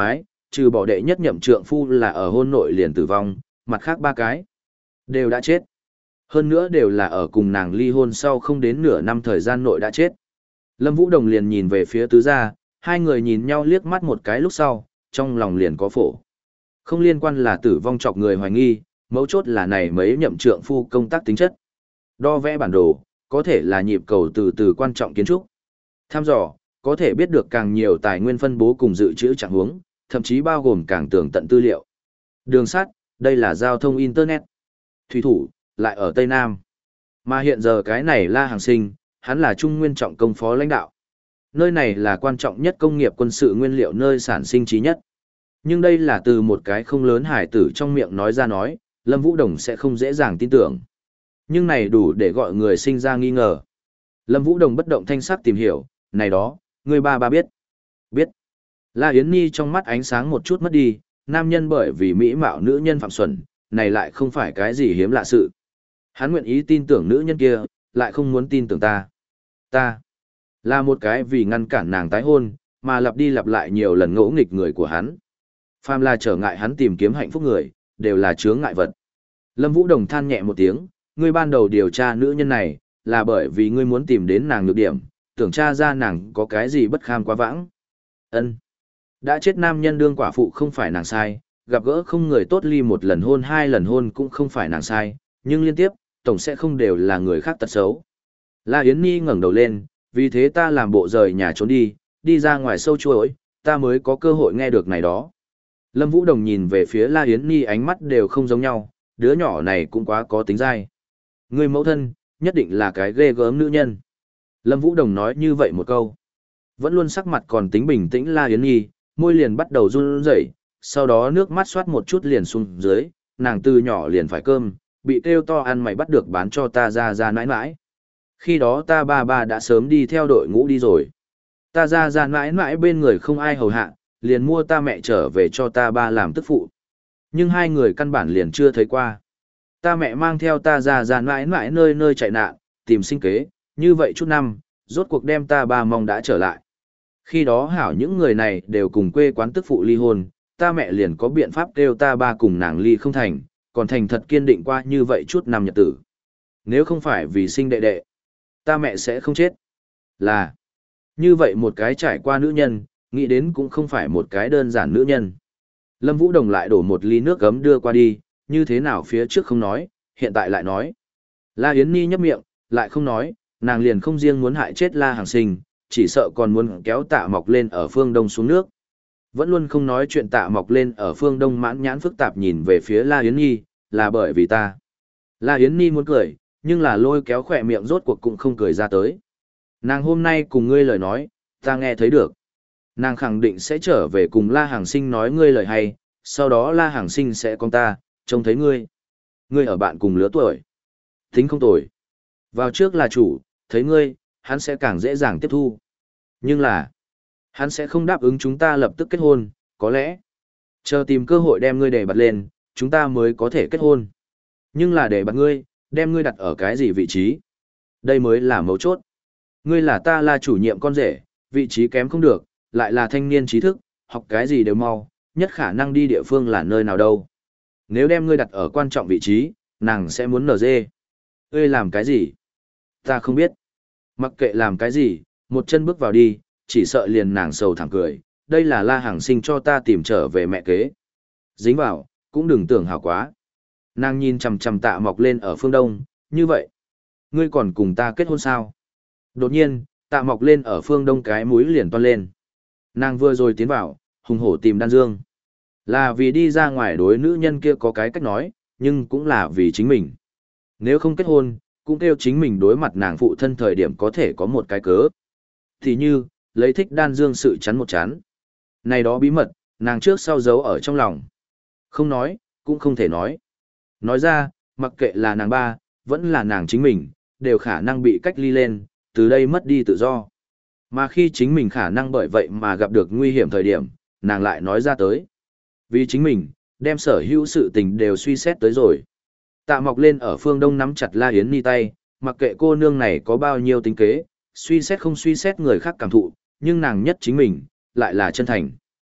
trừ bỏ đệ nhất nhậm trượng phu là ở hôn nội liền tử vong, mặt khác ba cái đều đã chết. Hơn nữa đều là ở cùng nàng ly hôn sau không đến nửa năm thời gian nội đã chết. Lâm Vũ Đồng liền nhìn về phía tứ gia, hai người nhìn nhau liếc mắt một cái lúc sau, trong lòng liền có phổ. Không liên quan là tử vong chọc người hoài nghi, mấu chốt là này mấy nhậm trượng phu công tác tính chất. Đo vẽ bản đồ, có thể là nhịp cầu từ từ quan trọng kiến trúc. Tham dò, có thể biết được càng nhiều tài nguyên phân bố cùng dự trữ trạng huống, thậm chí bao gồm càng tường tận tư liệu. Đường sắt, đây là giao thông Internet. Thủy thủ, lại ở Tây Nam. Mà hiện giờ cái này La Hàng Sinh, hắn là trung nguyên trọng công phó lãnh đạo. Nơi này là quan trọng nhất công nghiệp quân sự nguyên liệu nơi sản sinh trí nhất. Nhưng đây là từ một cái không lớn hải tử trong miệng nói ra nói, Lâm Vũ Đồng sẽ không dễ dàng tin tưởng. Nhưng này đủ để gọi người sinh ra nghi ngờ. Lâm Vũ Đồng bất động thanh sắc tìm hiểu, này đó, người ba ba biết. Biết. La Yến Nhi trong mắt ánh sáng một chút mất đi, nam nhân bởi vì mỹ mạo nữ nhân phạm xuẩn, này lại không phải cái gì hiếm lạ sự. Hắn nguyện ý tin tưởng nữ nhân kia, lại không muốn tin tưởng ta. Ta là một cái vì ngăn cản nàng tái hôn, mà lặp đi lặp lại nhiều lần ngỗ nghịch người của hắn. Phàm là trở ngại hắn tìm kiếm hạnh phúc người, đều là chướng ngại vật. Lâm Vũ Đồng than nhẹ một tiếng, ngươi ban đầu điều tra nữ nhân này, là bởi vì ngươi muốn tìm đến nàng nhược điểm, tưởng tra ra nàng có cái gì bất kham quá vãng. Ân. Đã chết nam nhân đương quả phụ không phải nàng sai, gặp gỡ không người tốt ly một lần hôn hai lần hôn cũng không phải nàng sai, nhưng liên tiếp, tổng sẽ không đều là người khác tật xấu. La Yến Nhi ngẩng đầu lên, vì thế ta làm bộ rời nhà trốn đi, đi ra ngoài sâu chuỗi, ta mới có cơ hội nghe được này đó. Lâm Vũ Đồng nhìn về phía La Yến Nhi ánh mắt đều không giống nhau, đứa nhỏ này cũng quá có tính dai. Người mẫu thân, nhất định là cái ghê gớm nữ nhân. Lâm Vũ Đồng nói như vậy một câu. Vẫn luôn sắc mặt còn tính bình tĩnh La Yến Nhi, môi liền bắt đầu run rẩy, sau đó nước mắt xoát một chút liền xuống dưới, nàng từ nhỏ liền phải cơm, bị kêu to ăn mày bắt được bán cho ta ra ra nãi nãi. Khi đó ta ba ba đã sớm đi theo đội ngũ đi rồi. Ta ra ra nãi nãi bên người không ai hầu hạ, liền mua ta mẹ trở về cho ta ba làm tức phụ. Nhưng hai người căn bản liền chưa thấy qua. Ta mẹ mang theo ta ra ra nãi nãi nơi nơi chạy nạn, tìm sinh kế, như vậy chút năm, rốt cuộc đem ta ba mong đã trở lại. Khi đó hảo những người này đều cùng quê quán tức phụ ly hôn, ta mẹ liền có biện pháp kêu ta ba cùng nàng ly không thành, còn thành thật kiên định qua như vậy chút năm nhật tử. Nếu không phải vì sinh đệ đệ, ta mẹ sẽ không chết. Là, như vậy một cái trải qua nữ nhân, nghĩ đến cũng không phải một cái đơn giản nữ nhân. Lâm Vũ Đồng lại đổ một ly nước gấm đưa qua đi, như thế nào phía trước không nói, hiện tại lại nói. La Yến Nhi nhấp miệng, lại không nói, nàng liền không riêng muốn hại chết La Hàng Sinh, chỉ sợ còn muốn kéo Tạ Mọc lên ở phương đông xuống nước. Vẫn luôn không nói chuyện Tạ Mọc lên ở phương đông mãn nhãn phức tạp nhìn về phía La Yến Nhi, là bởi vì ta. La Yến Nhi muốn cười, nhưng là lôi kéo khỏe miệng rốt cuộc cũng không cười ra tới. Nàng hôm nay cùng ngươi lời nói, ta nghe thấy được. Nàng khẳng định sẽ trở về cùng La Hàng Sinh nói ngươi lời hay, sau đó La Hàng Sinh sẽ con ta, trông thấy ngươi. Ngươi ở bạn cùng lứa tuổi. Tính không tồi. Vào trước là chủ, thấy ngươi, hắn sẽ càng dễ dàng tiếp thu. Nhưng là, hắn sẽ không đáp ứng chúng ta lập tức kết hôn, có lẽ. Chờ tìm cơ hội đem ngươi để bật lên, chúng ta mới có thể kết hôn. Nhưng là để bật ngươi, đem ngươi đặt ở cái gì vị trí? Đây mới là mấu chốt. Ngươi là ta là chủ nhiệm con rể, vị trí kém không được, lại là thanh niên trí thức, học cái gì đều mau, nhất khả năng đi địa phương là nơi nào đâu. Nếu đem ngươi đặt ở quan trọng vị trí, nàng sẽ muốn nở dê. Ngươi làm cái gì? Ta không biết. Mặc kệ làm cái gì, một chân bước vào đi, chỉ sợ liền nàng sầu thẳng cười. Đây là La Hàng Sinh cho ta tìm trở về mẹ kế. Dính vào, cũng đừng tưởng hào quá. Nàng nhìn chằm chằm Tạ Mọc lên ở phương đông, như vậy. Ngươi còn cùng ta kết hôn sao? Đột nhiên, Tạ Mọc lên ở phương đông cái mũi liền toan lên. Nàng vừa rồi tiến vào, hùng hổ tìm Đan Dương. Là vì đi ra ngoài đối nữ nhân kia có cái cách nói, nhưng cũng là vì chính mình. Nếu không kết hôn, cũng kêu chính mình đối mặt nàng phụ thân thời điểm có thể có một cái cớ. Thì như, lấy thích Đan Dương sự chắn một chán. Này đó bí mật, nàng trước sau giấu ở trong lòng. Không nói, cũng không thể nói. Nói ra, mặc kệ là nàng ba, vẫn là nàng chính mình, đều khả năng bị cách ly lên, từ đây mất đi tự do. Mà khi chính mình khả năng bởi vậy mà gặp được nguy hiểm thời điểm, nàng lại nói ra tới. Vì chính mình, đem sở hữu sự tình đều suy xét tới rồi. Tạ Mọc lên ở phương đông nắm chặt La Yến Nhi tay, mặc kệ cô nương này có bao nhiêu tính kế, suy xét không suy xét người khác cảm thụ, nhưng nàng nhất chính mình, lại là chân thành.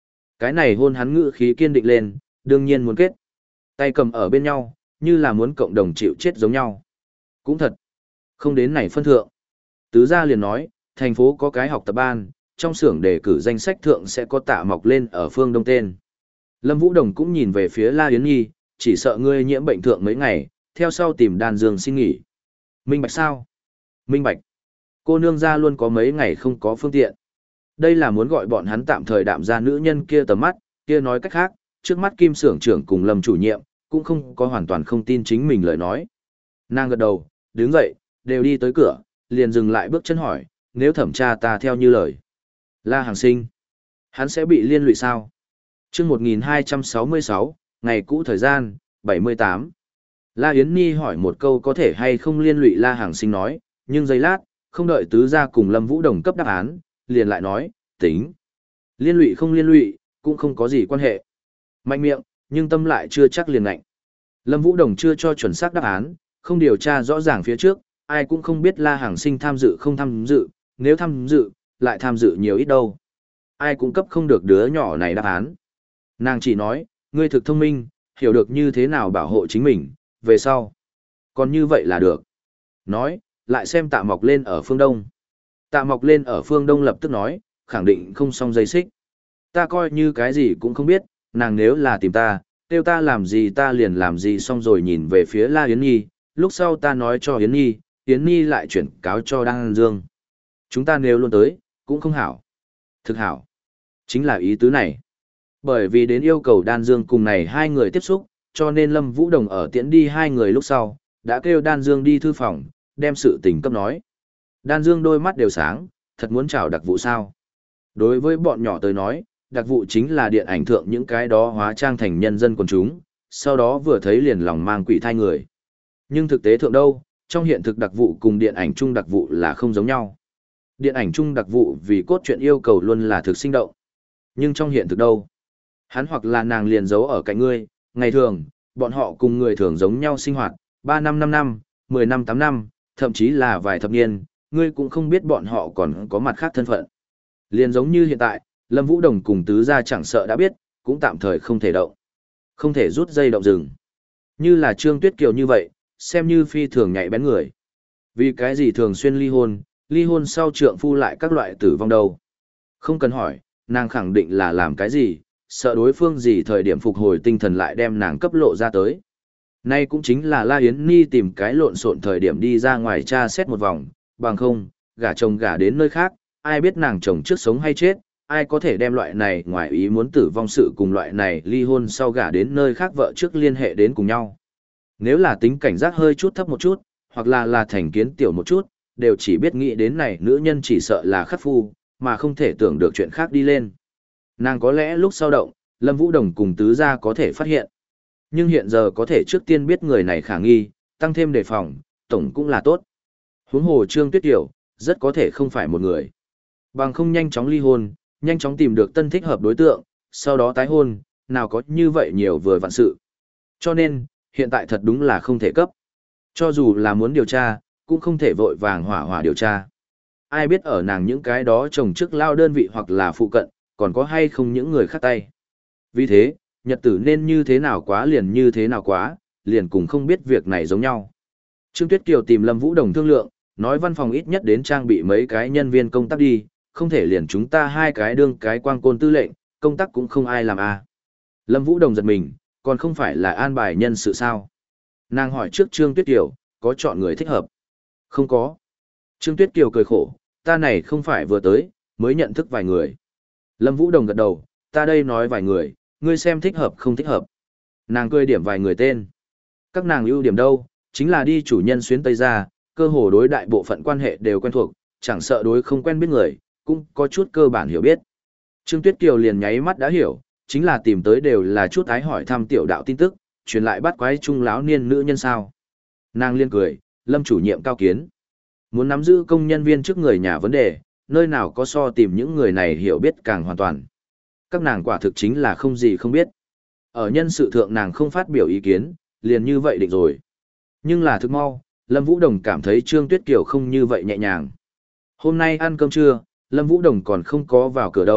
Cái này hôn hắn ngữ khí kiên định lên, đương nhiên muốn kết. Tay cầm ở bên nhau, như là muốn cộng đồng chịu chết giống nhau. Cũng thật, không đến này phân thượng. Tứ gia liền nói, thành phố có cái học tập ban, trong xưởng đề cử danh sách thượng sẽ có Tạ Mọc lên ở phương đông tên. Lâm Vũ Đồng cũng nhìn về phía La Yến Nhi, chỉ sợ ngươi nhiễm bệnh thượng mấy ngày, theo sau tìm đàn dương xin nghỉ. Minh bạch sao? Minh bạch. Cô nương gia luôn có mấy ngày không có phương tiện. Đây là muốn gọi bọn hắn tạm thời đạm ra nữ nhân kia tầm mắt, kia nói cách khác, trước mắt Kim xưởng trưởng cùng Lâm chủ nhiệm, cũng không có hoàn toàn không tin chính mình lời nói. Nàng gật đầu, đứng dậy, đều đi tới cửa, liền dừng lại bước chân hỏi, nếu thẩm tra ta theo như lời. La Hàng Sinh, hắn sẽ bị liên lụy sao? Chương một nghìn hai trăm sáu mươi sáu, ngày cũ thời gian, bảy mươi tám. La Yến Nhi hỏi một câu có thể hay không liên lụy La Hàng Sinh nói, nhưng giây lát, không đợi tứ gia cùng Lâm Vũ Đồng cấp đáp án, liền lại nói, tính. Liên lụy không liên lụy, cũng không có gì quan hệ. Mạnh miệng, nhưng tâm lại chưa chắc liền ngạnh. Lâm Vũ Đồng chưa cho chuẩn xác đáp án, không điều tra rõ ràng phía trước, ai cũng không biết La Hàng Sinh tham dự không tham dự, nếu tham dự, lại tham dự nhiều ít đâu. Ai cũng cấp không được đứa nhỏ này đáp án. Nàng chỉ nói, ngươi thực thông minh, hiểu được như thế nào bảo hộ chính mình, về sau. Còn như vậy là được. Nói, lại xem Tạ Mọc lên ở phương Đông. Tạ Mọc lên ở phương Đông lập tức nói, khẳng định không xong dây xích. Ta coi như cái gì cũng không biết, nàng nếu là tìm ta, kêu ta làm gì ta liền làm gì xong rồi nhìn về phía La Yến Nhi, lúc sau ta nói cho Yến Nhi, Yến Nhi lại chuyển cáo cho Đan Dương. Chúng ta nếu luôn tới, cũng không hảo. Thực hảo. Chính là ý tứ này. Bởi vì đến yêu cầu Đan Dương cùng này hai người tiếp xúc, cho nên Lâm Vũ Đồng ở tiễn đi hai người lúc sau, đã kêu Đan Dương đi thư phòng, đem sự tình cấp nói. Đan Dương đôi mắt đều sáng, thật muốn chào đặc vụ sao. Đối với bọn nhỏ tới nói, đặc vụ chính là điện ảnh thượng những cái đó hóa trang thành nhân dân quần chúng, sau đó vừa thấy liền lòng mang quỷ thai người. Nhưng thực tế thượng đâu, trong hiện thực đặc vụ cùng điện ảnh chung đặc vụ là không giống nhau. Điện ảnh chung đặc vụ vì cốt truyện yêu cầu luôn là thực sinh động. Nhưng trong hiện thực đâu, hắn hoặc là nàng liền giấu ở cạnh ngươi, ngày thường, bọn họ cùng người thường giống nhau sinh hoạt, ba năm năm năm, mười năm tám năm, thậm chí là vài thập niên, ngươi cũng không biết bọn họ còn có mặt khác thân phận. Liền giống như hiện tại, Lâm Vũ Đồng cùng tứ gia chẳng sợ đã biết, cũng tạm thời không thể động. Không thể rút dây động rừng. Như là Trương Tuyết Kiều như vậy, xem như phi thường nhạy bén người. Vì cái gì thường xuyên ly hôn, ly hôn sau trượng phu lại các loại tử vong đâu. Không cần hỏi, nàng khẳng định là làm cái gì, sợ đối phương gì thời điểm phục hồi tinh thần lại đem nàng cấp lộ ra tới. Nay cũng chính là La Yến Ni tìm cái lộn xộn thời điểm đi ra ngoài tra xét một vòng, bằng không, gả chồng gả đến nơi khác, ai biết nàng chồng trước sống hay chết, ai có thể đem loại này ngoài ý muốn tử vong sự cùng loại này ly hôn sau gả đến nơi khác vợ trước liên hệ đến cùng nhau. Nếu là tính cảnh giác hơi chút thấp một chút, hoặc là là thành kiến tiểu một chút, đều chỉ biết nghĩ đến này nữ nhân chỉ sợ là khắc phu, mà không thể tưởng được chuyện khác đi lên. Nàng có lẽ lúc sau động, Lâm Vũ Đồng cùng tứ gia có thể phát hiện. Nhưng hiện giờ có thể trước tiên biết người này khả nghi, tăng thêm đề phòng, tổng cũng là tốt. Huống hồ Trương Tuyết Kiều, rất có thể không phải một người. Bằng không nhanh chóng ly hôn, nhanh chóng tìm được tân thích hợp đối tượng, sau đó tái hôn, nào có như vậy nhiều vừa vặn sự. Cho nên, hiện tại thật đúng là không thể cấp. Cho dù là muốn điều tra, cũng không thể vội vàng hỏa hỏa điều tra. Ai biết ở nàng những cái đó chồng trước lao đơn vị hoặc là phụ cận, còn có hay không những người khác tay. Vì thế, nhật tử nên như thế nào quá liền như thế nào quá, liền cùng không biết việc này giống nhau. Trương Tuyết Kiều tìm Lâm Vũ Đồng thương lượng, nói văn phòng ít nhất đến trang bị mấy cái nhân viên công tác đi, không thể liền chúng ta hai cái đương cái quang côn tư lệnh, công tác cũng không ai làm à. Lâm Vũ Đồng giật mình, còn không phải là an bài nhân sự sao. Nàng hỏi trước Trương Tuyết Kiều, có chọn người thích hợp? Không có. Trương Tuyết Kiều cười khổ, ta này không phải vừa tới, mới nhận thức vài người. Lâm Vũ Đồng gật đầu, ta đây nói vài người, ngươi xem thích hợp không thích hợp. Nàng cười điểm vài người tên. Các nàng ưu điểm đâu, chính là đi chủ nhân xuyến Tây ra, cơ hồ đối đại bộ phận quan hệ đều quen thuộc, chẳng sợ đối không quen biết người, cũng có chút cơ bản hiểu biết. Trương Tuyết Kiều liền nháy mắt đã hiểu, chính là tìm tới đều là chút ái hỏi thăm tiểu đạo tin tức, truyền lại bắt quái trung lão niên nữ nhân sao. Nàng liên cười, Lâm chủ nhiệm cao kiến. Muốn nắm giữ công nhân viên trước người nhà vấn đề, nơi nào có so tìm những người này hiểu biết càng hoàn toàn. Các nàng quả thực chính là không gì không biết. Ở nhân sự thượng nàng không phát biểu ý kiến, liền như vậy định rồi. Nhưng là thực mau, Lâm Vũ Đồng cảm thấy Trương Tuyết Kiều không như vậy nhẹ nhàng. Hôm nay ăn cơm trưa, Lâm Vũ Đồng còn không có vào cửa đâu,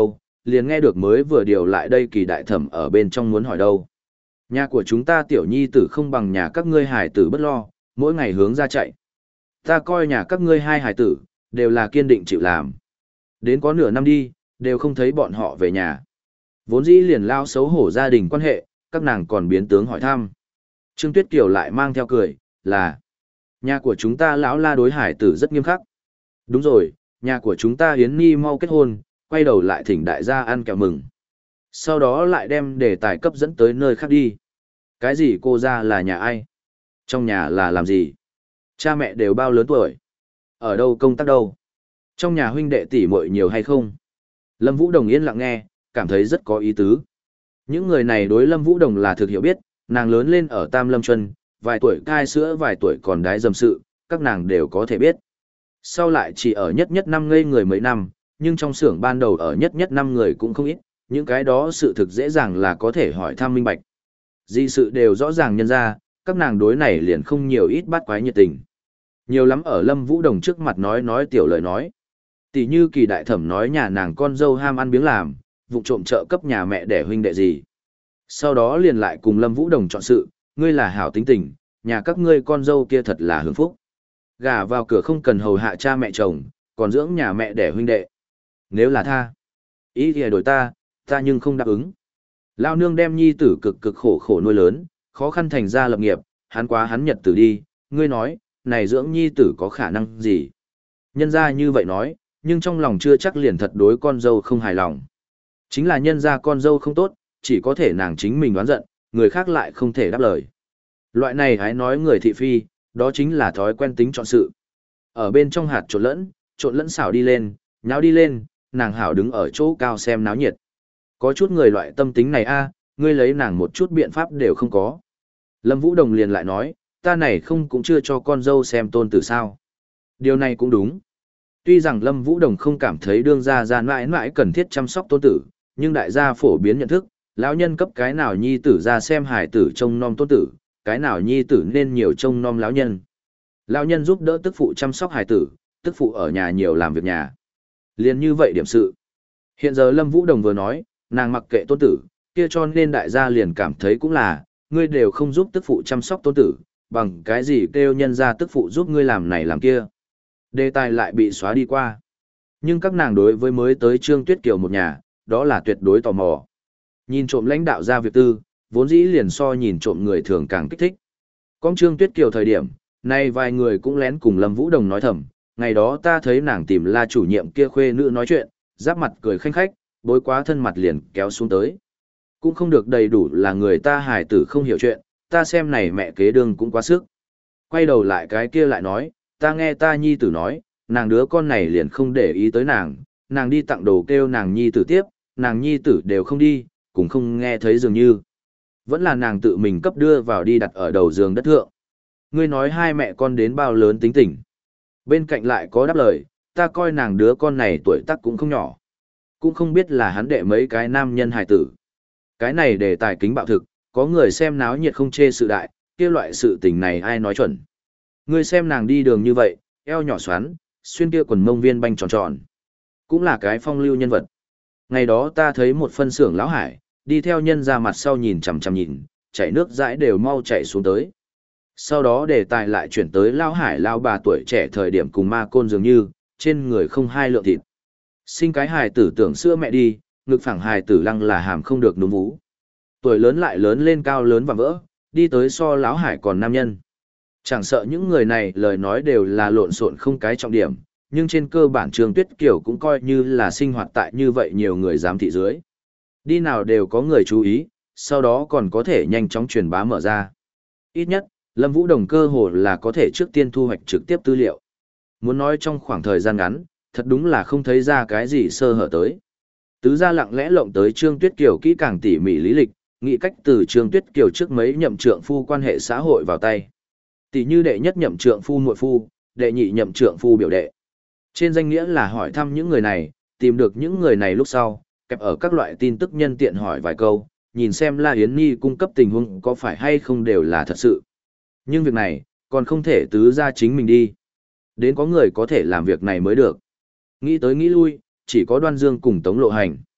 liền nghe được mới vừa điều lại đây kỳ đại thẩm ở bên trong muốn hỏi đâu. Nhà của chúng ta tiểu nhi tử không bằng nhà các ngươi hải tử bất lo, mỗi ngày hướng ra chạy. Ta coi nhà các ngươi hai hải tử, đều là kiên định chịu làm. Đến có nửa năm đi, đều không thấy bọn họ về nhà. Vốn dĩ liền lao xấu hổ gia đình quan hệ, các nàng còn biến tướng hỏi thăm. Trương Tuyết Kiều lại mang theo cười, là nhà của chúng ta lão la đối hải tử rất nghiêm khắc. Đúng rồi, nhà của chúng ta Yến Nhi mau kết hôn, quay đầu lại thỉnh đại gia ăn kẹo mừng. Sau đó lại đem đề tài cấp dẫn tới nơi khác đi. Cái gì cô ra là nhà ai? Trong nhà là làm gì? Cha mẹ đều bao lớn tuổi? Ở đâu công tác đâu? Trong nhà huynh đệ tỷ muội nhiều hay không? Lâm Vũ Đồng yên lặng nghe, cảm thấy rất có ý tứ. Những người này đối Lâm Vũ Đồng là thực hiểu biết, nàng lớn lên ở Tam Lâm Chuân, vài tuổi cai sữa vài tuổi còn đái dầm sự, các nàng đều có thể biết. Sau lại chỉ ở nhất nhất năm ngây người mấy năm, nhưng trong xưởng ban đầu ở nhất nhất năm người cũng không ít, những cái đó sự thực dễ dàng là có thể hỏi thăm minh bạch. Di sự đều rõ ràng nhân ra, các nàng đối này liền không nhiều ít bắt quái nhiệt tình. Nhiều lắm ở Lâm Vũ Đồng trước mặt nói nói tiểu lời nói. Tỷ như kỳ đại thẩm nói nhà nàng con dâu ham ăn biếng làm, vụ trộm trợ cấp nhà mẹ để huynh đệ gì. Sau đó liền lại cùng Lâm Vũ Đồng chọn sự, ngươi là hảo tính tình, nhà các ngươi con dâu kia thật là hưởng phúc. Gả vào cửa không cần hầu hạ cha mẹ chồng, còn dưỡng nhà mẹ để huynh đệ. Nếu là tha, ý thì đổi ta, ta nhưng không đáp ứng. Lao nương đem nhi tử cực cực khổ khổ nuôi lớn, khó khăn thành ra lập nghiệp, hắn quá hắn nhật tử đi, ngươi nói, này dưỡng nhi tử có khả năng gì? Nhân ra như vậy nói, nhưng trong lòng chưa chắc liền thật đối con dâu không hài lòng. Chính là nhân ra con dâu không tốt, chỉ có thể nàng chính mình đoán giận, người khác lại không thể đáp lời. Loại này hãy nói người thị phi, đó chính là thói quen tính chọn sự. Ở bên trong hạt trộn lẫn, trộn lẫn xảo đi lên, nháo đi lên, nàng hảo đứng ở chỗ cao xem náo nhiệt. Có chút người loại tâm tính này a, ngươi lấy nàng một chút biện pháp đều không có. Lâm Vũ Đồng liền lại nói, ta này không cũng chưa cho con dâu xem tôn tử sao. Điều này cũng đúng. Tuy rằng Lâm Vũ Đồng không cảm thấy đương gia gia mãi mãi cần thiết chăm sóc tôn tử, nhưng đại gia phổ biến nhận thức, lão nhân cấp cái nào nhi tử ra xem hài tử trông nom tôn tử, cái nào nhi tử nên nhiều trông nom lão nhân. Lão nhân giúp đỡ tức phụ chăm sóc hài tử, tức phụ ở nhà nhiều làm việc nhà. Liên như vậy điểm sự. Hiện giờ Lâm Vũ Đồng vừa nói, nàng mặc kệ tôn tử, kia cho nên đại gia liền cảm thấy cũng là, ngươi đều không giúp tức phụ chăm sóc tôn tử, bằng cái gì kêu nhân ra tức phụ giúp ngươi làm này làm kia. Đề tài lại bị xóa đi qua. Nhưng các nàng đối với mới tới Trương Tuyết Kiều một nhà, đó là tuyệt đối tò mò. Nhìn trộm lãnh đạo ra việc tư, vốn dĩ liền so nhìn trộm người thường càng kích thích. Con Trương Tuyết Kiều thời điểm, nay vài người cũng lén cùng Lâm Vũ Đồng nói thầm, ngày đó ta thấy nàng tìm la chủ nhiệm kia khuê nữ nói chuyện, giáp mặt cười khanh khách, bối quá thân mặt liền kéo xuống tới. Cũng không được đầy đủ là người ta hài tử không hiểu chuyện, ta xem này mẹ kế đương cũng quá sức. Quay đầu lại cái kia lại nói, ta nghe ta nhi tử nói, nàng đứa con này liền không để ý tới nàng, nàng đi tặng đồ kêu nàng nhi tử tiếp, nàng nhi tử đều không đi, cũng không nghe thấy dường như. Vẫn là nàng tự mình cấp đưa vào đi đặt ở đầu giường đất thượng. Ngươi nói hai mẹ con đến bao lớn tính tình. Bên cạnh lại có đáp lời, ta coi nàng đứa con này tuổi tác cũng không nhỏ. Cũng không biết là hắn đệ mấy cái nam nhân hài tử. Cái này để tài kính bạo thực, có người xem náo nhiệt không chê sự đại, kia loại sự tình này ai nói chuẩn. Ngươi xem nàng đi đường như vậy, eo nhỏ xoắn, xuyên kia quần mông viên banh tròn tròn. Cũng là cái phong lưu nhân vật. Ngày đó ta thấy một phân xưởng lão hải, đi theo nhân ra mặt sau nhìn chằm chằm nhìn, chảy nước dãi đều mau chảy xuống tới. Sau đó đề tài lại chuyển tới lão hải lão bà tuổi trẻ thời điểm cùng ma côn dường như, trên người không hai lượng thịt. Sinh cái hài tử tưởng sữa mẹ đi, ngực phẳng hài tử lăng là hàm không được núm vú. Tuổi lớn lại lớn lên cao lớn và vỡ, đi tới so lão hải còn nam nhân. Chẳng sợ những người này lời nói đều là lộn xộn không cái trọng điểm, nhưng trên cơ bản Trương Tuyết Kiều cũng coi như là sinh hoạt tại như vậy nhiều người giám thị dưới. Đi nào đều có người chú ý, sau đó còn có thể nhanh chóng truyền bá mở ra. Ít nhất, Lâm Vũ Đồng cơ hồ là có thể trước tiên thu hoạch trực tiếp tư liệu. Muốn nói trong khoảng thời gian ngắn, thật đúng là không thấy ra cái gì sơ hở tới. Tứ gia lặng lẽ lộng tới Trương Tuyết Kiều kỹ càng tỉ mỉ lý lịch, nghĩ cách từ Trương Tuyết Kiều trước mấy nhậm trượng phu quan hệ xã hội vào tay. Tỷ như đệ nhất nhậm trượng phu muội phu, đệ nhị nhậm trượng phu biểu đệ. Trên danh nghĩa là hỏi thăm những người này, tìm được những người này lúc sau, kẹp ở các loại tin tức nhân tiện hỏi vài câu, nhìn xem La Yến Nhi cung cấp tình huống có phải hay không đều là thật sự. Nhưng việc này, còn không thể tứ gia chính mình đi. Đến có người có thể làm việc này mới được. Nghĩ tới nghĩ lui, chỉ có Đoan Dương cùng Tống Lộ Hành.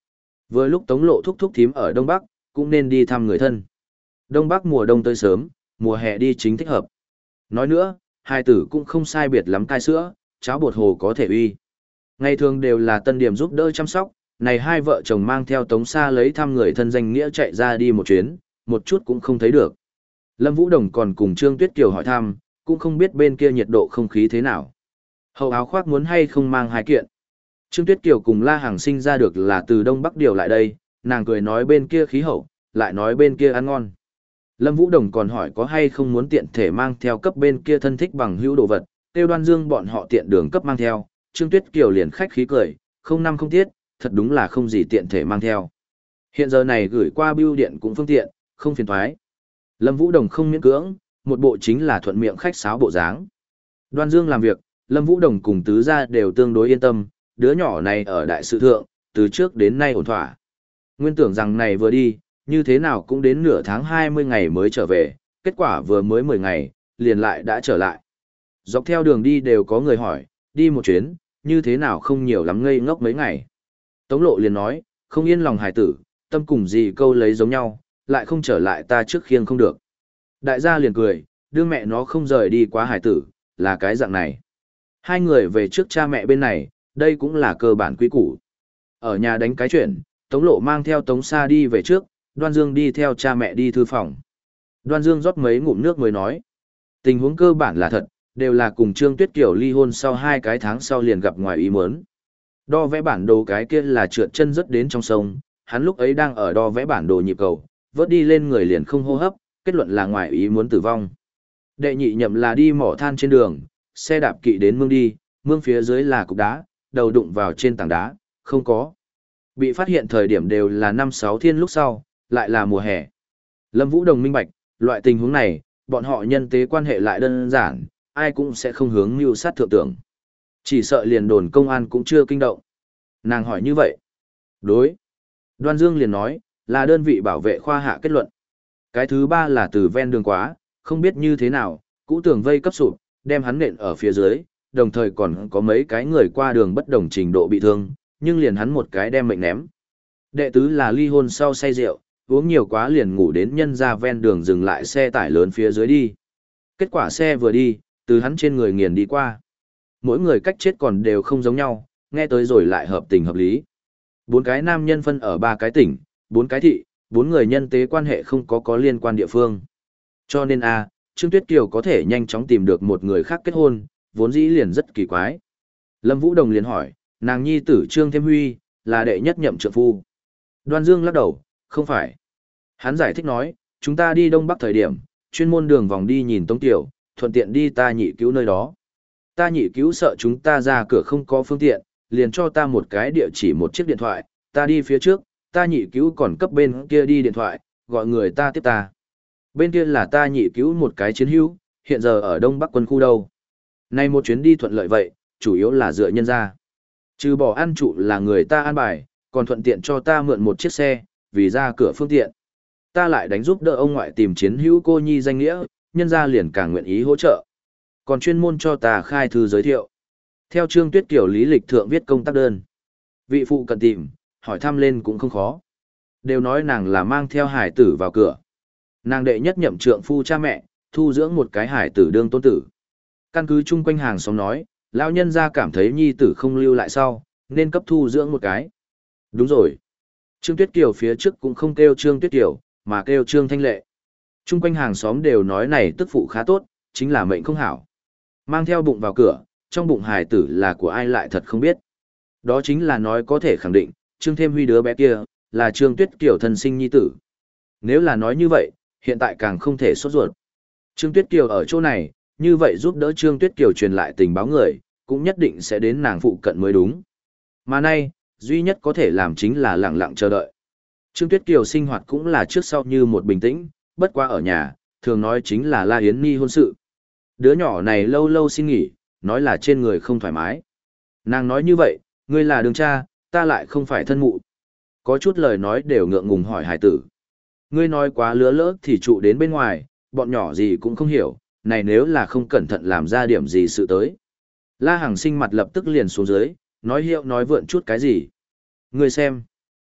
Vừa lúc Tống Lộ thúc thúc thím ở Đông Bắc, cũng nên đi thăm người thân. Đông Bắc mùa đông tới sớm, mùa hè đi chính thích hợp. Nói nữa, hai tử cũng không sai biệt lắm cai sữa, cháo bột hồ có thể uy. Ngày thường đều là Tân Điểm giúp đỡ chăm sóc, này hai vợ chồng mang theo Tống Sa lấy thăm người thân danh nghĩa chạy ra đi một chuyến, một chút cũng không thấy được. Lâm Vũ Đồng còn cùng Trương Tuyết Kiều hỏi thăm, cũng không biết bên kia nhiệt độ không khí thế nào. Hậu áo khoác muốn hay không mang hai kiện. Trương Tuyết Kiều cùng La Hằng sinh ra được là từ Đông Bắc điều lại đây, nàng cười nói bên kia khí hậu, lại nói bên kia ăn ngon. Lâm Vũ Đồng còn hỏi có hay không muốn tiện thể mang theo cấp bên kia thân thích bằng hữu đồ vật, Tiêu Đoan Dương bọn họ tiện đường cấp mang theo, Trương Tuyết Kiều liền khách khí cười, không năm không tiết, thật đúng là không gì tiện thể mang theo. Hiện giờ này gửi qua bưu điện cũng phương tiện, không phiền thoái. Lâm Vũ Đồng không miễn cưỡng, một bộ chính là thuận miệng khách sáo bộ dáng. Đoan Dương làm việc, Lâm Vũ Đồng cùng tứ gia đều tương đối yên tâm, đứa nhỏ này ở đại sự thượng, từ trước đến nay ổn thỏa. Nguyên tưởng rằng này vừa đi, như thế nào cũng đến nửa tháng hai mươi ngày mới trở về, kết quả vừa mới mười ngày, liền lại đã trở lại. Dọc theo đường đi đều có người hỏi, đi một chuyến, như thế nào không nhiều lắm ngây ngốc mấy ngày. Tống Lộ liền nói, không yên lòng hài tử, tâm cùng gì câu lấy giống nhau, lại không trở lại ta trước khiêng không được. Đại gia liền cười, đưa mẹ nó không rời đi quá hài tử, là cái dạng này. Hai người về trước cha mẹ bên này, đây cũng là cơ bản quý củ. Ở nhà đánh cái chuyện, Tống Lộ mang theo Tống Sa đi về trước, Đoan Dương đi theo cha mẹ đi thư phòng. Đoan Dương rót mấy ngụm nước mới nói. Tình huống cơ bản là thật, đều là cùng Trương Tuyết Kiều ly hôn sau hai cái tháng sau liền gặp ngoài ý muốn. Đo vẽ bản đồ cái kia là trượt chân rất đến trong sông, hắn lúc ấy đang ở đo vẽ bản đồ nhịp cầu, vớt đi lên người liền không hô hấp, kết luận là ngoài ý muốn tử vong. Đệ nhị nhậm là đi mỏ than trên đường, xe đạp kỵ đến mương đi, mương phía dưới là cục đá, đầu đụng vào trên tảng đá, không có. Bị phát hiện thời điểm đều là năm sáu thiên lúc sau, lại là mùa hè. Lâm Vũ Đồng minh bạch, loại tình huống này, bọn họ nhân tế quan hệ lại đơn giản, ai cũng sẽ không hướng mưu sát thượng tưởng. Chỉ sợ liền đồn công an cũng chưa kinh động. Nàng hỏi như vậy. Đối. Đoan Dương liền nói, là đơn vị bảo vệ khoa hạ kết luận. Cái thứ ba là từ ven đường quá, không biết như thế nào, cũ tường vây cấp sụp, đem hắn nện ở phía dưới, đồng thời còn có mấy cái người qua đường bất đồng trình độ bị thương, nhưng liền hắn một cái đem mệnh ném. Đệ tứ là ly hôn sau say rượu, uống nhiều quá liền ngủ đến nhân ra ven đường dừng lại xe tải lớn phía dưới đi. Kết quả xe vừa đi, từ hắn trên người nghiền đi qua. Mỗi người cách chết còn đều không giống nhau, nghe tới rồi lại hợp tình hợp lý. Bốn cái nam nhân phân ở ba cái tỉnh, bốn cái thị, bốn người nhân tế quan hệ không có có liên quan địa phương. Cho nên a, Trương Tuyết Kiều có thể nhanh chóng tìm được một người khác kết hôn, vốn dĩ liền rất kỳ quái. Lâm Vũ Đồng liền hỏi, nàng nhi tử Trương Thêm Huy, là đệ nhất nhậm trượng phu. Đoan Dương lắc đầu, không phải. Hắn giải thích nói, chúng ta đi Đông Bắc thời điểm, chuyên môn đường vòng đi nhìn Tống Tiểu, thuận tiện đi ta nhị cứu nơi đó. Ta nhị cứu sợ chúng ta ra cửa không có phương tiện, liền cho ta một cái địa chỉ một chiếc điện thoại, ta đi phía trước, ta nhị cứu còn cấp bên kia đi điện thoại, gọi người ta tiếp ta. Bên kia là ta nhị cứu một cái chiến hữu, hiện giờ ở Đông Bắc quân khu đâu. Này một chuyến đi thuận lợi vậy, chủ yếu là dựa nhân ra. Trừ bỏ ăn trụ là người ta an bài, còn thuận tiện cho ta mượn một chiếc xe, vì ra cửa phương tiện. Ta lại đánh giúp đỡ ông ngoại tìm chiến hữu cô nhi danh nghĩa, nhân ra liền càng nguyện ý hỗ trợ. Còn chuyên môn cho ta khai thư giới thiệu. Theo Trương Tuyết Kiều lý lịch thượng viết công tác đơn. Vị phụ cần tìm, hỏi thăm lên cũng không khó. Đều nói nàng là mang theo hải tử vào cửa. Nàng đệ nhất nhậm trượng phu cha mẹ, thu dưỡng một cái hải tử đương tôn tử. Căn cứ chung quanh hàng xóm nói, lão nhân gia cảm thấy nhi tử không lưu lại sau, nên cấp thu dưỡng một cái. Đúng rồi. Trương Tuyết Kiều phía trước cũng không kêu Trương Tuyết Kiều, mà kêu Trương Thanh Lệ. Chung quanh hàng xóm đều nói này tức phụ khá tốt, chính là mệnh không hảo. Mang theo bụng vào cửa, trong bụng hài tử là của ai lại thật không biết. Đó chính là nói có thể khẳng định, Trương Thêm Huy đứa bé kia, là Trương Tuyết Kiều thân sinh nhi tử. Nếu là nói như vậy, hiện tại càng không thể sốt ruột. Trương Tuyết Kiều ở chỗ này, như vậy giúp đỡ Trương Tuyết Kiều truyền lại tình báo người, cũng nhất định sẽ đến nàng phụ cận mới đúng. Mà nay, duy nhất có thể làm chính là lặng lặng chờ đợi. Trương Tuyết Kiều sinh hoạt cũng là trước sau như một bình tĩnh, bất quá ở nhà, thường nói chính là La Yến Ni hôn sự. Đứa nhỏ này lâu lâu xin nghỉ, nói là trên người không thoải mái. Nàng nói như vậy, ngươi là đường cha, ta lại không phải thân mụ. Có chút lời nói đều ngượng ngùng hỏi hải tử. Ngươi nói quá lứa lỡ thì trụ đến bên ngoài, bọn nhỏ gì cũng không hiểu, này nếu là không cẩn thận làm ra điểm gì sự tới. La Hằng sinh mặt lập tức liền xuống dưới, nói hiệu nói vượn chút cái gì. Ngươi xem.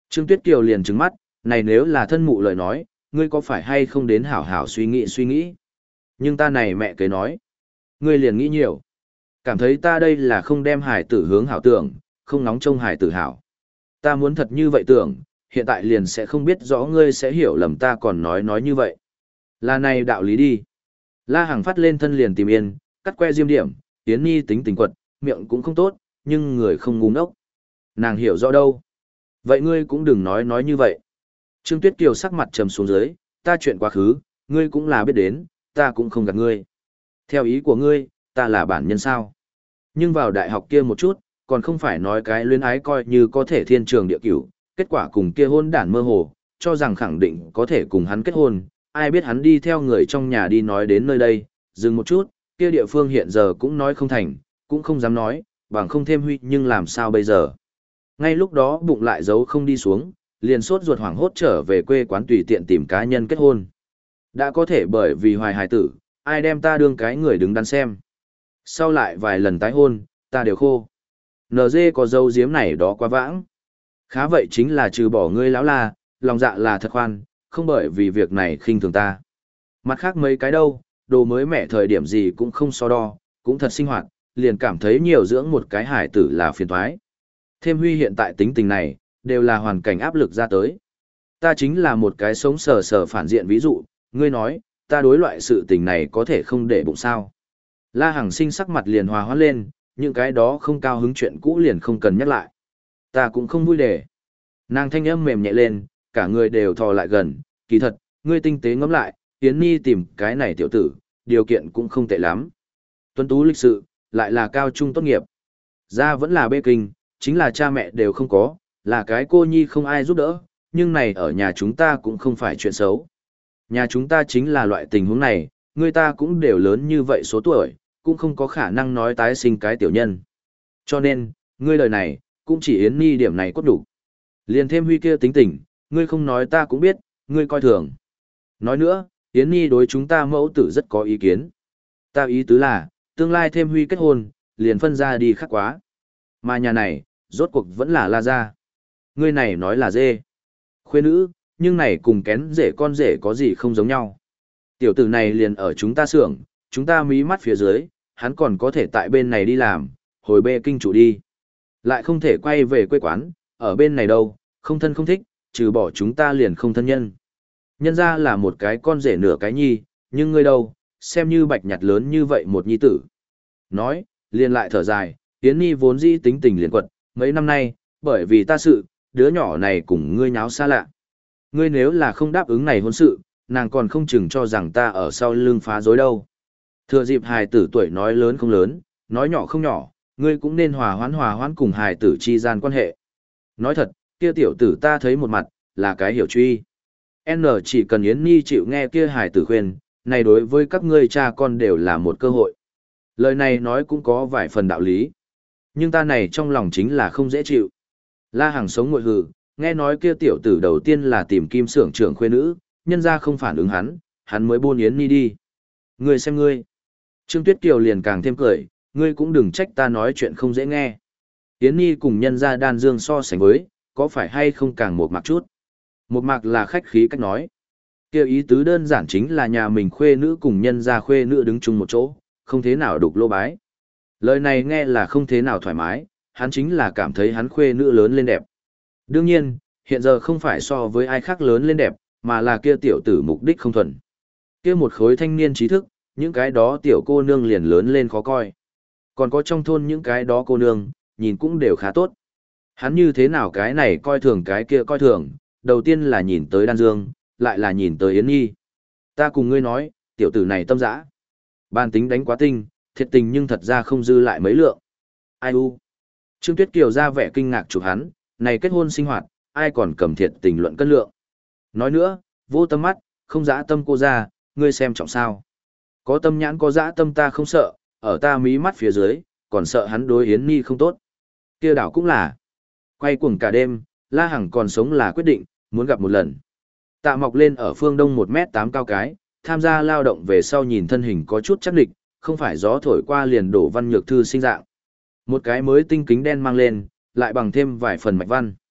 Trương Tuyết Kiều liền trừng mắt, này nếu là thân mụ lời nói, ngươi có phải hay không đến hảo hảo suy nghĩ suy nghĩ. Nhưng ta này mẹ kế nói, ngươi liền nghĩ nhiều. Cảm thấy ta đây là không đem hải tử hướng hảo tưởng, không nóng trông hải tử hảo. Ta muốn thật như vậy tưởng, hiện tại liền sẽ không biết rõ ngươi sẽ hiểu lầm ta còn nói nói như vậy. Là này đạo lý đi. La Hằng phát lên thân liền tìm yên, cắt que diêm điểm, Yến Nhi tính tình quật, miệng cũng không tốt, nhưng người không ngu ngốc. Nàng hiểu rõ đâu. Vậy ngươi cũng đừng nói nói như vậy. Trương Tuyết Kiều sắc mặt trầm xuống dưới, ta chuyện quá khứ, ngươi cũng là biết đến, ta cũng không gạt ngươi. Theo ý của ngươi, ta là bản nhân sao. Nhưng vào đại học kia một chút, còn không phải nói cái luyến ái coi như có thể thiên trường địa cửu, kết quả cùng kia hôn đản mơ hồ, cho rằng khẳng định có thể cùng hắn kết hôn, ai biết hắn đi theo người trong nhà đi nói đến nơi đây, dừng một chút, kia địa phương hiện giờ cũng nói không thành, cũng không dám nói, bằng không thêm huy nhưng làm sao bây giờ. Ngay lúc đó bụng lại giấu không đi xuống, liền sốt ruột hoảng hốt trở về quê quán tùy tiện tìm cá nhân kết hôn. Đã có thể bởi vì hoài hài tử, ai đem ta đương cái người đứng đắn xem. Sau lại vài lần tái hôn, ta đều khô. en giê có dâu diếm này đó quá vãng. Khá vậy chính là trừ bỏ ngươi lão la, lòng dạ là thật khoan, không bởi vì việc này khinh thường ta. Mặt khác mấy cái đâu, đồ mới mẻ thời điểm gì cũng không so đo, cũng thật sinh hoạt, liền cảm thấy nhiều dưỡng một cái hải tử là phiền thoái. Thêm Huy hiện tại tính tình này, đều là hoàn cảnh áp lực ra tới. Ta chính là một cái sống sờ sờ phản diện ví dụ, ngươi nói, ta đối loại sự tình này có thể không để bụng sao. La Hằng Sinh sắc mặt liền hòa hoãn lên, những cái đó không cao hứng chuyện cũ liền không cần nhắc lại. Ta cũng không vui để. Nàng thanh âm mềm nhẹ lên, cả người đều thò lại gần, kỳ thật, ngươi tinh tế ngẫm lại, Yến Nhi tìm cái này tiểu tử, điều kiện cũng không tệ lắm. Tuấn tú lịch sự, lại là cao trung tốt nghiệp. Ra vẫn là bê kinh, chính là cha mẹ đều không có, là cái cô nhi không ai giúp đỡ, nhưng này ở nhà chúng ta cũng không phải chuyện xấu. Nhà chúng ta chính là loại tình huống này, người ta cũng đều lớn như vậy số tuổi, cũng không có khả năng nói tái sinh cái tiểu nhân. Cho nên, ngươi lời này, cũng chỉ Yến Nhi điểm này cốt đủ. Liền thêm Huy kia tính tình, ngươi không nói ta cũng biết, ngươi coi thường. Nói nữa, Yến Nhi đối chúng ta mẫu tử rất có ý kiến. Ta ý tứ là, tương lai thêm Huy kết hôn, liền phân ra đi khác quá. Mà nhà này, rốt cuộc vẫn là La gia. Ngươi này nói là dê. Khuê nữ, nhưng này cùng kén rể con rể có gì không giống nhau. Tiểu tử này liền ở chúng ta xưởng, chúng ta mí mắt phía dưới, hắn còn có thể tại bên này đi làm, hồi bê kinh chủ đi. Lại không thể quay về quê quán, ở bên này đâu, không thân không thích, trừ bỏ chúng ta liền không thân nhân. Nhân ra là một cái con rể nửa cái nhi, nhưng ngươi đâu, xem như bạch nhặt lớn như vậy một nhi tử. Nói, liền lại thở dài, Yến Nhi vốn dĩ tính tình liền quật, mấy năm nay, bởi vì ta sự, đứa nhỏ này cùng ngươi nháo xa lạ. Ngươi nếu là không đáp ứng này hôn sự, nàng còn không chừng cho rằng ta ở sau lưng phá dối đâu. Thừa dịp hài tử tuổi nói lớn không lớn, nói nhỏ không nhỏ, ngươi cũng nên hòa hoãn hòa hoãn cùng hài tử chi gian quan hệ. Nói thật, kia tiểu tử ta thấy một mặt, là cái hiểu truy. N chỉ cần Yến Nhi chịu nghe kia hài tử khuyên, này đối với các ngươi cha con đều là một cơ hội. Lời này nói cũng có vài phần đạo lý. Nhưng ta này trong lòng chính là không dễ chịu. La Hằng sống ngội hừ, nghe nói kia tiểu tử đầu tiên là tìm kim xưởng trưởng khuê nữ, nhân ra không phản ứng hắn, hắn mới buôn Yến Nhi đi. Ngươi xem ngươi. Trương Tuyết Kiều liền càng thêm cười, ngươi cũng đừng trách ta nói chuyện không dễ nghe. Yến Nhi cùng nhân ra đan dương so sánh với, có phải hay không càng một mạc chút. Một mạc là khách khí cách nói. Kêu ý tứ đơn giản chính là nhà mình khuê nữ cùng nhân ra khuê nữ đứng chung một chỗ, không thế nào đục lô bái. Lời này nghe là không thế nào thoải mái, hắn chính là cảm thấy hắn khuê nữ lớn lên đẹp. Đương nhiên, hiện giờ không phải so với ai khác lớn lên đẹp, mà là kia tiểu tử mục đích không thuần. Kia một khối thanh niên trí thức, những cái đó tiểu cô nương liền lớn lên khó coi. Còn có trong thôn những cái đó cô nương, nhìn cũng đều khá tốt. Hắn như thế nào cái này coi thường cái kia coi thường, đầu tiên là nhìn tới Đan Dương, lại là nhìn tới Yến Nhi. Ta cùng ngươi nói, tiểu tử này tâm dã. Ban tính đánh quá tinh, thiệt tình nhưng thật ra không dư lại mấy lượng. Ai u? Trương Tuyết Kiều ra vẻ kinh ngạc chụp hắn, này kết hôn sinh hoạt, ai còn cầm thiệt tình luận cân lượng. Nói nữa, vô tâm mắt, không dã tâm cô ra, ngươi xem trọng sao. Có tâm nhãn có dã tâm ta không sợ, ở ta mí mắt phía dưới, còn sợ hắn đối Yến Nhi không tốt. Kia đảo cũng là. Quay cuồng cả đêm, La Hằng còn sống là quyết định, muốn gặp một lần. Tạ Mọc lên ở phương đông một mét tám cao cái, tham gia lao động về sau nhìn thân hình có chút chắc địch, không phải gió thổi qua liền đổ văn nhược thư sinh dạng. Một cái mới tinh kính đen mang lên, lại bằng thêm vài phần mạch văn.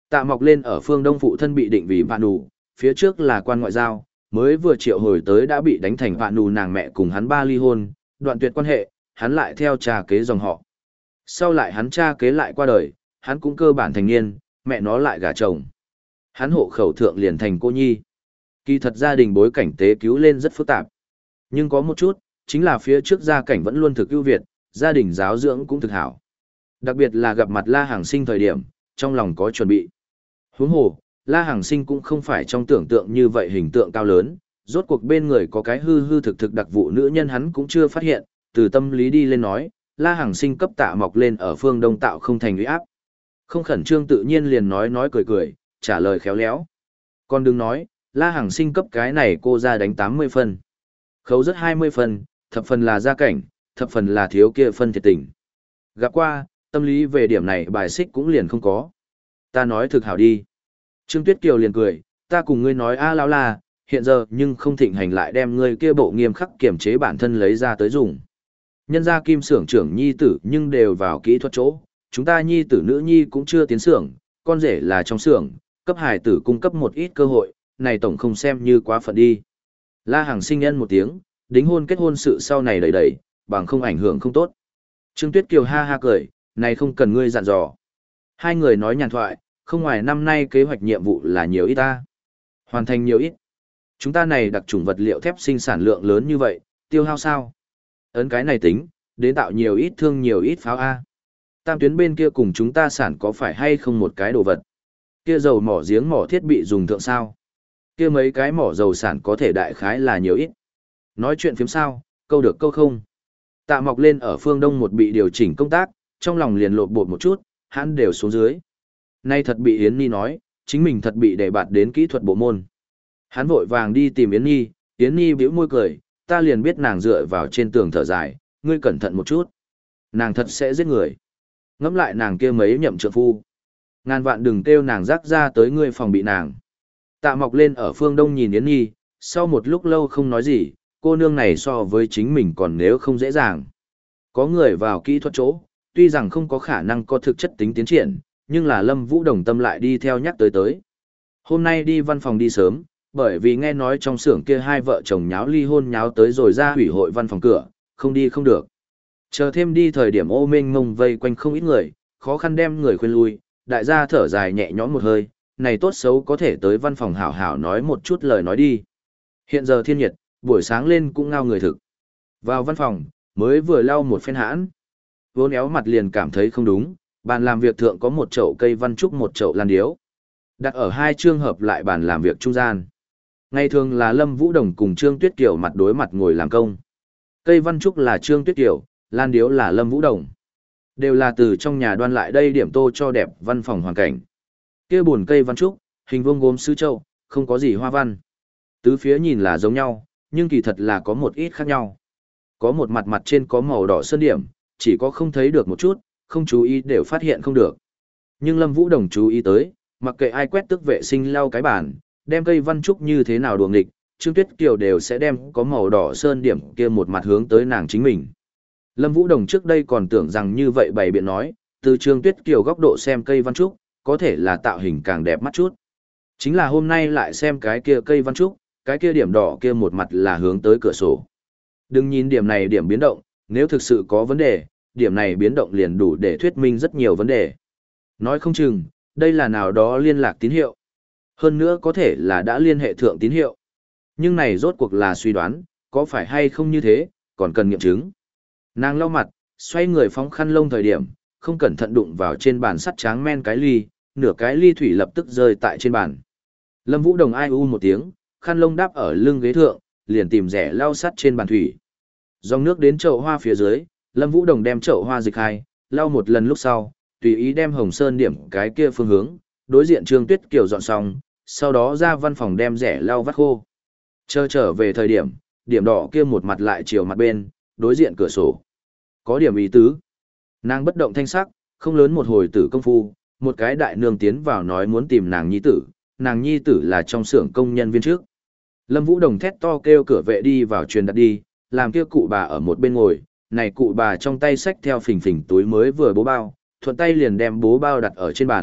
Tạ Mọc lên ở phương đông phụ thân bị định vì vạn nụ, phía trước là quan ngoại giao, mới vừa triệu hồi tới đã bị đánh thành vạn nụ, nàng mẹ cùng hắn ba ly hôn, đoạn tuyệt quan hệ, hắn lại theo cha kế dòng họ. Sau lại hắn cha kế lại qua đời, hắn cũng cơ bản thành niên, mẹ nó lại gả chồng. Hắn hộ khẩu thượng liền thành cô nhi. Kỳ thật gia đình bối cảnh tế cứu lên rất phức tạp. Nhưng có một chút, chính là phía trước gia cảnh vẫn luôn thực ưu việt, gia đình giáo dưỡng cũng thực hảo. Đặc biệt là gặp mặt La Hàng Sinh thời điểm, trong lòng có chuẩn bị. Huống hồ, La Hàng Sinh cũng không phải trong tưởng tượng như vậy hình tượng cao lớn, rốt cuộc bên người có cái hư hư thực thực đặc vụ nữ nhân hắn cũng chưa phát hiện, từ tâm lý đi lên nói, La Hàng Sinh cấp Tạ Mọc lên ở phương đông tạo không thành uy áp. Không khẩn trương tự nhiên liền nói nói cười cười, trả lời khéo léo. Còn đừng nói, La Hàng Sinh cấp cái này cô ra đánh tám mươi phân. Khấu rất hai mươi phân, thập phần là gia cảnh, thập phần là thiếu kia phân thiệt tình. Gặp qua, tâm lý về điểm này bài xích cũng liền không có. Ta nói thực hảo đi. Trương Tuyết Kiều liền cười, ta cùng ngươi nói a lao la, hiện giờ nhưng không thịnh hành lại đem ngươi kia bộ nghiêm khắc kiểm chế bản thân lấy ra tới dùng. Nhân gia kim xưởng trưởng nhi tử nhưng đều vào kỹ thuật chỗ, chúng ta nhi tử nữ nhi cũng chưa tiến xưởng, con rể là trong xưởng, cấp hài tử cung cấp một ít cơ hội, này tổng không xem như quá phận đi. La Hàng Sinh nhân một tiếng, đính hôn kết hôn sự sau này đầy đầy, bằng không ảnh hưởng không tốt. Trương Tuyết Kiều ha ha cười, này không cần ngươi dặn dò. Hai người nói nhàn thoại, không ngoài năm nay kế hoạch nhiệm vụ là nhiều ít ta. Hoàn thành nhiều ít. Chúng ta này đặc trùng vật liệu thép sinh sản lượng lớn như vậy, tiêu hao sao? Ấn cái này tính, đến tạo nhiều ít thương nhiều ít pháo A. Tam tuyến bên kia cùng chúng ta sản có phải hay không một cái đồ vật? Kia dầu mỏ giếng mỏ thiết bị dùng thượng sao? Kia mấy cái mỏ dầu sản có thể đại khái là nhiều ít. Nói chuyện phiếm sao, câu được câu không. Tạ Mọc lên ở phương đông một bị điều chỉnh công tác, trong lòng liền lột bột một chút, hắn đều xuống dưới. Nay thật bị Yến Nhi nói, chính mình thật bị đề bạt đến kỹ thuật bộ môn. Hắn vội vàng đi tìm Yến Nhi, Yến Nhi bĩu môi cười, ta liền biết nàng dựa vào trên tường thở dài, ngươi cẩn thận một chút. Nàng thật sẽ giết người. Ngẫm lại nàng kia mấy nhậm trượng phu. Ngàn vạn đừng kêu nàng rắc ra tới ngươi phòng bị nàng. Tạ Mọc lên ở phương đông nhìn Yến Nhi, sau một lúc lâu không nói gì, cô nương này so với chính mình còn nếu không dễ dàng. Có người vào kỹ thuật chỗ, tuy rằng không có khả năng có thực chất tính tiến triển, nhưng là Lâm Vũ Đồng tâm lại đi theo nhắc tới tới. Hôm nay đi văn phòng đi sớm, bởi vì nghe nói trong xưởng kia hai vợ chồng nháo ly hôn nháo tới rồi ra hủy hội văn phòng cửa, không đi không được. Chờ thêm đi thời điểm ô mênh mông vây quanh không ít người, khó khăn đem người khuyên lui, đại gia thở dài nhẹ nhõm một hơi, này tốt xấu có thể tới văn phòng hảo hảo nói một chút lời nói đi. Hiện giờ thiên nhiệt, buổi sáng lên cũng ngao người thực. Vào văn phòng, mới vừa lau một phen hãn. Vốn éo mặt liền cảm thấy không đúng, bàn làm việc thượng có một chậu cây văn trúc một chậu lan điếu. Đặt ở hai trường hợp lại bàn làm việc trung gian. Ngày thường là Lâm Vũ Đồng cùng Trương Tuyết Kiều mặt đối mặt ngồi làm công. Cây văn trúc là Trương Tuyết Kiều, lan điếu là Lâm Vũ Đồng. Đều là từ trong nhà đoan lại đây điểm tô cho đẹp văn phòng hoàn cảnh. Kia buồn cây văn trúc, hình vuông gốm sứ châu, không có gì hoa văn. Tứ phía nhìn là giống nhau, nhưng kỳ thật là có một ít khác nhau. Có một mặt mặt trên có màu đỏ sơn điểm, chỉ có không thấy được một chút, không chú ý đều phát hiện không được. Nhưng Lâm Vũ Đồng chú ý tới, mặc kệ ai quét tước vệ sinh lau cái bàn, đem cây văn trúc như thế nào đuồng nghịch, Trương Tuyết Kiều đều sẽ đem có màu đỏ sơn điểm kia một mặt hướng tới nàng chính mình. Lâm Vũ Đồng trước đây còn tưởng rằng như vậy bày biện nói, từ Trương Tuyết Kiều góc độ xem cây văn trúc, có thể là tạo hình càng đẹp mắt chút. Chính là hôm nay lại xem cái kia cây văn trúc, cái kia điểm đỏ kia một mặt là hướng tới cửa sổ. Đừng nhìn điểm này điểm biến động, nếu thực sự có vấn đề, điểm này biến động liền đủ để thuyết minh rất nhiều vấn đề. Nói không chừng, đây là nào đó liên lạc tín hiệu. Hơn nữa có thể là đã liên hệ thượng tín hiệu. Nhưng này rốt cuộc là suy đoán, có phải hay không như thế, còn cần nghiệm chứng. Nàng lau mặt, xoay người phóng khăn lông thời điểm, không cẩn thận đụng vào trên bàn sắt tráng men cái ly, nửa cái ly thủy lập tức rơi tại trên bàn. Lâm Vũ Đồng ai u một tiếng, khăn lông đáp ở lưng ghế thượng, liền tìm rẻ lau sắt trên bàn thủy. Dòng nước đến chậu hoa phía dưới, Lâm Vũ Đồng đem chậu hoa dịch hai, lau một lần lúc sau, tùy ý đem hồng sơn điểm cái kia phương hướng, đối diện Trương Tuyết Kiều dọn xong, sau đó ra văn phòng đem rẻ lau vắt khô. Chờ trở về thời điểm, điểm đỏ kia một mặt lại chiều mặt bên, đối diện cửa sổ. Có điểm ý tứ. Nàng bất động thanh sắc, không lớn một hồi tử công phu, một cái đại nương tiến vào nói muốn tìm nàng nhi tử, nàng nhi tử là trong xưởng công nhân viên trước. Lâm Vũ Đồng thét to kêu cửa vệ đi vào truyền đặt đi, làm kia cụ bà ở một bên ngồi, này cụ bà trong tay xách theo phình phình túi mới vừa bố bao, thuận tay liền đem bố bao đặt ở trên bàn,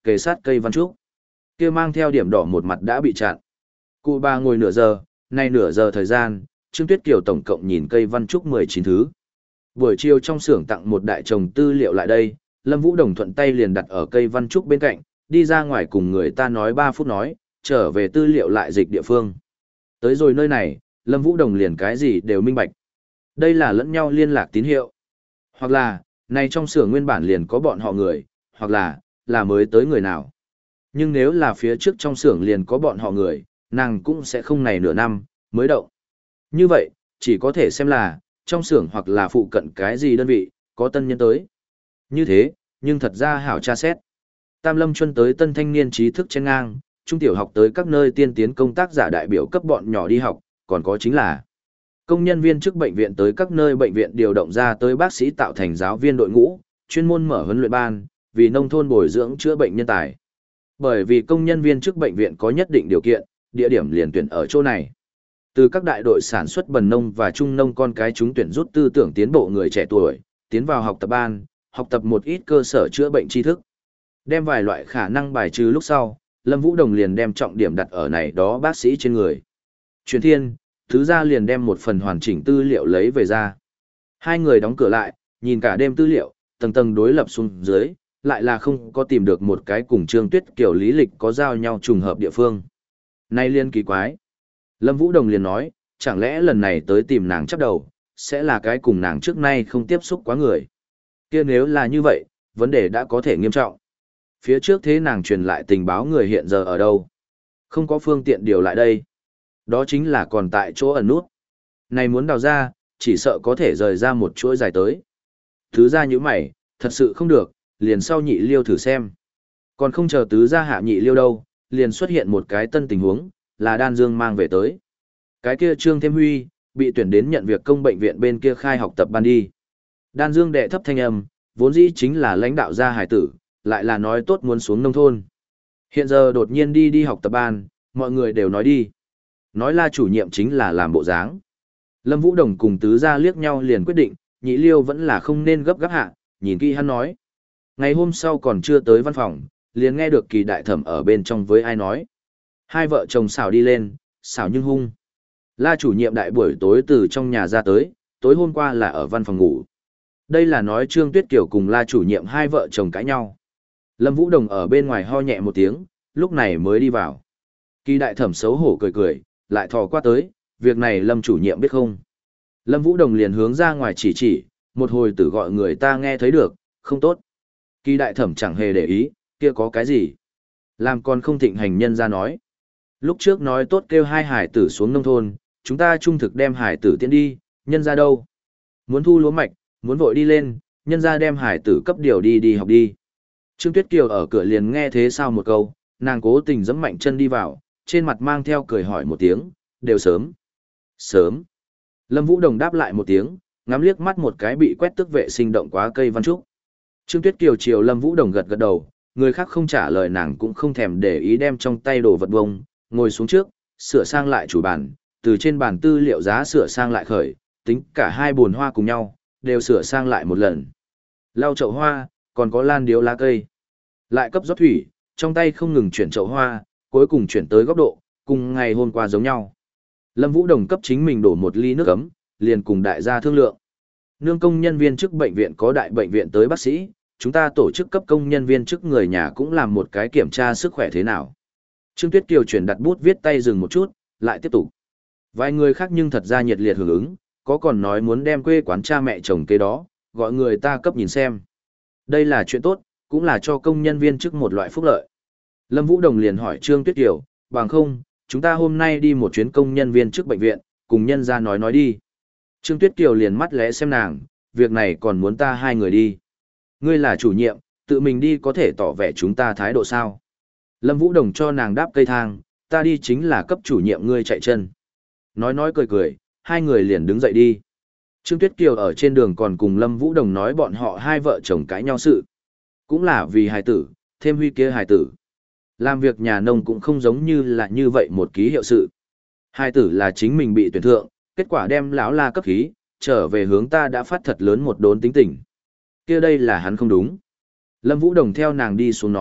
kề sát cây văn trúc. Kia mang theo điểm đỏ một mặt đã bị chặn. Cụ bà ngồi nửa giờ, nay nửa giờ thời gian, Trương Tuyết Kiều tổng cộng nhìn cây văn trúc mười chín thứ. Buổi chiều trong xưởng tặng một đại chồng tư liệu lại đây, Lâm Vũ Đồng thuận tay liền đặt ở cây văn trúc bên cạnh, đi ra ngoài cùng người ta nói ba phút nói, trở về tư liệu lại dịch địa phương. Tới rồi nơi này, Lâm Vũ Đồng liền cái gì đều minh bạch. Đây là lẫn nhau liên lạc tín hiệu. Hoặc là, này trong xưởng nguyên bản liền có bọn họ người, hoặc là, là mới tới người nào. Nhưng nếu là phía trước trong xưởng liền có bọn họ người, nàng cũng sẽ không này nửa năm, mới động. Như vậy, chỉ có thể xem là, trong xưởng hoặc là phụ cận cái gì đơn vị, có tân nhân tới. Như thế, nhưng thật ra hảo tra xét. Tam Lâm Chuân tới tân thanh niên trí thức trên ngang, trung tiểu học tới các nơi tiên tiến công tác giả đại biểu cấp bọn nhỏ đi học, còn có chính là công nhân viên chức bệnh viện tới các nơi bệnh viện điều động ra tới bác sĩ tạo thành giáo viên đội ngũ, chuyên môn mở huấn luyện ban, vì nông thôn bồi dưỡng chữa bệnh nhân tài. Bởi vì công nhân viên chức bệnh viện có nhất định điều kiện, địa điểm liền tuyển ở chỗ này. Từ các đại đội sản xuất bần nông và trung nông con cái chúng tuyển rút tư tưởng tiến bộ người trẻ tuổi, tiến vào học tập ban, học tập một ít cơ sở chữa bệnh tri thức. Đem vài loại khả năng bài trừ lúc sau, Lâm Vũ Đồng liền đem trọng điểm đặt ở này đó bác sĩ trên người. Truyền thiên, thứ ra liền đem một phần hoàn chỉnh tư liệu lấy về ra. Hai người đóng cửa lại, nhìn cả đêm tư liệu, tầng tầng đối lập xuống dưới, lại là không có tìm được một cái cùng Trương Tuyết Kiều lý lịch có giao nhau trùng hợp địa phương. Nay liên kỳ quái. Lâm Vũ Đồng liền nói, chẳng lẽ lần này tới tìm nàng chấp đầu, sẽ là cái cùng nàng trước nay không tiếp xúc quá người. Kia nếu là như vậy, vấn đề đã có thể nghiêm trọng. Phía trước thế nàng truyền lại tình báo người hiện giờ ở đâu? Không có phương tiện điều lại đây. Đó chính là còn tại chỗ ẩn nút. Này muốn đào ra, chỉ sợ có thể rời ra một chuỗi dài tới. Thứ ra như mày, thật sự không được, liền sau nhị liêu thử xem. Còn không chờ tứ ra hạ nhị liêu đâu, liền xuất hiện một cái tân tình huống, là Đan Dương mang về tới. Cái kia Trương Thêm Huy, bị tuyển đến nhận việc công bệnh viện bên kia khai học tập ban đi. Đan Dương đệ thấp thanh âm, vốn dĩ chính là lãnh đạo gia hải tử, lại là nói tốt muốn xuống nông thôn. Hiện giờ đột nhiên đi đi học tập ban, mọi người đều nói đi. Nói là chủ nhiệm chính là làm bộ dáng. Lâm Vũ Đồng cùng tứ gia liếc nhau liền quyết định, nhị liêu vẫn là không nên gấp gáp hạ, nhìn kỹ hắn nói. Ngày hôm sau còn chưa tới văn phòng, liền nghe được kỳ đại thẩm ở bên trong với ai nói. Hai vợ chồng xảo đi lên, xảo nhưng hung. La chủ nhiệm đại buổi tối từ trong nhà ra tới, tối hôm qua là ở văn phòng ngủ. Đây là nói Trương Tuyết Kiều cùng La chủ nhiệm hai vợ chồng cãi nhau. Lâm Vũ Đồng ở bên ngoài ho nhẹ một tiếng, lúc này mới đi vào. Kỳ đại thẩm xấu hổ cười cười, lại thò qua tới, việc này Lâm chủ nhiệm biết không? Lâm Vũ Đồng liền hướng ra ngoài chỉ chỉ, một hồi tử gọi người ta nghe thấy được, không tốt. Kỳ đại thẩm chẳng hề để ý, kia có cái gì? Làm con không thịnh hành nhân ra nói. Lúc trước nói tốt kêu hai hải tử xuống nông thôn, chúng ta trung thực đem hải tử tiến đi, nhân ra đâu? Muốn thu lúa mạch, muốn vội đi lên, nhân ra đem hải tử cấp điều đi đi học đi. Trương Tuyết Kiều ở cửa liền nghe thế sao một câu, nàng cố tình giẫm mạnh chân đi vào, trên mặt mang theo cười hỏi một tiếng, đều sớm. Sớm. Lâm Vũ Đồng đáp lại một tiếng, ngắm liếc mắt một cái bị quét tước vệ sinh động quá cây văn trúc. Trương Tuyết Kiều chiều Lâm Vũ Đồng gật gật đầu, người khác không trả lời nàng cũng không thèm để ý đem trong tay đồ vật bông, ngồi xuống trước, sửa sang lại chủ bàn, từ trên bàn tư liệu giá sửa sang lại khởi, tính cả hai bồn hoa cùng nhau, đều sửa sang lại một lần. Lau chậu hoa, còn có lan điếu lá cây. Lại cấp rót thủy, trong tay không ngừng chuyển chậu hoa, cuối cùng chuyển tới góc độ, cùng ngày hôm qua giống nhau. Lâm Vũ Đồng cấp chính mình đổ một ly nước ấm, liền cùng đại gia thương lượng. Nương công nhân viên chức bệnh viện có đại bệnh viện tới bác sĩ, chúng ta tổ chức cấp công nhân viên chức người nhà cũng làm một cái kiểm tra sức khỏe thế nào. Trương Tuyết Kiều chuyển đặt bút viết tay dừng một chút, lại tiếp tục. Vài người khác nhưng thật ra nhiệt liệt hưởng ứng, có còn nói muốn đem quê quán cha mẹ chồng kế đó, gọi người ta cấp nhìn xem. Đây là chuyện tốt, cũng là cho công nhân viên chức một loại phúc lợi. Lâm Vũ Đồng liền hỏi Trương Tuyết Kiều, bằng không, chúng ta hôm nay đi một chuyến công nhân viên chức bệnh viện, cùng nhân ra nói nói đi. Trương Tuyết Kiều liền mắt lẽ xem nàng, việc này còn muốn ta hai người đi. Ngươi là chủ nhiệm, tự mình đi có thể tỏ vẻ chúng ta thái độ sao. Lâm Vũ Đồng cho nàng đáp cây thang, ta đi chính là cấp chủ nhiệm ngươi chạy chân. Nói nói cười cười, hai người liền đứng dậy đi. Trương Tuyết Kiều ở trên đường còn cùng Lâm Vũ Đồng nói bọn họ hai vợ chồng cãi nhau sự. Cũng là vì hài tử, thêm Huy kia hài tử. Làm việc nhà nông cũng không giống như là như vậy một ký hiệu sự. Hài tử là chính mình bị tuyển thượng, kết quả đem lão la cấp khí, trở về hướng ta đã phát thật lớn một đốn tính tình. Kia đây là hắn không đúng. Lâm Vũ Đồng theo nàng đi xuống nói,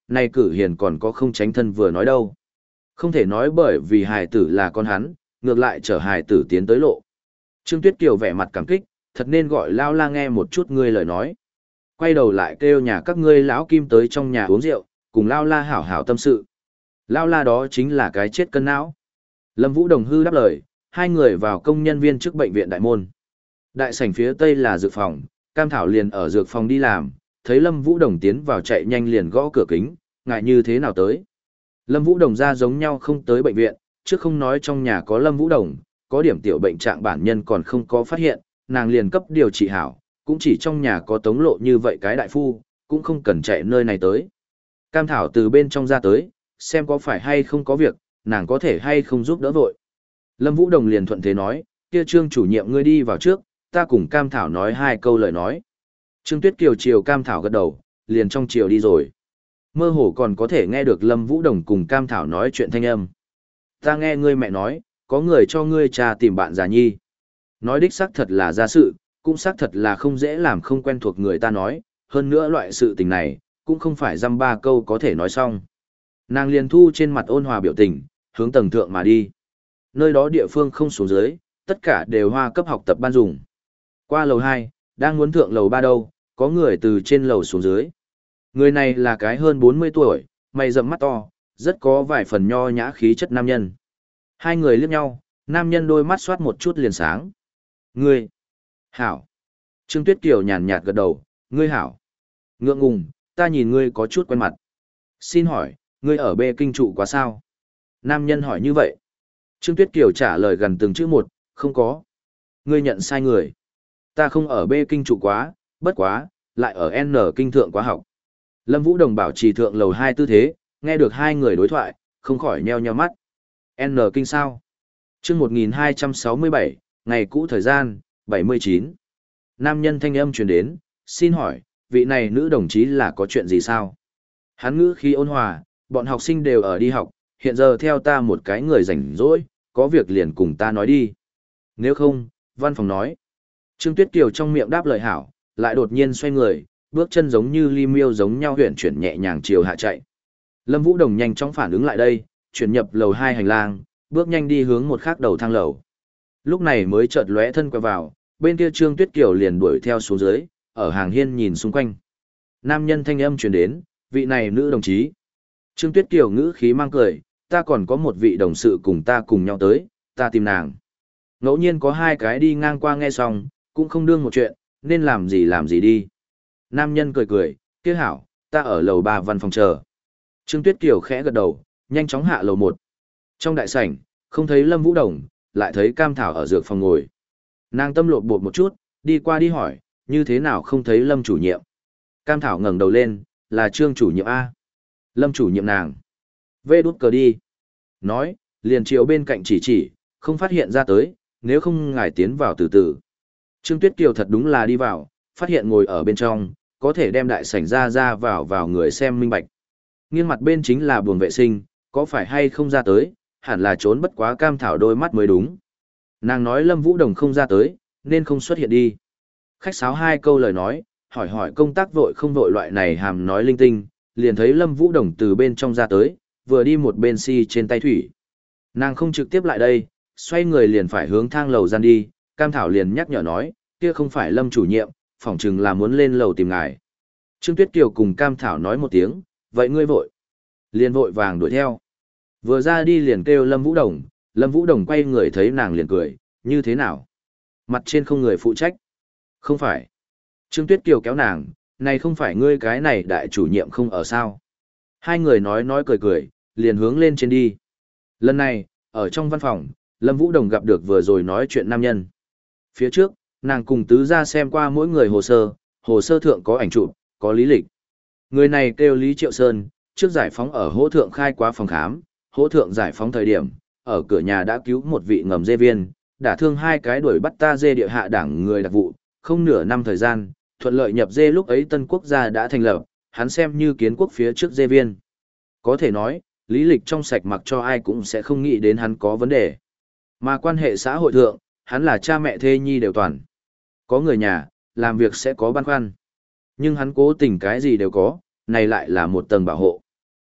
nay cử hiền còn có không tránh thân vừa nói đâu. Không thể nói bởi vì hài tử là con hắn, ngược lại trở hài tử tiến tới lộ. Trương Tuyết Kiều vẻ mặt cảm kích, thật nên gọi Lao La nghe một chút ngươi lời nói. Quay đầu lại kêu nhà các ngươi lão Kim tới trong nhà uống rượu, cùng Lao La hảo hảo tâm sự. Lao La đó chính là cái chết cân não. Lâm Vũ Đồng hư đáp lời, hai người vào công nhân viên trước bệnh viện đại môn. Đại sảnh phía tây là dược phòng, Cam Thảo liền ở dược phòng đi làm, thấy Lâm Vũ Đồng tiến vào chạy nhanh liền gõ cửa kính, ngại như thế nào tới. Lâm Vũ Đồng ra giống nhau không tới bệnh viện, trước không nói trong nhà có Lâm Vũ Đồng, có điểm tiểu bệnh trạng bản nhân còn không có phát hiện, nàng liền cấp điều trị hảo, cũng chỉ trong nhà có tống lộ như vậy cái đại phu, cũng không cần chạy nơi này tới. Cam Thảo từ bên trong ra tới, xem có phải hay không có việc, nàng có thể hay không giúp đỡ vội. Lâm Vũ Đồng liền thuận thế nói, kia Trương chủ nhiệm ngươi đi vào trước, ta cùng Cam Thảo nói hai câu lời nói. Trương Tuyết Kiều chiều Cam Thảo gật đầu, liền trong chiều đi rồi. Mơ hồ còn có thể nghe được Lâm Vũ Đồng cùng Cam Thảo nói chuyện thanh âm. Ta nghe ngươi mẹ nói, có người cho ngươi cha tìm bạn già nhi. Nói đích xác thật là ra sự, cũng xác thật là không dễ làm không quen thuộc người ta nói, hơn nữa loại sự tình này, cũng không phải dăm ba câu có thể nói xong. Nàng liền thu trên mặt ôn hòa biểu tình, hướng tầng thượng mà đi. Nơi đó địa phương không xuống dưới, tất cả đều hoa cấp học tập ban dùng. Qua lầu hai, đang muốn thượng lầu ba đâu, có người từ trên lầu xuống dưới. Người này là cái hơn bốn mươi tuổi, mày rậm mắt to, rất có vài phần nho nhã khí chất nam nhân. Hai người liếc nhau, nam nhân đôi mắt xoát một chút liền sáng. Ngươi, hảo. Trương Tuyết Kiều nhàn nhạt gật đầu, ngươi hảo. Ngượng ngùng, ta nhìn ngươi có chút quen mặt. Xin hỏi, ngươi ở bê kinh trụ quá sao? Nam nhân hỏi như vậy. Trương Tuyết Kiều trả lời gần từng chữ một, không có. Ngươi nhận sai người. Ta không ở bê kinh trụ quá, bất quá, lại ở N kinh thượng quá học. Lâm Vũ Đồng bảo trì thượng lầu hai tư thế, nghe được hai người đối thoại, không khỏi nheo nheo mắt. N kinh sao? Chương một nghìn hai trăm sáu mươi bảy, ngày cũ thời gian, bảy mươi chín. Nam nhân thanh âm truyền đến, xin hỏi, vị này nữ đồng chí là có chuyện gì sao? Hắn ngữ khí ôn hòa, bọn học sinh đều ở đi học, hiện giờ theo ta một cái người rảnh rỗi, có việc liền cùng ta nói đi. Nếu không, văn phòng nói. Trương Tuyết Kiều trong miệng đáp lời hảo, lại đột nhiên xoay người, bước chân giống như ly miêu giống nhau huyển chuyển nhẹ nhàng chiều hạ chạy. Lâm Vũ Đồng nhanh chóng phản ứng lại đây, chuyển nhập lầu hai hành lang, bước nhanh đi hướng một khác đầu thang lầu. Lúc này mới chợt lóe thân quay vào, bên kia Trương Tuyết Kiều liền đuổi theo xuống dưới, ở hàng hiên nhìn xung quanh. Nam nhân thanh âm truyền đến, vị này nữ đồng chí. Trương Tuyết Kiều ngữ khí mang cười, ta còn có một vị đồng sự cùng ta cùng nhau tới, ta tìm nàng. Ngẫu nhiên có hai cái đi ngang qua nghe xong, cũng không đương một chuyện, nên làm gì làm gì đi. Nam nhân cười cười, kia hảo, ta ở lầu ba văn phòng chờ. Trương Tuyết Kiều khẽ gật đầu, nhanh chóng hạ lầu một. Trong đại sảnh, không thấy Lâm Vũ Đồng, lại thấy Cam Thảo ở dược phòng ngồi. Nàng tâm lộn bột một chút, đi qua đi hỏi, như thế nào không thấy Lâm chủ nhiệm. Cam Thảo ngẩng đầu lên, là Trương chủ nhiệm A. Lâm chủ nhiệm nàng. Vê đút cờ đi. Nói, liền chiều bên cạnh chỉ chỉ, không phát hiện ra tới, nếu không ngài tiến vào từ từ. Trương Tuyết Kiều thật đúng là đi vào, phát hiện ngồi ở bên trong, có thể đem đại sảnh ra ra vào vào người xem minh bạch. Nghiêng mặt bên chính là buồng vệ sinh, có phải hay không ra tới, hẳn là trốn bất quá Cam Thảo đôi mắt mới đúng. Nàng nói Lâm Vũ Đồng không ra tới, nên không xuất hiện đi. Khách sáo hai câu lời nói, hỏi hỏi công tác vội không vội loại này hàm nói linh tinh, liền thấy Lâm Vũ Đồng từ bên trong ra tới, vừa đi một bên si trên tay thủy. Nàng không trực tiếp lại đây, xoay người liền phải hướng thang lầu gian đi, Cam Thảo liền nhắc nhở nói, kia không phải Lâm chủ nhiệm, phỏng chừng là muốn lên lầu tìm ngài. Trương Tuyết Kiều cùng Cam Thảo nói một tiếng, vậy ngươi vội. Liền vội vàng đuổi theo. Vừa ra đi liền kêu Lâm Vũ Đồng, Lâm Vũ Đồng quay người thấy nàng liền cười, như thế nào? Mặt trên không người phụ trách. Không phải. Trương Tuyết Kiều kéo nàng, này không phải ngươi cái này đại chủ nhiệm không ở sao. Hai người nói nói cười cười, liền hướng lên trên đi. Lần này, ở trong văn phòng, Lâm Vũ Đồng gặp được vừa rồi nói chuyện nam nhân. Phía trước, nàng cùng tứ ra xem qua mỗi người hồ sơ, hồ sơ thượng có ảnh chụp, có lý lịch. Người này kêu Lý Triệu Sơn, trước giải phóng ở hỗ thượng khai qua phòng khám, hỗ thượng giải phóng thời điểm, ở cửa nhà đã cứu một vị ngầm dê viên, đã thương hai cái đuổi bắt ta dê địa hạ đảng người đặc vụ, không nửa năm thời gian, thuận lợi nhập dê lúc ấy tân quốc gia đã thành lập, hắn xem như kiến quốc phía trước dê viên. Có thể nói, lý lịch trong sạch mặc cho ai cũng sẽ không nghĩ đến hắn có vấn đề. Mà quan hệ xã hội thượng, hắn là cha mẹ thê nhi đều toàn. Có người nhà, làm việc sẽ có băn khoăn. Nhưng hắn cố tình cái gì đều có, này lại là một tầng bảo hộ.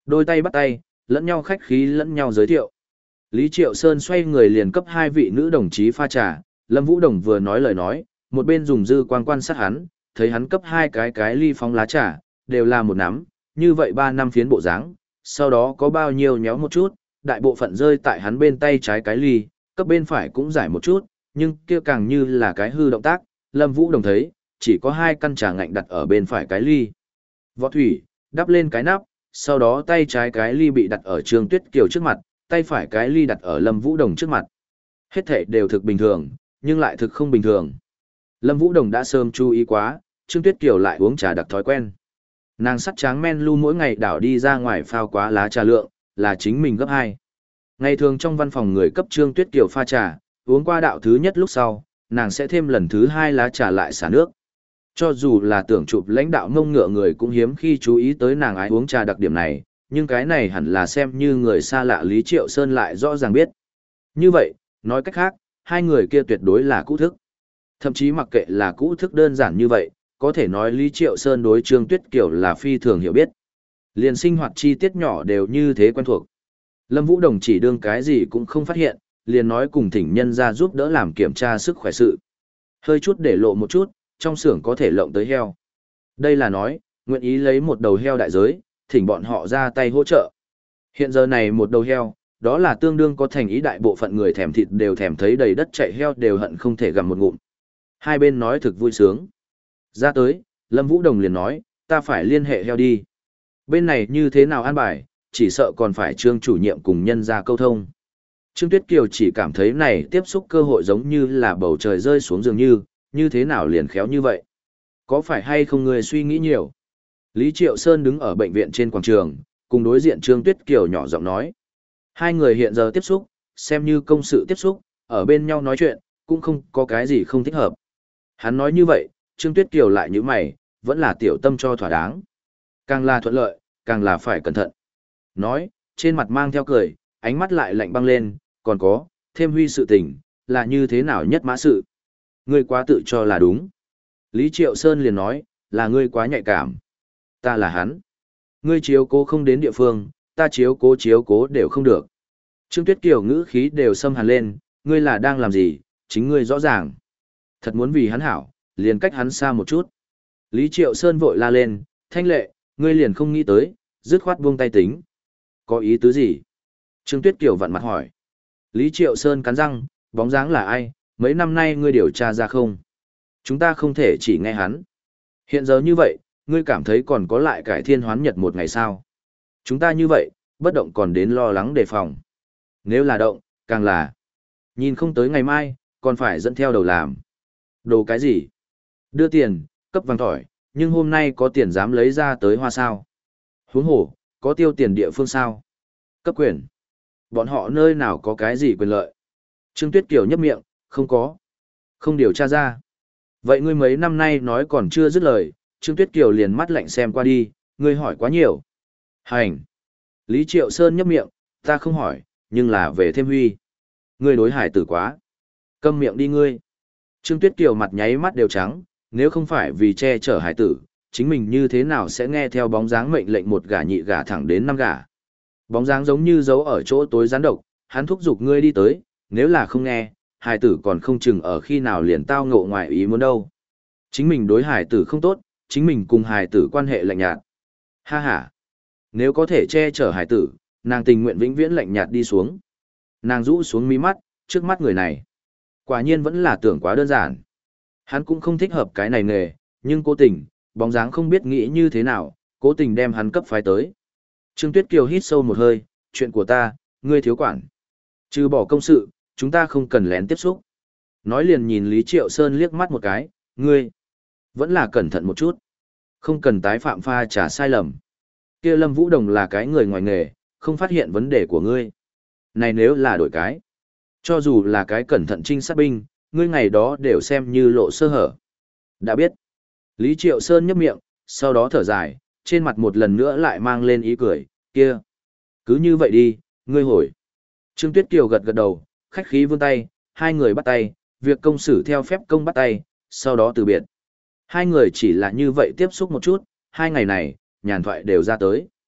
Đôi tay bắt tay, lẫn nhau khách khí lẫn nhau giới thiệu. Lý Triệu Sơn xoay người liền cấp hai vị nữ đồng chí pha trà, Lâm Vũ Đồng vừa nói lời nói, một bên dùng dư quang quan sát hắn, thấy hắn cấp hai cái cái ly phóng lá trà, đều là một nắm, như vậy ba năm phiến bộ dáng, sau đó có bao nhiêu nhéo một chút, đại bộ phận rơi tại hắn bên tay trái cái ly, cấp bên phải cũng giải một chút, nhưng kia càng như là cái hư động tác, Lâm Vũ Đồng thấy, chỉ có hai căn trà ngạnh đặt ở bên phải cái ly. Võ thủy, đắp lên cái nắp, sau đó tay trái cái ly bị đặt ở Trương Tuyết Kiều trước mặt, tay phải cái ly đặt ở Lâm Vũ Đồng trước mặt. Hết thể đều thực bình thường, nhưng lại thực không bình thường. Lâm Vũ Đồng đã sớm chú ý quá, Trương Tuyết Kiều lại uống trà đặc thói quen. Nàng sắt tráng men lu mỗi ngày đảo đi ra ngoài phao quá lá trà lượng, là chính mình gấp hai. Ngày thường trong văn phòng người cấp Trương Tuyết Kiều pha trà, uống qua đạo thứ nhất lúc sau, nàng sẽ thêm lần thứ hai lá trà lại xả nước. Cho dù là tưởng chụp lãnh đạo ngông ngựa người cũng hiếm khi chú ý tới nàng ái uống trà đặc điểm này, nhưng cái này hẳn là xem như người xa lạ Lý Triệu Sơn lại rõ ràng biết. Như vậy, nói cách khác, hai người kia tuyệt đối là cũ thức. Thậm chí mặc kệ là cũ thức đơn giản như vậy, có thể nói Lý Triệu Sơn đối Trương Tuyết Kiều là phi thường hiểu biết. Liền sinh hoạt chi tiết nhỏ đều như thế quen thuộc. Lâm Vũ Đồng chỉ đương cái gì cũng không phát hiện, liền nói cùng thỉnh nhân ra giúp đỡ làm kiểm tra sức khỏe sự. Hơi chút để lộ một chút, trong xưởng có thể lộng tới heo. Đây là nói, nguyện ý lấy một đầu heo đại giới, thỉnh bọn họ ra tay hỗ trợ. Hiện giờ này một đầu heo, đó là tương đương có thành ý đại bộ phận người thèm thịt đều thèm thấy đầy đất chạy heo đều hận không thể gặm một ngụm. Hai bên nói thực vui sướng. Ra tới, Lâm Vũ Đồng liền nói, ta phải liên hệ heo đi. Bên này như thế nào an bài, chỉ sợ còn phải Trương chủ nhiệm cùng nhân ra câu thông. Trương Tuyết Kiều chỉ cảm thấy này tiếp xúc cơ hội giống như là bầu trời rơi xuống dường như, như thế nào liền khéo như vậy. Có phải hay không người suy nghĩ nhiều? Lý Triệu Sơn đứng ở bệnh viện trên quảng trường, cùng đối diện Trương Tuyết Kiều nhỏ giọng nói. Hai người hiện giờ tiếp xúc, xem như công sự tiếp xúc, ở bên nhau nói chuyện, cũng không có cái gì không thích hợp. Hắn nói như vậy, Trương Tuyết Kiều lại như mày, vẫn là tiểu tâm cho thỏa đáng. Càng là thuận lợi, càng là phải cẩn thận. Nói, trên mặt mang theo cười, ánh mắt lại lạnh băng lên, còn có, thêm huy sự tình, là như thế nào nhất mã sự. Ngươi quá tự cho là đúng. Lý Triệu Sơn liền nói, là ngươi quá nhạy cảm. Ta là hắn. Ngươi chiếu cố không đến địa phương, ta chiếu cố chiếu cố đều không được. Trương Tuyết Kiều ngữ khí đều xâm hàn lên, ngươi là đang làm gì, chính ngươi rõ ràng. Thật muốn vì hắn hảo, liền cách hắn xa một chút. Lý Triệu Sơn vội la lên, Thanh Lệ, ngươi liền không nghĩ tới, dứt khoát buông tay tính. Có ý tứ gì? Trương Tuyết Kiều vặn mặt hỏi. Lý Triệu Sơn cắn răng, bóng dáng là ai, mấy năm nay ngươi điều tra ra không? Chúng ta không thể chỉ nghe hắn. Hiện giờ như vậy, ngươi cảm thấy còn có lại cải thiên hoán nhật một ngày sao? Chúng ta như vậy, bất động còn đến lo lắng đề phòng. Nếu là động, càng là. Nhìn không tới ngày mai, còn phải dẫn theo đầu làm. Đồ cái gì? Đưa tiền, cấp vàng tỏi, nhưng hôm nay có tiền dám lấy ra tới hoa sao? Huống hồ, có tiêu tiền địa phương sao? Cấp quyền. Bọn họ nơi nào có cái gì quyền lợi? Trương Tuyết Kiều nhấp miệng, không có. Không điều tra ra. Vậy ngươi mấy năm nay nói còn chưa dứt lời, Trương Tuyết Kiều liền mắt lạnh xem qua đi, ngươi hỏi quá nhiều. Hành. Lý Triệu Sơn nhấp miệng, ta không hỏi, nhưng là về thêm huy. Ngươi đối hải tử quá. Câm miệng đi ngươi. Trương Tuyết Kiều mặt nháy mắt đều trắng, nếu không phải vì che chở hải tử, chính mình như thế nào sẽ nghe theo bóng dáng mệnh lệnh một gả nhị gả thẳng đến năm gả. Bóng dáng giống như giấu ở chỗ tối gián độc, hắn thúc giục ngươi đi tới, nếu là không nghe, hải tử còn không chừng ở khi nào liền tao ngộ ngoài ý muốn đâu. Chính mình đối hải tử không tốt, chính mình cùng hải tử quan hệ lạnh nhạt. Ha ha. Nếu có thể che chở hải tử, nàng tình nguyện vĩnh viễn lạnh nhạt đi xuống. Nàng rũ xuống mí mắt, trước mắt người này. Quả nhiên vẫn là tưởng quá đơn giản. Hắn cũng không thích hợp cái này nghề, nhưng cố tình, bóng dáng không biết nghĩ như thế nào, cố tình đem hắn cấp phái tới. Trương Tuyết Kiều hít sâu một hơi, chuyện của ta, ngươi thiếu quản. Trừ bỏ công sự, chúng ta không cần lén tiếp xúc. Nói liền nhìn Lý Triệu Sơn liếc mắt một cái, ngươi, vẫn là cẩn thận một chút. Không cần tái phạm pha trả sai lầm. Kia Lâm Vũ Đồng là cái người ngoài nghề, không phát hiện vấn đề của ngươi. Này nếu là đổi cái, cho dù là cái cẩn thận trinh sát binh, ngươi ngày đó đều xem như lộ sơ hở. Đã biết. Lý Triệu Sơn nhấp miệng, sau đó thở dài, trên mặt một lần nữa lại mang lên ý cười, kia. Cứ như vậy đi, ngươi hồi. Trương Tuyết Kiều gật gật đầu, khách khí vươn tay, hai người bắt tay, việc công xử theo phép công bắt tay, sau đó từ biệt. Hai người chỉ là như vậy tiếp xúc một chút, hai ngày này, nhàn thoại đều ra tới.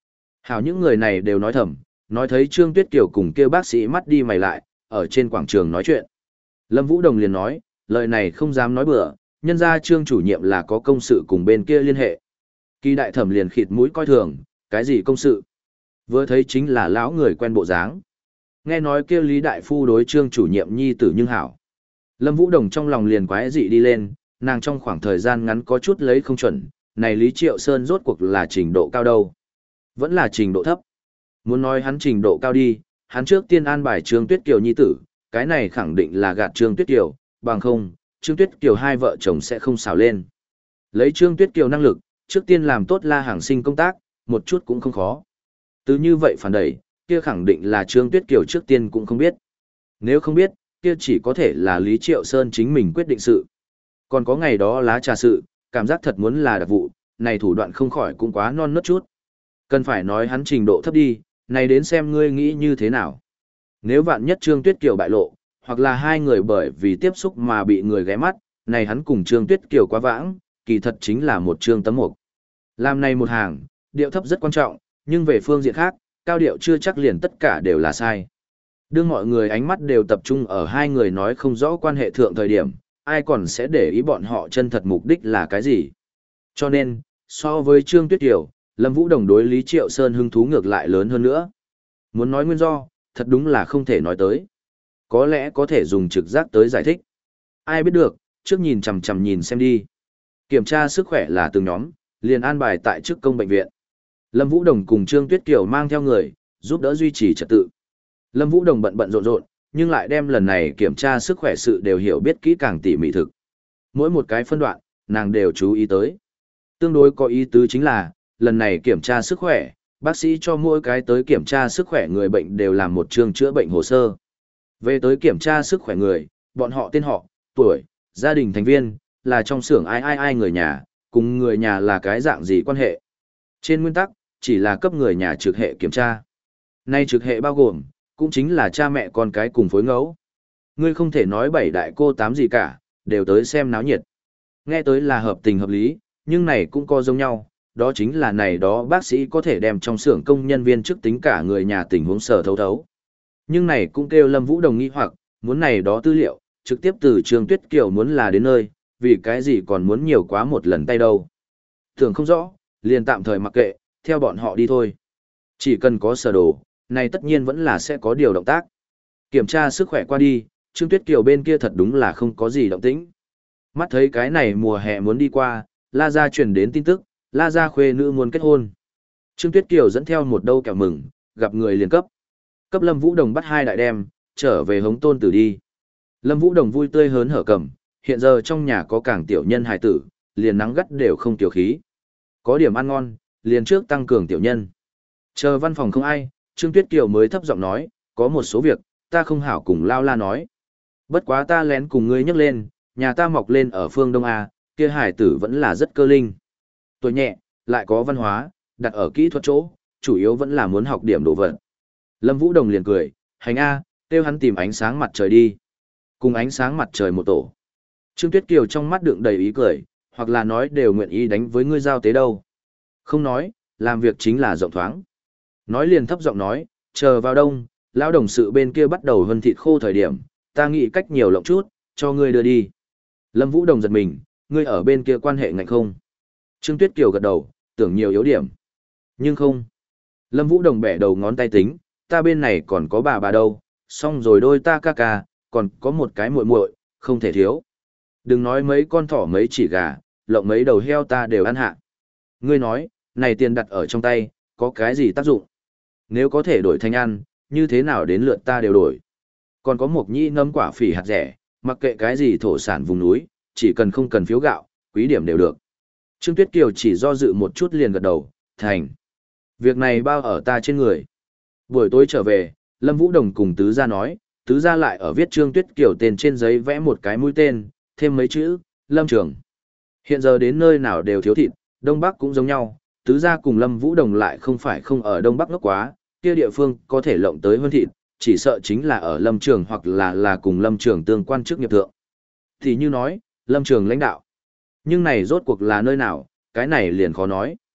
Hảo, những người này đều nói thầm, nói thấy Trương Tuyết Kiều cùng kêu bác sĩ mắt đi mày lại, ở trên quảng trường nói chuyện. Lâm Vũ Đồng liền nói, lời này không dám nói bừa, nhân ra Trương chủ nhiệm là có công sự cùng bên kia liên hệ. Kỳ đại thẩm liền khịt mũi coi thường, cái gì công sự? Vừa thấy chính là lão người quen bộ dáng. Nghe nói kia Lý đại phu đối Trương chủ nhiệm nhi tử nhưng hảo. Lâm Vũ Đồng trong lòng liền quái dị đi lên, nàng trong khoảng thời gian ngắn có chút lấy không chuẩn, này Lý Triệu Sơn rốt cuộc là trình độ cao đâu? Vẫn là trình độ thấp. Muốn nói hắn trình độ cao đi, hắn trước tiên an bài Trương Tuyết Kiều nhi tử, cái này khẳng định là gạt Trương Tuyết Kiều, bằng không, Trương Tuyết Kiều hai vợ chồng sẽ không xào lên. Lấy Trương Tuyết Kiều năng lực, trước tiên làm tốt La Hàng Sinh công tác, một chút cũng không khó. Từ như vậy phản đẩy, kia khẳng định là Trương Tuyết Kiều trước tiên cũng không biết. Nếu không biết, kia chỉ có thể là Lý Triệu Sơn chính mình quyết định sự. Còn có ngày đó lá trà sự, cảm giác thật muốn là đặc vụ, này thủ đoạn không khỏi cũng quá non nớt chút. Cần phải nói hắn trình độ thấp đi, này đến xem ngươi nghĩ như thế nào. Nếu vạn nhất Trương Tuyết Kiều bại lộ, hoặc là hai người bởi vì tiếp xúc mà bị người ghé mắt, này hắn cùng Trương Tuyết Kiều quá vãng, kỳ thật chính là một trương tấm mục. Làm này một hàng, điệu thấp rất quan trọng, nhưng về phương diện khác, cao điệu chưa chắc liền tất cả đều là sai. Đương mọi người ánh mắt đều tập trung ở hai người nói không rõ quan hệ thượng thời điểm, ai còn sẽ để ý bọn họ chân thật mục đích là cái gì. Cho nên, so với Trương Tuyết Kiều, Lâm Vũ Đồng đối Lý Triệu Sơn hứng thú ngược lại lớn hơn nữa. Muốn nói nguyên do, thật đúng là không thể nói tới. Có lẽ có thể dùng trực giác tới giải thích. Ai biết được, trước nhìn chằm chằm nhìn xem đi. Kiểm tra sức khỏe là từng nhóm, liền an bài tại chức công bệnh viện. Lâm Vũ Đồng cùng Trương Tuyết Kiều mang theo người, giúp đỡ duy trì trật tự. Lâm Vũ Đồng bận bận rộn rộn, nhưng lại đem lần này kiểm tra sức khỏe sự đều hiểu biết kỹ càng tỉ mỉ thực. Mỗi một cái phân đoạn, nàng đều chú ý tới. Tương đối có ý tứ chính là, lần này kiểm tra sức khỏe, bác sĩ cho mỗi cái tới kiểm tra sức khỏe người bệnh đều làm một chương chữa bệnh hồ sơ. Về tới kiểm tra sức khỏe người, bọn họ tên họ, tuổi, gia đình thành viên, là trong xưởng ai ai ai người nhà, cùng người nhà là cái dạng gì quan hệ. Trên nguyên tắc, chỉ là cấp người nhà trực hệ kiểm tra. Nay trực hệ bao gồm, cũng chính là cha mẹ con cái cùng phối ngẫu. Ngươi không thể nói bảy đại cô tám gì cả, đều tới xem náo nhiệt. Nghe tới là hợp tình hợp lý, nhưng này cũng có giống nhau, đó chính là này đó bác sĩ có thể đem trong xưởng công nhân viên trước tính cả người nhà tình huống sở thấu thấu. Nhưng này cũng kêu Lâm Vũ Đồng nghi hoặc, muốn này đó tư liệu, trực tiếp từ Trương Tuyết Kiều muốn là đến nơi, vì cái gì còn muốn nhiều quá một lần tay đâu. Thường không rõ, liền tạm thời mặc kệ, theo bọn họ đi thôi. Chỉ cần có sở đồ, này tất nhiên vẫn là sẽ có điều động tác. Kiểm tra sức khỏe qua đi, Trương Tuyết Kiều bên kia thật đúng là không có gì động tĩnh. Mắt thấy cái này mùa hè muốn đi qua, La Gia truyền đến tin tức, La Gia khuê nữ muốn kết hôn. Trương Tuyết Kiều dẫn theo một đâu kẹo mừng, gặp người liền cấp. Cấp Lâm Vũ Đồng bắt hai đại đem, trở về hống tôn tử đi. Lâm Vũ Đồng vui tươi hớn hở cầm, hiện giờ trong nhà có càng tiểu nhân hài tử, liền nắng gắt đều không tiểu khí. Có điểm ăn ngon, liền trước tăng cường tiểu nhân. Chờ văn phòng không ai, Trương Tuyết Kiều mới thấp giọng nói, có một số việc, ta không hảo cùng Lao La nói. Bất quá ta lén cùng ngươi nhắc lên, nhà ta mọc lên ở phương Đông A, kia hải tử vẫn là rất cơ linh. Tuổi nhẹ, lại có văn hóa, đặt ở kỹ thuật chỗ, chủ yếu vẫn là muốn học điểm đồ vật. Lâm Vũ Đồng liền cười, hành A, kêu hắn tìm ánh sáng mặt trời đi. Cùng ánh sáng mặt trời một tổ. Trương Tuyết Kiều trong mắt đựng đầy ý cười, hoặc là nói đều nguyện ý đánh với ngươi giao tế đâu. Không nói, làm việc chính là rộng thoáng. Nói liền thấp giọng nói, chờ vào đông, lão đồng sự bên kia bắt đầu hân thịt khô thời điểm, ta nghĩ cách nhiều lộng chút, cho ngươi đưa đi. Lâm Vũ Đồng giật mình, ngươi ở bên kia quan hệ ngạnh không? Trương Tuyết Kiều gật đầu, tưởng nhiều yếu điểm. Nhưng không. Lâm Vũ Đồng bẻ đầu ngón tay tính, ta bên này còn có bà bà đâu, xong rồi đôi ta ca ca, còn có một cái muội muội, không thể thiếu. Đừng nói mấy con thỏ mấy chỉ gà, lộng mấy đầu heo ta đều ăn hạ. Ngươi nói, này tiền đặt ở trong tay, có cái gì tác dụng? Nếu có thể đổi thành ăn, như thế nào đến lượt ta đều đổi. Còn có một nhĩ ngâm quả phỉ hạt rẻ, mặc kệ cái gì thổ sản vùng núi, chỉ cần không cần phiếu gạo, quý điểm đều được. Trương Tuyết Kiều chỉ do dự một chút liền gật đầu, thành. Việc này bao ở ta trên người. Buổi tối trở về, Lâm Vũ Đồng cùng Tứ Gia nói, Tứ Gia lại ở viết Trương Tuyết Kiều tên trên giấy vẽ một cái mũi tên, thêm mấy chữ, Lâm Trường. Hiện giờ đến nơi nào đều thiếu thịt, Đông Bắc cũng giống nhau, Tứ Gia cùng Lâm Vũ Đồng lại không phải không ở Đông Bắc ngốc quá, kia địa phương có thể lộng tới hơn thịt, chỉ sợ chính là ở Lâm Trường hoặc là là cùng Lâm Trường tương quan chức nghiệp thượng. Thì như nói, Lâm Trường lãnh đạo. Nhưng này rốt cuộc là nơi nào, cái này liền khó nói.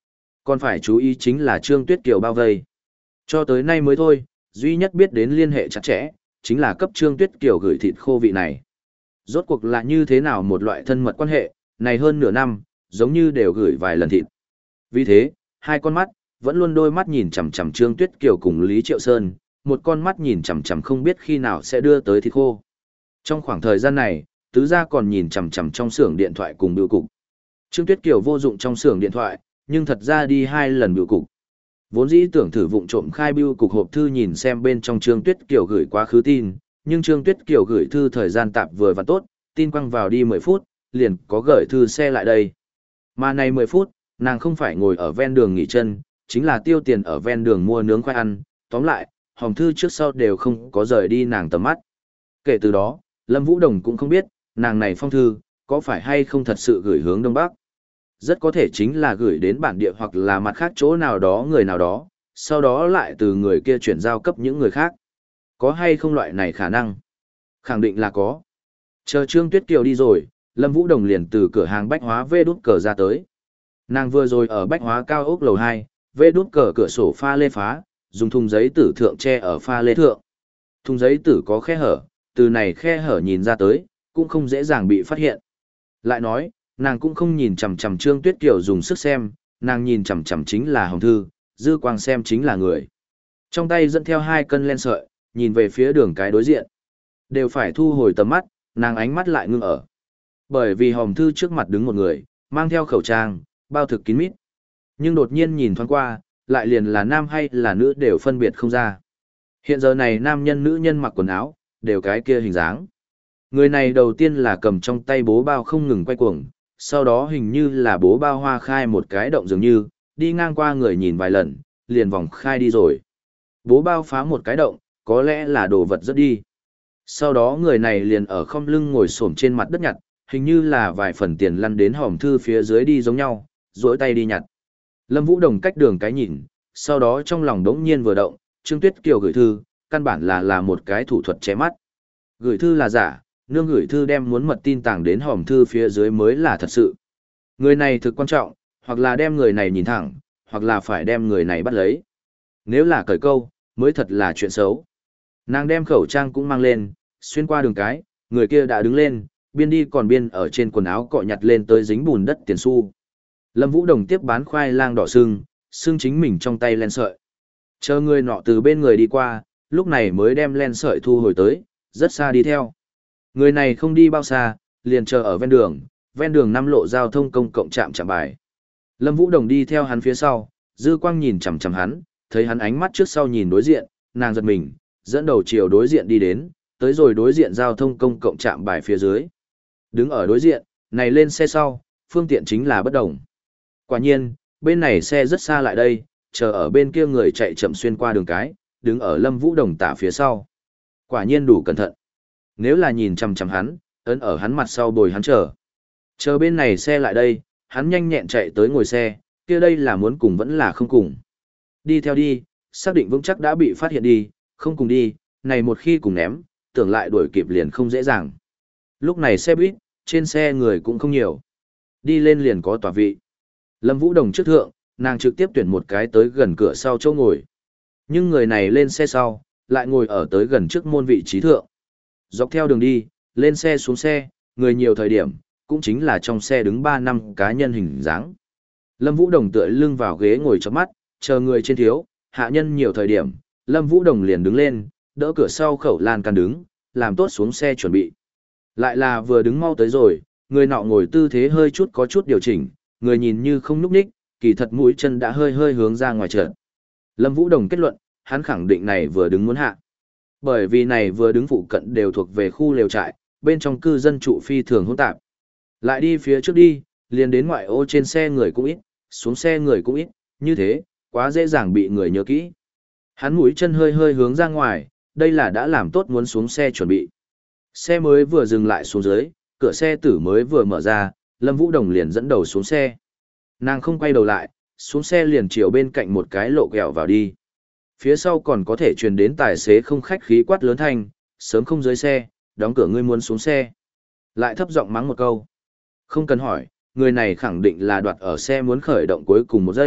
Còn phải chú ý chính là Trương Tuyết Kiều bao vây. Cho tới nay mới thôi, duy nhất biết đến liên hệ chặt chẽ, chính là cấp Trương Tuyết Kiều gửi thịt khô vị này. Rốt cuộc là như thế nào một loại thân mật quan hệ, này hơn nửa năm, giống như đều gửi vài lần thịt. Vì thế, hai con mắt, vẫn luôn đôi mắt nhìn chằm chằm Trương Tuyết Kiều cùng Lý Triệu Sơn, một con mắt nhìn chằm chằm không biết khi nào sẽ đưa tới thịt khô. Trong khoảng thời gian này, tứ gia còn nhìn chằm chằm trong xưởng điện thoại cùng bưu cục. Trương Tuyết Kiều vô dụng trong xưởng điện thoại, nhưng thật ra đi hai lần bưu cục. Vốn dĩ tưởng thử vụng trộm khai bưu cục hộp thư nhìn xem bên trong Trương Tuyết Kiều gửi quá khứ tin, nhưng Trương Tuyết Kiều gửi thư thời gian tạp vừa và tốt, tin quăng vào đi mười phút, liền có gửi thư xe lại đây. Mà này mười phút, nàng không phải ngồi ở ven đường nghỉ chân, chính là tiêu tiền ở ven đường mua nướng khoai ăn, tóm lại, hòm thư trước sau đều không có rời đi nàng tầm mắt. Kể từ đó, Lâm Vũ Đồng cũng không biết, nàng này phong thư, có phải hay không thật sự gửi hướng Đông Bắc. Rất có thể chính là gửi đến bản địa hoặc là mặt khác chỗ nào đó người nào đó, sau đó lại từ người kia chuyển giao cấp những người khác. Có hay không loại này khả năng? Khẳng định là có. Chờ Trương Tuyết Kiều đi rồi, Lâm Vũ Đồng liền từ cửa hàng bách hóa vê đút cờ ra tới. Nàng vừa rồi ở bách hóa cao ốc lầu hai, vê đút cờ cửa sổ pha lê phá, dùng thùng giấy tử thượng che ở pha lê thượng. Thùng giấy tử có khe hở, từ này khe hở nhìn ra tới, cũng không dễ dàng bị phát hiện. Lại nói, nàng cũng không nhìn chằm chằm Trương Tuyết Kiều dùng sức xem, nàng nhìn chằm chằm chính là hồng thư, dư quang xem chính là người. Trong tay dẫn theo hai cân len sợi, nhìn về phía đường cái đối diện. Đều phải thu hồi tầm mắt, nàng ánh mắt lại ngưng ở. Bởi vì hồng thư trước mặt đứng một người, mang theo khẩu trang, bao thực kín mít. Nhưng đột nhiên nhìn thoáng qua, lại liền là nam hay là nữ đều phân biệt không ra. Hiện giờ này nam nhân nữ nhân mặc quần áo, đều cái kia hình dáng. Người này đầu tiên là cầm trong tay bố bao không ngừng quay cuồng, sau đó hình như là bố bao hoa khai một cái động dường như, đi ngang qua người nhìn vài lần, liền vòng khai đi rồi. Bố bao phá một cái động, có lẽ là đồ vật rất đi. Sau đó người này liền ở không lưng ngồi xổm trên mặt đất nhặt, hình như là vài phần tiền lăn đến hòm thư phía dưới đi giống nhau, duỗi tay đi nhặt. Lâm Vũ Đồng cách đường cái nhìn, sau đó trong lòng đống nhiên vừa động, Trương Tuyết Kiều gửi thư, căn bản là là một cái thủ thuật che mắt. Gửi thư là giả, nương gửi thư đem muốn mật tin tàng đến hòm thư phía dưới mới là thật sự. Người này thực quan trọng, hoặc là đem người này nhìn thẳng, hoặc là phải đem người này bắt lấy. Nếu là cởi câu, mới thật là chuyện xấu. Nàng đem khẩu trang cũng mang lên, xuyên qua đường cái, người kia đã đứng lên, biên đi còn biên ở trên quần áo cọ nhặt lên tới dính bùn đất tiền xu. Lâm Vũ Đồng tiếp bán khoai lang đỏ sưng, sưng chính mình trong tay len sợi. Chờ người nọ từ bên người đi qua, lúc này mới đem len sợi thu hồi tới, rất xa đi theo. Người này không đi bao xa, liền chờ ở ven đường, ven đường năm lộ giao thông công cộng trạm trạm bài. Lâm Vũ Đồng đi theo hắn phía sau, dư quang nhìn chằm chằm hắn, thấy hắn ánh mắt trước sau nhìn đối diện, nàng giật mình, dẫn đầu chiều đối diện đi đến, tới rồi đối diện giao thông công cộng trạm bài phía dưới. Đứng ở đối diện, này lên xe sau, phương tiện chính là bất đồng. Quả nhiên, bên này xe rất xa lại đây, chờ ở bên kia người chạy chậm xuyên qua đường cái, đứng ở Lâm Vũ Đồng tả phía sau. Quả nhiên đủ cẩn thận. Nếu là nhìn chằm chằm hắn, ấn ở hắn mặt sau bồi hắn chờ. Chờ bên này xe lại đây, hắn nhanh nhẹn chạy tới ngồi xe, kia đây là muốn cùng vẫn là không cùng. Đi theo đi, xác định vững chắc đã bị phát hiện đi, không cùng đi, này một khi cùng ném, tưởng lại đuổi kịp liền không dễ dàng. Lúc này xe buýt, trên xe người cũng không nhiều. Đi lên liền có tòa vị. Lâm Vũ Đồng trước thượng, nàng trực tiếp tuyển một cái tới gần cửa sau chỗ ngồi. Nhưng người này lên xe sau, lại ngồi ở tới gần trước môn vị trí thượng. Dọc theo đường đi, lên xe xuống xe, người nhiều thời điểm, cũng chính là trong xe đứng ba năm cá nhân hình dáng. Lâm Vũ Đồng tựa lưng vào ghế ngồi chớp mắt, chờ người trên thiếu, hạ nhân nhiều thời điểm, Lâm Vũ Đồng liền đứng lên, đỡ cửa sau khẩu lan can đứng, làm tốt xuống xe chuẩn bị. Lại là vừa đứng mau tới rồi, người nọ ngồi tư thế hơi chút có chút điều chỉnh, người nhìn như không nhúc nhích, kỳ thật mũi chân đã hơi hơi hướng ra ngoài trượt. Lâm Vũ Đồng kết luận, hắn khẳng định này vừa đứng muốn hạ. Bởi vì này vừa đứng phụ cận đều thuộc về khu lều trại, bên trong cư dân trụ phi thường hỗn tạp. Lại đi phía trước đi, liền đến ngoại ô trên xe người cũng ít, xuống xe người cũng ít, như thế, quá dễ dàng bị người nhớ kỹ. Hắn mũi chân hơi hơi hướng ra ngoài, đây là đã làm tốt muốn xuống xe chuẩn bị. Xe mới vừa dừng lại xuống dưới, cửa xe tử mới vừa mở ra, Lâm Vũ Đồng liền dẫn đầu xuống xe. Nàng không quay đầu lại, xuống xe liền chiều bên cạnh một cái lộ kẹo vào đi. Phía sau còn có thể truyền đến tài xế không khách khí quát lớn thanh, sớm không dưới xe, đóng cửa ngươi muốn xuống xe. Lại thấp giọng mắng một câu. Không cần hỏi, người này khẳng định là đoạt ở xe muốn khởi động cuối cùng một giây,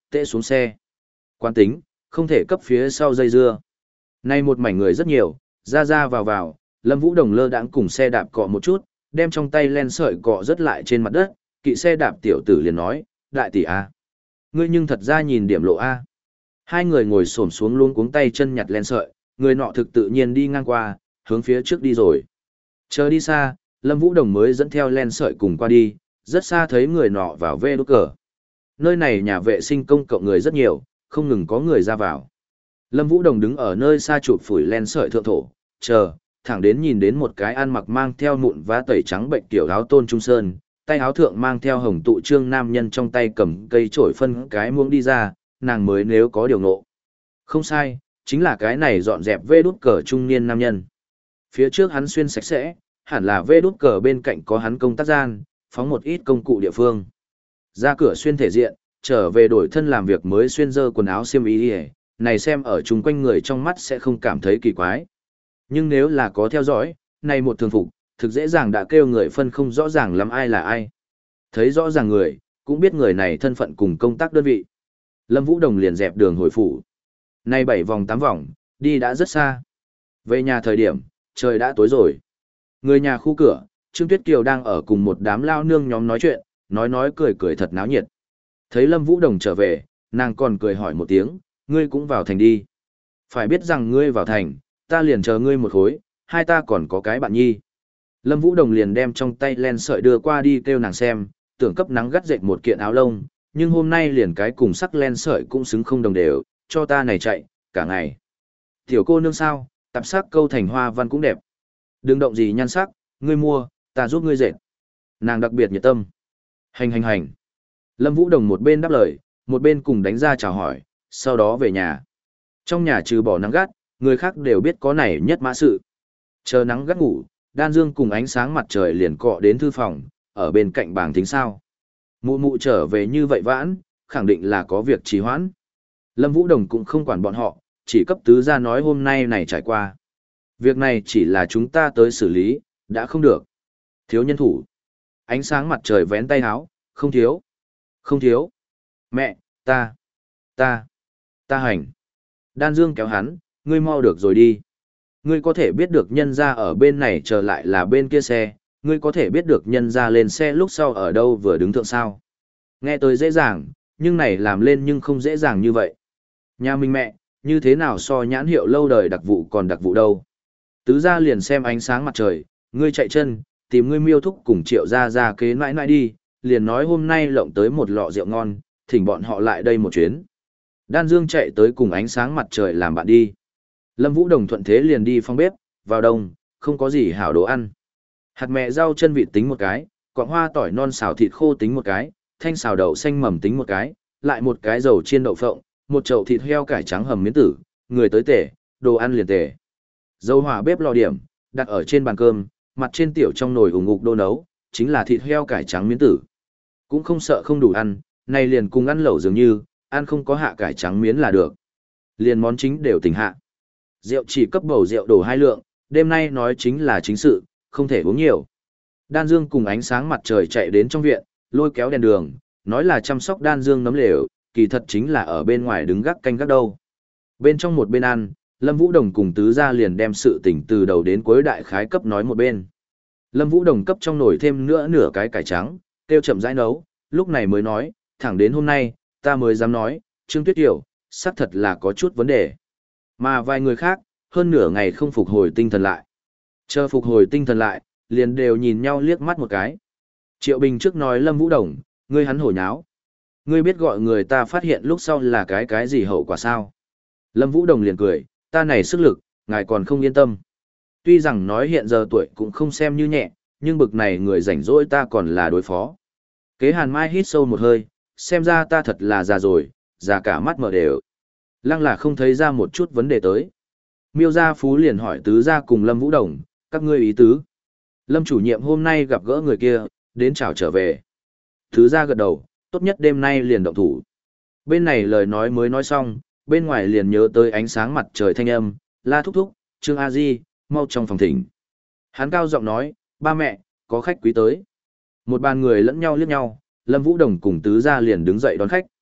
tệ xuống xe. Quán tính, không thể cấp phía sau dây dưa. Nay một mảnh người rất nhiều, ra ra vào vào, Lâm Vũ Đồng lơ đãng cùng xe đạp cọ một chút, đem trong tay len sợi cọ rất lại trên mặt đất, kỵ xe đạp tiểu tử liền nói, đại tỷ A. Ngươi nhưng thật ra nhìn điểm lộ A. Hai người ngồi xổm xuống luôn cuống tay chân nhặt len sợi, người nọ thực tự nhiên đi ngang qua, hướng phía trước đi rồi. Chờ đi xa, Lâm Vũ Đồng mới dẫn theo len sợi cùng qua đi, rất xa thấy người nọ vào vê đốt cờ. Nơi này nhà vệ sinh công cộng người rất nhiều, không ngừng có người ra vào. Lâm Vũ Đồng đứng ở nơi xa chụp phủi len sợi thượng thổ, chờ, thẳng đến nhìn đến một cái ăn mặc mang theo mụn vá tẩy trắng bệnh tiểu áo tôn trung sơn, tay áo thượng mang theo hồng tụ trương nam nhân trong tay cầm cây chổi phân cái muỗng đi ra, nàng mới nếu có điều ngộ. Không sai, chính là cái này dọn dẹp vê đút cờ trung niên nam nhân. Phía trước hắn xuyên sạch sẽ, hẳn là vê đút cờ bên cạnh có hắn công tác gian, phóng một ít công cụ địa phương. Ra cửa xuyên thể diện, trở về đổi thân làm việc mới xuyên dơ quần áo xiêm y đi, này xem ở chung quanh người trong mắt sẽ không cảm thấy kỳ quái. Nhưng nếu là có theo dõi, này một thường phục, thực dễ dàng đã kêu người phân không rõ ràng lắm ai là ai. Thấy rõ ràng người, cũng biết người này thân phận cùng công tác đơn vị. Lâm Vũ Đồng liền dẹp đường hồi phủ. Nay bảy vòng tám vòng, đi đã rất xa. Về nhà thời điểm, trời đã tối rồi. Người nhà khu cửa, Trương Tuyết Kiều đang ở cùng một đám lao nương nhóm nói chuyện, nói nói cười cười thật náo nhiệt. Thấy Lâm Vũ Đồng trở về, nàng còn cười hỏi một tiếng, ngươi cũng vào thành đi. Phải biết rằng ngươi vào thành, ta liền chờ ngươi một khối, hai ta còn có cái bạn nhi. Lâm Vũ Đồng liền đem trong tay len sợi đưa qua đi kêu nàng xem, tưởng cấp nắng gắt dệt một kiện áo lông, nhưng hôm nay liền cái cùng sắc len sợi cũng xứng không đồng đều, cho ta này chạy, cả ngày. Tiểu cô nương sao, tạp sắc câu thành hoa văn cũng đẹp. Đừng động gì nhan sắc, ngươi mua, ta giúp ngươi dệt. Nàng đặc biệt nhiệt tâm. Hành hành hành. Lâm Vũ Đồng một bên đáp lời, một bên cùng đánh ra chào hỏi, sau đó về nhà. Trong nhà trừ bỏ nắng gắt, người khác đều biết có này nhất mã sự. Chờ nắng gắt ngủ, Đan Dương cùng ánh sáng mặt trời liền cọ đến thư phòng, ở bên cạnh bảng thính sao. Mụ mụ trở về như vậy vãn, khẳng định là có việc trì hoãn. Lâm Vũ Đồng cũng không quản bọn họ, chỉ cấp tứ ra nói hôm nay này trải qua. Việc này chỉ là chúng ta tới xử lý, đã không được. Thiếu nhân thủ. Ánh sáng mặt trời vén tay áo, không thiếu. Không thiếu. Mẹ, ta, ta, ta hành. Đan Dương kéo hắn, ngươi mau được rồi đi. Ngươi có thể biết được nhân ra ở bên này trở lại là bên kia xe, ngươi có thể biết được nhân ra lên xe lúc sau ở đâu vừa đứng thượng sao. Nghe tới dễ dàng, nhưng này làm lên nhưng không dễ dàng như vậy. Nhà mình mẹ, như thế nào so nhãn hiệu lâu đời đặc vụ còn đặc vụ đâu. Tứ ra liền xem ánh sáng mặt trời, ngươi chạy chân, tìm ngươi miêu thúc cùng triệu ra ra kế nãi nãi đi, liền nói hôm nay lộng tới một lọ rượu ngon, thỉnh bọn họ lại đây một chuyến. Đan Dương chạy tới cùng ánh sáng mặt trời làm bạn đi. Lâm Vũ Đồng thuận thế liền đi phòng bếp, vào đông, không có gì hảo đồ ăn. Hạt mẹ rau chân vịt tính một cái, quạng hoa tỏi non xào thịt khô tính một cái, thanh xào đậu xanh mầm tính một cái, lại một cái dầu chiên đậu phộng, một chậu thịt heo cải trắng hầm miến tử, người tới tể, đồ ăn liền tể. Dầu hỏa bếp lò điểm, đặt ở trên bàn cơm, mặt trên tiểu trong nồi ủng ngục đô nấu, chính là thịt heo cải trắng miến tử. Cũng không sợ không đủ ăn, này liền cùng ăn lẩu dường như, ăn không có hạ cải trắng miến là được. Liền món chính đều tỉnh hạ. Rượu chỉ cấp bầu rượu đổ hai lượng, đêm nay nói chính là chính sự, không thể uống nhiều. Đan Dương cùng ánh sáng mặt trời chạy đến trong viện, lôi kéo đèn đường, nói là chăm sóc Đan Dương nấm lều, kỳ thật chính là ở bên ngoài đứng gác canh gác đâu. Bên trong một bên ăn, Lâm Vũ Đồng cùng tứ gia liền đem sự tình từ đầu đến cuối đại khái cấp nói một bên. Lâm Vũ Đồng cấp trong nồi thêm nữa nửa cái cải trắng, tiêu chậm rãi nấu, lúc này mới nói, thẳng đến hôm nay, ta mới dám nói, Trương Tuyết Kiều, xác thật là có chút vấn đề. Mà vài người khác, hơn nửa ngày không phục hồi tinh thần lại. Chờ phục hồi tinh thần lại, liền đều nhìn nhau liếc mắt một cái. Triệu Bình trước nói Lâm Vũ Đồng, ngươi hắn hổ nháo. Ngươi biết gọi người ta phát hiện lúc sau là cái cái gì hậu quả sao? Lâm Vũ Đồng liền cười, ta này sức lực, ngài còn không yên tâm. Tuy rằng nói hiện giờ tuổi cũng không xem như nhẹ, nhưng bực này người rảnh rỗi ta còn là đối phó. Kế Hàn Mai hít sâu một hơi, xem ra ta thật là già rồi, già cả mắt mở đều. Lăng là không thấy ra một chút vấn đề tới. Miêu Gia Phú liền hỏi tứ gia cùng Lâm Vũ Đồng, các ngươi ý tứ. Lâm chủ nhiệm hôm nay gặp gỡ người kia, đến chào trở về. Tứ gia gật đầu, tốt nhất đêm nay liền động thủ. Bên này lời nói mới nói xong, bên ngoài liền nhớ tới ánh sáng mặt trời thanh âm, la thúc thúc, Trương A Di, mau trong phòng thỉnh. Hắn cao giọng nói, ba mẹ, có khách quý tới. Một bàn người lẫn nhau liếc nhau, Lâm Vũ Đồng cùng tứ gia liền đứng dậy đón khách.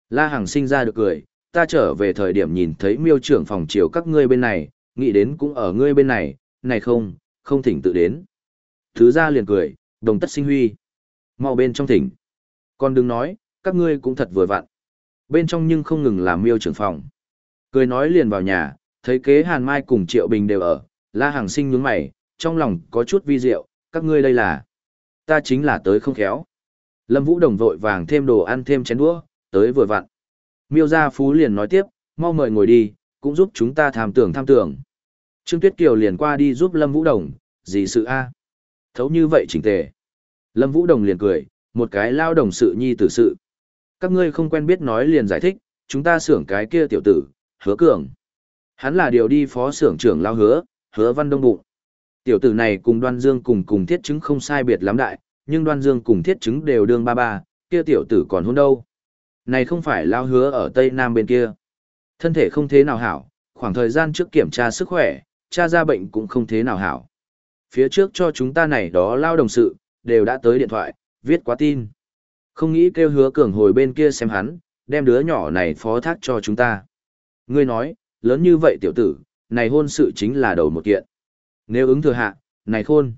La Hằng sinh ra được cười, ta trở về thời điểm nhìn thấy miêu trưởng phòng chiều các ngươi bên này, nghĩ đến cũng ở ngươi bên này, này không, không thỉnh tự đến. Thứ ra liền cười, đồng tất sinh huy. Mau bên trong thỉnh. Còn đừng nói, các ngươi cũng thật vừa vặn. Bên trong nhưng không ngừng làm miêu trưởng phòng. Cười nói liền vào nhà, thấy kế Hàn Mai cùng Triệu Bình đều ở, La Hằng sinh nhướng mày, trong lòng có chút vi diệu, các ngươi đây là. Ta chính là tới không khéo. Lâm Vũ Đồng vội vàng thêm đồ ăn thêm chén đũa, tới vừa vặn. Miêu Gia Phú liền nói tiếp, mau mời ngồi đi, cũng giúp chúng ta tham tưởng tham tưởng. Trương Tuyết Kiều liền qua đi giúp Lâm Vũ Đồng, gì sự a? Thấu như vậy chỉnh tề. Lâm Vũ Đồng liền cười, một cái lao đồng sự nhi tử sự. Các ngươi không quen biết nói liền giải thích, chúng ta xưởng cái kia tiểu tử, Hứa Cường. Hắn là điều đi phó xưởng trưởng lao Hứa, Hứa Văn Đông bụng. Tiểu tử này cùng Đoan Dương cùng cùng Thiết Chứng không sai biệt lắm đại, nhưng Đoan Dương cùng Thiết Chứng đều đương ba ba, kia tiểu tử còn hôn đâu. Này không phải lao Hứa ở Tây Nam bên kia. Thân thể không thế nào hảo, khoảng thời gian trước kiểm tra sức khỏe, tra ra bệnh cũng không thế nào hảo. Phía trước cho chúng ta này đó lao đồng sự, đều đã tới điện thoại, viết quá tin. Không nghĩ kêu Hứa Cường hồi bên kia xem hắn, đem đứa nhỏ này phó thác cho chúng ta. Ngươi nói, lớn như vậy tiểu tử, này hôn sự chính là đầu một kiện. Nếu ứng thừa hạ, này khôn.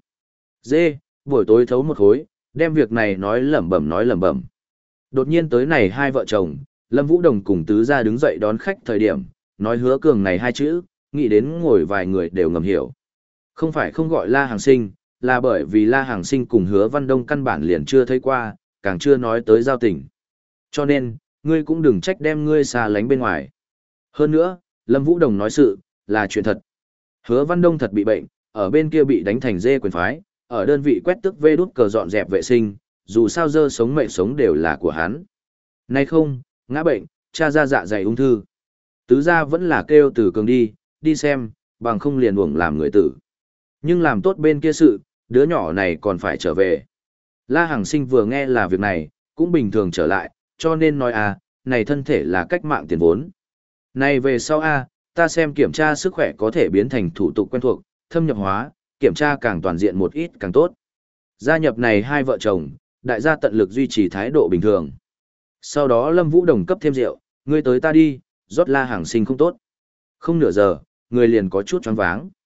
Dê, buổi tối thấu một khối, đem việc này nói lẩm bẩm nói lẩm bẩm. Đột nhiên tới này hai vợ chồng, Lâm Vũ Đồng cùng Tứ Gia đứng dậy đón khách thời điểm, nói Hứa Cường này hai chữ, nghĩ đến ngồi vài người đều ngầm hiểu. Không phải không gọi La Hàng Sinh, là bởi vì La Hàng Sinh cùng Hứa Văn Đông căn bản liền chưa thấy qua, càng chưa nói tới giao tình. Cho nên, ngươi cũng đừng trách đem ngươi xa lánh bên ngoài. Hơn nữa, Lâm Vũ Đồng nói sự, là chuyện thật. Hứa Văn Đông thật bị bệnh, ở bên kia bị đánh thành dê quyền phái, ở đơn vị quét tước vê đút cờ dọn dẹp vệ sinh, dù sao dơ sống mệnh sống đều là của hắn. Nay không, ngã bệnh, cha ra dạ dày ung thư. Tứ gia vẫn là kêu Từ Cường đi, đi xem, bằng không liền uổng làm người tử. Nhưng làm tốt bên kia sự, đứa nhỏ này còn phải trở về. La Hằng Sinh vừa nghe là việc này, cũng bình thường trở lại, cho nên nói à, này thân thể là cách mạng tiền vốn. Này về sau a, ta xem kiểm tra sức khỏe có thể biến thành thủ tục quen thuộc, thâm nhập hóa, kiểm tra càng toàn diện một ít càng tốt. Gia nhập này hai vợ chồng, đại gia tận lực duy trì thái độ bình thường. Sau đó Lâm Vũ Đồng cấp thêm rượu, ngươi tới ta đi, rót La Hằng Sinh không tốt. Không nửa giờ, người liền có chút choáng váng.